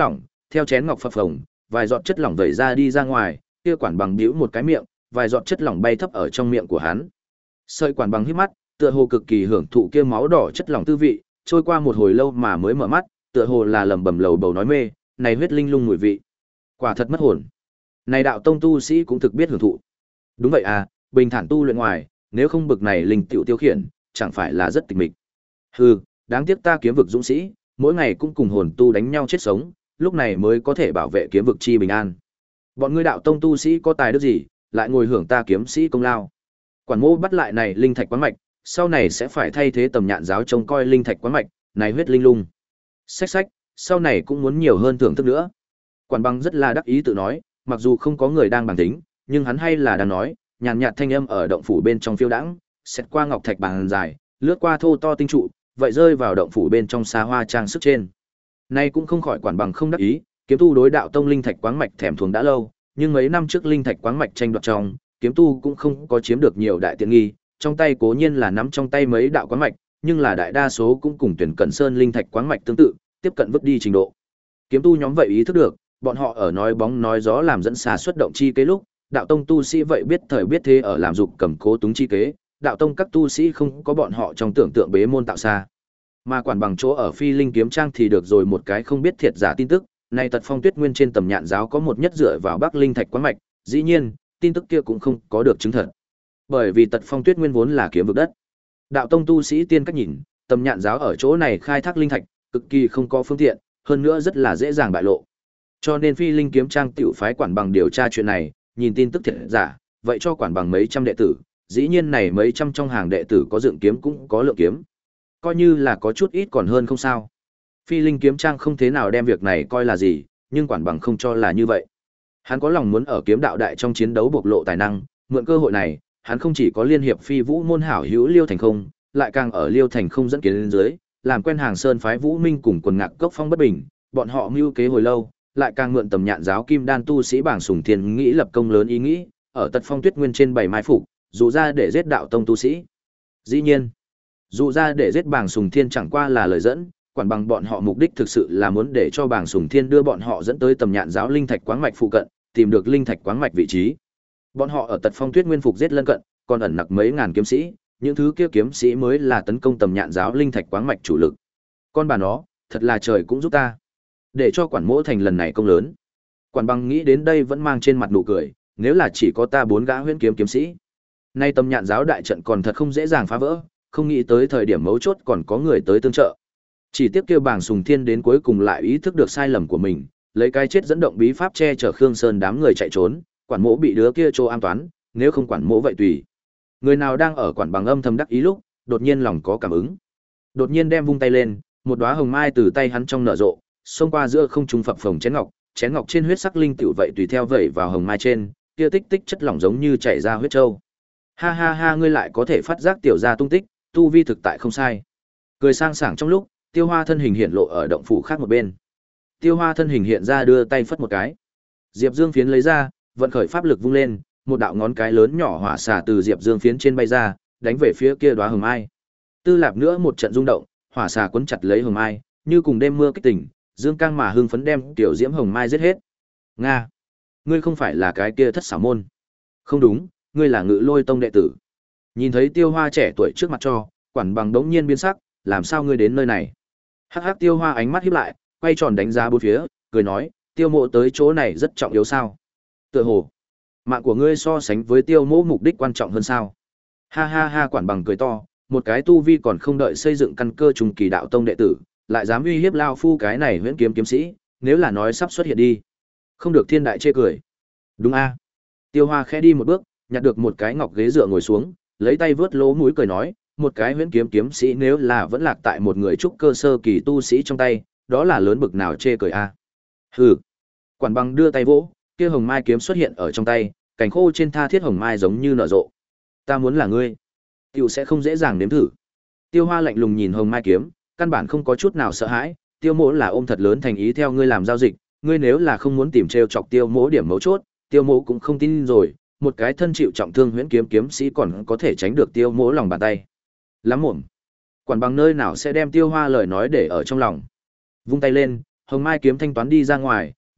theo chén ngọc phập phồng, vài giọt chất lỏng vẩy ra đi ra ngoài, kia quản bằng bĩu một cái miệng, vài giọt chất lỏng bay thấp ở trong miệng của hắn. Sợi quản bằng híp mắt, tựa hồ cực kỳ hưởng thụ kia máu đỏ chất lỏng tư vị, trôi qua một hồi lâu mà mới mở mắt, tựa hồ là lẩm bẩm lầu bầu nói mê, này huyết linh lung mùi vị, quả thật mất hồn. Này đạo tông tu sĩ cũng thực biết hưởng thụ. Đúng vậy à, bình thản tu luyện ngoài, nếu không bực này linh tiểu tiêu khiển, chẳng phải là rất tịch mịch. Hừ, đáng tiếc ta kiếm vực dũng sĩ, mỗi ngày cũng cùng hồn tu đánh nhau chết sống, lúc này mới có thể bảo vệ kiếm vực chi bình an. Bọn ngươi đạo tông tu sĩ có tài đức gì, lại ngồi hưởng ta kiếm sĩ công lao. Quản mô bắt lại này linh thạch quán mạch, sau này sẽ phải thay thế tầm nhạn giáo trông coi linh thạch quán mạch, này huyết linh lung. Xách xách, sau này cũng muốn nhiều hơn thưởng thức nữa. Quản bằng rất là đắc ý tự nói, mặc dù không có người đang bàn tính, nhưng hắn hay là đang nói, nhàn nhạt thanh âm ở động phủ bên trong phiêu đãng, xét qua ngọc thạch bàn dài, lướt qua thô to tinh trụ, vậy rơi vào động phủ bên trong xa hoa trang sức trên. Nay cũng không khỏi quản bằng không đắc ý, kiếm tu đối đạo tông linh thạch quáng mạch thèm thuồng đã lâu, nhưng mấy năm trước linh thạch quáng mạch tranh đoạt trong, kiếm tu cũng không có chiếm được nhiều đại tiện nghi, trong tay cố nhiên là nắm trong tay mấy đạo quáng mạch, nhưng là đại đa số cũng cùng tuyển cẩn sơn linh thạch quáng mạch tương tự, tiếp cận vứt đi trình độ. Kiếm tu nhóm vậy ý thức được, bọn họ ở nói bóng nói gió làm dẫn xà xuất động chi kế lúc, đạo tông tu sĩ vậy biết thời biết thế ở làm dục cầm cố túng chi kế, đạo tông các tu sĩ không có bọn họ trong tưởng tượng bế môn tạo xa. Mà quản bằng chỗ ở Phi Linh kiếm trang thì được rồi một cái không biết thiệt giả tin tức, này Tật Phong Tuyết Nguyên trên tầm nhạn giáo có một nhất dựa vào Bắc Linh thạch quán mạch, dĩ nhiên, tin tức kia cũng không có được chứng thật. Bởi vì Tật Phong Tuyết Nguyên vốn là kiếm vực đất. Đạo tông tu sĩ tiên cách nhìn, tầm nhạn giáo ở chỗ này khai thác linh thạch, cực kỳ không có phương tiện, hơn nữa rất là dễ dàng bại lộ. Cho nên Phi Linh kiếm trang tiểu phái quản bằng điều tra chuyện này, nhìn tin tức thiệt giả, vậy cho quản bằng mấy trăm đệ tử, dĩ nhiên này mấy trăm trong hàng đệ tử có dựng kiếm cũng có lượng kiếm. Coi như là có chút ít còn hơn không sao. Phi Linh kiếm trang không thế nào đem việc này coi là gì, nhưng quản bằng không cho là như vậy. Hắn có lòng muốn ở kiếm đạo đại trong chiến đấu bộc lộ tài năng, mượn cơ hội này, hắn không chỉ có liên hiệp Phi Vũ môn hảo hữu Liêu Thành Không, lại càng ở Liêu Thành Không dẫn kiến lên dưới, làm quen hàng sơn phái Vũ Minh cùng quần ngạc cốc phong bất bình, bọn họ mưu kế hồi lâu, lại càng mượn tầm nhạn giáo kim đan tu sĩ bảng sùng thiên nghĩ lập công lớn ý nghĩ, ở Tật Phong Tuyết Nguyên trên bảy mai phục, dụ ra để giết đạo tông tu sĩ. Dĩ nhiên, dụ ra để giết bảng sùng thiên chẳng qua là lời dẫn, quản bằng bọn họ mục đích thực sự là muốn để cho bảng sùng thiên đưa bọn họ dẫn tới tầm nhạn giáo linh thạch quáng mạch phụ cận, tìm được linh thạch quáng mạch vị trí. Bọn họ ở Tật Phong Tuyết Nguyên phục giết lân cận, còn ẩn nặc mấy ngàn kiếm sĩ, những thứ kia kiếm sĩ mới là tấn công tầm nhạn giáo linh thạch quáng mạch chủ lực. Con bà nó, thật là trời cũng giúp ta, để cho quản mỗ thành lần này công lớn. Quản bằng nghĩ đến đây vẫn mang trên mặt nụ cười, nếu là chỉ có ta bốn gã huyễn kiếm kiếm sĩ, nay tầm nhạn giáo đại trận còn thật không dễ dàng phá vỡ, không nghĩ tới thời điểm mấu chốt còn có người tới tương trợ. Chỉ tiếc kêu bảng sùng thiên đến cuối cùng lại ý thức được sai lầm của mình, lấy cái chết dẫn động bí pháp che chở Khương Sơn đám người chạy trốn, quản mỗ bị đứa kia trô an toán, nếu không quản mỗ vậy tùy. Người nào đang ở quản bằng âm thầm đắc ý lúc, đột nhiên lòng có cảm ứng. Đột nhiên đem vung tay lên, một đóa hồng mai từ tay hắn trong nở rộ, xông qua giữa không trung phập phồng chén ngọc, chén ngọc trên huyết sắc linh tiểu vậy tùy theo vẩy vào hồng mai trên, kia tích tích chất lỏng giống như chảy ra huyết châu. Ha ha ha, ngươi lại có thể phát giác tiểu gia tung tích, tu vi thực tại không sai. Cười sang sảng trong lúc, Tiêu Hoa thân hình hiện lộ ở động phủ khác một bên. Tiêu Hoa thân hình hiện ra đưa tay phất một cái. Diệp Dương phiến lấy ra, vận khởi pháp lực vung lên, một đạo ngón cái lớn nhỏ hỏa xả từ Diệp Dương phiến trên bay ra, đánh về phía kia đóa hồng mai. Tư Lạp nữa một trận rung động, hỏa xả quấn chặt lấy hồng mai, như cùng đêm mưa kích tỉnh, Dương Cang mà hưng phấn đem tiểu diễm hồng mai giết hết. Nga, ngươi không phải là cái kia Thất Xảo môn? Không đúng, ngươi là Ngự Lôi tông đệ tử. Nhìn thấy Tiêu Hoa trẻ tuổi trước mặt cho, quản bằng đống nhiên biến sắc, làm sao ngươi đến nơi này? Hắc hắc, Tiêu Hoa ánh mắt híp lại, quay tròn đánh giá bốn phía, cười nói, Tiêu Mộ tới chỗ này rất trọng yếu sao? Tựa hồ, mạng của ngươi so sánh với Tiêu Mộ mục đích quan trọng hơn sao? Ha ha ha, quản bằng cười to, một cái tu vi còn không đợi xây dựng căn cơ trùng kỳ đạo tông đệ tử, lại dám uy hiếp lao phu cái này huyễn kiếm kiếm sĩ, nếu là nói sắp xuất hiện đi, không được thiên đại chê cười. Đúng a? Tiêu Hoa khẽ đi một bước, nhặt được một cái ngọc ghế dựa ngồi xuống, lấy tay vớt lỗ mũi cười nói, một cái huyễn kiếm kiếm sĩ nếu là vẫn lạc tại một người trúc cơ sơ kỳ tu sĩ trong tay, đó là lớn bực nào chê cười a. Hừ. Quản bằng đưa tay vỗ, kia hồng mai kiếm xuất hiện ở trong tay, cành khô trên tha thiết hồng mai giống như nở rộ. Ta muốn là ngươi, tiểu sẽ không dễ dàng nếm thử. Tiêu Hoa lạnh lùng nhìn hồng mai kiếm, căn bản không có chút nào sợ hãi, Tiêu Mỗ là ôm thật lớn thành ý theo ngươi làm giao dịch, ngươi nếu là không muốn tìm trêu chọc Tiêu Mỗ điểm mấu chốt, Tiêu Mỗ cũng không tin rồi, một cái thân chịu trọng thương huyễn kiếm kiếm sĩ còn có thể tránh được Tiêu Mỗ lòng bàn tay. Lắm mồm. Quản bằng nơi nào sẽ đem Tiêu Hoa lời nói để ở trong lòng. Vung tay lên, hồng mai kiếm thanh toán đi ra ngoài,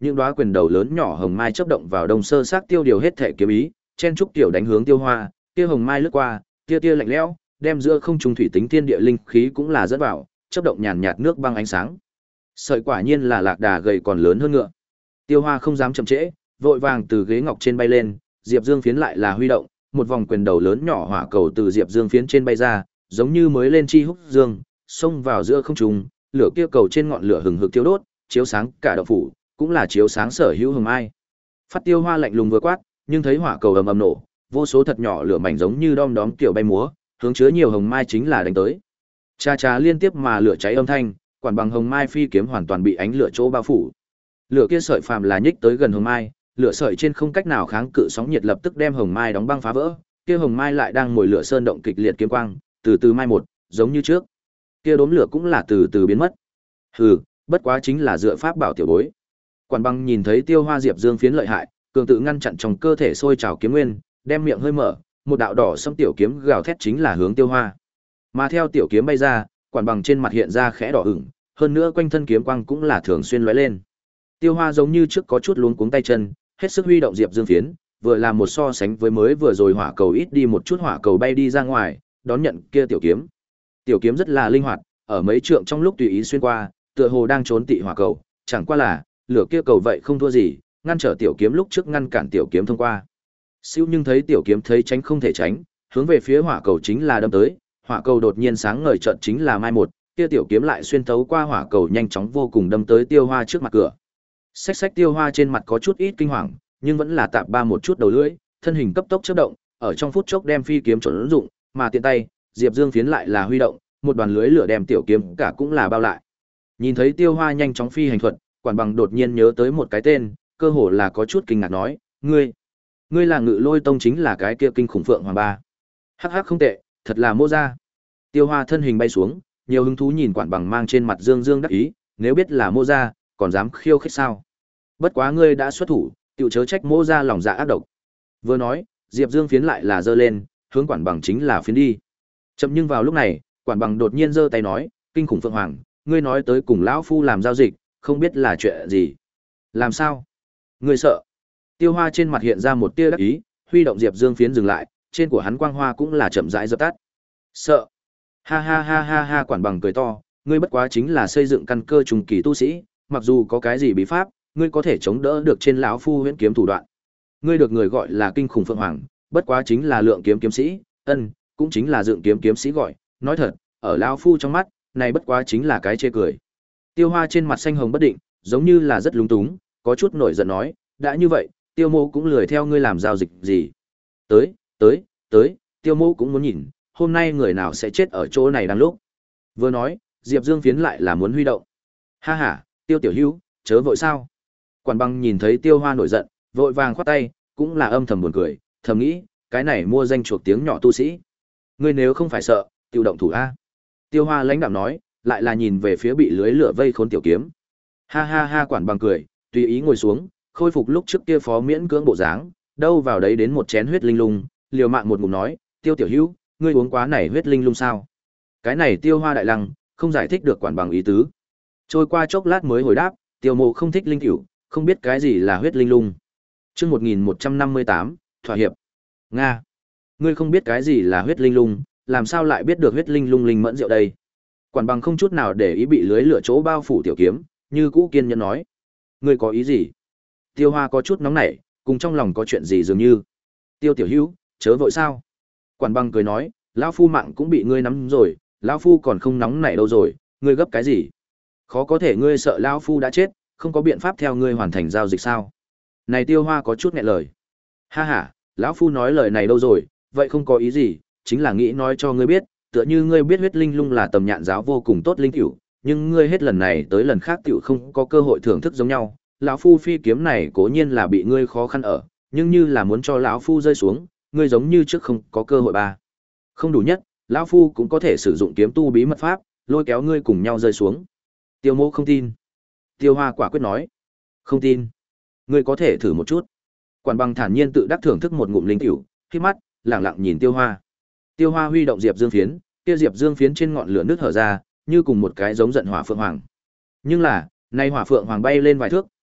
những đóa quyền đầu lớn nhỏ hồng mai chớp động vào đông sơ xác tiêu điều hết thể kiếm ý, chen trúc tiểu đánh hướng Tiêu Hoa, kia hồng mai lướt qua, tia tia lạnh lẽo, đem giữa không trung thủy tính thiên địa linh khí cũng là dẫn vào, chớp động nhàn nhạt nước băng ánh sáng. Sợi quả nhiên là lạc đà gầy còn lớn hơn ngựa. Tiêu Hoa không dám chậm trễ, vội vàng từ ghế ngọc trên bay lên, Diệp Dương phiến lại là huy động, một vòng quyền đầu lớn nhỏ hỏa cầu từ Diệp Dương phiến trên bay ra, giống như mới lên chi húc dương, xông vào giữa không trung, lửa kia cầu trên ngọn lửa hừng hực thiêu đốt, chiếu sáng cả động phủ, cũng là chiếu sáng sở hữu hồng mai. Phát Tiêu Hoa lạnh lùng vừa quát, nhưng thấy hỏa cầu ầm ầm nổ, vô số thật nhỏ lửa mảnh giống như đom đóm kiểu bay múa, hướng chứa nhiều hồng mai chính là đánh tới. Cha cha liên tiếp mà lửa cháy âm thanh, quản bằng hồng mai phi kiếm hoàn toàn bị ánh lửa chỗ bao phủ. Lửa kia sợi phàm là nhích tới gần hồng mai, lửa sợi trên không cách nào kháng cự sóng nhiệt lập tức đem hồng mai đóng băng phá vỡ, kia hồng mai lại đang mồi lửa sơn động kịch liệt kiếm quang, từ từ mai một, giống như trước. Kia đốm lửa cũng là từ từ biến mất. Hừ, bất quá chính là dựa pháp bảo tiểu bối. Quản băng nhìn thấy Tiêu Hoa Diệp Dương phiến lợi hại, cường tự ngăn chặn trong cơ thể sôi trào kiếm nguyên, đem miệng hơi mở, một đạo đỏ sẫm tiểu kiếm gào thét chính là hướng Tiêu Hoa. Mà theo tiểu kiếm bay ra, quản bằng trên mặt hiện ra khẽ đỏ ửng, hơn nữa quanh thân kiếm quang cũng là thường xuyên lóe lên. Tiêu Hoa giống như trước có chút luống cuống tay chân, hết sức huy động Diệp Dương phiến, vừa làm một so sánh với mới vừa rồi hỏa cầu ít đi một chút hỏa cầu bay đi ra ngoài, đón nhận kia tiểu kiếm. Tiểu kiếm rất là linh hoạt, ở mấy trượng trong lúc tùy ý xuyên qua, tựa hồ đang trốn tị hỏa cầu, chẳng qua là, lửa kia cầu vậy không thua gì, ngăn trở tiểu kiếm lúc trước ngăn cản tiểu kiếm thông qua. Siêu nhưng thấy tiểu kiếm thấy tránh không thể tránh, hướng về phía hỏa cầu chính là đâm tới, hỏa cầu đột nhiên sáng ngời chợt chính là mai một, kia tiểu kiếm lại xuyên thấu qua hỏa cầu nhanh chóng vô cùng đâm tới Tiêu Hoa trước mặt cửa. Xách xách Tiêu Hoa trên mặt có chút ít kinh hoàng, nhưng vẫn là tạm ba một chút đầu lưỡi, thân hình cấp tốc chớp động, ở trong phút chốc đem phi kiếm chuẩn dụng, mà tiện tay, Diệp Dương phiến lại là huy động, một đoàn lưới lửa đem tiểu kiếm cả cũng là bao lại. Nhìn thấy Tiêu Hoa nhanh chóng phi hành thuật, quản bằng đột nhiên nhớ tới một cái tên, cơ hồ là có chút kinh ngạc nói, "Ngươi, ngươi là Ngự Lôi Tông chính là cái kia kinh khủng phượng hoàng ba?" Hắc hắc không tệ, thật là Mô gia. Tiêu Hoa thân hình bay xuống, nhiều hứng thú nhìn quản bằng mang trên mặt dương dương đắc ý, nếu biết là Mô gia, còn dám khiêu khích sao? Bất quá ngươi đã xuất thủ, tiểu chớ trách Mô gia lòng dạ ác độc. Vừa nói, Diệp Dương phiến lại là giơ lên, hướng quản bằng chính là phiến đi. Chậm nhưng vào lúc này, quản bằng đột nhiên giơ tay nói, "Kinh khủng phượng hoàng, ngươi nói tới cùng lão phu làm giao dịch, không biết là chuyện gì?" "Làm sao? Ngươi sợ?" Tiêu Hoa trên mặt hiện ra một tia đắc ý, huy động Diệp Dương phiến dừng lại, trên của hắn quang hoa cũng là chậm rãi dập tắt. "Sợ?" Ha ha ha ha ha, quản bằng cười to, "Ngươi bất quá chính là xây dựng căn cơ trùng kỳ tu sĩ, mặc dù có cái gì bí pháp, ngươi có thể chống đỡ được trên lão phu huyễn kiếm thủ đoạn. Ngươi được người gọi là kinh khủng phượng hoàng, bất quá chính là lượng kiếm kiếm sĩ, ân, cũng chính là dựng kiếm kiếm sĩ gọi, nói thật, ở lão phu trong mắt, này bất quá chính là cái chê cười." Tiêu Hoa trên mặt xanh hồng bất định, giống như là rất lúng túng, có chút nổi giận nói, "Đã như vậy, Tiêu Mô cũng lười theo ngươi làm giao dịch gì. Tới, tới, tới, Tiêu Mô cũng muốn nhìn, hôm nay người nào sẽ chết ở chỗ này đang lúc." Vừa nói, Diệp Dương phiến lại là muốn huy động. "Ha ha, Tiêu tiểu hữu, chớ vội sao?" Quản Băng nhìn thấy Tiêu Hoa nổi giận, vội vàng khoát tay, cũng là âm thầm buồn cười, thầm nghĩ, cái này mua danh chuộc tiếng nhỏ tu sĩ. Ngươi nếu không phải sợ, tiêu động thủ a. Tiêu Hoa lãnh đạm nói, lại là nhìn về phía bị lưới lửa vây khốn tiểu kiếm. Ha ha ha, Quản Băng cười, tùy ý ngồi xuống, khôi phục lúc trước kia phó miễn cưỡng bộ dáng, đâu vào đấy đến một chén huyết linh lung, liều mạng một ngụm nói, "Tiêu tiểu hữu, ngươi uống quá này huyết linh lung sao?" Cái này Tiêu Hoa đại lăng, không giải thích được Quản Băng ý tứ. Trôi qua chốc lát mới hồi đáp, "Tiêu mộ không thích linh tiểu, không biết cái gì là huyết linh lung." Chương một nghìn một trăm năm mươi tám, thỏa hiệp. Nga, ngươi không biết cái gì là huyết linh lung, làm sao lại biết được huyết linh lung linh mẫn rượu đây? Quản Bằng không chút nào để ý bị lưới lửa chỗ bao phủ tiểu kiếm, như cũ kiên nhẫn nói, "Ngươi có ý gì?" Tiêu Hoa có chút nóng nảy, cùng trong lòng có chuyện gì dường như. "Tiêu tiểu hữu, chớ vội sao?" Quản Bằng cười nói, "Lão phu mạng cũng bị ngươi nắm rồi, lão phu còn không nóng nảy đâu rồi, ngươi gấp cái gì? Khó có thể ngươi sợ lão phu đã chết, không có biện pháp theo ngươi hoàn thành giao dịch sao?" Này Tiêu Hoa có chút nghẹn lời. "Ha ha, lão phu nói lời này đâu rồi, vậy không có ý gì, chính là nghĩ nói cho ngươi biết, tựa như ngươi biết huyết linh lung là tầm nhạn giáo vô cùng tốt linh tiểu, nhưng ngươi hết lần này tới lần khác tiểu không có cơ hội thưởng thức giống nhau. Lão phu phi kiếm này cố nhiên là bị ngươi khó khăn ở, nhưng như là muốn cho lão phu rơi xuống, ngươi giống như trước không có cơ hội ba. Không đủ nhất, lão phu cũng có thể sử dụng kiếm tu bí mật pháp, lôi kéo ngươi cùng nhau rơi xuống." Tiêu Mộ không tin. Tiêu Hoa quả quyết nói, "Không tin. Ngươi có thể thử một chút." Quản Bằng thản nhiên tự đắc thưởng thức một ngụm linh tiểu, khi mắt lẳng lặng nhìn Tiêu Hoa. Tiêu Hoa huy động Diệp Dương phiến, kia Diệp Dương phiến trên ngọn lửa nước hở ra, như cùng một cái giống giận hỏa phượng hoàng. Nhưng là, nay hỏa phượng hoàng bay lên vài thước,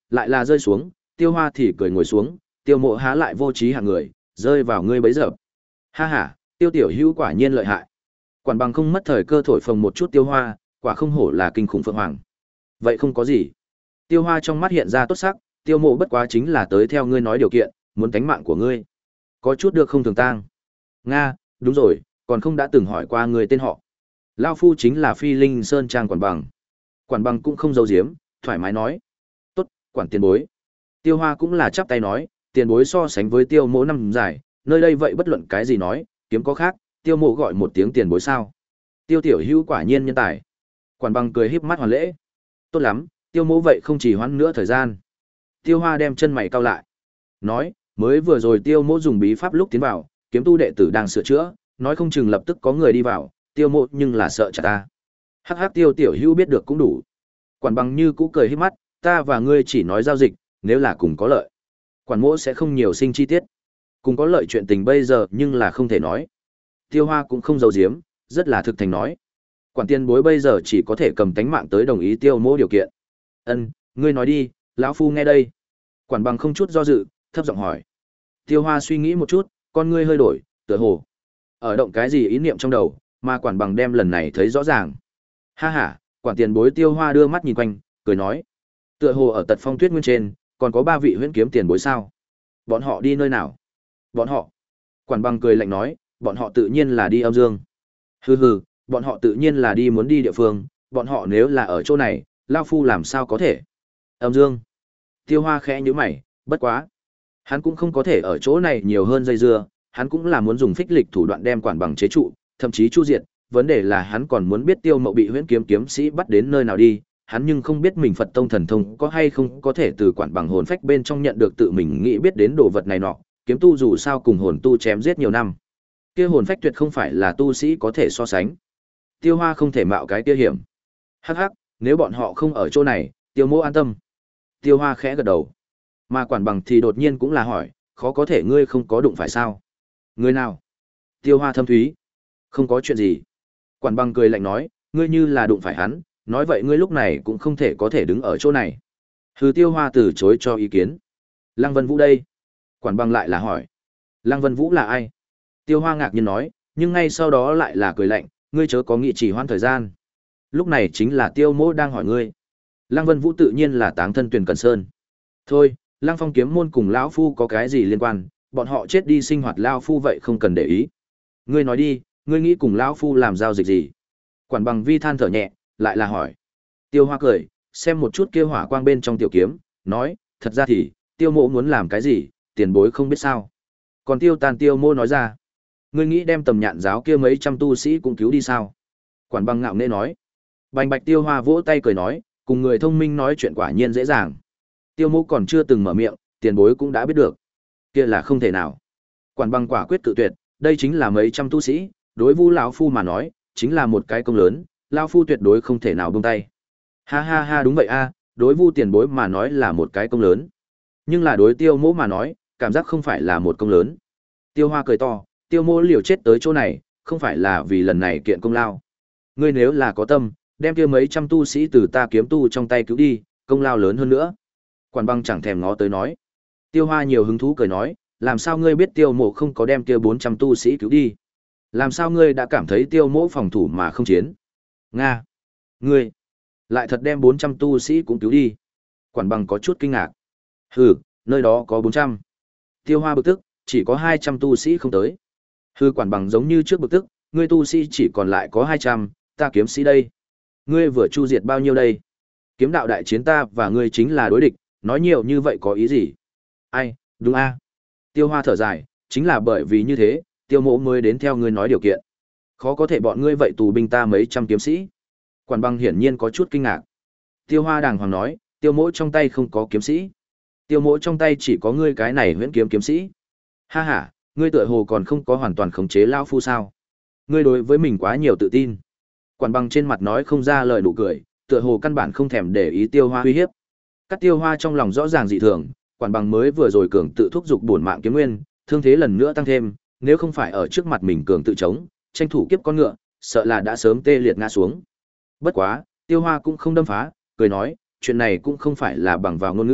lại là rơi xuống, Tiêu Hoa thì cười ngồi xuống, Tiêu Mộ há lại vô trí hạng người, rơi vào ngươi bấy giờ. Ha ha, Tiêu tiểu hữu quả nhiên lợi hại. Quản bằng không mất thời cơ thổi phồng một chút Tiêu Hoa, quả không hổ là kinh khủng phượng hoàng. Vậy không có gì. Tiêu Hoa trong mắt hiện ra tốt sắc, Tiêu Mộ bất quá chính là tới theo ngươi nói điều kiện, muốn tánh mạng của ngươi. Có chút được không thường tang. Nga, đúng rồi, còn không đã từng hỏi qua người tên họ. Lao phu chính là Phi Linh Sơn Trang Quản bằng. Quản bằng cũng không giấu giếm, thoải mái nói. Tốt, quản tiền bối. Tiêu Hoa cũng là chắp tay nói, tiền bối so sánh với Tiêu Mộ năm dài, nơi đây vậy bất luận cái gì nói, kiếm có khác, Tiêu Mộ gọi một tiếng tiền bối sao. Tiêu tiểu hữu quả nhiên nhân tài. Quản bằng cười híp mắt hoàn lễ. Tốt lắm, Tiêu Mộ vậy không chỉ hoãn nữa thời gian. Tiêu Hoa đem chân mày cau lại. Nói, mới vừa rồi Tiêu Mộ dùng bí pháp lúc tiến vào, kiếm tu đệ tử đang sửa chữa, nói không chừng lập tức có người đi vào, Tiêu Mộ nhưng là sợ chả ta. Hắc hắc, Tiêu tiểu hữu biết được cũng đủ. Quản bằng như cũ cười híp mắt, ta và ngươi chỉ nói giao dịch, nếu là cùng có lợi. Quản mỗ sẽ không nhiều sinh chi tiết. Cùng có lợi chuyện tình bây giờ nhưng là không thể nói. Tiêu Hoa cũng không giấu giếm, rất là thực thành nói. Quản tiền bối bây giờ chỉ có thể cầm tánh mạng tới đồng ý Tiêu Mộ điều kiện. Ân, ngươi nói đi, lão phu nghe đây. Quản bằng không chút do dự, thấp giọng hỏi. Tiêu Hoa suy nghĩ một chút, con ngươi hơi đổi, tựa hồ ở động cái gì ý niệm trong đầu, mà quản bằng đem lần này thấy rõ ràng. Ha ha, quản tiền bối. Tiêu Hoa đưa mắt nhìn quanh, cười nói. Tựa hồ ở Tật Phong Tuyết Nguyên trên, còn có ba vị huyễn kiếm tiền bối sao? Bọn họ đi nơi nào? Bọn họ. Quản bằng cười lạnh nói, bọn họ tự nhiên là đi âm dương. Hừ hừ, bọn họ tự nhiên là đi muốn đi địa phương, bọn họ nếu là ở chỗ này, Lao Phu làm sao có thể? Âm dương. Tiêu Hoa khẽ nhíu mày, bất quá. Hắn cũng không có thể ở chỗ này nhiều hơn dây dưa, hắn cũng là muốn dùng phích lịch thủ đoạn đem quản bằng chế trụ, thậm chí chu diệt, vấn đề là hắn còn muốn biết Tiêu Mộ bị huyễn kiếm kiếm sĩ bắt đến nơi nào đi, hắn nhưng không biết mình Phật tông thần thông có hay không có thể từ quản bằng hồn phách bên trong nhận được tự mình nghĩ biết đến đồ vật này nọ, kiếm tu dù sao cùng hồn tu chém giết nhiều năm. Kia hồn phách tuyệt không phải là tu sĩ có thể so sánh. Tiêu Hoa không thể mạo cái kia hiểm. Hắc hắc, nếu bọn họ không ở chỗ này, Tiêu Mộ an tâm. Tiêu Hoa khẽ gật đầu. Mà quản bằng thì đột nhiên cũng là hỏi, khó có thể ngươi không có đụng phải sao? Người nào? Tiêu Hoa thâm thúy. Không có chuyện gì. Quản bằng cười lạnh nói, ngươi như là đụng phải hắn, nói vậy ngươi lúc này cũng không thể có thể đứng ở chỗ này. Hừ. Tiêu Hoa từ chối cho ý kiến. Lăng Vân Vũ đây? Quản bằng lại là hỏi. Lăng Vân Vũ là ai? Tiêu Hoa ngạc nhiên nói, nhưng ngay sau đó lại là cười lạnh, ngươi chớ có nghị chỉ hoãn thời gian. Lúc này chính là Tiêu Mộ đang hỏi ngươi. Lăng Vân Vũ tự nhiên là táng thân Tuyền Cẩn Sơn. Thôi, Lăng Phong kiếm môn cùng lão phu có cái gì liên quan, bọn họ chết đi sinh hoạt lão phu vậy không cần để ý. Ngươi nói đi, ngươi nghĩ cùng lão phu làm giao dịch gì? Quản bằng vi than thở nhẹ, lại là hỏi. Tiêu Hoa cười, xem một chút kia hỏa quang bên trong tiểu kiếm, nói, thật ra thì, Tiêu Mộ muốn làm cái gì, tiền bối không biết sao. Còn Tiêu Tàn Tiêu Mộ nói ra, ngươi nghĩ đem tầm nhạn giáo kia mấy trăm tu sĩ cũng cứu đi sao? Quản bằng ngạo nghễ nói. Bành bạch. Tiêu Hoa vỗ tay cười nói, cùng người thông minh nói chuyện quả nhiên dễ dàng. Tiêu Mộ còn chưa từng mở miệng, tiền bối cũng đã biết được. Kia là không thể nào. Quản bằng quả quyết cự tuyệt, đây chính là mấy trăm tu sĩ, đối Vu lão phu mà nói, chính là một cái công lớn, lão phu tuyệt đối không thể nào buông tay. Ha ha ha, đúng vậy a, đối Vu tiền bối mà nói là một cái công lớn. Nhưng là đối Tiêu Mộ mà nói, cảm giác không phải là một công lớn. Tiêu Hoa cười to, Tiêu Mộ liều chết tới chỗ này, không phải là vì lần này kiện công lao. Ngươi nếu là có tâm, đem kia mấy trăm tu sĩ từ ta kiếm tu trong tay cứu đi, công lao lớn hơn nữa. Quản bằng chẳng thèm ngó tới nói. Tiêu Hoa nhiều hứng thú cười nói, làm sao ngươi biết Tiêu Mộ không có đem kia bốn trăm tu sĩ cứu đi? Làm sao ngươi đã cảm thấy Tiêu Mộ phòng thủ mà không chiến? Nga! Ngươi! Lại thật đem bốn trăm tu sĩ cũng cứu đi. Quản bằng có chút kinh ngạc. Hừ, nơi đó có bốn trăm. Tiêu Hoa bực tức, chỉ có hai trăm tu sĩ không tới. Hừ. Quản bằng giống như trước bực tức, ngươi tu sĩ chỉ còn lại có hai trăm, ta kiếm sĩ đây. Ngươi vừa chu diệt bao nhiêu đây? Kiếm đạo đại chiến ta và ngươi chính là đối địch, nói nhiều như vậy có ý gì? Ai, đúng a. Tiêu Hoa thở dài, chính là bởi vì như thế, Tiêu Mộ mới đến theo ngươi nói điều kiện. Khó có thể bọn ngươi vậy tù binh ta mấy trăm kiếm sĩ. Quản bằng hiển nhiên có chút kinh ngạc. Tiêu Hoa đàng hoàng nói, Tiêu Mộ trong tay không có kiếm sĩ. Tiêu Mộ trong tay chỉ có ngươi cái này huyễn kiếm kiếm sĩ. Ha ha, ngươi tựa hồ còn không có hoàn toàn khống chế lão phu sao? Ngươi đối với mình quá nhiều tự tin. Quản bằng trên mặt nói không ra lời nụ cười, tựa hồ căn bản không thèm để ý Tiêu Hoa uy hiếp. Các Tiêu Hoa trong lòng rõ ràng dị thường, quản bằng mới vừa rồi cường tự thúc giục bổn mạng kiếm nguyên, thương thế lần nữa tăng thêm, nếu không phải ở trước mặt mình cường tự chống, tranh thủ kiếp con ngựa, sợ là đã sớm tê liệt ngã xuống. Bất quá, Tiêu Hoa cũng không đâm phá, cười nói, chuyện này cũng không phải là bằng vào ngôn ngữ,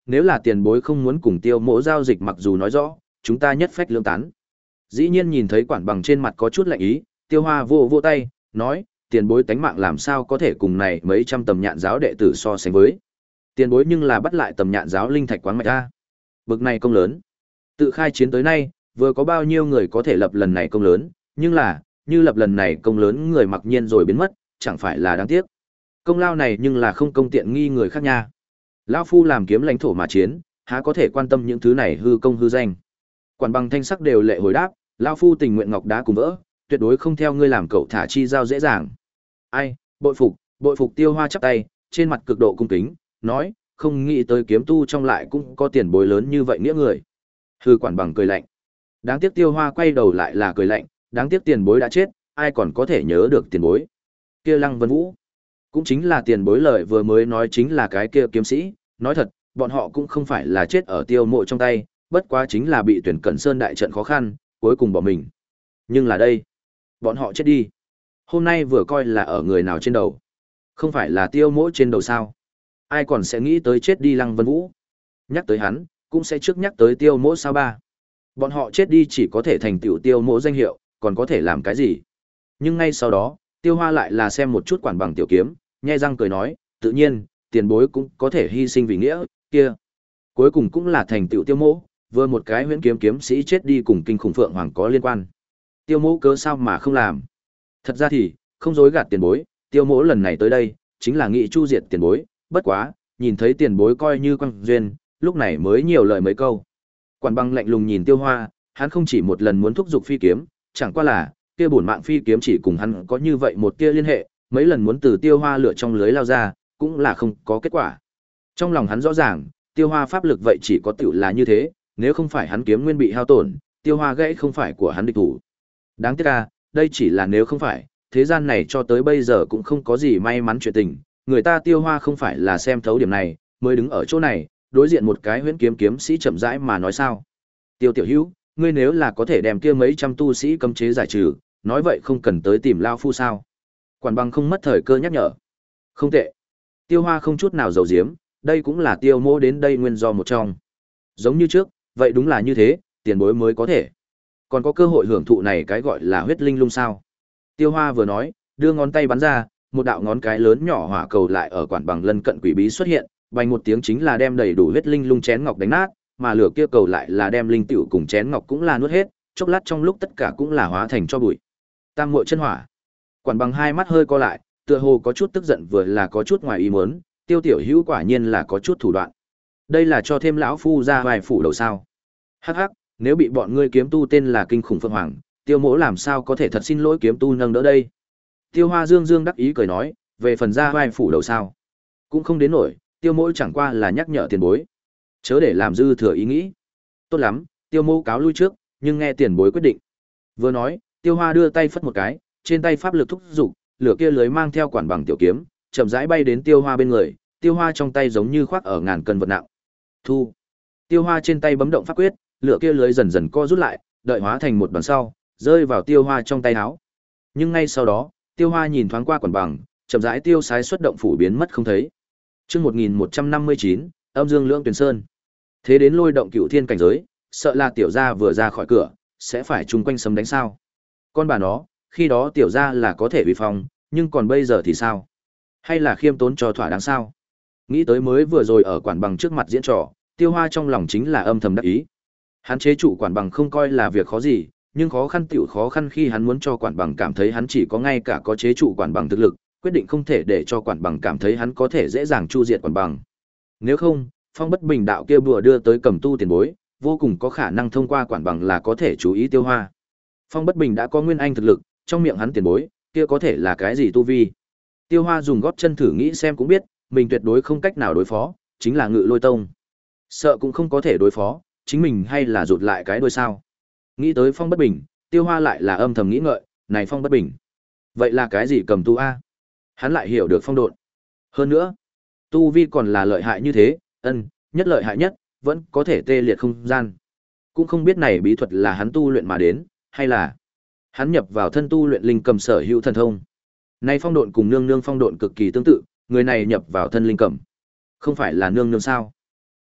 nếu là tiền bối không muốn cùng Tiêu Mỗ giao dịch, mặc dù nói rõ, chúng ta nhất phách lương tán. Dĩ nhiên nhìn thấy Quản Bằng trên mặt có chút lạnh ý, Tiêu Hoa vô vô tay, nói, tiền bối tánh mạng làm sao có thể cùng này mấy trăm tầm nhạn giáo đệ tử so sánh với. Tiền bối nhưng là bắt lại tầm nhạn giáo linh thạch quán mạch a. Bực này công lớn. Tự khai chiến tới nay, vừa có bao nhiêu người có thể lập lần này công lớn, nhưng là, như lập lần này công lớn người mặc nhiên rồi biến mất, chẳng phải là đáng tiếc. Công lao này nhưng là không công tiện nghi người khác nha. Lão phu làm kiếm lãnh thổ mà chiến, há có thể quan tâm những thứ này hư công hư danh. Quản Bằng thanh sắc đều lệ hồi đáp, lão phu tình nguyện ngọc đá cùng vỡ, tuyệt đối không theo ngươi làm cậu thả chi giao dễ dàng. Ai, bội phục, bội phục. Tiêu Hoa chắp tay, trên mặt cực độ cung kính, nói, không nghĩ tới kiếm tu trong lại cũng có tiền bối lớn như vậy nghĩa người. Hư. Quản Bằng cười lạnh. Đáng tiếc. Tiêu Hoa quay đầu lại là cười lạnh, đáng tiếc tiền bối đã chết, ai còn có thể nhớ được tiền bối. Kia Lăng Vân Vũ, cũng chính là tiền bối lời vừa mới nói chính là cái kia kiếm sĩ, nói thật, bọn họ cũng không phải là chết ở Tiêu Mộ trong tay, bất quá chính là bị Tuyển Cẩn Sơn đại trận khó khăn, cuối cùng bỏ mình. Nhưng là đây, bọn họ chết đi. Hôm nay vừa coi là ở người nào trên đầu? Không phải là Tiêu Mộ trên đầu sao? Ai còn sẽ nghĩ tới chết đi Lăng Vân Vũ? Nhắc tới hắn, cũng sẽ trước nhắc tới Tiêu Mộ sao ba. Bọn họ chết đi chỉ có thể thành tựu Tiêu Mộ danh hiệu, còn có thể làm cái gì? Nhưng ngay sau đó, Tiêu Hoa lại là xem một chút Quản Bằng tiểu kiếm, nhe răng cười nói, tự nhiên, tiền bối cũng có thể hy sinh vì nghĩa, kia. Cuối cùng cũng là thành tựu Tiêu Mộ, vừa một cái huyễn kiếm kiếm sĩ chết đi cùng kinh khủng phượng hoàng có liên quan. Tiêu Mộ cớ sao mà không làm? Thật ra thì, không dối gạt tiền bối, Tiêu Mộ lần này tới đây, chính là nghị chu diệt tiền bối, bất quá, nhìn thấy tiền bối coi như quang duyên, lúc này mới nhiều lời mấy câu. Quản Bằng lạnh lùng nhìn Tiêu Hoa, hắn không chỉ một lần muốn thúc giục phi kiếm, chẳng qua là, kia bổn mạng phi kiếm chỉ cùng hắn có như vậy một tia liên hệ, mấy lần muốn từ Tiêu Hoa lửa trong lưới lao ra, cũng là không có kết quả. Trong lòng hắn rõ ràng, Tiêu Hoa pháp lực vậy chỉ có tiểu là như thế, nếu không phải hắn kiếm nguyên bị hao tổn, Tiêu Hoa gãy không phải của hắn địch thủ. Đáng tiếc à, đây chỉ là nếu không phải, thế gian này cho tới bây giờ cũng không có gì may mắn chuyện tình, người ta Tiêu Hoa không phải là xem thấu điểm này, mới đứng ở chỗ này, đối diện một cái huyễn kiếm kiếm sĩ chậm rãi mà nói sao? Tiêu tiểu hữu, ngươi nếu là có thể đem kia mấy trăm tu sĩ cấm chế giải trừ, nói vậy không cần tới tìm lao phu sao? Quản Bằng không mất thời cơ nhắc nhở. Không tệ. Tiêu Hoa không chút nào giấu giếm, đây cũng là Tiêu Mộ đến đây nguyên do một trong. Giống như trước, vậy đúng là như thế, tiền bối mới có thể. Còn có cơ hội hưởng thụ này cái gọi là huyết linh lung sao? Tiêu Hoa vừa nói, đưa ngón tay bắn ra, một đạo ngón cái lớn nhỏ hỏa cầu lại ở Quản Bằng lân cận quỷ bí xuất hiện, vang một tiếng chính là đem đầy đủ huyết linh lung chén ngọc đánh nát, mà lửa kia cầu lại là đem linh tiểu cùng chén ngọc cũng là nuốt hết, chốc lát trong lúc tất cả cũng là hóa thành cho bụi. Tam muội chân hỏa. Quản Bằng hai mắt hơi co lại, tựa hồ có chút tức giận vừa là có chút ngoài ý muốn, Tiêu tiểu hữu quả nhiên là có chút thủ đoạn. Đây là cho thêm lão phu ra vài phủ đầu sao? Hắc hắc, nếu bị bọn ngươi kiếm tu tên là Kinh Khủng Phượng Hoàng, Tiêu Mỗ làm sao có thể thật xin lỗi kiếm tu nâng đỡ đây? Tiêu Hoa dương dương đắc ý cười nói, về phần ra vai phủ đầu sao, cũng không đến nổi, Tiêu Mỗ chẳng qua là nhắc nhở tiền bối, chớ để làm dư thừa ý nghĩ. Tốt lắm, Tiêu Mỗ cáo lui trước, nhưng nghe tiền bối quyết định. Vừa nói, Tiêu Hoa đưa tay phất một cái, trên tay pháp lực thúc dục, lửa kia lưới mang theo Quản Bằng tiểu kiếm, chậm rãi bay đến Tiêu Hoa bên người, Tiêu Hoa trong tay giống như khoác ở ngàn cân vật nặng. Thu. Tiêu Hoa trên tay bấm động pháp quyết, lửa kia lưới dần dần co rút lại, đợi hóa thành một đoàn sau, rơi vào Tiêu Hoa trong tay áo. Nhưng ngay sau đó, Tiêu Hoa nhìn thoáng qua Quản Bằng, chậm rãi tiêu sái xuất động phủ biến mất không thấy. Chương một nghìn một trăm năm mươi chín, Âm Dương Lưỡng Tuyển Sơn. Thế đến lôi động cựu thiên cảnh giới, sợ là tiểu gia vừa ra khỏi cửa, sẽ phải chung quanh sấm đánh sao? Con bà nó, khi đó tiểu gia là có thể bị phòng, nhưng còn bây giờ thì sao? Hay là khiêm tốn cho thỏa đáng sao? Nghĩ tới mới vừa rồi ở Quản Bằng trước mặt diễn trò, Tiêu Hoa trong lòng chính là âm thầm đắc ý. Hắn chế trụ Quản Bằng không coi là việc khó gì, nhưng khó khăn tiểu khó khăn khi hắn muốn cho Quản Bằng cảm thấy hắn chỉ có ngay cả có chế trụ Quản Bằng thực lực, quyết định không thể để cho Quản Bằng cảm thấy hắn có thể dễ dàng chu diệt Quản Bằng. Nếu không, Phong Bất Bình đạo kia bùa đưa tới Cầm Tu tiền bối, vô cùng có khả năng thông qua Quản Bằng là có thể chú ý Tiêu Hoa. Phong Bất Bình đã có nguyên anh thực lực, trong miệng hắn tiền bối, kia có thể là cái gì tu vi? Tiêu Hoa dùng gót chân thử nghĩ xem cũng biết, mình tuyệt đối không cách nào đối phó, chính là Ngự Lôi Tông. Sợ cũng không có thể đối phó, chính mình hay là rụt lại cái đuôi sao? Nghĩ tới Phong Bất Bình, Tiêu Hoa lại là âm thầm nghĩ ngợi, này Phong Bất Bình, vậy là cái gì Cầm Tu a? Hắn lại hiểu được phong độn. Hơn nữa, tu vi còn là lợi hại như thế, ân, nhất lợi hại nhất, vẫn có thể tê liệt không gian. Cũng không biết này bí thuật là hắn tu luyện mà đến, hay là hắn nhập vào thân tu luyện linh cầm sở hữu thần thông. Này phong độn cùng nương nương phong độn cực kỳ tương tự, người này nhập vào thân linh cầm, không phải là nương nương sao?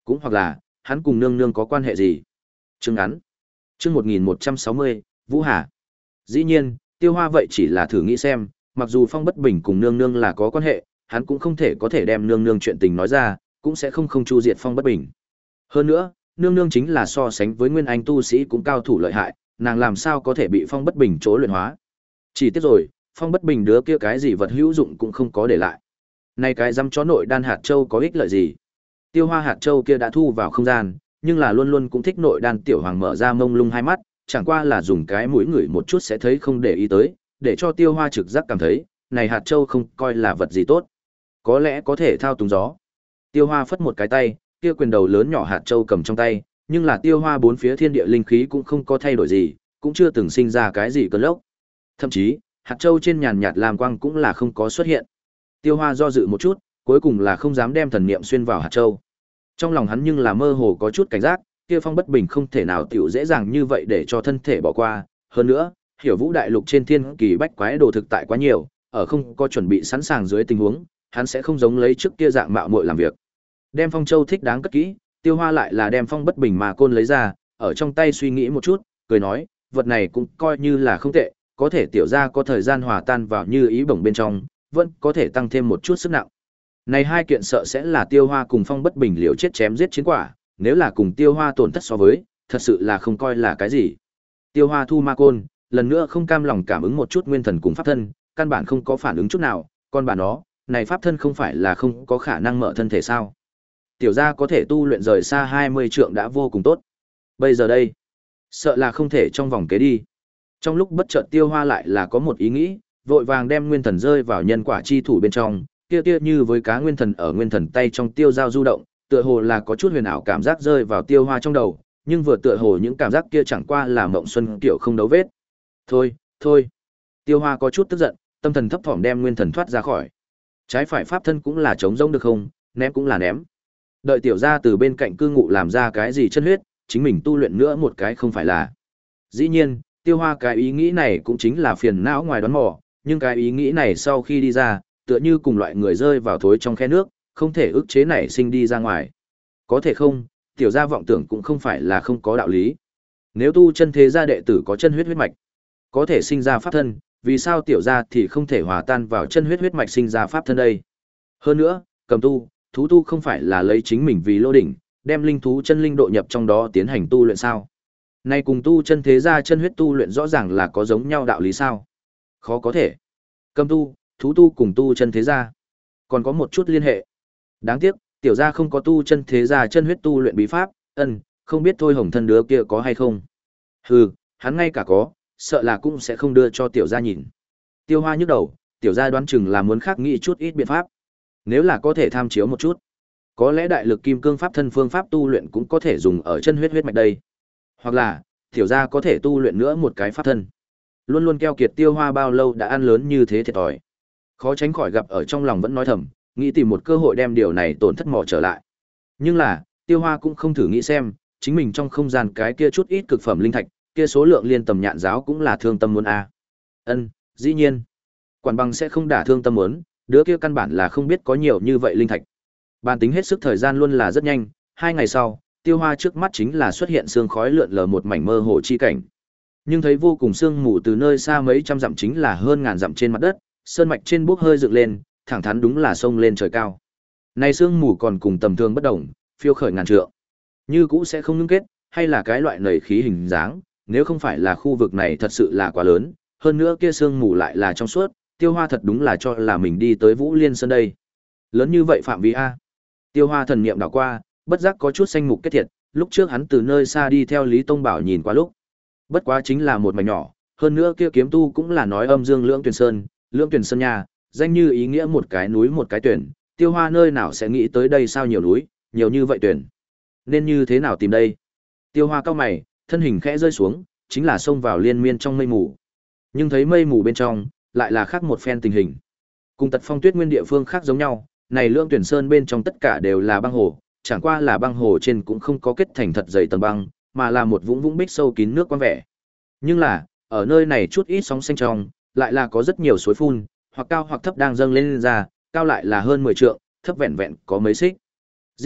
Cũng hoặc là, hắn cùng nương nương có quan hệ gì? Chương ngắn. Chương một nghìn một trăm sáu mươi, Vũ Hà. Dĩ nhiên, Tiêu Hoa vậy chỉ là thử nghĩ xem, mặc dù Phong Bất Bình cùng nương nương là có quan hệ, hắn cũng không thể có thể đem nương nương chuyện tình nói ra, cũng sẽ không không chu diệt Phong Bất Bình. Hơn nữa, nương nương chính là so sánh với nguyên anh tu sĩ cũng cao thủ lợi hại, nàng làm sao có thể bị Phong Bất Bình chỗ luyện hóa? Chỉ tiếc rồi, Phong Bất Bình đứa kia cái gì vật hữu dụng cũng không có để lại. Này cái dăm chó nội đan hạt châu có ích lợi gì? Tiêu Hoa hạt châu kia đã thu vào không gian, nhưng là luôn luôn cũng thích nội đan tiểu hoàng mở ra mông lung hai mắt, chẳng qua là dùng cái mũi ngửi một chút sẽ thấy không để ý tới, để cho Tiêu Hoa trực giác cảm thấy, này hạt châu không coi là vật gì tốt. Có lẽ có thể thao túng gió. Tiêu Hoa phất một cái tay, kia quyền đầu lớn nhỏ hạt châu cầm trong tay, nhưng là Tiêu Hoa bốn phía thiên địa linh khí cũng không có thay đổi gì, cũng chưa từng sinh ra cái gì cơn lốc. Thậm chí, hạt châu trên nhàn nhạt lam quang cũng là không có xuất hiện. Tiêu Hoa do dự một chút, cuối cùng là không dám đem thần niệm xuyên vào hạt châu. Trong lòng hắn nhưng là mơ hồ có chút cảnh giác, kia Phong Bất Bình không thể nào tiểu dễ dàng như vậy để cho thân thể bỏ qua, hơn nữa, Hiểu Vũ đại lục trên thiên kỳ bách quái đồ thực tại quá nhiều, ở không có chuẩn bị sẵn sàng dưới tình huống, hắn sẽ không giống lấy trước kia dạng mạo muội làm việc. Đem Phong Châu thích đáng cất kỹ, Tiêu Hoa lại là đem Phong Bất Bình mà côn lấy ra, ở trong tay suy nghĩ một chút, cười nói, vật này cũng coi như là không tệ, có thể tiểu ra có thời gian hòa tan vào như ý bổng bên trong, vẫn có thể tăng thêm một chút sức nặng. Này hai kiện sợ sẽ là Tiêu Hoa cùng Phong Bất Bình liều chết chém giết chiến quả, nếu là cùng Tiêu Hoa tổn thất so với, thật sự là không coi là cái gì. Tiêu Hoa thu ma côn, lần nữa không cam lòng cảm ứng một chút nguyên thần cùng pháp thân, căn bản không có phản ứng chút nào, con bà nó, này pháp thân không phải là không có khả năng mở thân thể sao? Tiểu gia có thể tu luyện rời xa hai mươi trượng đã vô cùng tốt. Bây giờ đây, sợ là không thể trong vòng kế đi. Trong lúc bất chợt Tiêu Hoa lại là có một ý nghĩ, vội vàng đem nguyên thần rơi vào nhân quả chi thủ bên trong, kia kia như với cá nguyên thần ở nguyên thần tay trong tiêu giao du động, tựa hồ là có chút huyền ảo cảm giác rơi vào Tiêu Hoa trong đầu, nhưng vừa tựa hồ những cảm giác kia chẳng qua là mộng xuân kiểu không đấu vết. Thôi, thôi. Tiêu Hoa có chút tức giận, tâm thần thấp thỏm đem nguyên thần thoát ra khỏi. Trái phải pháp thân cũng là trống rỗng được không, ném cũng là ném. Đợi tiểu gia từ bên cạnh cư ngụ làm ra cái gì chân huyết, chính mình tu luyện nữa một cái không phải là. Dĩ nhiên, Tiêu Hoa cái ý nghĩ này cũng chính là phiền não ngoài đoán mò, nhưng cái ý nghĩ này sau khi đi ra, tựa như cùng loại người rơi vào thối trong khe nước, không thể ức chế nảy sinh đi ra ngoài. Có thể không, tiểu gia vọng tưởng cũng không phải là không có đạo lý. Nếu tu chân thế gia đệ tử có chân huyết huyết mạch, có thể sinh ra pháp thân, vì sao tiểu gia thì không thể hòa tan vào chân huyết huyết mạch sinh ra pháp thân đây? Hơn nữa, cầm tu, thú tu không phải là lấy chính mình vì lô đỉnh, đem linh thú chân linh độ nhập trong đó tiến hành tu luyện sao? Nay cùng tu chân thế gia chân huyết tu luyện rõ ràng là có giống nhau đạo lý sao? Khó có thể. Cầm tu, thú tu cùng tu chân thế gia còn có một chút liên hệ. Đáng tiếc, tiểu gia không có tu chân thế gia chân huyết tu luyện bí pháp, ân, không biết thôi Hồng thân đứa kia có hay không. Hừ, hắn ngay cả có, sợ là cũng sẽ không đưa cho tiểu gia nhìn. Tiêu Hoa nhức đầu, tiểu gia đoán chừng là muốn khắc nghĩ chút ít biện pháp. Nếu là có thể tham chiếu một chút, có lẽ đại lực kim cương pháp thân phương pháp tu luyện cũng có thể dùng ở chân huyết huyết mạch đây. Hoặc là, tiểu gia có thể tu luyện nữa một cái pháp thân. Luôn luôn keo kiệt Tiêu Hoa bao lâu đã ăn lớn như thế thiệt thòi. Khó tránh khỏi gặp ở trong lòng vẫn nói thầm, nghĩ tìm một cơ hội đem điều này tổn thất mò trở lại. Nhưng là, Tiêu Hoa cũng không thử nghĩ xem, chính mình trong không gian cái kia chút ít cực phẩm linh thạch, kia số lượng liên tầm nhạn giáo cũng là thương tâm muốn a. Ân, dĩ nhiên. Quản bằng sẽ không đả thương tâm muốn, đứa kia căn bản là không biết có nhiều như vậy linh thạch. Bàn tính hết sức thời gian luôn là rất nhanh, hai ngày sau, Tiêu Hoa trước mắt chính là xuất hiện sương khói lượn lờ một mảnh mơ hồ chi cảnh. Nhưng thấy vô cùng sương mù từ nơi xa mấy trăm dặm chính là hơn ngàn dặm trên mặt đất, sơn mạch trên bốc hơi dựng lên, thẳng thắn đúng là sông lên trời cao. Này sương mù còn cùng tầm thường bất đồng, phiêu khởi ngàn trượng. Như cũ sẽ không ngưng kết, hay là cái loại nảy khí hình dáng, nếu không phải là khu vực này thật sự là quá lớn, hơn nữa kia sương mù lại là trong suốt, Tiêu Hoa thật đúng là cho là mình đi tới Vũ Liên Sơn đây. Lớn như vậy phạm vi a. Tiêu Hoa thần niệm đảo qua, bất giác có chút xanh mục kết thiệt, lúc trước hắn từ nơi xa đi theo Lý Tông Bảo nhìn qua lúc. Bất quá chính là một mảnh nhỏ, hơn nữa kia kiếm tu cũng là nói âm dương lưỡng tuyển sơn, lưỡng tuyển sơn nhà, danh như ý nghĩa một cái núi một cái tuyển, Tiêu Hoa nơi nào sẽ nghĩ tới đây sao nhiều núi, nhiều như vậy tuyển. Nên như thế nào tìm đây? Tiêu Hoa cau mày, thân hình khẽ rơi xuống, chính là xông vào liên miên trong mây mù. Nhưng thấy mây mù bên trong, lại là khác một phen tình hình. Cùng Tật Phong Tuyết Nguyên địa phương khác giống nhau, này Lưỡng Tuyển Sơn bên trong tất cả đều là băng hồ, chẳng qua là băng hồ trên cũng không có kết thành thật dày tầng băng, mà là một vũng vũng bích sâu kín nước quang vẻ. Nhưng là, ở nơi này chút ít sóng xanh trong, lại là có rất nhiều suối phun, hoặc cao hoặc thấp đang dâng lên, lên ra, cao lại là hơn mười trượng, thấp vẹn vẹn có mấy xích. Gì,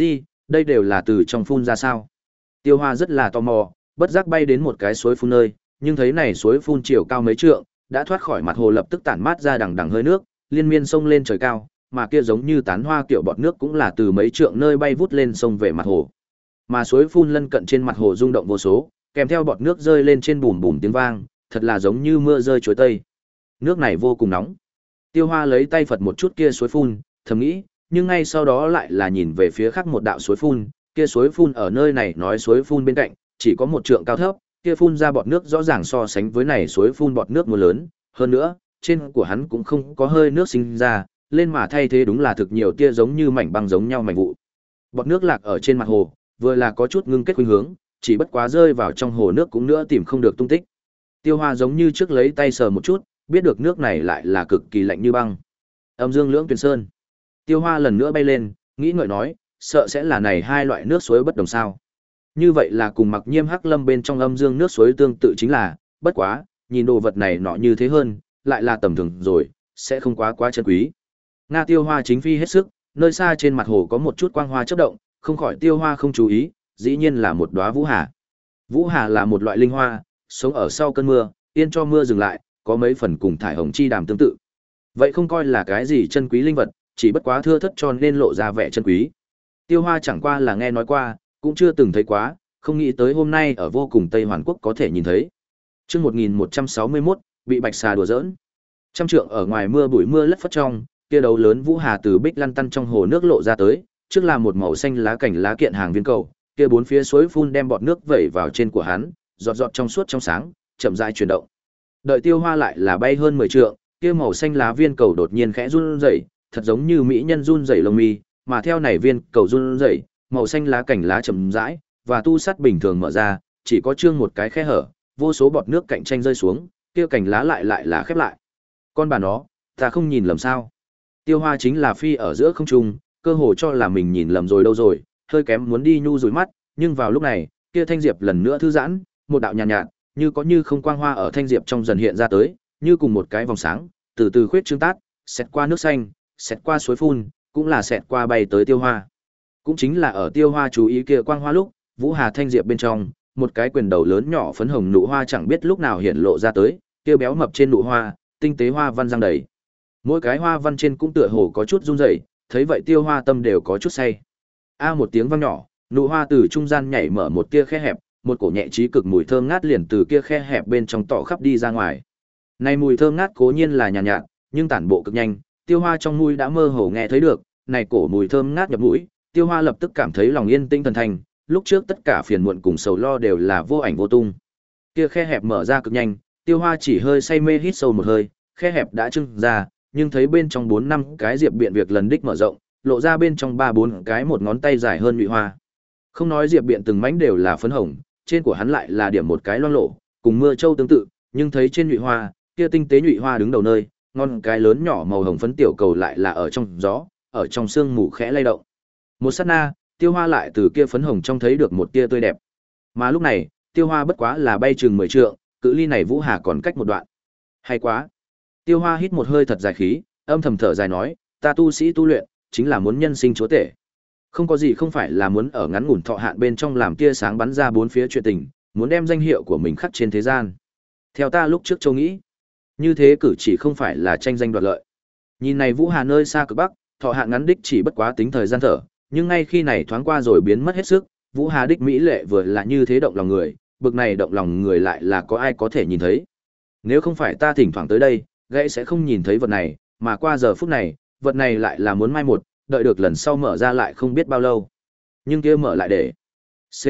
Đây đều là từ trong phun ra sao? Tiêu Hoa rất là tò mò, bất giác bay đến một cái suối phun nơi, nhưng thấy này suối phun chiều cao mấy trượng, đã thoát khỏi mặt hồ lập tức tản mát ra đằng đằng hơi nước, liên miên sông lên trời cao, mà kia giống như tán hoa kiểu bọt nước cũng là từ mấy trượng nơi bay vút lên sông về mặt hồ. Mà suối phun lân cận trên mặt hồ rung động vô số, kèm theo bọt nước rơi lên trên bùm bùm tiếng vang, thật là giống như mưa rơi chuối tây. Nước này vô cùng nóng. Tiêu Hoa lấy tay phật một chút kia suối phun, thầm nghĩ, nhưng ngay sau đó lại là nhìn về phía khác một đạo suối phun, kia suối phun ở nơi này nói suối phun bên cạnh, chỉ có một trượng cao thấp, kia phun ra bọt nước rõ ràng so sánh với này suối phun bọt nước mưa lớn, hơn nữa, trên của hắn cũng không có hơi nước sinh ra, lên mà thay thế đúng là thực nhiều tia giống như mảnh băng giống nhau mảnh vụ. Bọt nước lạc ở trên mặt hồ, vừa là có chút ngưng kết khuynh hướng, chỉ bất quá rơi vào trong hồ nước cũng nữa tìm không được tung tích. Tiêu Hoa giống như trước lấy tay sờ một chút, biết được nước này lại là cực kỳ lạnh như băng. Âm Dương Lưỡng Tuyền Sơn. Tiêu Hoa lần nữa bay lên, nghĩ ngợi nói, sợ sẽ là này hai loại nước suối bất đồng sao? Như vậy là cùng Mặc Nhiêm Hắc Lâm bên trong âm dương nước suối tương tự chính là, bất quá, nhìn đồ vật này nọ như thế hơn, lại là tầm thường rồi, sẽ không quá quá chân quý. Nga Tiêu Hoa chính phi hết sức, nơi xa trên mặt hồ có một chút quang hoa chớp động, không khỏi Tiêu Hoa không chú ý, dĩ nhiên là một đóa vũ hà. Vũ hà là một loại linh hoa, sống ở sau cơn mưa, yên cho mưa dừng lại, có mấy phần cùng thải hồng chi đàm tương tự. Vậy không coi là cái gì chân quý linh vật, chỉ bất quá thưa thất cho nên lộ ra vẻ chân quý. Tiêu Hoa chẳng qua là nghe nói qua, cũng chưa từng thấy quá, không nghĩ tới hôm nay ở vô cùng Tây Hoàn Quốc có thể nhìn thấy. Chương một nghìn một trăm sáu mươi mốt, bị bạch xà đùa giỡn. Trăm trượng ở ngoài mưa bụi mưa lất phất trong, kia đấu lớn vũ hà từ bích lăn tăn trong hồ nước lộ ra tới, trước là một màu xanh lá cảnh lá kiện hàng viên cầu, kia bốn phía suối phun đem bọt nước vẩy vào trên của hắn, giọt giọt trong suốt trong sáng, chậm rãi chuyển động. Đợi Tiêu Hoa lại là bay hơn mười trượng, kia màu xanh lá viên cầu đột nhiên khẽ run rẩy, thật giống như mỹ nhân run rẩy lông mi, mà theo này viên cầu run rẩy, màu xanh lá cảnh lá chậm rãi và tu sắt bình thường mở ra, chỉ có trương một cái khe hở, vô số bọt nước cạnh tranh rơi xuống, kia cảnh lá lại lại là khép lại. Con bà nó, ta không nhìn lầm sao? Tiêu Hoa chính là phi ở giữa không trung, cơ hồ cho là mình nhìn lầm rồi đâu rồi, hơi kém muốn đi nhu rủi mắt, nhưng vào lúc này, kia thanh diệp lần nữa thư giãn, một đạo nhàn nhạt, nhạt, như có như không quang hoa ở thanh diệp trong dần hiện ra tới, như cùng một cái vòng sáng, từ từ khuyết trương tát, xẹt qua nước xanh, xẹt qua suối phun, cũng là xẹt qua bay tới Tiêu Hoa. Cũng chính là ở Tiêu Hoa chú ý kia quang hoa lúc, Vũ Hà thanh diệp bên trong, một cái quyền đầu lớn nhỏ phấn hồng nụ hoa chẳng biết lúc nào hiện lộ ra tới, kia béo mập trên nụ hoa, tinh tế hoa văn răng đầy. Mỗi cái hoa văn trên cũng tựa hồ có chút run rẩy, thấy vậy Tiêu Hoa tâm đều có chút say. A một tiếng vang nhỏ, nụ hoa từ trung gian nhảy mở một tia khe hẹp, một cổ nhẹ trí cực mùi thơm ngát liền từ kia khe hẹp bên trong tỏ khắp đi ra ngoài. Này mùi thơm ngát cố nhiên là nhàn nhạt, nhạt, nhưng tản bộ cực nhanh, Tiêu Hoa trong mũi đã mơ hồ nghe thấy được, này cổ mùi thơm ngát nhập mũi, Tiêu Hoa lập tức cảm thấy lòng yên tĩnh thần thành, lúc trước tất cả phiền muộn cùng sầu lo đều là vô ảnh vô tung. Kia khe hẹp mở ra cực nhanh, Tiêu Hoa chỉ hơi say mê hít sâu một hơi, khe hẹp đã trưng ra, nhưng thấy bên trong bốn năm cái diệp biện việc lần đích mở rộng, lộ ra bên trong ba bốn cái một ngón tay dài hơn nhụy hoa. Không nói diệp biện từng mảnh đều là phấn hồng, trên của hắn lại là điểm một cái loang lổ, cùng mưa châu tương tự, nhưng thấy trên nhụy hoa, kia tinh tế nhụy hoa đứng đầu nơi, ngon cái lớn nhỏ màu hồng phấn tiểu cầu lại là ở trong gió, ở trong sương mù khẽ lay động. Một sát na, Tiêu Hoa lại từ kia phấn hồng trong thấy được một tia tươi đẹp. Mà lúc này, Tiêu Hoa bất quá là bay chừng mười trượng, cự ly này Vũ Hà còn cách một đoạn. Hay quá. Tiêu Hoa hít một hơi thật dài khí, âm thầm thở dài nói, ta tu sĩ tu luyện, chính là muốn nhân sinh chúa tể. Không có gì không phải là muốn ở ngắn ngủn thọ hạn bên trong làm tia sáng bắn ra bốn phía chuyện tình, muốn đem danh hiệu của mình khắc trên thế gian. Theo ta lúc trước châu nghĩ, như thế cử chỉ không phải là tranh danh đoạt lợi. Nhìn này Vũ Hà nơi xa cực bắc, thọ hạn ngắn đích chỉ bất quá tính thời gian thở, nhưng ngay khi này thoáng qua rồi biến mất hết sức, Vũ Hà đích mỹ lệ vừa là như thế động lòng người, bực này động lòng người lại là có ai có thể nhìn thấy. Nếu không phải ta thỉnh thoảng tới đây, gãy sẽ không nhìn thấy vật này, mà qua giờ phút này, vật này lại là muốn mai một, đợi được lần sau mở ra lại không biết bao lâu. Nhưng kia mở lại để C.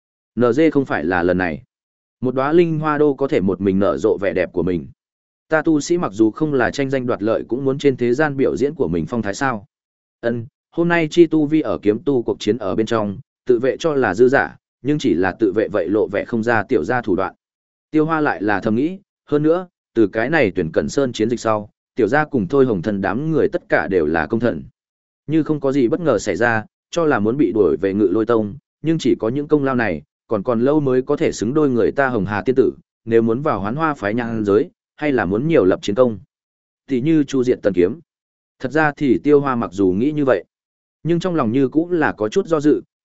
en giê không phải là lần này. Một đóa linh hoa đô có thể một mình nở rộ vẻ đẹp của mình. Ta tu sĩ mặc dù không là tranh danh đoạt lợi cũng muốn trên thế gian biểu diễn của mình phong thái sao. Ân, hôm nay chi tu vi ở kiếm tu cuộc chiến ở bên trong, tự vệ cho là dư giả, nhưng chỉ là tự vệ vậy lộ vẻ không ra tiểu ra thủ đoạn. Tiêu Hoa lại là thầm nghĩ, hơn nữa, từ cái này tuyển cẩn sơn chiến dịch sau, tiểu gia cùng thôi hồng thần đám người tất cả đều là công thần. Như không có gì bất ngờ xảy ra, cho là muốn bị đuổi về Ngự Lôi Tông, nhưng chỉ có những công lao này, còn còn lâu mới có thể xứng đôi người ta Hồng Hà tiên tử, nếu muốn vào Hoán Hoa phái nhang giới, hay là muốn nhiều lập chiến công. Thì như Chu Diệt Tần Kiếm. Thật ra thì Tiêu Hoa mặc dù nghĩ như vậy, nhưng trong lòng như cũng là có chút do dự,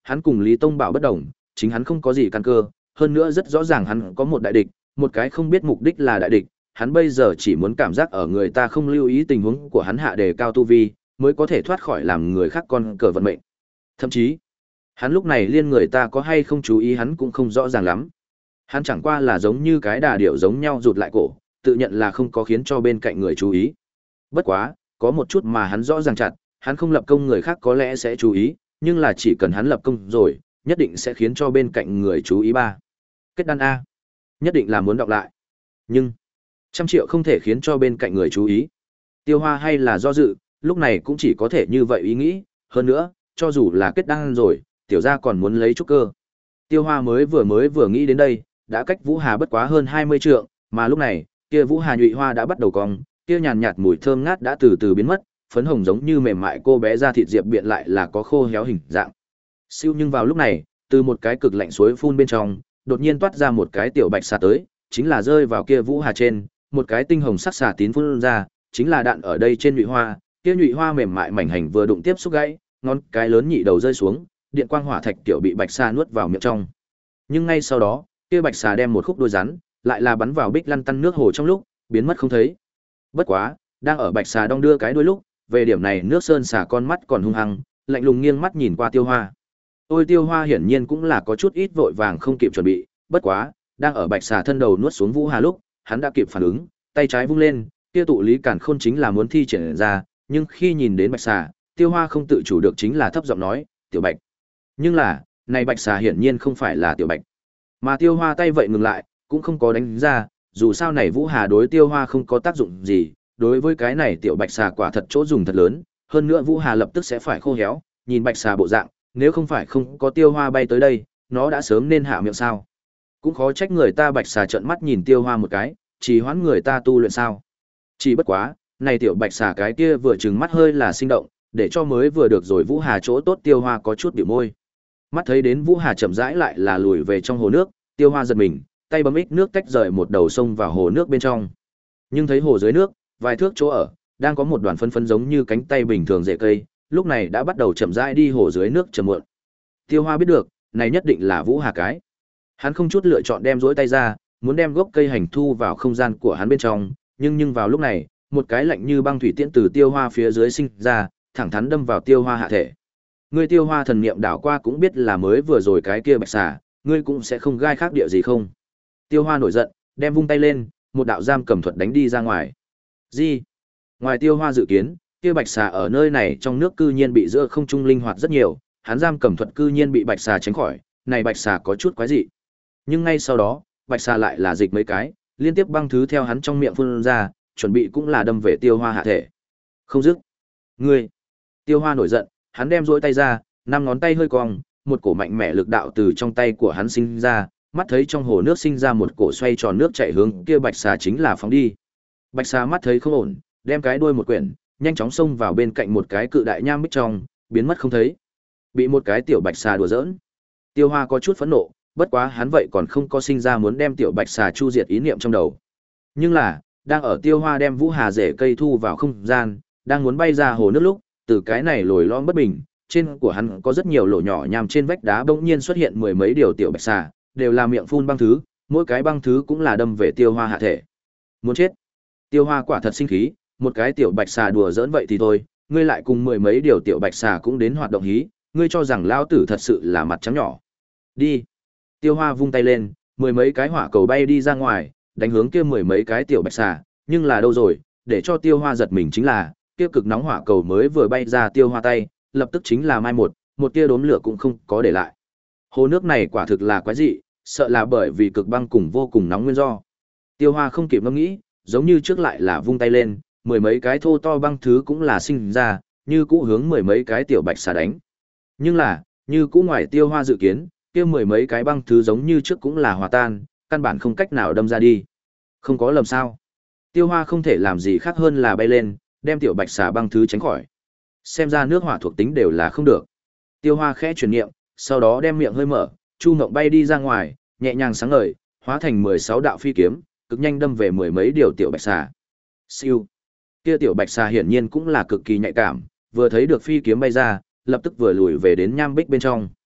hắn cùng Lý Tông Bảo bất đồng, chính hắn không có gì căn cơ, hơn nữa rất rõ ràng hắn có một đại địch, một cái không biết mục đích là đại địch, hắn bây giờ chỉ muốn cảm giác ở người ta không lưu ý tình huống của hắn hạ đề cao tu vi, mới có thể thoát khỏi làm người khác con cờ vận mệnh. Thậm chí, hắn lúc này liên người ta có hay không chú ý hắn cũng không rõ ràng lắm. Hắn chẳng qua là giống như cái đà điểu giống nhau rụt lại cổ, tự nhận là không có khiến cho bên cạnh người chú ý. Bất quá, có một chút mà hắn rõ ràng chặt, hắn không lập công người khác có lẽ sẽ chú ý, nhưng là chỉ cần hắn lập công rồi, nhất định sẽ khiến cho bên cạnh người chú ý ba. Kết đan A. Nhất định là muốn đọc lại. Nhưng, trăm triệu không thể khiến cho bên cạnh người chú ý. Tiêu Hoa hay là do dự, lúc này cũng chỉ có thể như vậy ý nghĩ, hơn nữa, cho dù là kết đan rồi, tiểu gia còn muốn lấy trúc cơ. Tiêu Hoa mới vừa mới vừa nghĩ đến đây, đã cách Vũ Hà bất quá hơn hai mươi trượng, mà lúc này, kia Vũ Hà nhụy hoa đã bắt đầu cong, kia nhàn nhạt mùi thơm ngát đã từ từ biến mất, phấn hồng giống như mềm mại cô bé da thịt diệp biện lại là có khô héo hình dạng. Siêu nhưng vào lúc này, từ một cái cực lạnh suối phun bên trong, đột nhiên toát ra một cái tiểu bạch xà tới, chính là rơi vào kia Vũ Hà trên, một cái tinh hồng sắc xà tín phun ra, chính là đạn ở đây trên nhụy hoa, kia nhụy hoa mềm mại mảnh hành vừa đụng tiếp xúc gãy, ngón cái lớn nhị đầu rơi xuống, điện quang hỏa thạch tiểu bị bạch xà nuốt vào miệng trong. Nhưng ngay sau đó, kia bạch xà đem một khúc đuôi rắn, lại là bắn vào bích lăn tăn nước hồ trong lúc, biến mất không thấy. Bất quá, đang ở bạch xà đong đưa cái đuôi lúc, về điểm này nước sơn xà con mắt còn hung hăng, lạnh lùng nghiêng mắt nhìn qua Tiêu Hoa. Ôi Tiêu Hoa hiển nhiên cũng là có chút ít vội vàng không kịp chuẩn bị, bất quá, đang ở bạch xà thân đầu nuốt xuống Vũ Hà lúc, hắn đã kịp phản ứng, tay trái vung lên, kia tụ lý cản khôn chính là muốn thi triển ra, nhưng khi nhìn đến bạch xà, Tiêu Hoa không tự chủ được chính là thấp giọng nói, "Tiểu Bạch." Nhưng là, này bạch xà hiển nhiên không phải là Tiểu Bạch. Mà Tiêu Hoa tay vậy ngừng lại, cũng không có đánh ra, dù sao này Vũ Hà đối Tiêu Hoa không có tác dụng gì, đối với cái này tiểu bạch xà quả thật chỗ dùng thật lớn, hơn nữa Vũ Hà lập tức sẽ phải khô héo, nhìn bạch xà bộ dạng, nếu không phải không có Tiêu Hoa bay tới đây, nó đã sớm nên hạ miệng sao. Cũng khó trách người ta bạch xà trợn mắt nhìn Tiêu Hoa một cái, chỉ hoãn người ta tu luyện sao. Chỉ bất quá, này tiểu bạch xà cái kia vừa trừng mắt hơi là sinh động, để cho mới vừa được rồi Vũ Hà chỗ tốt Tiêu Hoa có chút biểu môi. Mắt thấy đến Vũ Hà chậm rãi lại là lùi về trong hồ nước, Tiêu Hoa giật mình, tay bấm ích nước tách rời một đầu sông vào hồ nước bên trong. Nhưng thấy hồ dưới nước, vài thước chỗ ở, đang có một đoàn phân phân giống như cánh tay bình thường rễ cây, lúc này đã bắt đầu chậm rãi đi hồ dưới nước chậm muộn. Tiêu Hoa biết được, này nhất định là Vũ Hà cái. Hắn không chút lựa chọn đem rỗi tay ra, muốn đem gốc cây hành thu vào không gian của hắn bên trong, nhưng nhưng vào lúc này, một cái lạnh như băng thủy tiễn từ Tiêu Hoa phía dưới sinh ra, thẳng thắn đâm vào Tiêu Hoa hạ thể. Ngươi Tiêu Hoa thần niệm đảo qua cũng biết là mới vừa rồi cái kia bạch xà, ngươi cũng sẽ không gai khác địa gì không? Tiêu Hoa nổi giận, đem vung tay lên, một đạo giam cầm thuật đánh đi ra ngoài. Gì? Ngoài Tiêu Hoa dự kiến, kia bạch xà ở nơi này trong nước cư nhiên bị giữa không trung linh hoạt rất nhiều, hắn giam cầm thuật cư nhiên bị bạch xà tránh khỏi, này bạch xà có chút quái dị. Nhưng ngay sau đó, bạch xà lại là dịch mấy cái, liên tiếp băng thứ theo hắn trong miệng phun ra, chuẩn bị cũng là đâm về Tiêu Hoa hạ thể. Không dứt. Ngươi. Tiêu Hoa nổi giận, hắn đem duỗi tay ra, năm ngón tay hơi cong, một cổ mạnh mẽ lực đạo từ trong tay của hắn sinh ra, mắt thấy trong hồ nước sinh ra một cổ xoay tròn nước chảy hướng kia bạch xà chính là phóng đi. Bạch xà mắt thấy không ổn, đem cái đuôi một quyển, nhanh chóng xông vào bên cạnh một cái cự đại nham bích trong, biến mất không thấy. Bị một cái tiểu bạch xà đùa giỡn. Tiêu Hoa có chút phẫn nộ, bất quá hắn vậy còn không có sinh ra muốn đem tiểu bạch xà chu diệt ý niệm trong đầu. Nhưng là, đang ở Tiêu Hoa đem Vũ Hà rễ cây thu vào không gian, đang muốn bay ra hồ nước lúc, từ cái này lồi lõm bất bình, trên của hắn có rất nhiều lỗ nhỏ nhằm trên vách đá bỗng nhiên xuất hiện mười mấy điều tiểu bạch xà, đều là miệng phun băng thứ, mỗi cái băng thứ cũng là đâm về Tiêu Hoa hạ thể. Muốn chết. Tiêu Hoa quả thật sinh khí, một cái tiểu bạch xà đùa giỡn vậy thì thôi, ngươi lại cùng mười mấy điều tiểu bạch xà cũng đến hoạt động hí, ngươi cho rằng lão tử thật sự là mặt trắng nhỏ. Đi. Tiêu Hoa vung tay lên, mười mấy cái hỏa cầu bay đi ra ngoài, đánh hướng kia mười mấy cái tiểu bạch xà, nhưng là đâu rồi, để cho Tiêu Hoa giật mình chính là, kia cực nóng hỏa cầu mới vừa bay ra Tiêu Hoa tay, lập tức chính là mai một, một tia đốm lửa cũng không có để lại. Hồ nước này quả thực là quái dị, sợ là bởi vì cực băng cùng vô cùng nóng nguyên do. Tiêu Hoa không kịp ngẫm nghĩ, giống như trước lại là vung tay lên, mười mấy cái thô to băng thứ cũng là sinh ra, như cũ hướng mười mấy cái tiểu bạch xà đánh. Nhưng là, như cũ ngoài Tiêu Hoa dự kiến, kia mười mấy cái băng thứ giống như trước cũng là hòa tan, căn bản không cách nào đâm ra đi. Không có lầm sao? Tiêu Hoa không thể làm gì khác hơn là bay lên, đem tiểu bạch xà băng thứ tránh khỏi. Xem ra nước hỏa thuộc tính đều là không được. Tiêu Hoa khẽ chuyển niệm, sau đó đem miệng hơi mở, Chu Ngộng bay đi ra ngoài, nhẹ nhàng sáng ngời, hóa thành mười sáu đạo phi kiếm, cực nhanh đâm về mười mấy điều tiểu bạch xà. Siêu. Kia tiểu bạch xà hiển nhiên cũng là cực kỳ nhạy cảm, vừa thấy được phi kiếm bay ra, lập tức vừa lùi về đến nham bích bên trong.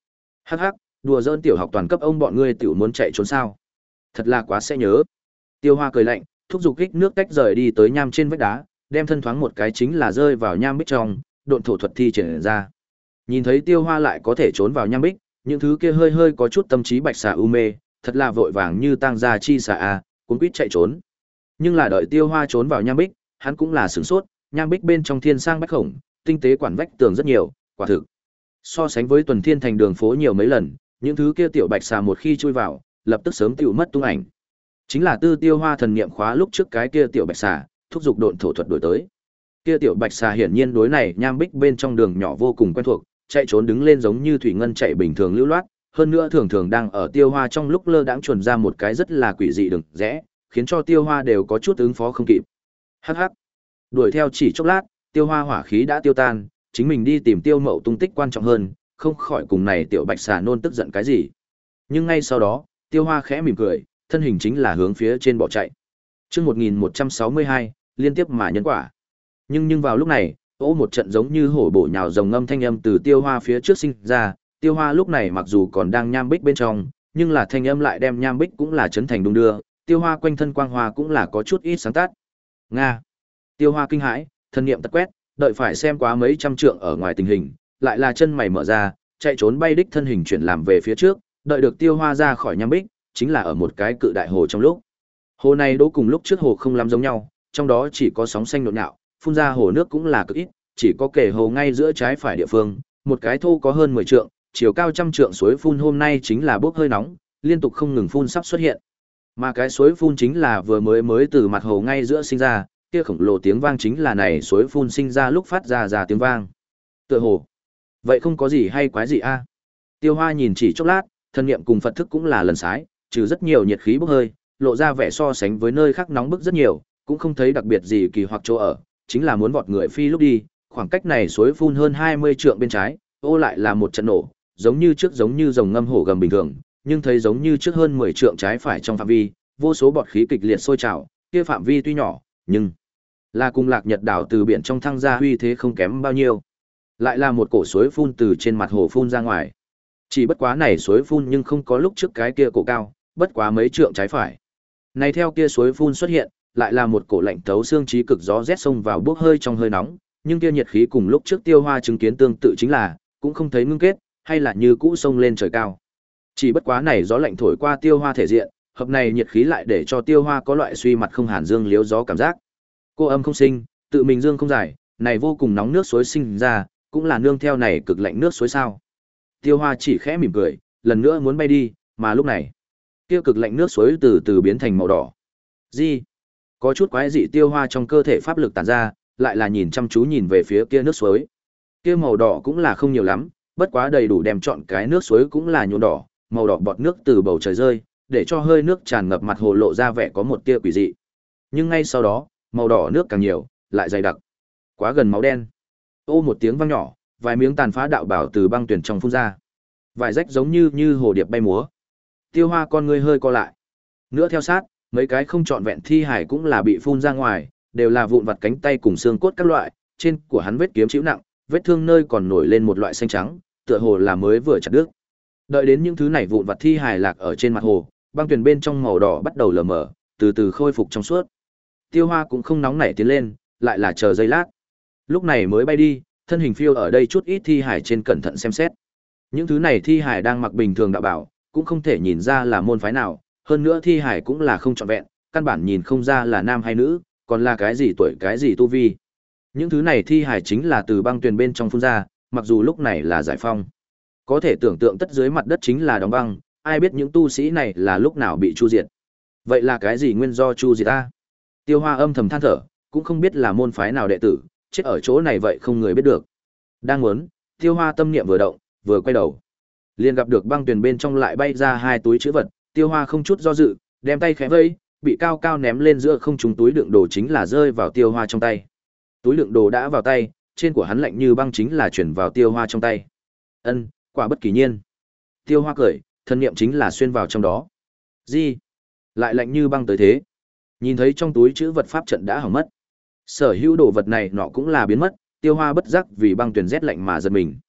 Hắc hắc, đùa giỡn tiểu học toàn cấp ông bọn ngươi tiểu muốn chạy trốn sao? Thật là quá sẽ nhớ. Tiêu Hoa cười lạnh, thúc giục kích nước tách rời đi tới nham trên vách đá, đem thân thoáng một cái chính là rơi vào nham bích trong, độn thổ thuật thi triển ra. Nhìn thấy Tiêu Hoa lại có thể trốn vào nham bích, những thứ kia hơi hơi có chút tâm trí bạch xà u mê, thật là vội vàng như tang gia chi xà a, cuống quýt chạy trốn. Nhưng là đợi Tiêu Hoa trốn vào nham bích, hắn cũng là sửng sốt, nham bích bên trong thiên sang bách khổng, tinh tế quản vách tường rất nhiều, quả thực. So sánh với tuần thiên thành đường phố nhiều mấy lần, những thứ kia tiểu bạch xà một khi chui vào, lập tức sớm tiểu mất tung ảnh. Chính là Tư Tiêu Hoa thần niệm khóa lúc trước cái kia tiểu bạch xà, thúc giục độn thổ thuật đổi tới. Kia tiểu bạch xà hiển nhiên đối này nham bích bên trong đường nhỏ vô cùng quen thuộc, chạy trốn đứng lên giống như thủy ngân chạy bình thường lưu loát, hơn nữa thường thường đang ở Tiêu Hoa trong lúc lơ đãng chuẩn ra một cái rất là quỷ dị đường rẽ, khiến cho Tiêu Hoa đều có chút ứng phó không kịp. Hắc hắc. Đuổi theo chỉ chốc lát, Tiêu Hoa hỏa khí đã tiêu tan, chính mình đi tìm Tiêu Mậu tung tích quan trọng hơn, không khỏi cùng này tiểu bạch xà nôn tức giận cái gì. Nhưng ngay sau đó, Tiêu Hoa khẽ mỉm cười, thân hình chính là hướng phía trên bỏ chạy. Chương một nghìn một trăm sáu mươi hai, liên tiếp mà nhân quả. Nhưng nhưng vào lúc này, ố một trận giống như hổ bổ nhào rồng ngâm thanh âm từ Tiêu Hoa phía trước sinh ra, Tiêu Hoa lúc này mặc dù còn đang nham bích bên trong, nhưng là thanh âm lại đem nham bích cũng là chấn thành đung đưa, Tiêu Hoa quanh thân quang hoa cũng là có chút ít sáng tát. Nga. Tiêu Hoa kinh hãi, thân niệm tật quét, đợi phải xem quá mấy trăm trượng ở ngoài tình hình, lại là chân mày mở ra, chạy trốn bay đích thân hình chuyển làm về phía trước, đợi được Tiêu Hoa ra khỏi nham bích, chính là ở một cái cự đại hồ trong lúc. Hồ này đố cùng lúc trước hồ không lắm giống nhau, trong đó chỉ có sóng xanh nhộn nhạo, phun ra hồ nước cũng là cực ít, chỉ có kề hồ ngay giữa trái phải địa phương, một cái thô có hơn mười trượng, chiều cao trăm trượng suối phun hôm nay chính là bốc hơi nóng, liên tục không ngừng phun sắp xuất hiện. Mà cái suối phun chính là vừa mới mới từ mặt hồ ngay giữa sinh ra, kia khổng lồ tiếng vang chính là này suối phun sinh ra lúc phát ra ra tiếng vang. Tựa hồ, vậy không có gì hay quái gì a? Tiêu Hoa nhìn chỉ chốc lát, thân niệm cùng Phật thức cũng là lần sái, trừ rất nhiều nhiệt khí bốc hơi, lộ ra vẻ so sánh với nơi khác nóng bức rất nhiều, cũng không thấy đặc biệt gì kỳ hoặc chỗ ở, chính là muốn vọt người phi lúc đi, khoảng cách này suối phun hơn hai mươi trượng bên trái, ô lại là một trận nổ, giống như trước giống như rồng ngâm hổ gầm bình thường, nhưng thấy giống như trước hơn mười trượng trái phải trong phạm vi, vô số bọt khí kịch liệt sôi trào, kia phạm vi tuy nhỏ, nhưng là cùng Lạc Nhật đảo từ biển trong thăng ra uy thế không kém bao nhiêu. Lại là một cổ suối phun từ trên mặt hồ phun ra ngoài. Chỉ bất quá này suối phun nhưng không có lúc trước cái kia cổ cao, bất quá mấy trượng trái phải. Này theo kia suối phun xuất hiện, lại là một cổ lạnh thấu xương trí cực gió rét xông vào bốc hơi trong hơi nóng, nhưng kia nhiệt khí cùng lúc trước Tiêu Hoa chứng kiến tương tự chính là, cũng không thấy ngưng kết, hay là như cũ xông lên trời cao. Chỉ bất quá này gió lạnh thổi qua Tiêu Hoa thể diện, hợp này nhiệt khí lại để cho Tiêu Hoa có loại suy mặt không hàn dương liếu gió cảm giác. Cô âm không sinh, tự mình dương không giải, này vô cùng nóng nước suối sinh ra, cũng là nương theo này cực lạnh nước suối sao. Tiêu Hoa chỉ khẽ mỉm cười, lần nữa muốn bay đi, mà lúc này, kia cực lạnh nước suối từ từ biến thành màu đỏ. Gì? Có chút quái dị Tiêu Hoa trong cơ thể pháp lực tản ra, lại là nhìn chăm chú nhìn về phía kia nước suối. Kia màu đỏ cũng là không nhiều lắm, bất quá đầy đủ đem chọn cái nước suối cũng là nhuộm đỏ, màu đỏ bọt nước từ bầu trời rơi, để cho hơi nước tràn ngập mặt hồ lộ ra vẻ có một tia quỷ dị. Nhưng ngay sau đó, màu đỏ nước càng nhiều, lại dày đặc, quá gần máu đen. Ô một tiếng vang nhỏ, vài miếng tàn phá đạo bảo từ băng tuyển trong phun ra. Vài rách giống như như hồ điệp bay múa. Tiêu Hoa con ngươi hơi co lại. Nữa theo sát, mấy cái không trọn vẹn thi hải cũng là bị phun ra ngoài, đều là vụn vặt cánh tay cùng xương cốt các loại, trên của hắn vết kiếm chịu nặng, vết thương nơi còn nổi lên một loại xanh trắng, tựa hồ là mới vừa chặt đứt. Đợi đến những thứ này vụn vặt thi hài lạc ở trên mặt hồ, băng tuyển bên trong màu đỏ bắt đầu lờ mờ, từ từ khôi phục trong suốt. Tiêu Hoa cũng không nóng nảy tiến lên, lại là chờ giây lát. Lúc này mới bay đi, thân hình phiêu ở đây chút ít thi hài trên cẩn thận xem xét. Những thứ này thi hài đang mặc bình thường đạo bảo, cũng không thể nhìn ra là môn phái nào, hơn nữa thi hài cũng là không trọn vẹn, căn bản nhìn không ra là nam hay nữ, còn là cái gì tuổi cái gì tu vi. Những thứ này thi hài chính là từ băng tuyền bên trong phun ra, mặc dù lúc này là giải phong. Có thể tưởng tượng tất dưới mặt đất chính là đóng băng, ai biết những tu sĩ này là lúc nào bị chu diệt. Vậy là cái gì nguyên do chu diệt ta? Tiêu Hoa âm thầm than thở, cũng không biết là môn phái nào đệ tử, chết ở chỗ này vậy không người biết được. Đang muốn, Tiêu Hoa tâm niệm vừa động, vừa quay đầu, liền gặp được băng tuyền bên trong lại bay ra hai túi trữ vật, Tiêu Hoa không chút do dự, đem tay khẽ vây, bị cao cao ném lên giữa không trung túi đựng đồ chính là rơi vào Tiêu Hoa trong tay. Túi đựng đồ đã vào tay, trên của hắn lạnh như băng chính là chuyển vào Tiêu Hoa trong tay. Ân, quả bất kỳ nhiên. Tiêu Hoa cười, thân niệm chính là xuyên vào trong đó. Gì? Lại lạnh như băng tới thế. Nhìn thấy trong túi chữ vật pháp trận đã hỏng mất. Sở hữu đồ vật này nọ cũng là biến mất, Tiêu Hoa bất giác vì băng tuyển rét lạnh mà giật mình.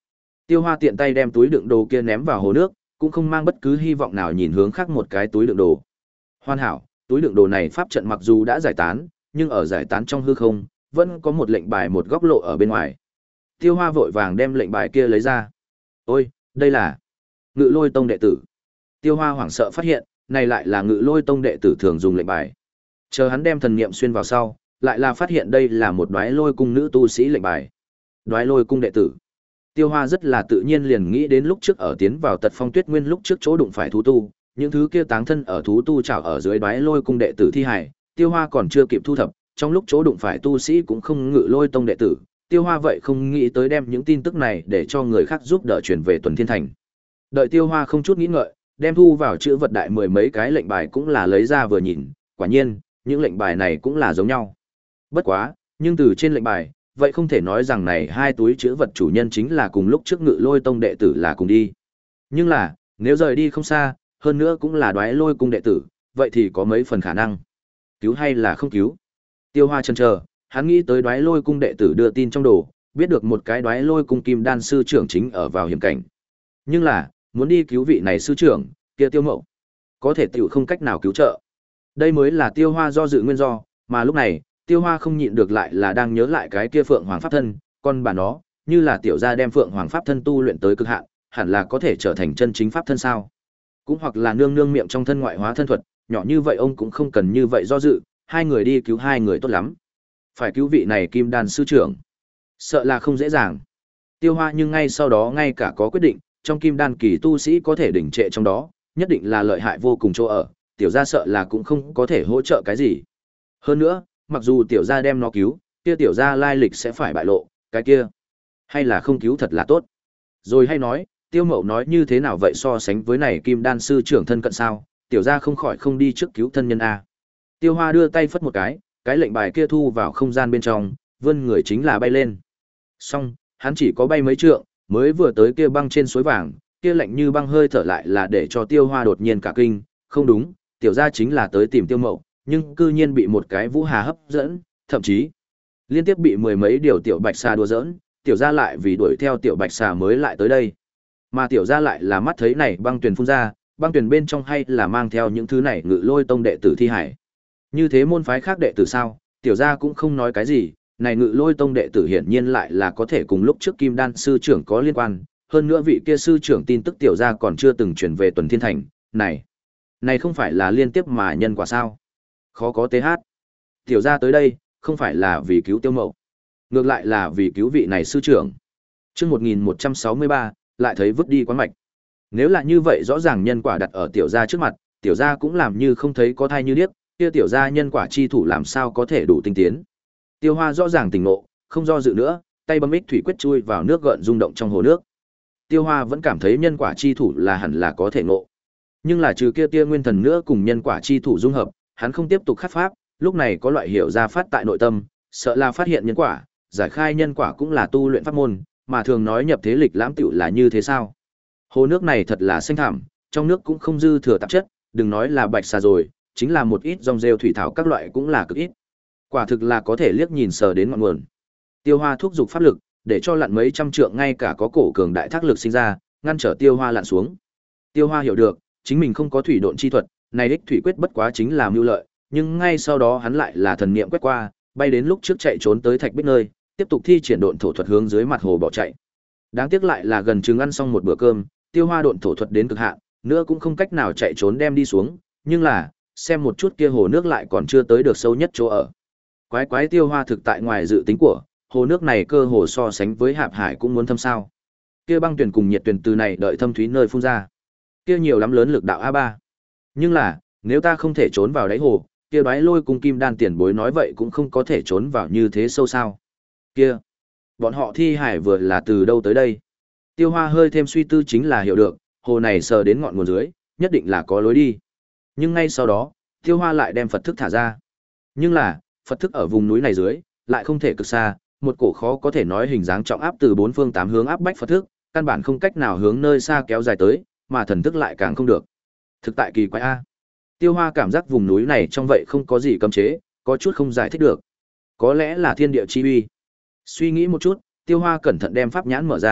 Tiêu Hoa tiện tay đem túi đựng đồ kia ném vào hồ nước, cũng không mang bất cứ hy vọng nào nhìn hướng khác một cái túi đựng đồ. Hoàn hảo, túi đựng đồ này pháp trận mặc dù đã giải tán, nhưng ở giải tán trong hư không, vẫn có một lệnh bài một góc lộ ở bên ngoài. Tiêu Hoa vội vàng đem lệnh bài kia lấy ra. Ôi, đây là Ngự Lôi Tông đệ tử. Tiêu Hoa hoảng sợ phát hiện, này lại là Ngự Lôi Tông đệ tử thường dùng lệnh bài. Chờ hắn đem thần niệm xuyên vào sau, lại là phát hiện đây là một đoái lôi cung nữ tu sĩ lệnh bài. Đoái lôi cung đệ tử. Tiêu Hoa rất là tự nhiên liền nghĩ đến lúc trước ở tiến vào Tật Phong Tuyết Nguyên lúc trước chỗ đụng phải thú tu, những thứ kia táng thân ở thú tu trảo ở dưới đoái lôi cung đệ tử thi hải, Tiêu Hoa còn chưa kịp thu thập, trong lúc chỗ đụng phải tu sĩ cũng không Ngự Lôi Tông đệ tử, Tiêu Hoa vậy không nghĩ tới đem những tin tức này để cho người khác giúp đỡ truyền về Tuần Thiên Thành. Đợi Tiêu Hoa không chút nghĩ ngợi, đem thu vào chữ vật đại mười mấy cái lệnh bài cũng là lấy ra vừa nhìn, quả nhiên, những lệnh bài này cũng là giống nhau. Bất quá, nhưng từ trên lệnh bài, vậy không thể nói rằng này hai túi chữ vật chủ nhân chính là cùng lúc trước Ngự Lôi Tông đệ tử là cùng đi. Nhưng là, nếu rời đi không xa, hơn nữa cũng là đoái lôi cung đệ tử, vậy thì có mấy phần khả năng. Cứu hay là không cứu? Tiêu Hoa chần chờ, hắn nghĩ tới đoái lôi cung đệ tử đưa tin trong đồ, biết được một cái đoái lôi cung kim đan sư trưởng chính ở vào hiểm cảnh. Nhưng là, muốn đi cứu vị này sư trưởng, kia Tiêu Mậu, có thể tiểu không cách nào cứu trợ. Đây mới là Tiêu Hoa do dự nguyên do, mà lúc này, Tiêu Hoa không nhịn được lại là đang nhớ lại cái kia Phượng Hoàng Pháp Thân, con bà nó, như là tiểu gia đem Phượng Hoàng Pháp Thân tu luyện tới cực hạn, hẳn là có thể trở thành chân chính Pháp Thân sao. Cũng hoặc là nương nương miệng trong thân ngoại hóa thân thuật, nhỏ như vậy ông cũng không cần như vậy do dự, hai người đi cứu hai người tốt lắm. Phải cứu vị này kim đan sư trưởng, sợ là không dễ dàng. Tiêu Hoa nhưng ngay sau đó ngay cả có quyết định, trong kim đan kỳ tu sĩ có thể đỉnh trệ trong đó, nhất định là lợi hại vô cùng chỗ ở, tiểu gia sợ là cũng không có thể hỗ trợ cái gì. Hơn nữa, mặc dù tiểu gia đem nó cứu, kia tiểu gia lai lịch sẽ phải bại lộ, cái kia, hay là không cứu thật là tốt. Rồi hay nói, Tiêu Mậu nói như thế nào vậy so sánh với này kim đan sư trưởng thân cận sao, tiểu gia không khỏi không đi trước cứu thân nhân a. Tiêu Hoa đưa tay phất một cái, cái lệnh bài kia thu vào không gian bên trong, vươn người chính là bay lên. Xong, hắn chỉ có bay mấy trượng, mới vừa tới kia băng trên suối vàng, kia lạnh như băng hơi thở lại là để cho Tiêu Hoa đột nhiên cả kinh, không đúng, tiểu gia chính là tới tìm Tiêu Mậu, nhưng cư nhiên bị một cái vũ hà hấp dẫn, thậm chí liên tiếp bị mười mấy điều tiểu bạch xà đùa giỡn, tiểu gia lại vì đuổi theo tiểu bạch xà mới lại tới đây. Mà tiểu gia lại là mắt thấy này băng tuyền phun ra, băng tuyền bên trong hay là mang theo những thứ này Ngự Lôi Tông đệ tử thi hải. Như thế môn phái khác đệ tử sao, tiểu gia cũng không nói cái gì, này Ngự Lôi Tông đệ tử hiển nhiên lại là có thể cùng lúc trước Kim Đan sư trưởng có liên quan, hơn nữa vị kia sư trưởng tin tức tiểu gia còn chưa từng truyền về Tuần Thiên Thành, này, này không phải là liên tiếp mà nhân quả sao? Khó có tế hát. Tiểu gia tới đây, không phải là vì cứu Tiêu Mậu, ngược lại là vì cứu vị này sư trưởng. Chương một nghìn một trăm sáu mươi ba, lại thấy vứt đi quán mạch. Nếu là như vậy rõ ràng nhân quả đặt ở tiểu gia trước mặt, tiểu gia cũng làm như không thấy có thai như điếc, kia tiểu gia nhân quả chi thủ làm sao có thể đủ tinh tiến. Tiêu Hoa rõ ràng tỉnh ngộ, không do dự nữa, tay bấm ích thủy quyết chui vào nước gợn rung động trong hồ nước. Tiêu Hoa vẫn cảm thấy nhân quả chi thủ là hẳn là có thể ngộ. Nhưng là trừ kia tia nguyên thần nữa cùng nhân quả chi thủ dung hợp, hắn không tiếp tục khắc pháp, lúc này có loại hiểu ra phát tại nội tâm, sợ là phát hiện nhân quả, giải khai nhân quả cũng là tu luyện pháp môn, mà thường nói nhập thế lịch lãm tiểu là như thế sao? Hồ nước này thật là xanh thẳm, trong nước cũng không dư thừa tạp chất, đừng nói là bạch xà rồi, chính là một ít rong rêu thủy thảo các loại cũng là cực ít. Quả thực là có thể liếc nhìn sờ đến ngọn nguồn. Tiêu Hoa thúc giục pháp lực, để cho lặn mấy trăm trượng ngay cả có cổ cường đại thác lực sinh ra, ngăn trở Tiêu Hoa lặn xuống. Tiêu Hoa hiểu được, chính mình không có thủy độn chi thuật, này đích thủy quyết bất quá chính là mưu lợi, nhưng ngay sau đó hắn lại là thần niệm quét qua, bay đến lúc trước chạy trốn tới thạch bích nơi, tiếp tục thi triển độn thổ thuật hướng dưới mặt hồ bỏ chạy. Đáng tiếc lại là gần chừng ăn xong một bữa cơm, Tiêu Hoa độn thổ thuật đến cực hạn, nữa cũng không cách nào chạy trốn đem đi xuống, nhưng là, xem một chút kia hồ nước lại còn chưa tới được sâu nhất chỗ ở. Quái quái Tiêu Hoa thực tại ngoài dự tính của, hồ nước này cơ hồ so sánh với Hạp Hải cũng muốn thâm sao. Kia băng tuyển cùng nhiệt tuyển từ này đợi thâm thúy nơi phun ra. Kia nhiều lắm lớn lực đạo a ba. Nhưng là, nếu ta không thể trốn vào đáy hồ, kia Đoái Lôi cung kim đan tiền bối nói vậy cũng không có thể trốn vào như thế sâu sao? Kia, bọn họ thi hải vừa là từ đâu tới đây? Tiêu Hoa hơi thêm suy tư chính là hiểu được, hồ này sờ đến ngọn nguồn dưới, nhất định là có lối đi. Nhưng ngay sau đó, Tiêu Hoa lại đem Phật thức thả ra. Nhưng là, Phật thức ở vùng núi này dưới, lại không thể cực xa, một cổ khó có thể nói hình dáng trọng áp từ bốn phương tám hướng áp bách Phật thức, căn bản không cách nào hướng nơi xa kéo dài tới, mà thần thức lại càng không được. Thực tại kỳ quái a. Tiêu Hoa cảm giác vùng núi này trong vậy không có gì cấm chế, có chút không giải thích được. Có lẽ là thiên địa chi uy. Suy nghĩ một chút, Tiêu Hoa cẩn thận đem pháp nhãn mở ra,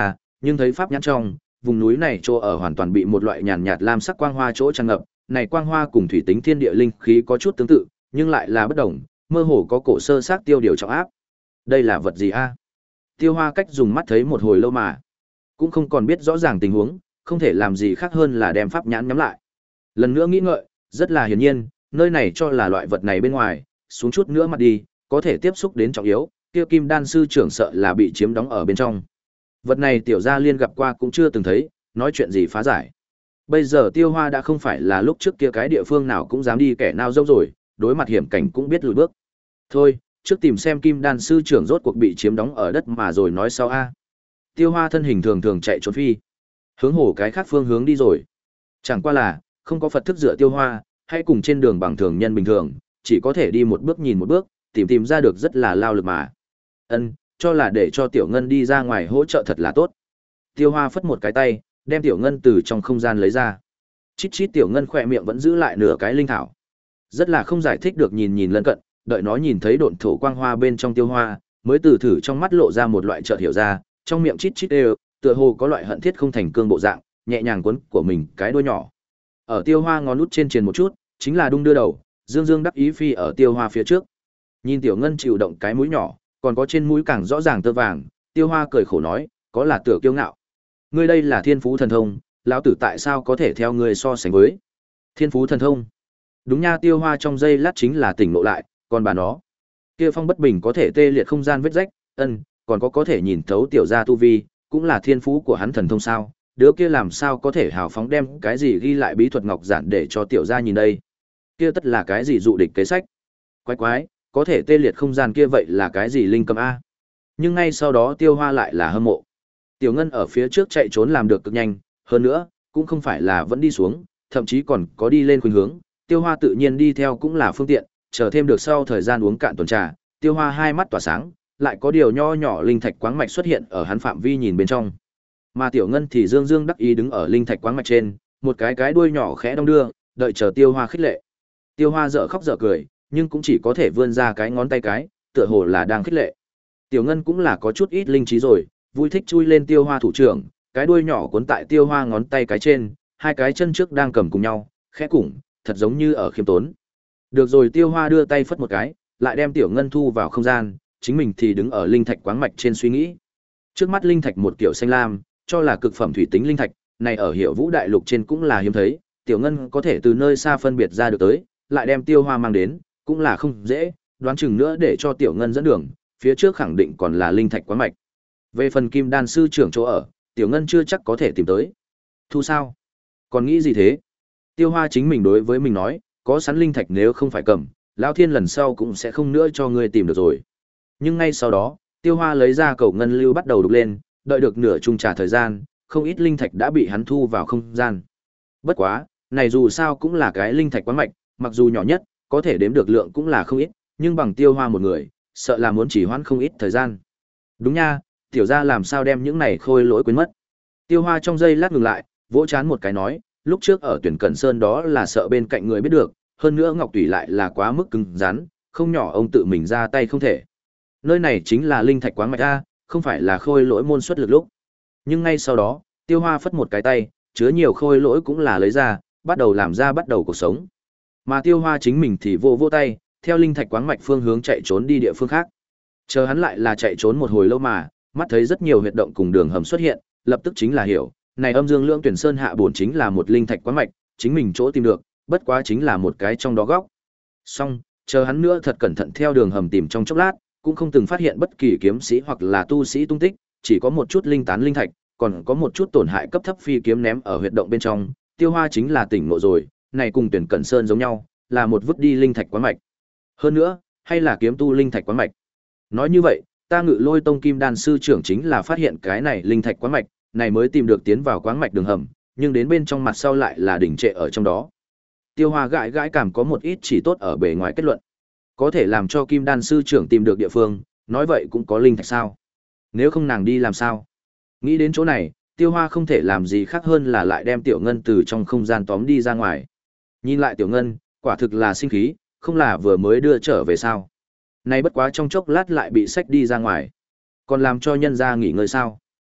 Nhưng thấy pháp nhãn trong, vùng núi này chỗ ở hoàn toàn bị một loại nhàn nhạt lam sắc quang hoa chỗ tràn ngập, này quang hoa cùng thủy tính thiên địa linh khí có chút tương tự, nhưng lại là bất đồng, mơ hồ có cổ sơ xác tiêu điều trọng áp. Đây là vật gì a? Tiêu Hoa cách dùng mắt thấy một hồi lâu mà cũng không còn biết rõ ràng tình huống, không thể làm gì khác hơn là đem pháp nhãn nhắm lại. Lần nữa nghĩ ngợi, rất là hiển nhiên, nơi này cho là loại vật này bên ngoài, xuống chút nữa mặt đi, có thể tiếp xúc đến trọng yếu, kia Kim Đan sư trưởng sợ là bị chiếm đóng ở bên trong. Vật này tiểu gia liên gặp qua cũng chưa từng thấy, nói chuyện gì phá giải. Bây giờ Tiêu Hoa đã không phải là lúc trước kia cái địa phương nào cũng dám đi kẻ nào dâu rồi, đối mặt hiểm cảnh cũng biết lùi bước. Thôi, trước tìm xem Kim Đan sư trưởng rốt cuộc bị chiếm đóng ở đất mà rồi nói sau a. Tiêu Hoa thân hình thường thường chạy trốn phi, hướng hồ cái khác phương hướng đi rồi. Chẳng qua là, không có Phật thức dựa Tiêu Hoa, hay cùng trên đường bằng thường nhân bình thường, chỉ có thể đi một bước nhìn một bước, tìm tìm ra được rất là lao lực mà. Ân, cho là để cho Tiểu Ngân đi ra ngoài hỗ trợ thật là tốt. Tiêu Hoa phất một cái tay, đem Tiểu Ngân từ trong không gian lấy ra. Chít chít Tiểu Ngân khỏe miệng vẫn giữ lại nửa cái linh thảo. Rất là không giải thích được nhìn nhìn lân cận, đợi nó nhìn thấy độn thổ quang hoa bên trong Tiêu Hoa, mới từ thử trong mắt lộ ra một loại chợt hiểu ra, trong miệng chít chít đều, tựa hồ có loại hận thiết không thành cương bộ dạng, nhẹ nhàng cuốn của mình cái đuôi nhỏ. Ở Tiêu Hoa ngón út trên truyền một chút, chính là đung đưa đầu, dương dương đắc ý phi ở Tiêu Hoa phía trước. Nhìn Tiểu Ngân chịu động cái mũi nhỏ, còn có trên mũi càng rõ ràng tơ vàng, Tiêu Hoa cười khổ nói, có là tựa kiêu ngạo. Ngươi đây là thiên phú thần thông, lão tử tại sao có thể theo ngươi so sánh với? Thiên phú thần thông? Đúng nha, Tiêu Hoa trong giây lát chính là tỉnh ngộ lại, còn bà nó, kia phong bất bình có thể tê liệt không gian vết rách, ân, còn có có thể nhìn thấu tiểu gia tu vi, cũng là thiên phú của hắn thần thông sao? Đứa kia làm sao có thể hào phóng đem cái gì ghi lại bí thuật ngọc giản để cho tiểu gia nhìn đây? Kia tất là cái gì dụ địch kế sách? Quái quái, có thể tê liệt không gian kia vậy là cái gì linh cầm a? Nhưng ngay sau đó Tiêu Hoa lại là hâm mộ. Tiểu Ngân ở phía trước chạy trốn làm được cực nhanh, hơn nữa, cũng không phải là vẫn đi xuống, thậm chí còn có đi lên khuynh hướng, Tiêu Hoa tự nhiên đi theo cũng là phương tiện, chờ thêm được sau thời gian uống cạn tuần trà, Tiêu Hoa hai mắt tỏa sáng, lại có điều nho nhỏ linh thạch quáng mạch xuất hiện ở hắn phạm vi nhìn bên trong. Mà Tiểu Ngân thì dương dương đắc ý đứng ở linh thạch quáng mạch trên, một cái cái đuôi nhỏ khẽ đong đưa, đợi chờ Tiêu Hoa khích lệ. Tiêu Hoa dở khóc dở cười, nhưng cũng chỉ có thể vươn ra cái ngón tay cái, tựa hồ là đang khích lệ. Tiểu Ngân cũng là có chút ít linh trí rồi, vui thích chui lên Tiêu Hoa thủ trưởng, cái đuôi nhỏ cuốn tại Tiêu Hoa ngón tay cái trên, hai cái chân trước đang cầm cùng nhau, khẽ củng, thật giống như ở khiêm tốn. Được rồi, Tiêu Hoa đưa tay phất một cái, lại đem Tiểu Ngân thu vào không gian, chính mình thì đứng ở linh thạch quáng mạch trên suy nghĩ. Trước mắt linh thạch một kiểu xanh lam, cho là cực phẩm thủy tính linh thạch, này ở Hiểu Vũ đại lục trên cũng là hiếm thấy, Tiểu Ngân có thể từ nơi xa phân biệt ra được tới, lại đem Tiêu Hoa mang đến, cũng là không dễ, đoán chừng nữa để cho Tiểu Ngân dẫn đường, phía trước khẳng định còn là linh thạch quán mạch. Về phần Kim Đan sư trưởng chỗ ở, Tiểu Ngân chưa chắc có thể tìm tới. Thu sao? Còn nghĩ gì thế? Tiêu Hoa chính mình đối với mình nói, có sẵn linh thạch nếu không phải cầm, Lão Thiên lần sau cũng sẽ không nữa cho ngươi tìm được rồi. Nhưng ngay sau đó, Tiêu Hoa lấy ra cầu ngân lưu bắt đầu đục lên, đợi được nửa chung trả thời gian, không ít linh thạch đã bị hắn thu vào không gian. Bất quá, này dù sao cũng là cái linh thạch quán mạch, mặc dù nhỏ nhất, có thể đếm được lượng cũng là không ít, nhưng bằng Tiêu Hoa một người, sợ là muốn chỉ hoãn không ít thời gian. Đúng nha, tiểu gia làm sao đem những này khôi lỗi quên mất. Tiêu Hoa trong giây lát ngừng lại, vỗ chán một cái nói, lúc trước ở tuyển Cẩn Sơn đó là sợ bên cạnh người biết được, hơn nữa Ngọc Tùy lại là quá mức cứng rắn, không nhỏ ông tự mình ra tay không thể. Nơi này chính là linh thạch quáng mạch a, không phải là khôi lỗi môn xuất lực lúc. Nhưng ngay sau đó, Tiêu Hoa phất một cái tay, chứa nhiều khôi lỗi cũng là lấy ra, bắt đầu làm ra bắt đầu cuộc sống. Mà Tiêu Hoa chính mình thì vô vô tay, theo linh thạch quáng mạch phương hướng chạy trốn đi địa phương khác. Chờ hắn lại là chạy trốn một hồi lâu mà, mắt thấy rất nhiều huyệt động cùng đường hầm xuất hiện, lập tức chính là hiểu, này Âm Dương Lưỡng Tuyển Sơn hạ bổn chính là một linh thạch quáng mạch, chính mình chỗ tìm được, bất quá chính là một cái trong đó góc. Xong, chờ hắn nữa thật cẩn thận theo đường hầm tìm trong chốc lát, cũng không từng phát hiện bất kỳ kiếm sĩ hoặc là tu sĩ tung tích, chỉ có một chút linh tán linh thạch, còn có một chút tổn hại cấp thấp phi kiếm ném ở huyệt động bên trong, Tiêu Hoa chính là tỉnh ngộ rồi, này cùng Tuyển Cẩn Sơn giống nhau, là một vứt đi linh thạch quán mạch. Hơn nữa, hay là kiếm tu linh thạch quán mạch. Nói như vậy, ta Ngự Lôi Tông Kim Đan sư trưởng chính là phát hiện cái này linh thạch quán mạch, này mới tìm được tiến vào quán mạch đường hầm, nhưng đến bên trong mặt sau lại là đỉnh trệ ở trong đó. Tiêu Hoa gãi gãi cảm có một ít chỉ tốt ở bề ngoài kết luận. Có thể làm cho Kim Đan sư trưởng tìm được địa phương, nói vậy cũng có linh thạch sao? Nếu không nàng đi làm sao? Nghĩ đến chỗ này, Tiêu Hoa không thể làm gì khác hơn là lại đem Tiểu Ngân từ trong không gian tóm đi ra ngoài. Nhìn lại Tiểu Ngân, quả thực là sinh khí, không là vừa mới đưa trở về sao? Nay bất quá trong chốc lát lại bị xách đi ra ngoài, còn làm cho nhân gia nghỉ ngơi sao?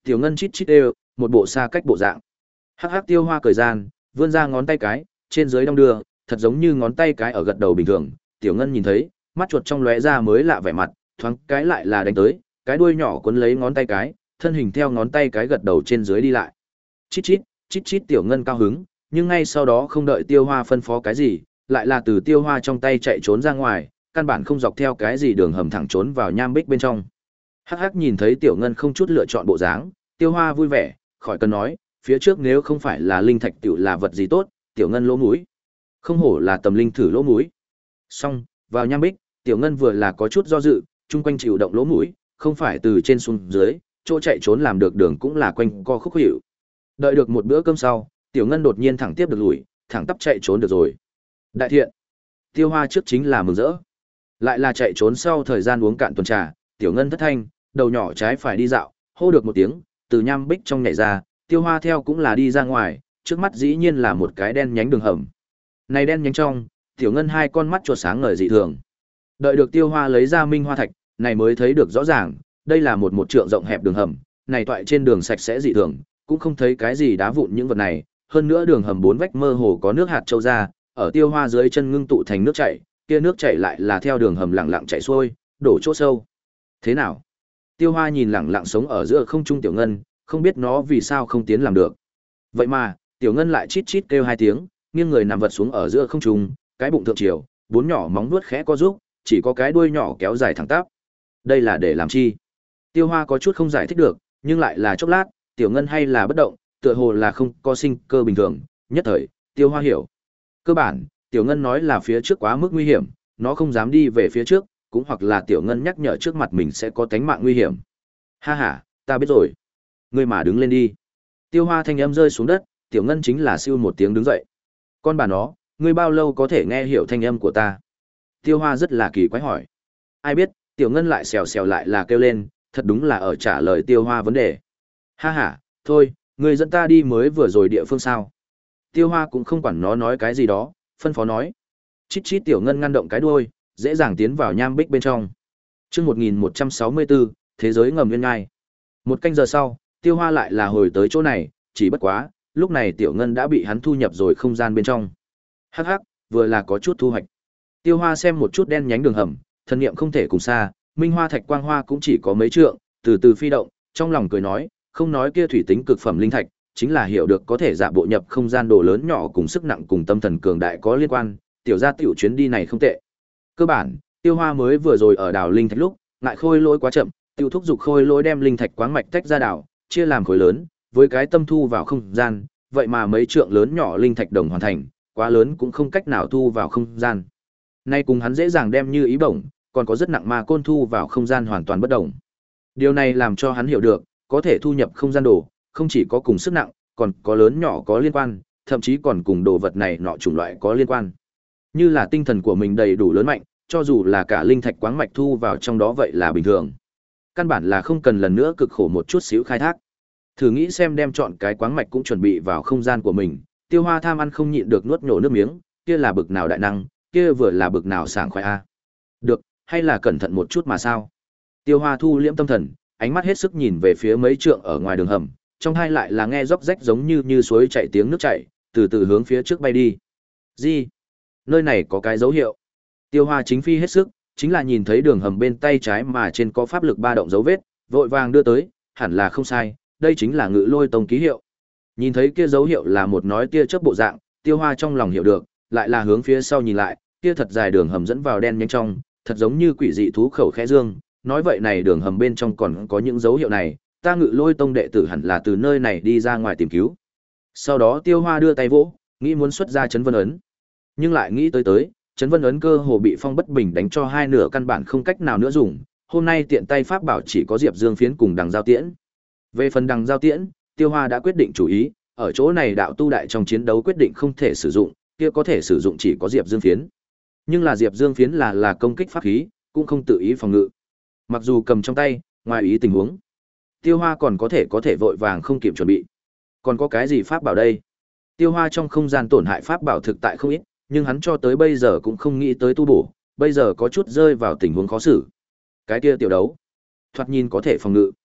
Tiểu Ngân chít chít đều, một bộ xa cách bộ dạng. Hắc hắc Tiêu Hoa cười gian, vươn ra ngón tay cái, trên dưới đong đưa, thật giống như ngón tay cái ở gật đầu bình thường. Tiểu Ngân nhìn thấy, mắt chuột trong lóe ra mới lạ vẻ mặt, thoáng cái lại là đánh tới, cái đuôi nhỏ cuốn lấy ngón tay cái, thân hình theo ngón tay cái gật đầu trên dưới đi lại. Chít chít, chít chít Tiểu Ngân cao hứng, nhưng ngay sau đó không đợi Tiêu Hoa phân phó cái gì, lại là từ Tiêu Hoa trong tay chạy trốn ra ngoài, căn bản không dọc theo cái gì đường hầm thẳng trốn vào nham bích bên trong. Hắc hắc nhìn thấy Tiểu Ngân không chút lựa chọn bộ dáng, Tiêu Hoa vui vẻ, khỏi cần nói, phía trước nếu không phải là linh thạch tiểu là vật gì tốt, Tiểu Ngân lỗ mũi. Không hổ là tầm linh thử lỗ mũi. Xong, vào nham bích, Tiểu Ngân vừa là có chút do dự, chung quanh chịu động lỗ mũi, không phải từ trên xuống dưới, chỗ chạy trốn làm được đường cũng là quanh co khúc hiệu. Đợi được một bữa cơm sau, Tiểu Ngân đột nhiên thẳng tiếp được lùi, thẳng tắp chạy trốn được rồi. Đại thiện. Tiêu Hoa trước chính là mừng rỡ. Lại là chạy trốn sau thời gian uống cạn tuần trà, Tiểu Ngân thất thanh, đầu nhỏ trái phải đi dạo, hô được một tiếng, từ nham bích trong nhảy ra, Tiêu Hoa theo cũng là đi ra ngoài, trước mắt dĩ nhiên là một cái đen nhánh đường hầm. Này đen nhánh trong, Tiểu Ngân hai con mắt chuột sáng ngời dị thường. Đợi được Tiêu Hoa lấy ra minh hoa thạch, này mới thấy được rõ ràng, đây là một một trượng rộng hẹp đường hầm, này toại trên đường sạch sẽ dị thường, cũng không thấy cái gì đá vụn những vật này, hơn nữa đường hầm bốn vách mơ hồ có nước hạt trâu ra, ở Tiêu Hoa dưới chân ngưng tụ thành nước chảy, kia nước chảy lại là theo đường hầm lặng lặng chảy xuôi, đổ chỗ sâu. Thế nào? Tiêu Hoa nhìn lặng lặng sống ở giữa không trung Tiểu Ngân, không biết nó vì sao không tiến làm được. Vậy mà, Tiểu Ngân lại chít chít kêu hai tiếng, nghiêng người nằm vật xuống ở giữa không trung, cái bụng thượng chiều, bốn nhỏ móng vuốt khẽ co rúc, chỉ có cái đuôi nhỏ kéo dài thẳng tắp. Đây là để làm chi? Tiêu Hoa có chút không giải thích được, nhưng lại là chốc lát, Tiểu Ngân hay là bất động, tựa hồ là không có sinh cơ bình thường, nhất thời, Tiêu Hoa hiểu. Cơ bản, Tiểu Ngân nói là phía trước quá mức nguy hiểm, nó không dám đi về phía trước, cũng hoặc là Tiểu Ngân nhắc nhở trước mặt mình sẽ có tánh mạng nguy hiểm. Ha ha, ta biết rồi. Ngươi mà đứng lên đi. Tiêu Hoa thanh âm rơi xuống đất, Tiểu Ngân chính là siêu một tiếng đứng dậy. Con bà nó, ngươi bao lâu có thể nghe hiểu thanh âm của ta? Tiêu Hoa rất là kỳ quái hỏi. Ai biết, Tiểu Ngân lại xèo xèo lại là kêu lên, thật đúng là ở trả lời Tiêu Hoa vấn đề. Ha ha, thôi, ngươi dẫn ta đi mới vừa rồi địa phương sao? Tiêu Hoa cũng không quản nó nói cái gì đó, phân phó nói. Chít chít Tiểu Ngân ngăn động cái đuôi, dễ dàng tiến vào nham bích bên trong. Chương một nghìn một trăm sáu mươi bốn, thế giới ngầm nguyên ngai. Một canh giờ sau, Tiêu Hoa lại là hồi tới chỗ này, chỉ bất quá, lúc này Tiểu Ngân đã bị hắn thu nhập rồi không gian bên trong. Hắc hắc, vừa là có chút thu hoạch. Tiêu Hoa xem một chút đen nhánh đường hầm, thần niệm không thể cùng xa, minh hoa thạch quang hoa cũng chỉ có mấy trượng, từ từ phi động, trong lòng cười nói, không nói kia thủy tính cực phẩm linh thạch, chính là hiểu được có thể giả bộ nhập không gian đồ lớn nhỏ cùng sức nặng cùng tâm thần cường đại có liên quan, tiểu gia tiểu chuyến đi này không tệ. Cơ bản, Tiêu Hoa mới vừa rồi ở đảo linh thạch lúc, ngại khôi lỗi quá chậm, tiêu thúc dục khôi lỗi đem linh thạch quáng mạch tách ra đảo, chia làm khối lớn, với cái tâm thu vào không gian, vậy mà mấy trượng lớn nhỏ linh thạch đồng hoàn thành, quá lớn cũng không cách nào thu vào không gian. Nay cùng hắn dễ dàng đem như ý bổng, còn có rất nặng mà côn thu vào không gian hoàn toàn bất đồng. Điều này làm cho hắn hiểu được, có thể thu nhập không gian đồ, không chỉ có cùng sức nặng, còn có lớn nhỏ có liên quan, thậm chí còn cùng đồ vật này nọ chủng loại có liên quan. Như là tinh thần của mình đầy đủ lớn mạnh, cho dù là cả linh thạch quáng mạch thu vào trong đó vậy là bình thường. Căn bản là không cần lần nữa cực khổ một chút xíu khai thác. Thử nghĩ xem đem chọn cái quáng mạch cũng chuẩn bị vào không gian của mình, Tiêu Hoa tham ăn không nhịn được nuốt nhổ nước miếng, kia là bực nào đại năng, kia vừa là bực nào sảng khoái a. Được, hay là cẩn thận một chút mà sao? Tiêu Hoa thu liễm tâm thần, ánh mắt hết sức nhìn về phía mấy trượng ở ngoài đường hầm, trong hai lại là nghe róc rách giống như như suối chảy tiếng nước chảy, từ từ hướng phía trước bay đi. Gì? Nơi này có cái dấu hiệu. Tiêu Hoa chính phi hết sức, chính là nhìn thấy đường hầm bên tay trái mà trên có pháp lực ba động dấu vết, vội vàng đưa tới, hẳn là không sai, đây chính là Ngự Lôi Tông ký hiệu. Nhìn thấy kia dấu hiệu là một nói tia chớp bộ dạng, Tiêu Hoa trong lòng hiểu được, lại là hướng phía sau nhìn lại, kia thật dài đường hầm dẫn vào đen nhanh trong, thật giống như quỷ dị thú khẩu khẽ dương, nói vậy này đường hầm bên trong còn có những dấu hiệu này, ta Ngự Lôi Tông đệ tử hẳn là từ nơi này đi ra ngoài tìm cứu. Sau đó Tiêu Hoa đưa tay vỗ, nghĩ muốn xuất ra chấn vân ấn, nhưng lại nghĩ tới tới, chấn vân ấn cơ hồ bị phong bất bình đánh cho hai nửa căn bản không cách nào nữa dùng, hôm nay tiện tay pháp bảo chỉ có Diệp Dương phiến cùng đằng giao tiễn. Về phần đằng giao tiễn, Tiêu Hoa đã quyết định chủ ý, ở chỗ này đạo tu đại trong chiến đấu quyết định không thể sử dụng, kia có thể sử dụng chỉ có Diệp Dương phiến. Nhưng là Diệp Dương phiến là là công kích pháp khí, cũng không tự ý phòng ngự. Mặc dù cầm trong tay, ngoài ý tình huống, Tiêu Hoa còn có thể có thể vội vàng không kịp chuẩn bị. Còn có cái gì pháp bảo đây? Tiêu Hoa trong không gian tổn hại pháp bảo thực tại không ít, nhưng hắn cho tới bây giờ cũng không nghĩ tới tu bổ, bây giờ có chút rơi vào tình huống khó xử. Cái kia tiểu đấu, thoạt nhìn có thể phòng ngự.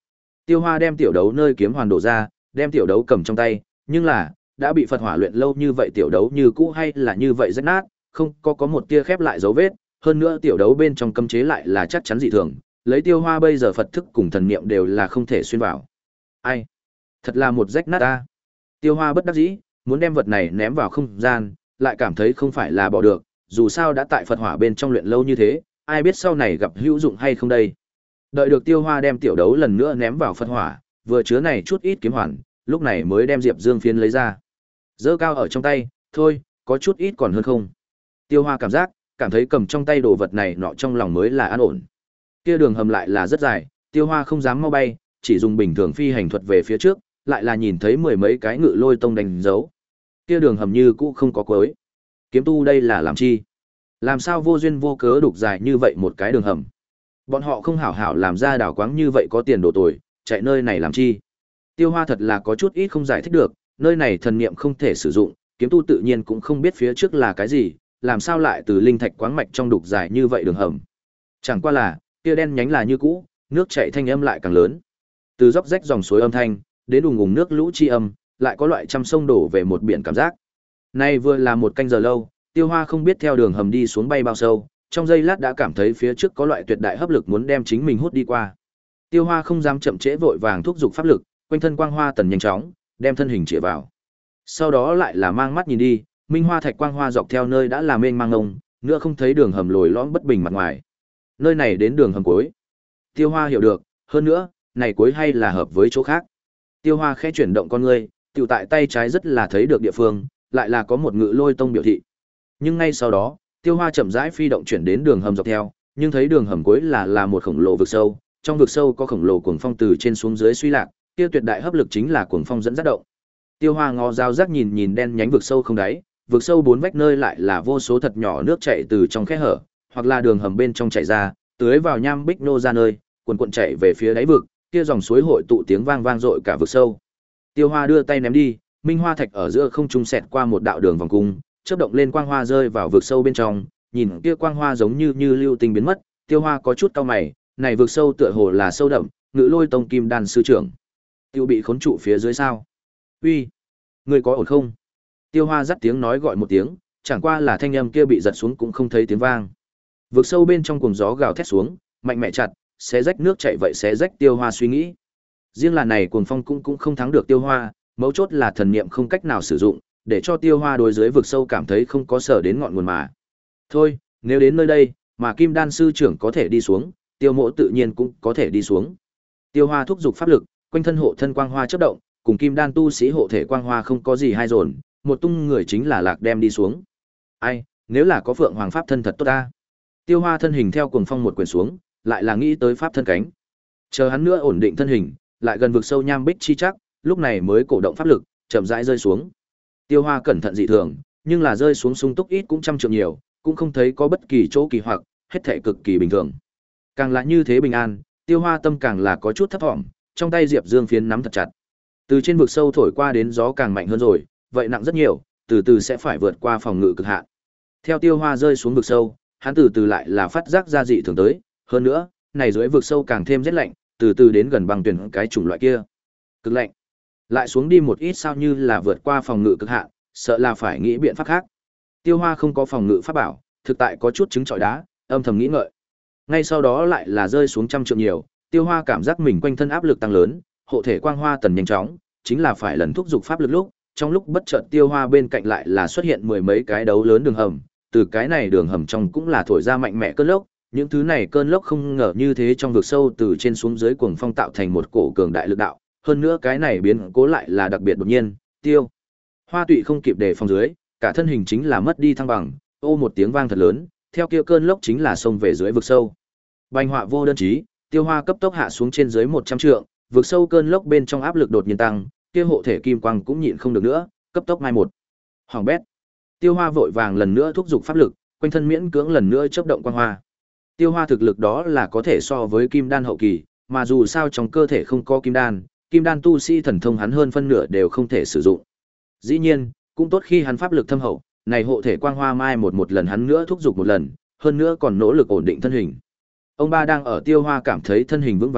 Tiêu Hoa đem tiểu đấu nơi kiếm hoàn đổ ra, đem tiểu đấu cầm trong tay, nhưng là, đã bị Phật hỏa luyện lâu như vậy tiểu đấu như cũ hay là như vậy rách nát, không có có một tia khép lại dấu vết, hơn nữa tiểu đấu bên trong cấm chế lại là chắc chắn dị thường, lấy Tiêu Hoa bây giờ Phật thức cùng thần niệm đều là không thể xuyên vào. Ai? Thật là một rách nát ta. Tiêu Hoa bất đắc dĩ, muốn đem vật này ném vào không gian, lại cảm thấy không phải là bỏ được, dù sao đã tại Phật hỏa bên trong luyện lâu như thế, ai biết sau này gặp hữu dụng hay không đây. Đợi được Tiêu Hoa đem tiểu đấu lần nữa ném vào Phật hỏa, vừa chứa này chút ít kiếm hoàn, lúc này mới đem Diệp Dương phiến lấy ra. Giơ cao ở trong tay, thôi, có chút ít còn hơn không. Tiêu Hoa cảm giác, cảm thấy cầm trong tay đồ vật này nọ trong lòng mới là an ổn. Kia đường hầm lại là rất dài, Tiêu Hoa không dám mau bay, chỉ dùng bình thường phi hành thuật về phía trước, lại là nhìn thấy mười mấy cái ngự lôi tông đánh dấu. Kia đường hầm như cũ không có cuối. Kiếm tu đây là làm chi? Làm sao vô duyên vô cớ đục dài như vậy một cái đường hầm? Bọn họ không hảo hảo làm ra đảo quáng như vậy có tiền đồ tồi, chạy nơi này làm chi? Tiêu Hoa thật là có chút ít không giải thích được, nơi này thần niệm không thể sử dụng, kiếm tu tự nhiên cũng không biết phía trước là cái gì, làm sao lại từ linh thạch quáng mạch trong đục dài như vậy đường hầm. Chẳng qua là, kia đen nhánh là như cũ, nước chảy thanh âm lại càng lớn. Từ róc rách dòng suối âm thanh, đến ùng ùng nước lũ chi âm, lại có loại trăm sông đổ về một biển cảm giác. Nay vừa là một canh giờ lâu, Tiêu Hoa không biết theo đường hầm đi xuống bay bao sâu, trong giây lát đã cảm thấy phía trước có loại tuyệt đại hấp lực muốn đem chính mình hút đi qua. Tiêu Hoa không dám chậm trễ vội vàng thúc giục pháp lực, quanh thân quang hoa tần nhanh chóng, đem thân hình chĩa vào. Sau đó lại là mang mắt nhìn đi, minh hoa thạch quang hoa dọc theo nơi đã là mênh mang ngông, nữa không thấy đường hầm lồi lõm bất bình mặt ngoài. Nơi này đến đường hầm cuối. Tiêu Hoa hiểu được, hơn nữa, này cuối hay là hợp với chỗ khác. Tiêu Hoa khẽ chuyển động con ngươi, tiểu tại tay trái rất là thấy được địa phương, lại là có một ngự lôi tông biểu thị. Nhưng ngay sau đó, Tiêu Hoa chậm rãi phi động chuyển đến đường hầm dọc theo, nhưng thấy đường hầm cuối là là một khổng lồ vực sâu, trong vực sâu có khổng lồ cuồng phong từ trên xuống dưới suy lạc, kia tuyệt đại hấp lực chính là cuồng phong dẫn dắt động. Tiêu Hoa ngó dao rác nhìn nhìn đen nhánh vực sâu không đáy, vực sâu bốn vách nơi lại là vô số thật nhỏ nước chảy từ trong khe hở, hoặc là đường hầm bên trong chảy ra, tưới vào nham bích nô ra nơi, cuồn cuộn chảy về phía đáy vực, kia dòng suối hội tụ tiếng vang vang dội cả vực sâu. Tiêu Hoa đưa tay ném đi, minh hoa thạch ở giữa không trung xẹt qua một đạo đường vòng cung, chớp động lên quang hoa rơi vào vực sâu bên trong, nhìn kia quang hoa giống như như lưu tinh biến mất, Tiêu Hoa có chút cau mày, này vực sâu tựa hồ là sâu đậm, Ngự Lôi Tông Kim Đan sư trưởng, tiêu bị khốn trụ phía dưới sao? Uy, người có ổn không? Tiêu Hoa dắt tiếng nói gọi một tiếng, chẳng qua là thanh âm kia bị giật xuống cũng không thấy tiếng vang. Vực sâu bên trong cuồng gió gào thét xuống, mạnh mẽ chặt, xé rách nước chảy vậy xé rách Tiêu Hoa suy nghĩ. Riêng là này cuồng phong cũng cũng không thắng được Tiêu Hoa, mấu chốt là thần niệm không cách nào sử dụng, để cho Tiêu Hoa đối dưới vực sâu cảm thấy không có sở đến ngọn nguồn mà. Thôi, nếu đến nơi đây, mà Kim Đan sư trưởng có thể đi xuống, Tiêu Mộ tự nhiên cũng có thể đi xuống. Tiêu Hoa thúc giục pháp lực, quanh thân hộ thân quang hoa chớp động, cùng Kim Đan tu sĩ hộ thể quang hoa không có gì hai dồn, một tung người chính là Lạc đem đi xuống. Ai, nếu là có Phượng Hoàng pháp thân thật tốt ta. Tiêu Hoa thân hình theo cuồng phong một quyển xuống, lại là nghĩ tới pháp thân cánh. Chờ hắn nữa ổn định thân hình, lại gần vực sâu nham bích chi chắc, lúc này mới cổ động pháp lực, chậm rãi rơi xuống. Tiêu Hoa cẩn thận dị thường, nhưng là rơi xuống sung túc ít cũng trăm trượng nhiều, cũng không thấy có bất kỳ chỗ kỳ hoặc, hết thảy cực kỳ bình thường. Càng là như thế bình an, Tiêu Hoa tâm càng là có chút thấp thỏm, trong tay Diệp Dương phiến nắm thật chặt. Từ trên vực sâu thổi qua đến gió càng mạnh hơn rồi, vậy nặng rất nhiều, từ từ sẽ phải vượt qua phòng ngự cực hạn. Theo Tiêu Hoa rơi xuống vực sâu, hắn từ từ lại là phát giác ra dị thường tới, hơn nữa, này dưới vực sâu càng thêm rét lạnh, từ từ đến gần băng tuyển cái chủng loại kia. Cực lạnh. Lại xuống đi một ít sao như là vượt qua phòng ngự cực hạn, sợ là phải nghĩ biện pháp khác. Tiêu Hoa không có phòng ngự pháp bảo, thực tại có chút trứng trọi đá, âm thầm nghĩ ngợi. Ngay sau đó lại là rơi xuống trăm trượng nhiều, Tiêu Hoa cảm giác mình quanh thân áp lực tăng lớn, hộ thể quang hoa tần nhanh chóng, chính là phải lần thúc dục pháp lực lúc, trong lúc bất chợt Tiêu Hoa bên cạnh lại là xuất hiện mười mấy cái đấu lớn đường hầm, từ cái này đường hầm trong cũng là thổi ra mạnh mẽ cơn lốc, những thứ này cơn lốc không ngờ như thế trong vực sâu từ trên xuống dưới cuồng phong tạo thành một cổ cường đại lực đạo, hơn nữa cái này biến cố lại là đặc biệt đột nhiên, Tiêu Hoa tụy không kịp đề phòng dưới, cả thân hình chính là mất đi thăng bằng, ô một tiếng vang thật lớn, theo kia cơn lốc chính là xông về dưới vực sâu. Bành họa vô đơn chí, Tiêu Hoa cấp tốc hạ xuống trên dưới một trăm trượng, vực sâu cơn lốc bên trong áp lực đột nhiên tăng, kia hộ thể kim quang cũng nhịn không được nữa, cấp tốc mai một. Hoàng bét. Tiêu Hoa vội vàng lần nữa thúc giục pháp lực, quanh thân miễn cưỡng lần nữa chớp động quang hoa. Tiêu Hoa thực lực đó là có thể so với kim đan hậu kỳ, mà dù sao trong cơ thể không có kim đan, kim đan tu sĩ thần thông hắn hơn phân nửa đều không thể sử dụng. Dĩ nhiên, cũng tốt khi hắn pháp lực thâm hậu, này hộ thể quang hoa mai một một lần hắn nữa thúc giục một lần, hơn nữa còn nỗ lực ổn định thân hình. Ông ba đang ở Tiêu Hoa cảm thấy thân hình vững vàng lúc,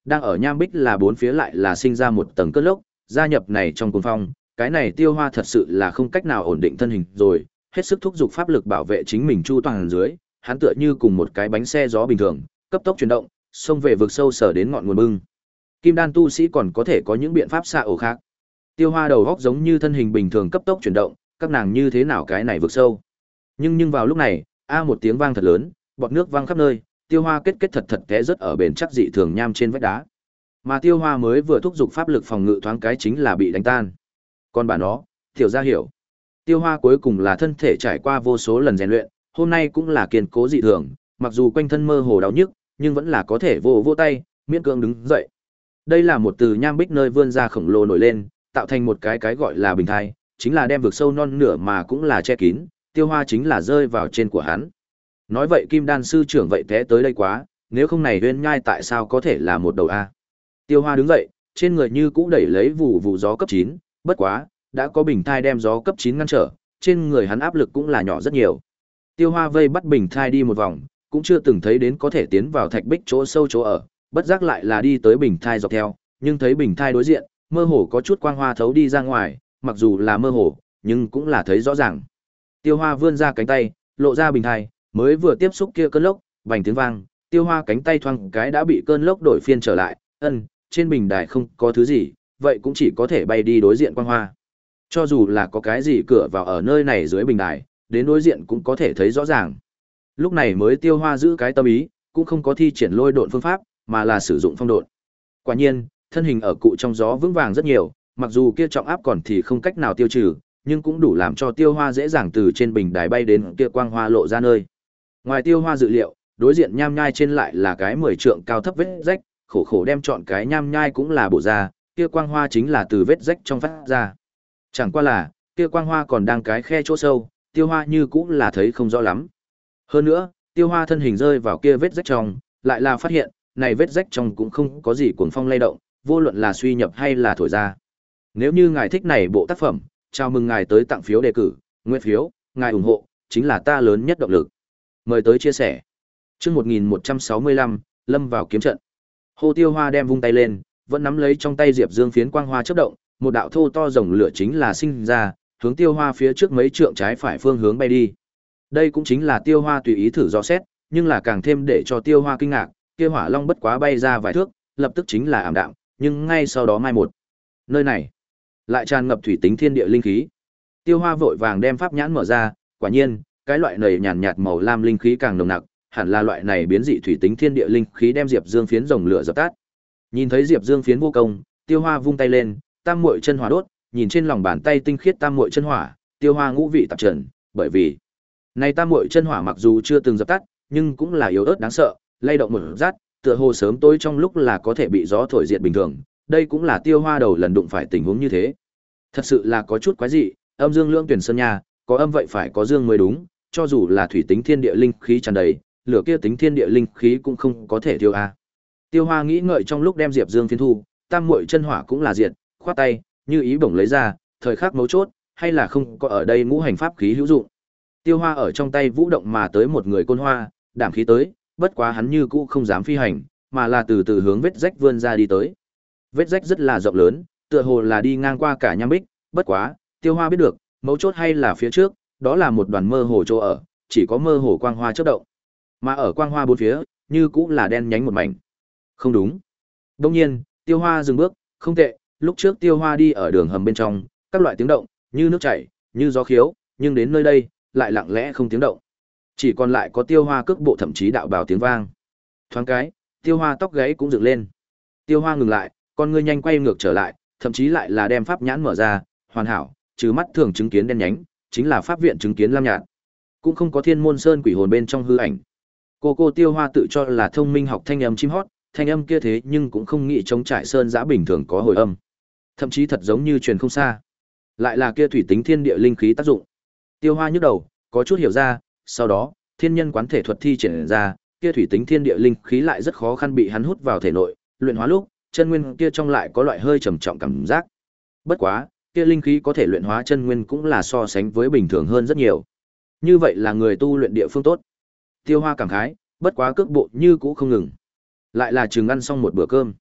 đang ở nham bích là bốn phía lại là sinh ra một tầng cơn lốc, gia nhập này trong cuồng phong, cái này Tiêu Hoa thật sự là không cách nào ổn định thân hình rồi, hết sức thúc giục pháp lực bảo vệ chính mình chu toàn dưới, hắn tựa như cùng một cái bánh xe gió bình thường, cấp tốc chuyển động, xông về vực sâu sở đến ngọn nguồn bưng. Kim đan tu sĩ còn có thể có những biện pháp xạ ổ khác. Tiêu Hoa đầu góc giống như thân hình bình thường cấp tốc chuyển động, các nàng như thế nào cái này vực sâu. Nhưng nhưng vào lúc này, a một tiếng vang thật lớn, bọt nước văng khắp nơi, Tiêu Hoa kết kết thật thật té rớt ở bền chắc dị thường nham trên vách đá. Mà Tiêu Hoa mới vừa thúc giục pháp lực phòng ngự thoáng cái chính là bị đánh tan. Còn bà nó, Tiểu gia hiểu. Tiêu Hoa cuối cùng là thân thể trải qua vô số lần rèn luyện, hôm nay cũng là kiên cố dị thường, mặc dù quanh thân mơ hồ đau nhức, nhưng vẫn là có thể vô vô tay, miễn cưỡng đứng dậy. Đây là một từ nham bích nơi vươn ra khổng lồ nổi lên, tạo thành một cái cái gọi là bình thai, chính là đem vực sâu non nửa mà cũng là che kín, Tiêu Hoa chính là rơi vào trên của hắn. Nói vậy Kim Đan sư trưởng vậy té tới đây quá, nếu không này Uyên Nhai tại sao có thể là một đầu a? Tiêu Hoa đứng dậy, trên người như cũ đẩy lấy vụ vụ gió cấp chín, bất quá, đã có bình thai đem gió cấp chín ngăn trở, trên người hắn áp lực cũng là nhỏ rất nhiều. Tiêu Hoa vây bắt bình thai đi một vòng, cũng chưa từng thấy đến có thể tiến vào thạch bích chỗ sâu chỗ ở, bất giác lại là đi tới bình thai dọc theo, nhưng thấy bình thai đối diện, mơ hồ có chút quang hoa thấu đi ra ngoài, mặc dù là mơ hồ, nhưng cũng là thấy rõ ràng. Tiêu Hoa vươn ra cánh tay, lộ ra bình thai, mới vừa tiếp xúc kia cơn lốc, vành tiếng vang, Tiêu Hoa cánh tay thoang cái đã bị cơn lốc đổi phiên trở lại, ân, trên bình đài không có thứ gì, vậy cũng chỉ có thể bay đi đối diện quang hoa. Cho dù là có cái gì cửa vào ở nơi này dưới bình đài, đến đối diện cũng có thể thấy rõ ràng. Lúc này mới Tiêu Hoa giữ cái tâm ý, cũng không có thi triển lôi độn phương pháp, mà là sử dụng phong độn. Quả nhiên, thân hình ở cụ trong gió vững vàng rất nhiều, mặc dù kia trọng áp còn thì không cách nào tiêu trừ, nhưng cũng đủ làm cho Tiêu Hoa dễ dàng từ trên bình đài bay đến kia quang hoa lộ ra nơi. Ngoài Tiêu Hoa dự liệu, đối diện nham nhai trên lại là cái mười trượng cao thấp vết rách, khổ khổ đem chọn cái nham nhai cũng là bổ ra, kia quang hoa chính là từ vết rách trong phát ra. Chẳng qua là, kia quang hoa còn đang cái khe chỗ sâu, Tiêu Hoa như cũng là thấy không rõ lắm. Hơn nữa, Tiêu Hoa thân hình rơi vào kia vết rách trong, lại là phát hiện, này vết rách trong cũng không có gì cuồng phong lay động, vô luận là suy nhập hay là thổi ra. Nếu như ngài thích này bộ tác phẩm, chào mừng ngài tới tặng phiếu đề cử, nguyện phiếu, ngài ủng hộ, chính là ta lớn nhất động lực. Mời tới chia sẻ. Chương một nghìn một trăm sáu mươi lăm, lâm vào kiếm trận. Hồ Tiêu Hoa đem vung tay lên, vẫn nắm lấy trong tay Diệp Dương phiến quang hoa chớp động, một đạo thô to rồng lửa chính là sinh ra, hướng Tiêu Hoa phía trước mấy trượng trái phải phương hướng bay đi. Đây cũng chính là Tiêu Hoa tùy ý thử dò xét, nhưng là càng thêm để cho Tiêu Hoa kinh ngạc, kia hỏa long bất quá bay ra vài thước, lập tức chính là ảm đạm, nhưng ngay sau đó mai một. Nơi này lại tràn ngập thủy tính thiên địa linh khí. Tiêu Hoa vội vàng đem pháp nhãn mở ra, quả nhiên, cái loại này nhàn nhạt màu lam linh khí càng nồng nặc, hẳn là loại này biến dị thủy tính thiên địa linh khí đem Diệp Dương phiến rồng lửa dập tắt. Nhìn thấy Diệp Dương phiến vô công, Tiêu Hoa vung tay lên, tam muội chân hỏa đốt, nhìn trên lòng bàn tay tinh khiết tam muội chân hỏa, Tiêu Hoa ngũ vị tạp trần, bởi vì này tam muội chân hỏa mặc dù chưa từng dập tắt, nhưng cũng là yếu ớt đáng sợ, lay động một rát, tựa hồ sớm tối trong lúc là có thể bị gió thổi diệt bình thường, đây cũng là Tiêu Hoa đầu lần đụng phải tình huống như thế. Thật sự là có chút quái dị, âm dương lưỡng tuyển sơn nha, có âm vậy phải có dương mới đúng, cho dù là thủy tính thiên địa linh khí tràn đầy, lửa kia tính thiên địa linh khí cũng không có thể tiêu a. Tiêu Hoa nghĩ ngợi trong lúc đem Diệp Dương phiến thu, tam muội chân hỏa cũng là diệt, khoát tay, như ý bổng lấy ra, thời khắc mấu chốt, hay là không có ở đây ngũ hành pháp khí hữu dụng. Tiêu Hoa ở trong tay vũ động mà tới một người côn hoa, đảm khí tới, bất quá hắn như cũ không dám phi hành, mà là từ từ hướng vết rách vươn ra đi tới. Vết rách rất là rộng lớn, tựa hồ là đi ngang qua cả nham bích, bất quá, Tiêu Hoa biết được, mấu chốt hay là phía trước, đó là một đoàn mơ hồ chỗ ở, chỉ có mơ hồ quang hoa chớp động. Mà ở quang hoa bốn phía, như cũ là đen nhánh một mảnh. Không đúng. Đương nhiên, Tiêu Hoa dừng bước, không tệ, lúc trước Tiêu Hoa đi ở đường hầm bên trong, các loại tiếng động, như nước chảy, như gió khiếu, nhưng đến nơi đây, lại lặng lẽ không tiếng động. Chỉ còn lại có Tiêu Hoa cước bộ thậm chí đạo bào tiếng vang. Thoáng cái, Tiêu Hoa tóc gáy cũng dựng lên. Tiêu Hoa ngừng lại, con ngươi nhanh quay ngược trở lại, thậm chí lại là đem pháp nhãn mở ra, hoàn hảo, trừ mắt thường chứng kiến đen nhánh, chính là pháp viện chứng kiến lam nhạt. Cũng không có thiên môn sơn quỷ hồn bên trong hư ảnh. Cô cô Tiêu Hoa tự cho là thông minh học thanh âm chim hót, thanh âm kia thế nhưng cũng không nghĩ chống trải sơn giã bình thường có hồi âm. Thậm chí thật giống như truyền không xa. Lại là kia thủy tính thiên địa linh khí tác dụng. Tiêu Hoa nhức đầu, có chút hiểu ra, sau đó, thiên nhân quán thể thuật thi triển ra, kia thủy tính thiên địa linh khí lại rất khó khăn bị hắn hút vào thể nội, luyện hóa lúc, chân nguyên kia trong lại có loại hơi trầm trọng cảm giác. Bất quá, kia linh khí có thể luyện hóa chân nguyên cũng là so sánh với bình thường hơn rất nhiều. Như vậy là người tu luyện địa phương tốt. Tiêu Hoa cảm khái, bất quá cước bộ như cũ không ngừng. Lại là chừng ăn xong một bữa cơm.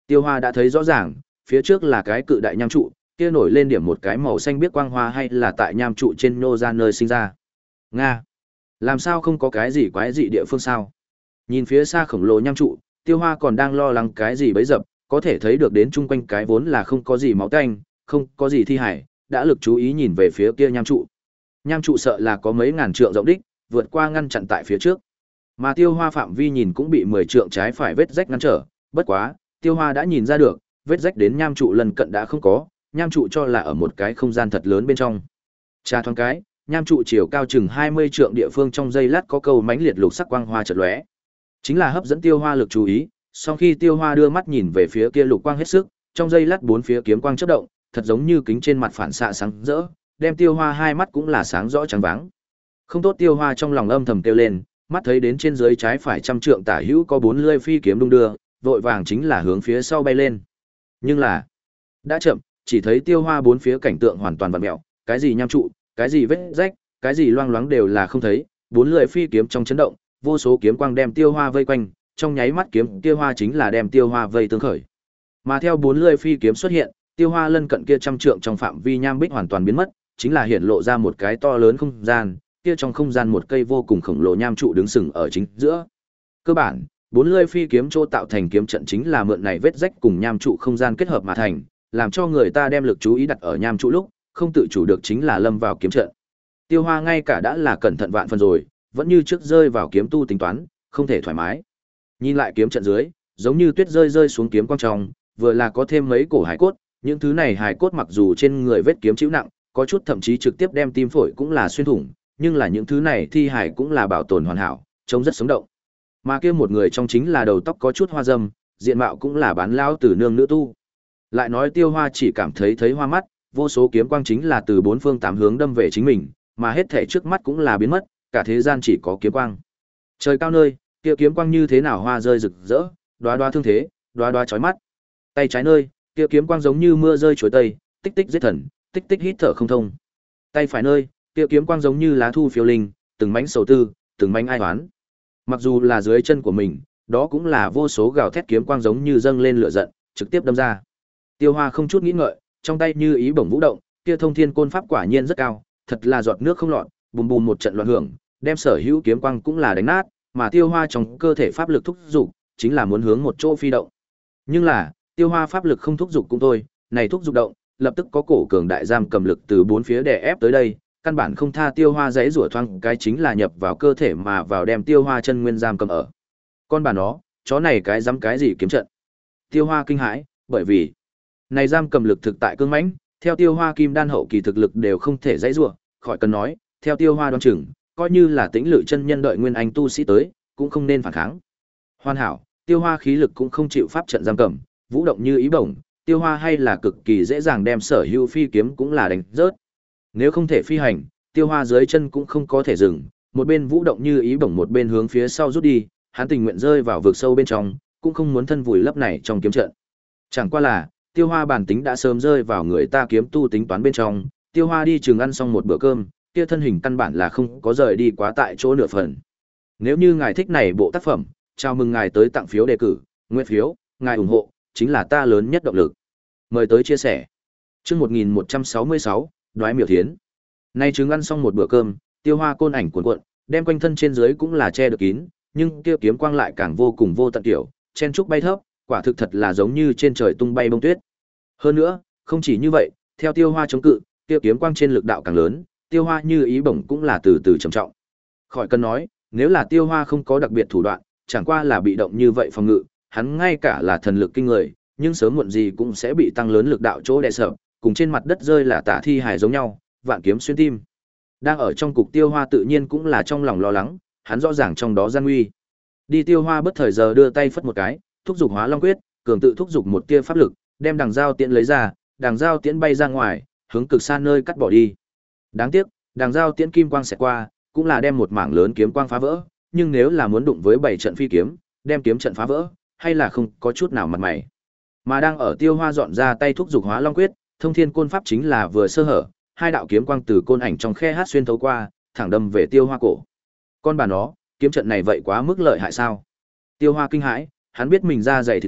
Tiêu Hoa đã thấy rõ ràng, phía trước là cái cự đại nham trụ, kia nổi lên điểm một cái màu xanh biếc quang hoa hay là tại nham trụ trên nhô ra nơi sinh ra. Nga, làm sao không có cái gì quái dị địa phương sao? Nhìn phía xa khổng lồ nham trụ, Tiêu Hoa còn đang lo lắng cái gì bấy dập, có thể thấy được đến chung quanh cái vốn là không có gì máu tanh, không có gì thi hải, đã lực chú ý nhìn về phía kia nham trụ. Nham trụ sợ là có mấy ngàn trượng rộng đích, vượt qua ngăn chặn tại phía trước. Mà Tiêu Hoa phạm vi nhìn cũng bị mười trượng trái phải vết rách ngăn trở, bất quá, Tiêu Hoa đã nhìn ra được, vết rách đến nham trụ lần cận đã không có, nham trụ cho là ở một cái không gian thật lớn bên trong. Tra thoáng cái, nham trụ chiều cao chừng hai mươi trượng địa phương trong giây lát có cầu mãnh liệt lục sắc quang hoa chợt lóe. Chính là hấp dẫn Tiêu Hoa lực chú ý, sau khi Tiêu Hoa đưa mắt nhìn về phía kia lục quang hết sức, trong giây lát bốn phía kiếm quang chớp động, thật giống như kính trên mặt phản xạ sáng rỡ, đem Tiêu Hoa hai mắt cũng là sáng rõ trắng váng. Không tốt, Tiêu Hoa trong lòng âm thầm kêu lên, mắt thấy đến trên dưới trái phải trăm trượng tả hữu có bốn lưỡi phi kiếm đung đưa, vội vàng chính là hướng phía sau bay lên. Nhưng là, đã chậm, chỉ thấy Tiêu Hoa bốn phía cảnh tượng hoàn toàn vặn mèo, cái gì nham trụ, cái gì vết rách, cái gì loang loáng đều là không thấy, bốn lưỡi phi kiếm trong chấn động, vô số kiếm quang đem Tiêu Hoa vây quanh, trong nháy mắt kiếm Tiêu Hoa chính là đem Tiêu Hoa vây tương khởi. Mà theo bốn lưỡi phi kiếm xuất hiện, Tiêu Hoa lân cận kia trăm trượng trong phạm vi nham bích hoàn toàn biến mất, chính là hiện lộ ra một cái to lớn không gian, kia trong không gian một cây vô cùng khổng lồ nham trụ đứng sừng ở chính giữa. Cơ bản, bốn lưỡi phi kiếm chỗ tạo thành kiếm trận chính là mượn này vết rách cùng nham trụ không gian kết hợp mà thành, làm cho người ta đem lực chú ý đặt ở nham trụ lúc, không tự chủ được chính là lâm vào kiếm trận. Tiêu Hoa ngay cả đã là cẩn thận vạn phần rồi, vẫn như trước rơi vào kiếm tu tính toán, không thể thoải mái. Nhìn lại kiếm trận dưới, giống như tuyết rơi rơi xuống kiếm quang trong, vừa là có thêm mấy cổ hải cốt, những thứ này hải cốt mặc dù trên người vết kiếm chịu nặng, có chút thậm chí trực tiếp đem tim phổi cũng là xuyên thủng, nhưng là những thứ này thi hải cũng là bảo tồn hoàn hảo, trông rất sống động. Mà kia một người trong chính là đầu tóc có chút hoa râm, diện mạo cũng là bán lão tử nương nữ tu. Lại nói Tiêu Hoa chỉ cảm thấy thấy hoa mắt, vô số kiếm quang chính là từ bốn phương tám hướng đâm về chính mình, mà hết thảy trước mắt cũng là biến mất, cả thế gian chỉ có kiếm quang. Trời cao nơi, kia kiếm quang như thế nào hoa rơi rực rỡ, đóa đóa thương thế, đóa đóa chói mắt. Tay trái nơi, kia kiếm quang giống như mưa rơi chuối tây, tích tích giết thần, tích tích hít thở không thông. Tay phải nơi, kia kiếm quang giống như lá thu phiêu linh, từng mảnh sầu tư, từng mảnh ai oán. Mặc dù là dưới chân của mình, đó cũng là vô số gào thét kiếm quang giống như dâng lên lửa giận, trực tiếp đâm ra. Tiêu Hoa không chút nghĩ ngợi, trong tay như ý bổng vũ động, kia thông thiên côn pháp quả nhiên rất cao, thật là giọt nước không lọt, bùm bùm một trận loạn hưởng, đem sở hữu kiếm quang cũng là đánh nát, mà Tiêu Hoa trong cơ thể pháp lực thúc dục, chính là muốn hướng một chỗ phi động. Nhưng là, Tiêu Hoa pháp lực không thúc dục cũng thôi, này thúc dục động, lập tức có cổ cường đại giam cầm lực từ bốn phía đè ép tới đây, căn bản không tha Tiêu Hoa giãy rủa thoáng cái chính là nhập vào cơ thể mà vào đem Tiêu Hoa chân nguyên giam cầm ở. Con bà nó, chó này cái dám cái gì kiếm trận? Tiêu Hoa kinh hãi, bởi vì này giam cầm lực thực tại cương mãnh, theo Tiêu Hoa kim đan hậu kỳ thực lực đều không thể giãy rủa, khỏi cần nói, theo Tiêu Hoa đoán chừng, coi như là Tĩnh Lự chân nhân đợi nguyên anh tu sĩ tới, cũng không nên phản kháng. Hoàn hảo, Tiêu Hoa khí lực cũng không chịu pháp trận giam cầm, vũ động như ý bổng, Tiêu Hoa hay là cực kỳ dễ dàng đem sở hữu phi kiếm cũng là đánh rớt. Nếu không thể phi hành, Tiêu Hoa dưới chân cũng không có thể dừng, một bên vũ động như ý bổng một bên hướng phía sau rút đi, hắn tình nguyện rơi vào vực sâu bên trong, cũng không muốn thân vùi lấp này trong kiếm trận. Chẳng qua là, Tiêu Hoa bản tính đã sớm rơi vào người ta kiếm tu tính toán bên trong, Tiêu Hoa đi trường ăn xong một bữa cơm, kia thân hình căn bản là không có rời đi quá tại chỗ nửa phần. Nếu như ngài thích này bộ tác phẩm, chào mừng ngài tới tặng phiếu đề cử, nguyện phiếu, ngài ủng hộ, chính là ta lớn nhất động lực. Mời tới chia sẻ. Chương một nghìn một trăm sáu mươi sáu, Đoái Miểu Thiến. Nay trứng ăn xong một bữa cơm, Tiêu Hoa côn ảnh cuộn cuộn, đem quanh thân trên dưới cũng là che được kín, nhưng kia kiếm quang lại càng vô cùng vô tận tiểu, chen trúc bay thấp, quả thực thật là giống như trên trời tung bay bông tuyết. Hơn nữa, không chỉ như vậy, theo Tiêu Hoa chống cự, kia kiếm quang trên lực đạo càng lớn, Tiêu Hoa như ý bổng cũng là từ từ trầm trọng. Khỏi cần nói, nếu là Tiêu Hoa không có đặc biệt thủ đoạn, chẳng qua là bị động như vậy phòng ngự, hắn ngay cả là thần lực kinh người, nhưng sớm muộn gì cũng sẽ bị tăng lớn lực đạo chỗ đè sợ, cùng trên mặt đất rơi là tả thi hài giống nhau, vạn kiếm xuyên tim. Đang ở trong cục Tiêu Hoa tự nhiên cũng là trong lòng lo lắng, hắn rõ ràng trong đó gian nguy. Đi Tiêu Hoa bất thời giờ đưa tay phất một cái, thúc dục Hóa Long quyết, cường tự thúc dục một tia pháp lực, đem đằng dao tiễn lấy ra, đằng dao tiễn bay ra ngoài, hướng cực xa nơi cắt bỏ đi. Đáng tiếc, đằng dao tiễn kim quang sẽ qua, cũng là đem một mảng lớn kiếm quang phá vỡ, nhưng nếu là muốn đụng với bảy trận phi kiếm, đem kiếm trận phá vỡ, hay là không có chút nào mặt mày. Mà đang ở Tiêu Hoa dọn ra tay thúc dục Hóa Long quyết, thông thiên côn pháp chính là vừa sơ hở, hai đạo kiếm quang từ côn ảnh trong khe hát xuyên thấu qua, thẳng đâm về Tiêu Hoa cổ. Con bà nó, kiếm trận này vậy quá mức lợi hại sao? Tiêu Hoa kinh hãi, hắn biết mình da dày thịt béo,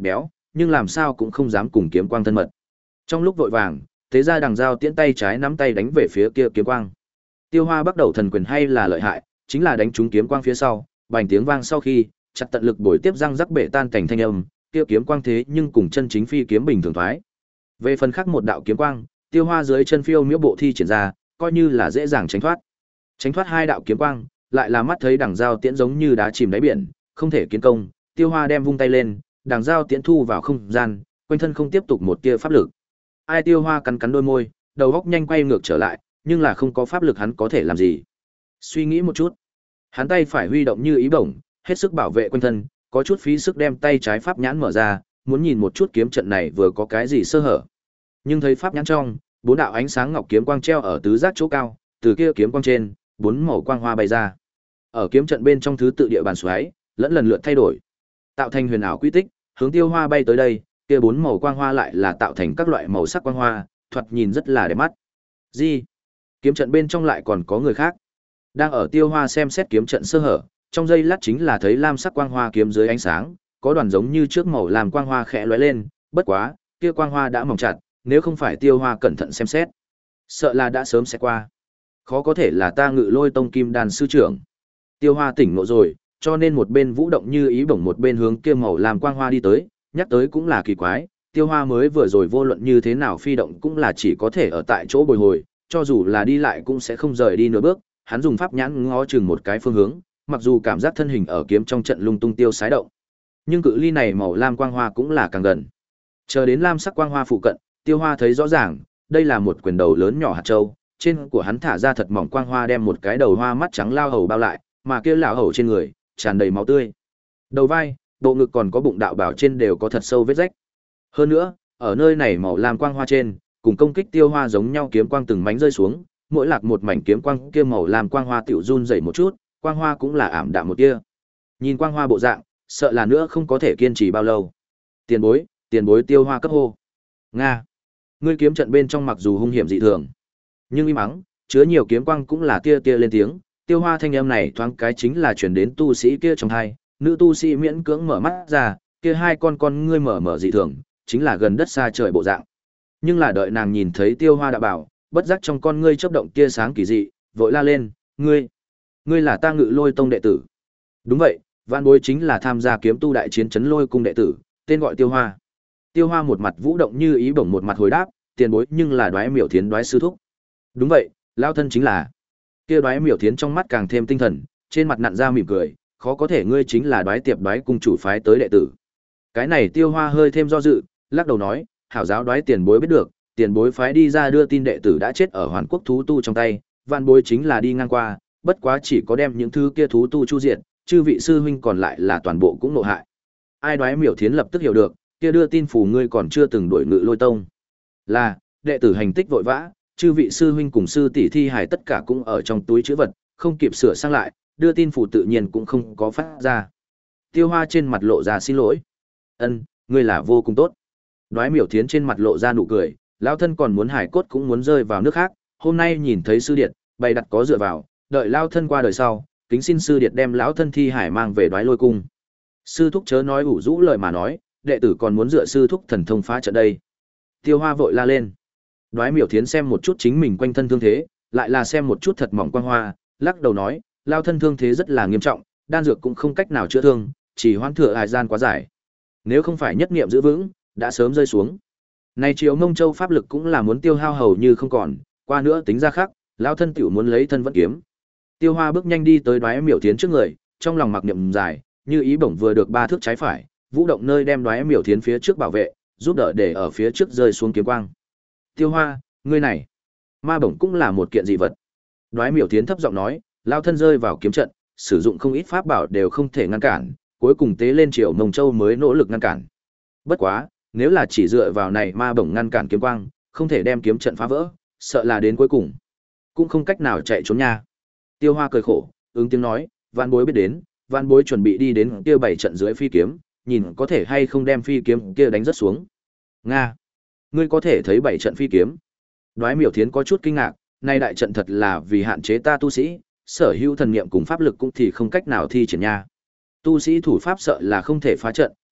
nhưng làm sao cũng không dám cùng kiếm quang thân mật. Trong lúc vội vàng, thế ra đằng dao tiễn tay trái nắm tay đánh về phía kia kiếm quang. Tiêu Hoa bắt đầu thần quyền hay là lợi hại, chính là đánh trúng kiếm quang phía sau, bành tiếng vang sau khi, chặt tận lực bồi tiếp răng rắc bể tan cảnh thanh âm, kia kiếm quang thế nhưng cùng chân chính phi kiếm bình thường thoái. Về phần khác một đạo kiếm quang, Tiêu Hoa dưới chân phiêu miễu bộ thi triển ra, coi như là dễ dàng tránh thoát. Tránh thoát hai đạo kiếm quang, lại là mắt thấy đằng dao tiễn giống như đá chìm đáy biển, không thể kiến công, Tiêu Hoa đem vung tay lên, đằng dao tiễn thu vào không gian, quanh thân không tiếp tục một tia pháp lực. Ai Tiêu Hoa cắn cắn đôi môi, đầu óc nhanh quay ngược trở lại, nhưng là không có pháp lực hắn có thể làm gì. Suy nghĩ một chút, hắn tay phải huy động như ý bổng, hết sức bảo vệ quanh thân, có chút phí sức đem tay trái pháp nhãn mở ra, muốn nhìn một chút kiếm trận này vừa có cái gì sơ hở. Nhưng thấy pháp nhãn trong, bốn đạo ánh sáng ngọc kiếm quang treo ở tứ giác chỗ cao, từ kia kiếm quang trên, bốn màu quang hoa bay ra. Ở kiếm trận bên trong thứ tự địa bàn xoáy, lẫn lần lượt thay đổi, tạo thành huyền ảo quy tích, hướng Tiêu Hoa bay tới đây, kia bốn màu quang hoa lại là tạo thành các loại màu sắc quang hoa, thoạt nhìn rất là đẹp mắt. Gì? Kiếm trận bên trong lại còn có người khác. Đang ở Tiêu Hoa xem xét kiếm trận sơ hở, trong giây lát chính là thấy lam sắc quang hoa kiếm dưới ánh sáng, có đoàn giống như trước màu làm quang hoa khẽ lóe lên, bất quá, kia quang hoa đã mỏng chặt, nếu không phải Tiêu Hoa cẩn thận xem xét, sợ là đã sớm sẽ qua. Khó có thể là ta Ngự Lôi Tông Kim Đan sư trưởng. Tiêu Hoa tỉnh ngộ rồi, cho nên một bên vũ động như ý bổng một bên hướng kia màu làm quang hoa đi tới, nhắc tới cũng là kỳ quái, Tiêu Hoa mới vừa rồi vô luận như thế nào phi động cũng là chỉ có thể ở tại chỗ bồi hồi, cho dù là đi lại cũng sẽ không rời đi nửa bước, hắn dùng pháp nhãn ngó chừng một cái phương hướng, mặc dù cảm giác thân hình ở kiếm trong trận lung tung tiêu sái động, nhưng cự ly này màu lam quang hoa cũng là càng gần. Chờ đến lam sắc quang hoa phụ cận, Tiêu Hoa thấy rõ ràng, đây là một quyền đầu lớn nhỏ hạt châu, trên của hắn thả ra thật mỏng quang hoa đem một cái đầu hoa mắt trắng lao hầu bao lại, mà kia lão hầu trên người tràn đầy máu tươi. Đầu vai, bộ ngực còn có bụng đạo bảo trên đều có thật sâu vết rách. Hơn nữa, ở nơi này màu lam quang hoa trên, cùng công kích Tiêu Hoa giống nhau kiếm quang từng mảnh rơi xuống, mỗi lạc một mảnh kiếm quang kia màu lam quang hoa tiểu run rẩy một chút, quang hoa cũng là ảm đạm một tia. Nhìn quang hoa bộ dạng, sợ là nữa không có thể kiên trì bao lâu. Tiền bối, tiền bối Tiêu Hoa cấp hô. Nga. Ngươi kiếm trận bên trong mặc dù hung hiểm dị thường, nhưng im mắng, chứa nhiều kiếm quang cũng là tia tia lên tiếng, Tiêu Hoa thanh âm này thoáng cái chính là truyền đến tu sĩ kia trong hai, nữ tu sĩ miễn cưỡng mở mắt ra, kia hai con con ngươi mở mở dị thường, chính là gần đất xa trời bộ dạng. Nhưng là đợi nàng nhìn thấy Tiêu Hoa đã bảo, bất giác trong con ngươi chớp động tia sáng kỳ dị, vội la lên, "Ngươi, ngươi là ta Ngự Lôi Tông đệ tử?" "Đúng vậy, Vạn Bối chính là tham gia kiếm tu đại chiến trấn Lôi cung đệ tử, tên gọi Tiêu Hoa." Tiêu Hoa một mặt vũ động như ý bổng một mặt hồi đáp, "Tiền bối nhưng là Đoái Miểu Thiến Đoái sư thúc." "Đúng vậy, lao thân chính là." Kia Đoái Miểu Thiến trong mắt càng thêm tinh thần, trên mặt nặn ra mỉm cười, "Khó có thể ngươi chính là Đoái Tiệp Đoái cung chủ phái tới đệ tử." Cái này Tiêu Hoa hơi thêm do dự, lắc đầu nói, "Hảo giáo Đoái tiền bối biết được, tiền bối phái đi ra đưa tin đệ tử đã chết ở Hoàn Quốc thú tu trong tay, Vạn Bối chính là đi ngang qua, bất quá chỉ có đem những thứ kia thú tu chu diệt, chư vị sư huynh còn lại là toàn bộ cũng nộ hại." Ai Đoái Miểu Thiến lập tức hiểu được, kia đưa tin phủ ngươi còn chưa từng đuổi Ngự Lôi Tông. Là, đệ tử hành tích vội vã, chư vị sư huynh cùng sư tỷ thi hài tất cả cũng ở trong túi trữ vật, không kịp sửa sang lại, đưa tin phủ tự nhiên cũng không có phát ra. Tiêu Hoa trên mặt lộ ra xin lỗi. "Ân, ngươi là vô cùng tốt." Đoái Miểu Thiến trên mặt lộ ra nụ cười, lão thân còn muốn hải cốt cũng muốn rơi vào nước khác, hôm nay nhìn thấy sư điệt, bày đặt có dựa vào, đợi lão thân qua đời sau, kính xin sư điệt đem lão thân thi hải mang về Đoái Lôi cung. Sư thúc chớ nói ủ rũ lời mà nói, đệ tử còn muốn dựa sư thúc thần thông phá trận đây. Tiêu Hoa vội la lên. Đoái Miểu Thiến xem một chút chính mình quanh thân thương thế, lại là xem một chút thật mỏng quang hoa, lắc đầu nói, lao thân thương thế rất là nghiêm trọng, đan dược cũng không cách nào chữa thương, chỉ hoãn thừa thời gian quá dài. Nếu không phải nhất niệm giữ vững, đã sớm rơi xuống. Này Triều Mông Châu pháp lực cũng là muốn tiêu hao hầu như không còn, qua nữa tính ra khác, lao thân tiểu muốn lấy thân vẫn kiếm. Tiêu Hoa bước nhanh đi tới Đoái Miểu Thiến trước người, trong lòng mặc niệm dài, như ý bổng vừa được ba thước trái phải, vũ động nơi đem Đoái Miểu Thiến phía trước bảo vệ, giúp đỡ để ở phía trước rơi xuống kiếm quang. Tiêu Hoa, ngươi này, ma bổng cũng là một kiện dị vật. Đoái Miểu Thiến thấp giọng nói, lao thân rơi vào kiếm trận, sử dụng không ít pháp bảo đều không thể ngăn cản, cuối cùng tế lên Triều Mông Châu mới nỗ lực ngăn cản. Bất quá, nếu là chỉ dựa vào này ma bổng ngăn cản kiếm quang, không thể đem kiếm trận phá vỡ, sợ là đến cuối cùng cũng không cách nào chạy trốn nha. Tiêu Hoa cười khổ, ứng tiếng nói, Vạn Bối biết đến, Vạn Bối chuẩn bị đi đến kia bảy trận dưới phi kiếm, nhìn có thể hay không đem phi kiếm kia đánh rất xuống. Nga, ngươi có thể thấy bảy trận phi kiếm. Đoái Miểu Thiến có chút kinh ngạc, nay đại trận thật là vì hạn chế ta tu sĩ, sở hữu thần niệm cùng pháp lực cũng thì không cách nào thi triển nha. Tu sĩ thủ pháp sợ là không thể phá trận,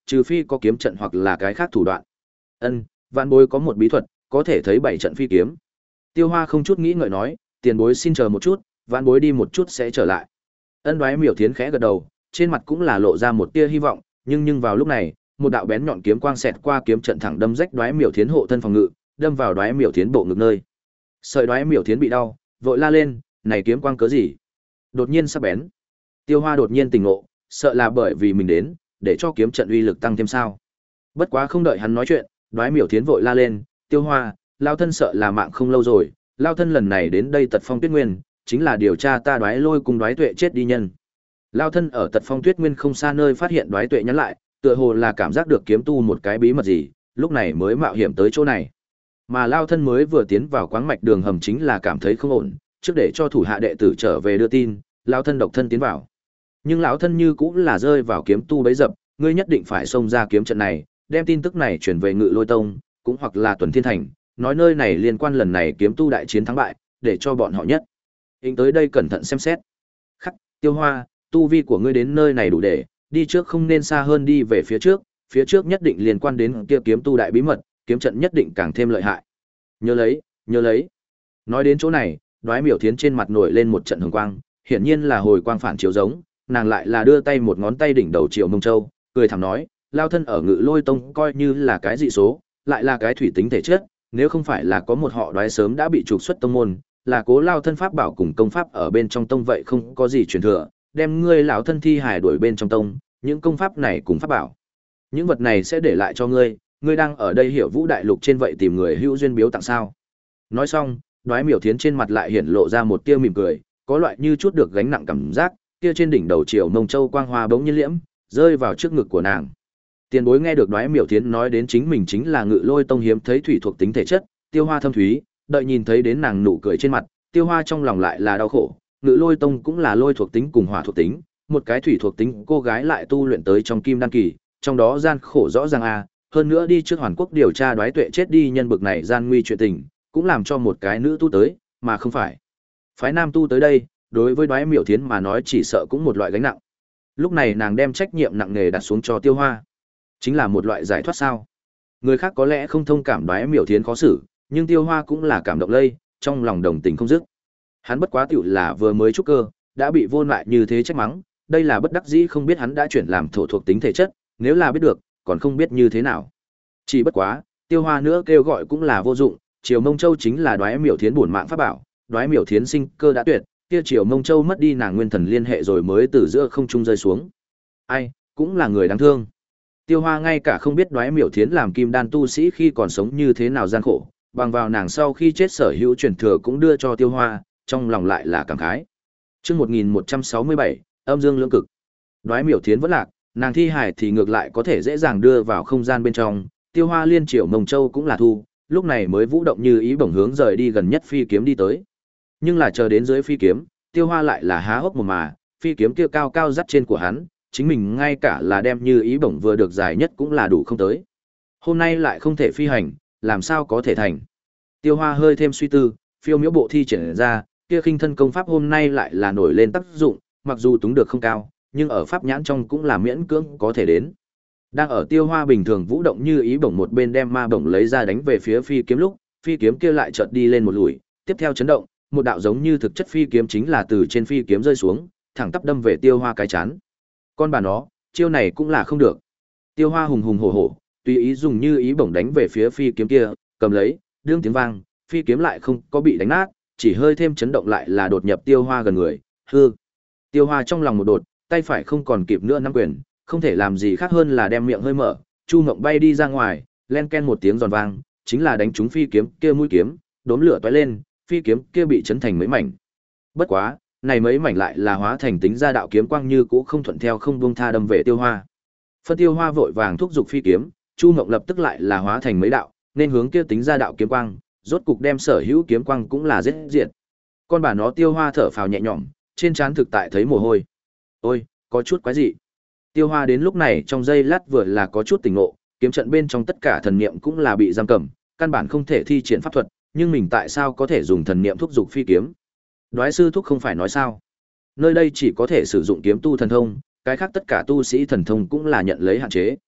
trừ phi có kiếm trận hoặc là cái khác thủ đoạn. Ân, vạn bối có một bí thuật, có thể thấy bảy trận phi kiếm. Tiêu Hoa không chút nghĩ ngợi nói, tiền bối xin chờ một chút, vạn bối đi một chút sẽ trở lại. Ân Đoái Miểu Thiến khẽ gật đầu, trên mặt cũng là lộ ra một tia hy vọng, nhưng nhưng vào lúc này, một đạo bén nhọn kiếm quang xẹt qua kiếm trận thẳng đâm rách Đoái Miểu Thiến hộ thân phòng ngự, đâm vào Đoái Miểu Thiến bộ ngực nơi. Sợi Đoái Miểu Thiến bị đau, vội la lên, này kiếm quang cớ gì? Đột nhiên sắc bén. Tiêu Hoa đột nhiên tỉnh ngộ, sợ là bởi vì mình đến, để cho kiếm trận uy lực tăng thêm sao? Bất quá không đợi hắn nói chuyện, Đoái Miểu Thiến vội la lên, Tiêu Hoa, lao thân sợ là mạng không lâu rồi, lao thân lần này đến đây Tật Phong Tuyết Nguyên, chính là điều tra ta Đoái Lôi cùng Đoái Tuệ chết đi nhân. Lao thân ở Tật Phong Tuyết Nguyên không xa nơi phát hiện Đoái Tuệ nhắn lại, tựa hồ là cảm giác được kiếm tu một cái bí mật gì, lúc này mới mạo hiểm tới chỗ này. Mà lao thân mới vừa tiến vào quáng mạch đường hầm chính là cảm thấy không ổn, trước để cho thủ hạ đệ tử trở về đưa tin, lao thân độc thân tiến vào. Nhưng lão thân như cũng là rơi vào kiếm tu bấy dập, ngươi nhất định phải xông ra kiếm trận này, đem tin tức này chuyển về Ngự Lôi Tông, cũng hoặc là Tuần Thiên Thành, nói nơi này liên quan lần này kiếm tu đại chiến thắng bại, để cho bọn họ nhất. Hình tới đây cẩn thận xem xét. Khắc, Tiêu Hoa, tu vi của ngươi đến nơi này đủ để, đi trước không nên xa hơn đi về phía trước, phía trước nhất định liên quan đến kia kiếm tu đại bí mật, kiếm trận nhất định càng thêm lợi hại. Nhớ lấy, nhớ lấy. Nói đến chỗ này, Đoái Miểu Thiến trên mặt nổi lên một trận hồng quang, hiển nhiên là hồi quang phản chiếu giống, nàng lại là đưa tay một ngón tay đỉnh đầu Triệu Mông Châu, cười thầm nói, lao thân ở Ngự Lôi Tông coi như là cái dị số, lại là cái thủy tính thể chất, nếu không phải là có một họ Đoái sớm đã bị trục xuất tông môn, là cố lao thân pháp bảo cùng công pháp ở bên trong tông vậy không có gì truyền thừa, đem ngươi lão thân thi hải đuổi bên trong tông, những công pháp này cùng pháp bảo, những vật này sẽ để lại cho ngươi, ngươi đang ở đây Hiểu Vũ đại lục trên vậy tìm người hữu duyên biếu tặng sao? Nói xong, Đoái Miểu Thiến trên mặt lại hiện lộ ra một tia mỉm cười, có loại như chút được gánh nặng cảm giác, kia trên đỉnh đầu Triều Mông Châu quang hoa bỗng nhiên liễm, rơi vào trước ngực của nàng. Tiền bối nghe được Đoái Miểu Thiến nói đến chính mình chính là Ngự Lôi Tông hiếm thấy thủy thuộc tính thể chất, Tiêu Hoa thâm thúy, đợi nhìn thấy đến nàng nụ cười trên mặt, Tiêu Hoa trong lòng lại là đau khổ, Ngự Lôi Tông cũng là lôi thuộc tính cùng hỏa thuộc tính, một cái thủy thuộc tính cô gái lại tu luyện tới trong kim đan kỳ, trong đó gian khổ rõ ràng a, hơn nữa đi trước Hoàn Quốc điều tra Đoái Tuệ chết đi nhân bực này gian nguy chuyện tình, cũng làm cho một cái nữ tu tới, mà không phải phái nam tu tới đây, đối với Đoái Miểu Thiến mà nói chỉ sợ cũng một loại gánh nặng. Lúc này nàng đem trách nhiệm nặng nề đặt xuống cho Tiêu Hoa, chính là một loại giải thoát sao? Người khác có lẽ không thông cảm Đoái Miểu Thiến khó xử, nhưng Tiêu Hoa cũng là cảm động lây, trong lòng đồng tình không dứt. Hắn bất quá tiểu là vừa mới trúc cơ, đã bị vô lại như thế trách mắng, đây là bất đắc dĩ không biết hắn đã chuyển làm thổ thuộc tính thể chất, nếu là biết được, còn không biết như thế nào. Chỉ bất quá, Tiêu Hoa nữa kêu gọi cũng là vô dụng, Triều Mông Châu chính là Đoái Miểu Thiến bổn mạng pháp bảo, Đoái Miểu Thiến sinh cơ đã tuyệt, kia Triều Mông Châu mất đi nàng nguyên thần liên hệ rồi mới từ giữa không trung rơi xuống. Ai, cũng là người đáng thương. Tiêu Hoa ngay cả không biết Đoái Miểu Thiến làm kim đan tu sĩ khi còn sống như thế nào gian khổ, bằng vào nàng sau khi chết sở hữu truyền thừa cũng đưa cho Tiêu Hoa, trong lòng lại là cảm khái. Chương một nghìn một trăm sáu mươi bảy, âm dương lưỡng cực. Đoái Miểu Thiến vẫn lạc, nàng thi hải thì ngược lại có thể dễ dàng đưa vào không gian bên trong, Tiêu Hoa liên Triều Mông Châu cũng là thu, lúc này mới vũ động như ý bổng hướng rời đi gần nhất phi kiếm đi tới. Nhưng là chờ đến dưới phi kiếm, Tiêu Hoa lại là há hốc mồm mà, phi kiếm kia cao cao dắt trên của hắn, chính mình ngay cả là đem như ý bổng vừa được dài nhất cũng là đủ không tới. Hôm nay lại không thể phi hành, làm sao có thể thành? Tiêu Hoa hơi thêm suy tư, phiêu miễu bộ thi triển ra, kia khinh thân công pháp hôm nay lại là nổi lên tác dụng, mặc dù túng được không cao, nhưng ở pháp nhãn trong cũng là miễn cưỡng có thể đến. Đang ở Tiêu Hoa bình thường vũ động như ý bổng một bên đem ma bổng lấy ra đánh về phía phi kiếm lúc, phi kiếm kia lại chợt đi lên một lùi, tiếp theo chấn động, một đạo giống như thực chất phi kiếm chính là từ trên phi kiếm rơi xuống, thẳng tắp đâm về Tiêu Hoa cái chán. Con bà nó, chiêu này cũng là không được. Tiêu Hoa hùng hùng hổ hổ, tùy ý dùng như ý bổng đánh về phía phi kiếm kia, cầm lấy, đương tiếng vang, phi kiếm lại không có bị đánh nát, chỉ hơi thêm chấn động lại là đột nhập Tiêu Hoa gần người, hư. Tiêu Hoa trong lòng một đột, tay phải không còn kịp nữa nắm quyền, không thể làm gì khác hơn là đem miệng hơi mở, Chu Ngộng bay đi ra ngoài, len ken một tiếng giòn vang, chính là đánh trúng phi kiếm kia mũi kiếm, đốm lửa tóe lên, phi kiếm kia bị chấn thành mấy mảnh. Bất quá, này mấy mảnh lại là hóa thành tính ra đạo kiếm quang như cũ không thuận theo không buông tha đâm về Tiêu Hoa. Phân Tiêu Hoa vội vàng thúc giục phi kiếm, Chu Ngộng lập tức lại là hóa thành mấy đạo, nên hướng kia tính ra đạo kiếm quang, rốt cục đem sở hữu kiếm quang cũng là giết diệt. Con bà nó Tiêu Hoa thở phào nhẹ nhõm, trên trán thực tại thấy mồ hôi. Ôi, có chút quái dị. Tiêu Hoa đến lúc này trong giây lát vừa là có chút tỉnh ngộ, kiếm trận bên trong tất cả thần niệm cũng là bị giam cầm, căn bản không thể thi triển pháp thuật, nhưng mình tại sao có thể dùng thần niệm thúc giục phi kiếm? Đoái sư thúc không phải nói sao? Nơi đây chỉ có thể sử dụng kiếm tu thần thông, cái khác tất cả tu sĩ thần thông cũng là nhận lấy hạn chế.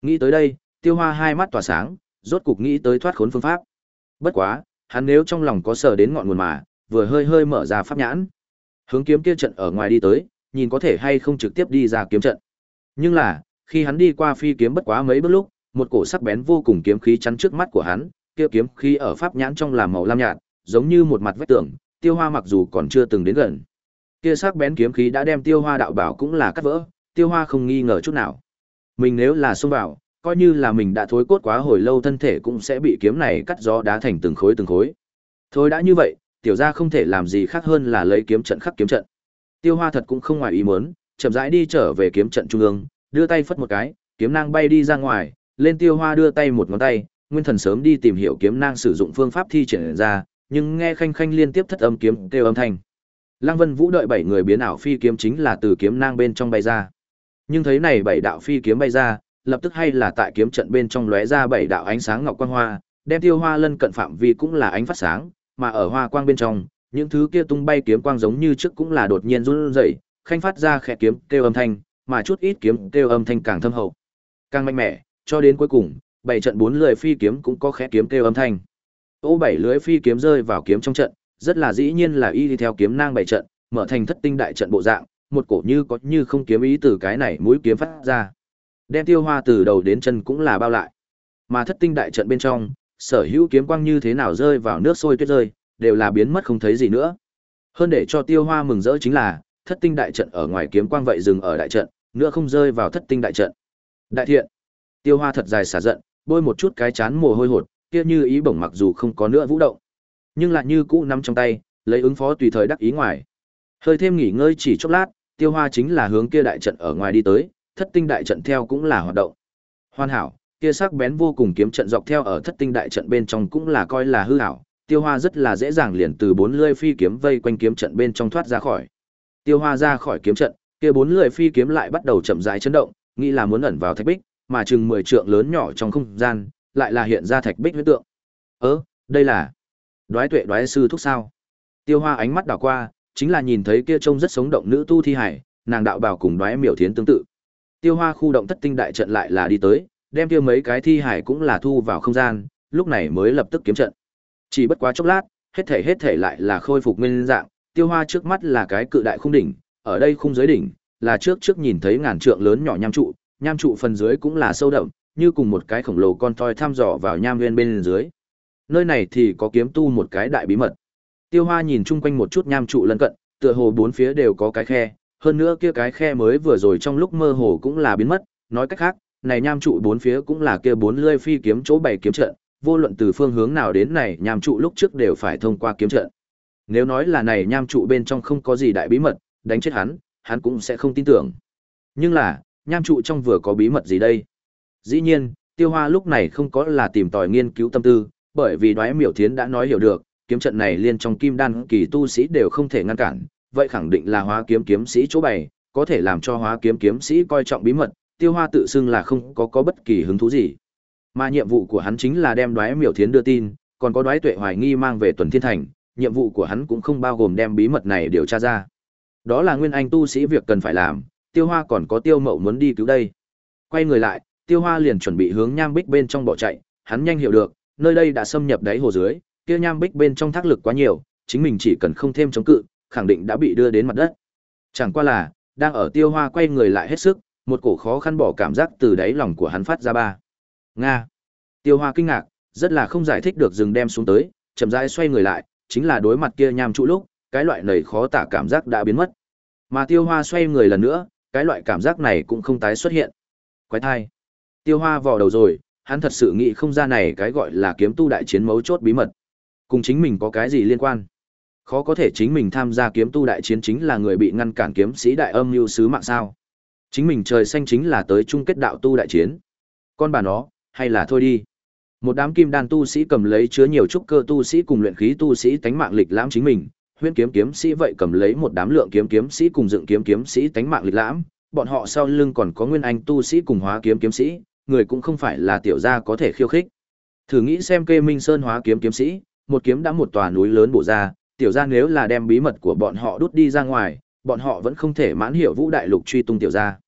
Nghĩ tới đây, Tiêu Hoa hai mắt tỏa sáng, rốt cục nghĩ tới thoát khốn phương pháp. Bất quá, hắn nếu trong lòng có sở đến ngọn nguồn mà, vừa hơi hơi mở ra pháp nhãn, hướng kiếm kia trận ở ngoài đi tới, nhìn có thể hay không trực tiếp đi ra kiếm trận. Nhưng là, khi hắn đi qua phi kiếm bất quá mấy bước lúc, một cổ sắc bén vô cùng kiếm khí chắn trước mắt của hắn, kia kiếm khí ở pháp nhãn trong làm màu lam nhạt, giống như một mặt vách tường, Tiêu Hoa mặc dù còn chưa từng đến gần. Kia sắc bén kiếm khí đã đem Tiêu Hoa đạo bảo cũng là cắt vỡ, Tiêu Hoa không nghi ngờ chút nào. Mình nếu là xông vào, coi như là mình đã thối cốt quá hồi lâu thân thể cũng sẽ bị kiếm này cắt gió đá thành từng khối từng khối. Thôi đã như vậy, tiểu gia không thể làm gì khác hơn là lấy kiếm trận khắc kiếm trận. Tiêu Hoa thật cũng không ngoài ý muốn, chậm rãi đi trở về kiếm trận trung ương, đưa tay phất một cái, kiếm nang bay đi ra ngoài, lên Tiêu Hoa đưa tay một ngón tay, nguyên thần sớm đi tìm hiểu kiếm nang sử dụng phương pháp thi triển ra, nhưng nghe khanh khanh liên tiếp thất âm kiếm kêu âm thanh. Lăng Vân Vũ đợi bảy người biến ảo phi kiếm chính là từ kiếm nang bên trong bay ra. Nhưng thấy này bảy đạo phi kiếm bay ra, lập tức hay là tại kiếm trận bên trong lóe ra bảy đạo ánh sáng ngọc quang hoa, đem Tiêu Hoa lân cận phạm vi cũng là ánh phát sáng, mà ở hoa quang bên trong, những thứ kia tung bay kiếm quang giống như trước cũng là đột nhiên run rẩy, khanh phát ra khẽ kiếm kêu âm thanh, mà chút ít kiếm kêu âm thanh càng thâm hậu, càng mạnh mẽ, cho đến cuối cùng, bảy trận bốn lưỡi phi kiếm cũng có khẽ kiếm kêu âm thanh. Ô bảy lưỡi phi kiếm rơi vào kiếm trong trận, rất là dĩ nhiên là y đi theo kiếm nang bảy trận, mở thành thất tinh đại trận bộ dạng, một cổ như có như không kiếm ý từ cái này mũi kiếm phát ra. Đem Tiêu Hoa từ đầu đến chân cũng là bao lại. Mà thất tinh đại trận bên trong, sở hữu kiếm quang như thế nào rơi vào nước sôi tuyết rơi, đều là biến mất không thấy gì nữa. Hơn để cho Tiêu Hoa mừng rỡ chính là, thất tinh đại trận ở ngoài kiếm quang vậy dừng ở đại trận, nữa không rơi vào thất tinh đại trận. Đại thiện. Tiêu Hoa thật dài xả giận, bôi một chút cái chán mồ hôi hột, kia như ý bổng mặc dù không có nữa vũ động, nhưng lại như cũ nắm trong tay, lấy ứng phó tùy thời đắc ý ngoài. Hơi thêm nghỉ ngơi chỉ chốc lát, Tiêu Hoa chính là hướng kia đại trận ở ngoài đi tới, thất tinh đại trận theo cũng là hoạt động. Hoàn hảo, kia sắc bén vô cùng kiếm trận dọc theo ở thất tinh đại trận bên trong cũng là coi là hư hảo, Tiêu Hoa rất là dễ dàng liền từ bốn lưỡi phi kiếm vây quanh kiếm trận bên trong thoát ra khỏi. Tiêu Hoa ra khỏi kiếm trận, kia bốn lưỡi phi kiếm lại bắt đầu chậm rãi chấn động, nghĩ là muốn ẩn vào thạch bích, mà chừng mười trượng lớn nhỏ trong không gian, lại là hiện ra thạch bích huyễn tượng. Ơ, đây là Đoái Tuệ Đoái sư thúc sao? Tiêu Hoa ánh mắt đảo qua, chính là nhìn thấy kia trông rất sống động nữ tu thi hải, nàng đạo bào cùng Đoái Miểu Thiến tương tự. Tiêu Hoa khu động thất tinh đại trận lại là đi tới, đem kia mấy cái thi hải cũng là thu vào không gian, lúc này mới lập tức kiếm trận. Chỉ bất quá chốc lát, hết thể hết thể lại là khôi phục nguyên dạng, Tiêu Hoa trước mắt là cái cự đại khung đỉnh, ở đây khung dưới đỉnh, là trước trước nhìn thấy ngàn trượng lớn nhỏ nham trụ, nham trụ phần dưới cũng là sâu đậm, như cùng một cái khổng lồ con toy thăm dò vào nham nguyên bên dưới. Nơi này thì có kiếm tu một cái đại bí mật. Tiêu Hoa nhìn chung quanh một chút nham trụ lân cận, tựa hồ bốn phía đều có cái khe, hơn nữa kia cái khe mới vừa rồi trong lúc mơ hồ cũng là biến mất, nói cách khác, này nham trụ bốn phía cũng là kia bốn lưỡi phi kiếm chỗ bày kiếm trận, vô luận từ phương hướng nào đến này nham trụ lúc trước đều phải thông qua kiếm trận. Nếu nói là này nham trụ bên trong không có gì đại bí mật, đánh chết hắn, hắn cũng sẽ không tin tưởng. Nhưng là, nham trụ trong vừa có bí mật gì đây? Dĩ nhiên, Tiêu Hoa lúc này không có là tìm tòi nghiên cứu tâm tư, bởi vì Đoái Miểu Thiến đã nói hiểu được, kiếm trận này liên trong kim đan kỳ tu sĩ đều không thể ngăn cản, vậy khẳng định là Hóa Kiếm kiếm sĩ chỗ bày, có thể làm cho Hóa Kiếm kiếm sĩ coi trọng bí mật, Tiêu Hoa tự xưng là không có có bất kỳ hứng thú gì. Mà nhiệm vụ của hắn chính là đem Đoái Miểu Thiến đưa tin, còn có Đoái Tuệ Hoài Nghi mang về Tuần Thiên Thành, nhiệm vụ của hắn cũng không bao gồm đem bí mật này điều tra ra. Đó là nguyên anh tu sĩ việc cần phải làm, Tiêu Hoa còn có Tiêu Mậu muốn đi cứu đây. Quay người lại, Tiêu Hoa liền chuẩn bị hướng nham bích bên trong bỏ chạy, hắn nhanh hiểu được, nơi đây đã xâm nhập đáy hồ dưới, kia nham bích bên trong thác lực quá nhiều, chính mình chỉ cần không thêm chống cự, khẳng định đã bị đưa đến mặt đất. Chẳng qua là, đang ở Tiêu Hoa quay người lại hết sức, một cổ khó khăn bỏ cảm giác từ đáy lòng của hắn phát ra ba. Nga. Tiêu Hoa kinh ngạc, rất là không giải thích được dừng đem xuống tới, chậm rãi xoay người lại, chính là đối mặt kia nham trụ lúc, cái loại nầy khó tả cảm giác đã biến mất. Mà Tiêu Hoa xoay người lần nữa, cái loại cảm giác này cũng không tái xuất hiện. Quái thai. Tiêu Hoa vò đầu rồi, hắn thật sự nghĩ không ra này cái gọi là kiếm tu đại chiến mấu chốt bí mật. Cùng chính mình có cái gì liên quan? Khó có thể chính mình tham gia kiếm tu đại chiến chính là người bị ngăn cản kiếm sĩ đại âm mưu sứ mạng sao? Chính mình trời xanh chính là tới chung kết đạo tu đại chiến. Con bà nó, hay là thôi đi. Một đám kim đan tu sĩ cầm lấy chứa nhiều trúc cơ tu sĩ cùng luyện khí tu sĩ tánh mạng lịch lãm chính mình, huyễn kiếm kiếm sĩ vậy cầm lấy một đám lượng kiếm kiếm sĩ cùng dựng kiếm kiếm sĩ tánh mạng lịch lãm, bọn họ sau lưng còn có nguyên anh tu sĩ cùng hóa kiếm kiếm sĩ, người cũng không phải là tiểu gia có thể khiêu khích. Thử nghĩ xem Kê Minh Sơn hóa kiếm kiếm sĩ, một kiếm đã một tòa núi lớn bổ ra, tiểu gia nếu là đem bí mật của bọn họ đút đi ra ngoài, bọn họ vẫn không thể mãn hiểu Vũ Đại Lục truy tung tiểu gia.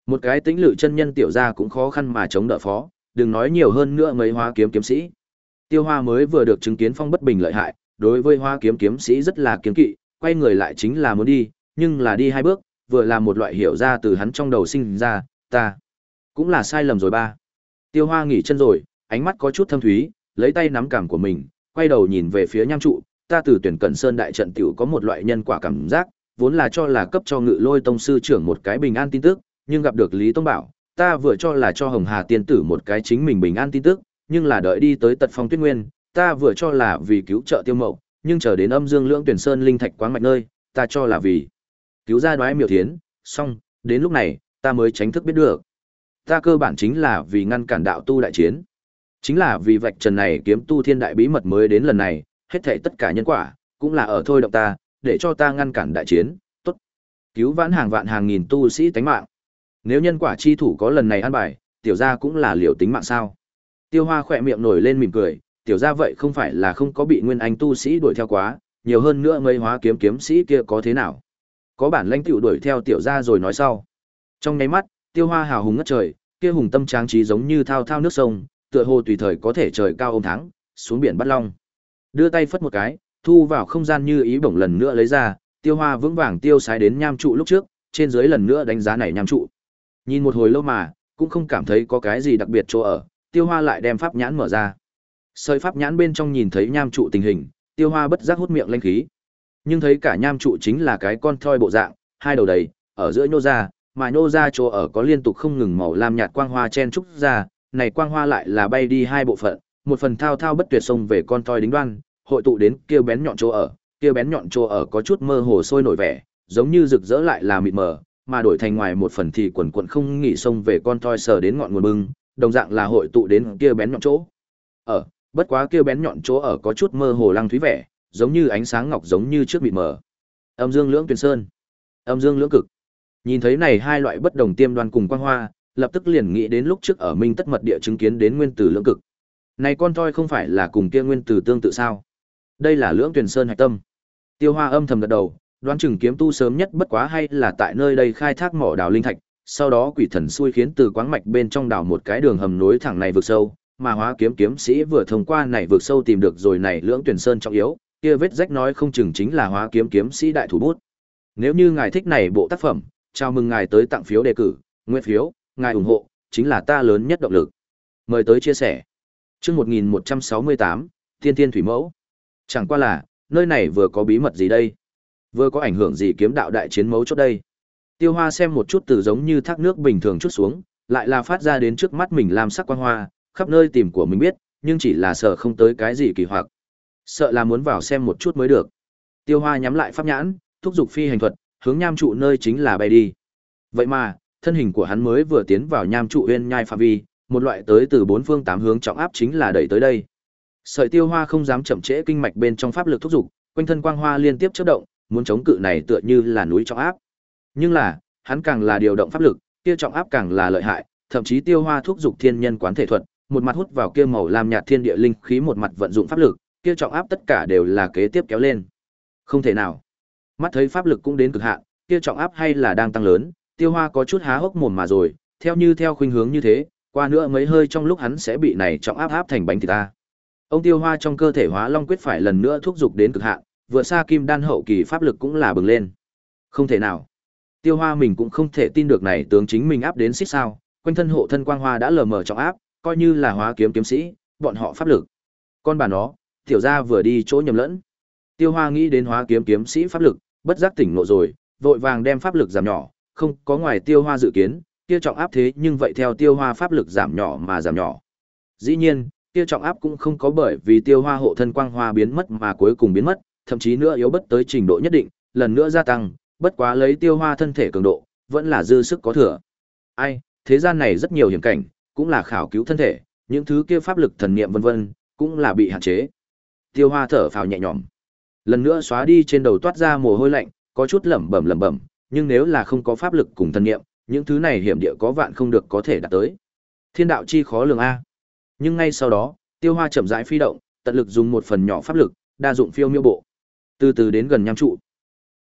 Một cái tĩnh lự chân nhân tiểu gia cũng khó khăn mà chống đỡ phó, đừng nói nhiều hơn nữa mấy hóa kiếm kiếm sĩ. Tiêu Hoa mới vừa được chứng kiến phong bất bình lợi hại, đối với hóa kiếm kiếm sĩ rất là kiêng kỵ, quay người lại chính là muốn đi, nhưng là đi hai bước, vừa là một loại hiểu ra từ hắn trong đầu sinh ra, ta cũng là sai lầm rồi ba. Tiêu Hoa nghỉ chân rồi, ánh mắt có chút thâm thúy, lấy tay nắm cằm của mình, quay đầu nhìn về phía Nham trụ, ta từ tuyển Cẩn Sơn đại trận tiểu có một loại nhân quả cảm giác, vốn là cho là cấp cho Ngự Lôi tông sư trưởng một cái bình an tin tức, nhưng gặp được Lý Tông Bảo, ta vừa cho là cho Hồng Hà tiên tử một cái chính mình bình an tin tức, nhưng là đợi đi tới Tật Phong Tuyết Nguyên, ta vừa cho là vì cứu trợ Tiêu Mậu, nhưng chờ đến Âm Dương Lưỡng Tuyển Sơn linh thạch quáng mạch nơi, ta cho là vì cứu ra Đoái Miểu Thiến, xong, đến lúc này, ta mới tránh thức biết được. Ta cơ bản chính là vì ngăn cản đạo tu đại chiến. Chính là vì vạch trần này kiếm tu thiên đại bí mật mới đến lần này, hết thảy tất cả nhân quả, cũng là ở thôi động ta, để cho ta ngăn cản đại chiến, tốt. Cứu vãn hàng vạn hàng nghìn tu sĩ tánh mạng. Nếu nhân quả chi thủ có lần này an bài, tiểu gia cũng là liều tính mạng sao. Tiêu Hoa khỏe miệng nổi lên mỉm cười, tiểu gia vậy không phải là không có bị nguyên anh tu sĩ đuổi theo quá, nhiều hơn nữa mấy hóa kiếm kiếm sĩ kia có thế nào. Có bản lãnh tiểu đuổi theo tiểu gia rồi nói sau. Trong nháy mắt, Tiêu Hoa hào hùng ngất trời, kia hùng tâm tráng trí giống như thao thao nước sông, tựa hồ tùy thời có thể trời cao ôm thắng, xuống biển bắt long. Đưa tay phất một cái, thu vào không gian như ý bổng lần nữa lấy ra, Tiêu Hoa vững vàng tiêu sái đến Nham trụ lúc trước, trên dưới lần nữa đánh giá này Nham trụ. Nhìn một hồi lâu mà, cũng không cảm thấy có cái gì đặc biệt chỗ ở, Tiêu Hoa lại đem pháp nhãn mở ra. Sợi pháp nhãn bên trong nhìn thấy Nham trụ tình hình, Tiêu Hoa bất giác hút miệng linh khí. Nhưng thấy cả Nham trụ chính là cái con thoi bộ dạng, hai đầu đầy, ở giữa nhô ra, mà nhô ra chỗ ở có liên tục không ngừng màu lam nhạt quang hoa chen trúc ra, này quang hoa lại là bay đi hai bộ phận, một phần thao thao bất tuyệt xông về con thoi đính đoan, hội tụ đến kia bén nhọn chỗ ở, kia bén nhọn chỗ ở có chút mơ hồ sôi nổi vẻ, giống như rực rỡ lại là mịt mờ, mà đổi thành ngoài một phần thì quần quần không nghỉ xông về con thoi sờ đến ngọn nguồn bưng, đồng dạng là hội tụ đến kia bén nhọn chỗ. Ở, bất quá kia bén nhọn chỗ ở có chút mơ hồ lăng thúy vẻ, giống như ánh sáng ngọc giống như trước mịt mờ. Âm Dương Lưỡng Tuyền Sơn, Âm Dương Lưỡng Cực. Nhìn thấy này hai loại bất đồng tiêm đoan cùng quang hoa, lập tức liền nghĩ đến lúc trước ở Minh Tất Mật địa chứng kiến đến nguyên tử lưỡng cực. Này con thoi không phải là cùng kia nguyên tử tương tự sao? Đây là Lưỡng Tuyền Sơn hạch tâm. Tiêu Hoa âm thầm gật đầu, đoán chừng kiếm tu sớm nhất bất quá hay là tại nơi đây khai thác mỏ đào linh thạch, sau đó quỷ thần xui khiến từ quáng mạch bên trong đào một cái đường hầm nối thẳng này vực sâu, mà Hóa kiếm kiếm sĩ vừa thông qua này vực sâu tìm được rồi này Lưỡng Tuyền Sơn trọng yếu, kia vết rách nói không chừng chính là Hóa kiếm kiếm sĩ đại thủ bút. Nếu như ngài thích này bộ tác phẩm, chào mừng ngài tới tặng phiếu đề cử, nguyên phiếu, ngài ủng hộ chính là ta lớn nhất động lực. Mời tới chia sẻ. Chương một nghìn một trăm sáu mươi tám, Tiên Tiên Thủy Mẫu. Chẳng qua là, nơi này vừa có bí mật gì đây? Vừa có ảnh hưởng gì kiếm đạo đại chiến mấu chốt đây? Tiêu Hoa xem một chút từ giống như thác nước bình thường chút xuống, lại là phát ra đến trước mắt mình làm sắc quang hoa, khắp nơi tìm của mình biết, nhưng chỉ là sợ không tới cái gì kỳ hoặc. Sợ là muốn vào xem một chút mới được. Tiêu Hoa nhắm lại pháp nhãn, thúc giục phi hành thuật, hướng Nham trụ nơi chính là bay đi. Vậy mà, thân hình của hắn mới vừa tiến vào Nham trụ uyên nhai phạm vi, một loại tới từ bốn phương tám hướng trọng áp chính là đẩy tới đây. Sợi Tiêu Hoa không dám chậm trễ kinh mạch bên trong pháp lực thúc giục, quanh thân quang hoa liên tiếp chớp động, muốn chống cự này tựa như là núi trọng áp. Nhưng là, hắn càng là điều động pháp lực, kia trọng áp càng là lợi hại, thậm chí Tiêu Hoa thúc giục thiên nhân quán thể thuật, một mặt hút vào kia màu lam nhạt thiên địa linh khí, một mặt vận dụng pháp lực, kia trọng áp tất cả đều là kế tiếp kéo lên. Không thể nào. Mắt thấy pháp lực cũng đến cực hạn, kia trọng áp hay là đang tăng lớn, Tiêu Hoa có chút há hốc mồm mà rồi, theo như theo khuynh hướng như thế, qua nữa mấy hơi trong lúc hắn sẽ bị này trọng áp áp thành bánh thịt ta. Ông Tiêu Hoa trong cơ thể Hóa Long quyết phải lần nữa thúc giục đến cực hạn, vượt xa kim đan hậu kỳ pháp lực cũng là bừng lên. Không thể nào. Tiêu Hoa mình cũng không thể tin được này tướng chính mình áp đến xích sao, quanh thân hộ thân quang hoa đã lờ mờ trọng áp, coi như là Hóa kiếm kiếm sĩ, bọn họ pháp lực. Con bà nó, tiểu gia vừa đi chỗ nhầm lẫn. Tiêu Hoa nghĩ đến Hóa kiếm kiếm sĩ pháp lực, bất giác tỉnh ngộ rồi, vội vàng đem pháp lực giảm nhỏ, không có ngoài Tiêu Hoa dự kiến, kia trọng áp thế nhưng vậy theo Tiêu Hoa pháp lực giảm nhỏ mà giảm nhỏ. Dĩ nhiên, kia trọng áp cũng không có bởi vì Tiêu Hoa hộ thân quang hoa biến mất mà cuối cùng biến mất, thậm chí nữa yếu bất tới trình độ nhất định, lần nữa gia tăng, bất quá lấy Tiêu Hoa thân thể cường độ, vẫn là dư sức có thừa. Ai, thế gian này rất nhiều hiểm cảnh, cũng là khảo cứu thân thể, những thứ kia pháp lực thần niệm vân vân, cũng là bị hạn chế. Tiêu Hoa thở phào nhẹ nhõm. Lần nữa xóa đi trên đầu toát ra mồ hôi lạnh, có chút lẩm bẩm lẩm bẩm, nhưng nếu là không có pháp lực cùng thần niệm, những thứ này hiểm địa có vạn không được có thể đạt tới. Thiên đạo chi khó lường a. Nhưng ngay sau đó, Tiêu Hoa chậm rãi phi động, tận lực dùng một phần nhỏ pháp lực, đa dụng phiêu miêu bộ. Từ từ đến gần Nham trụ.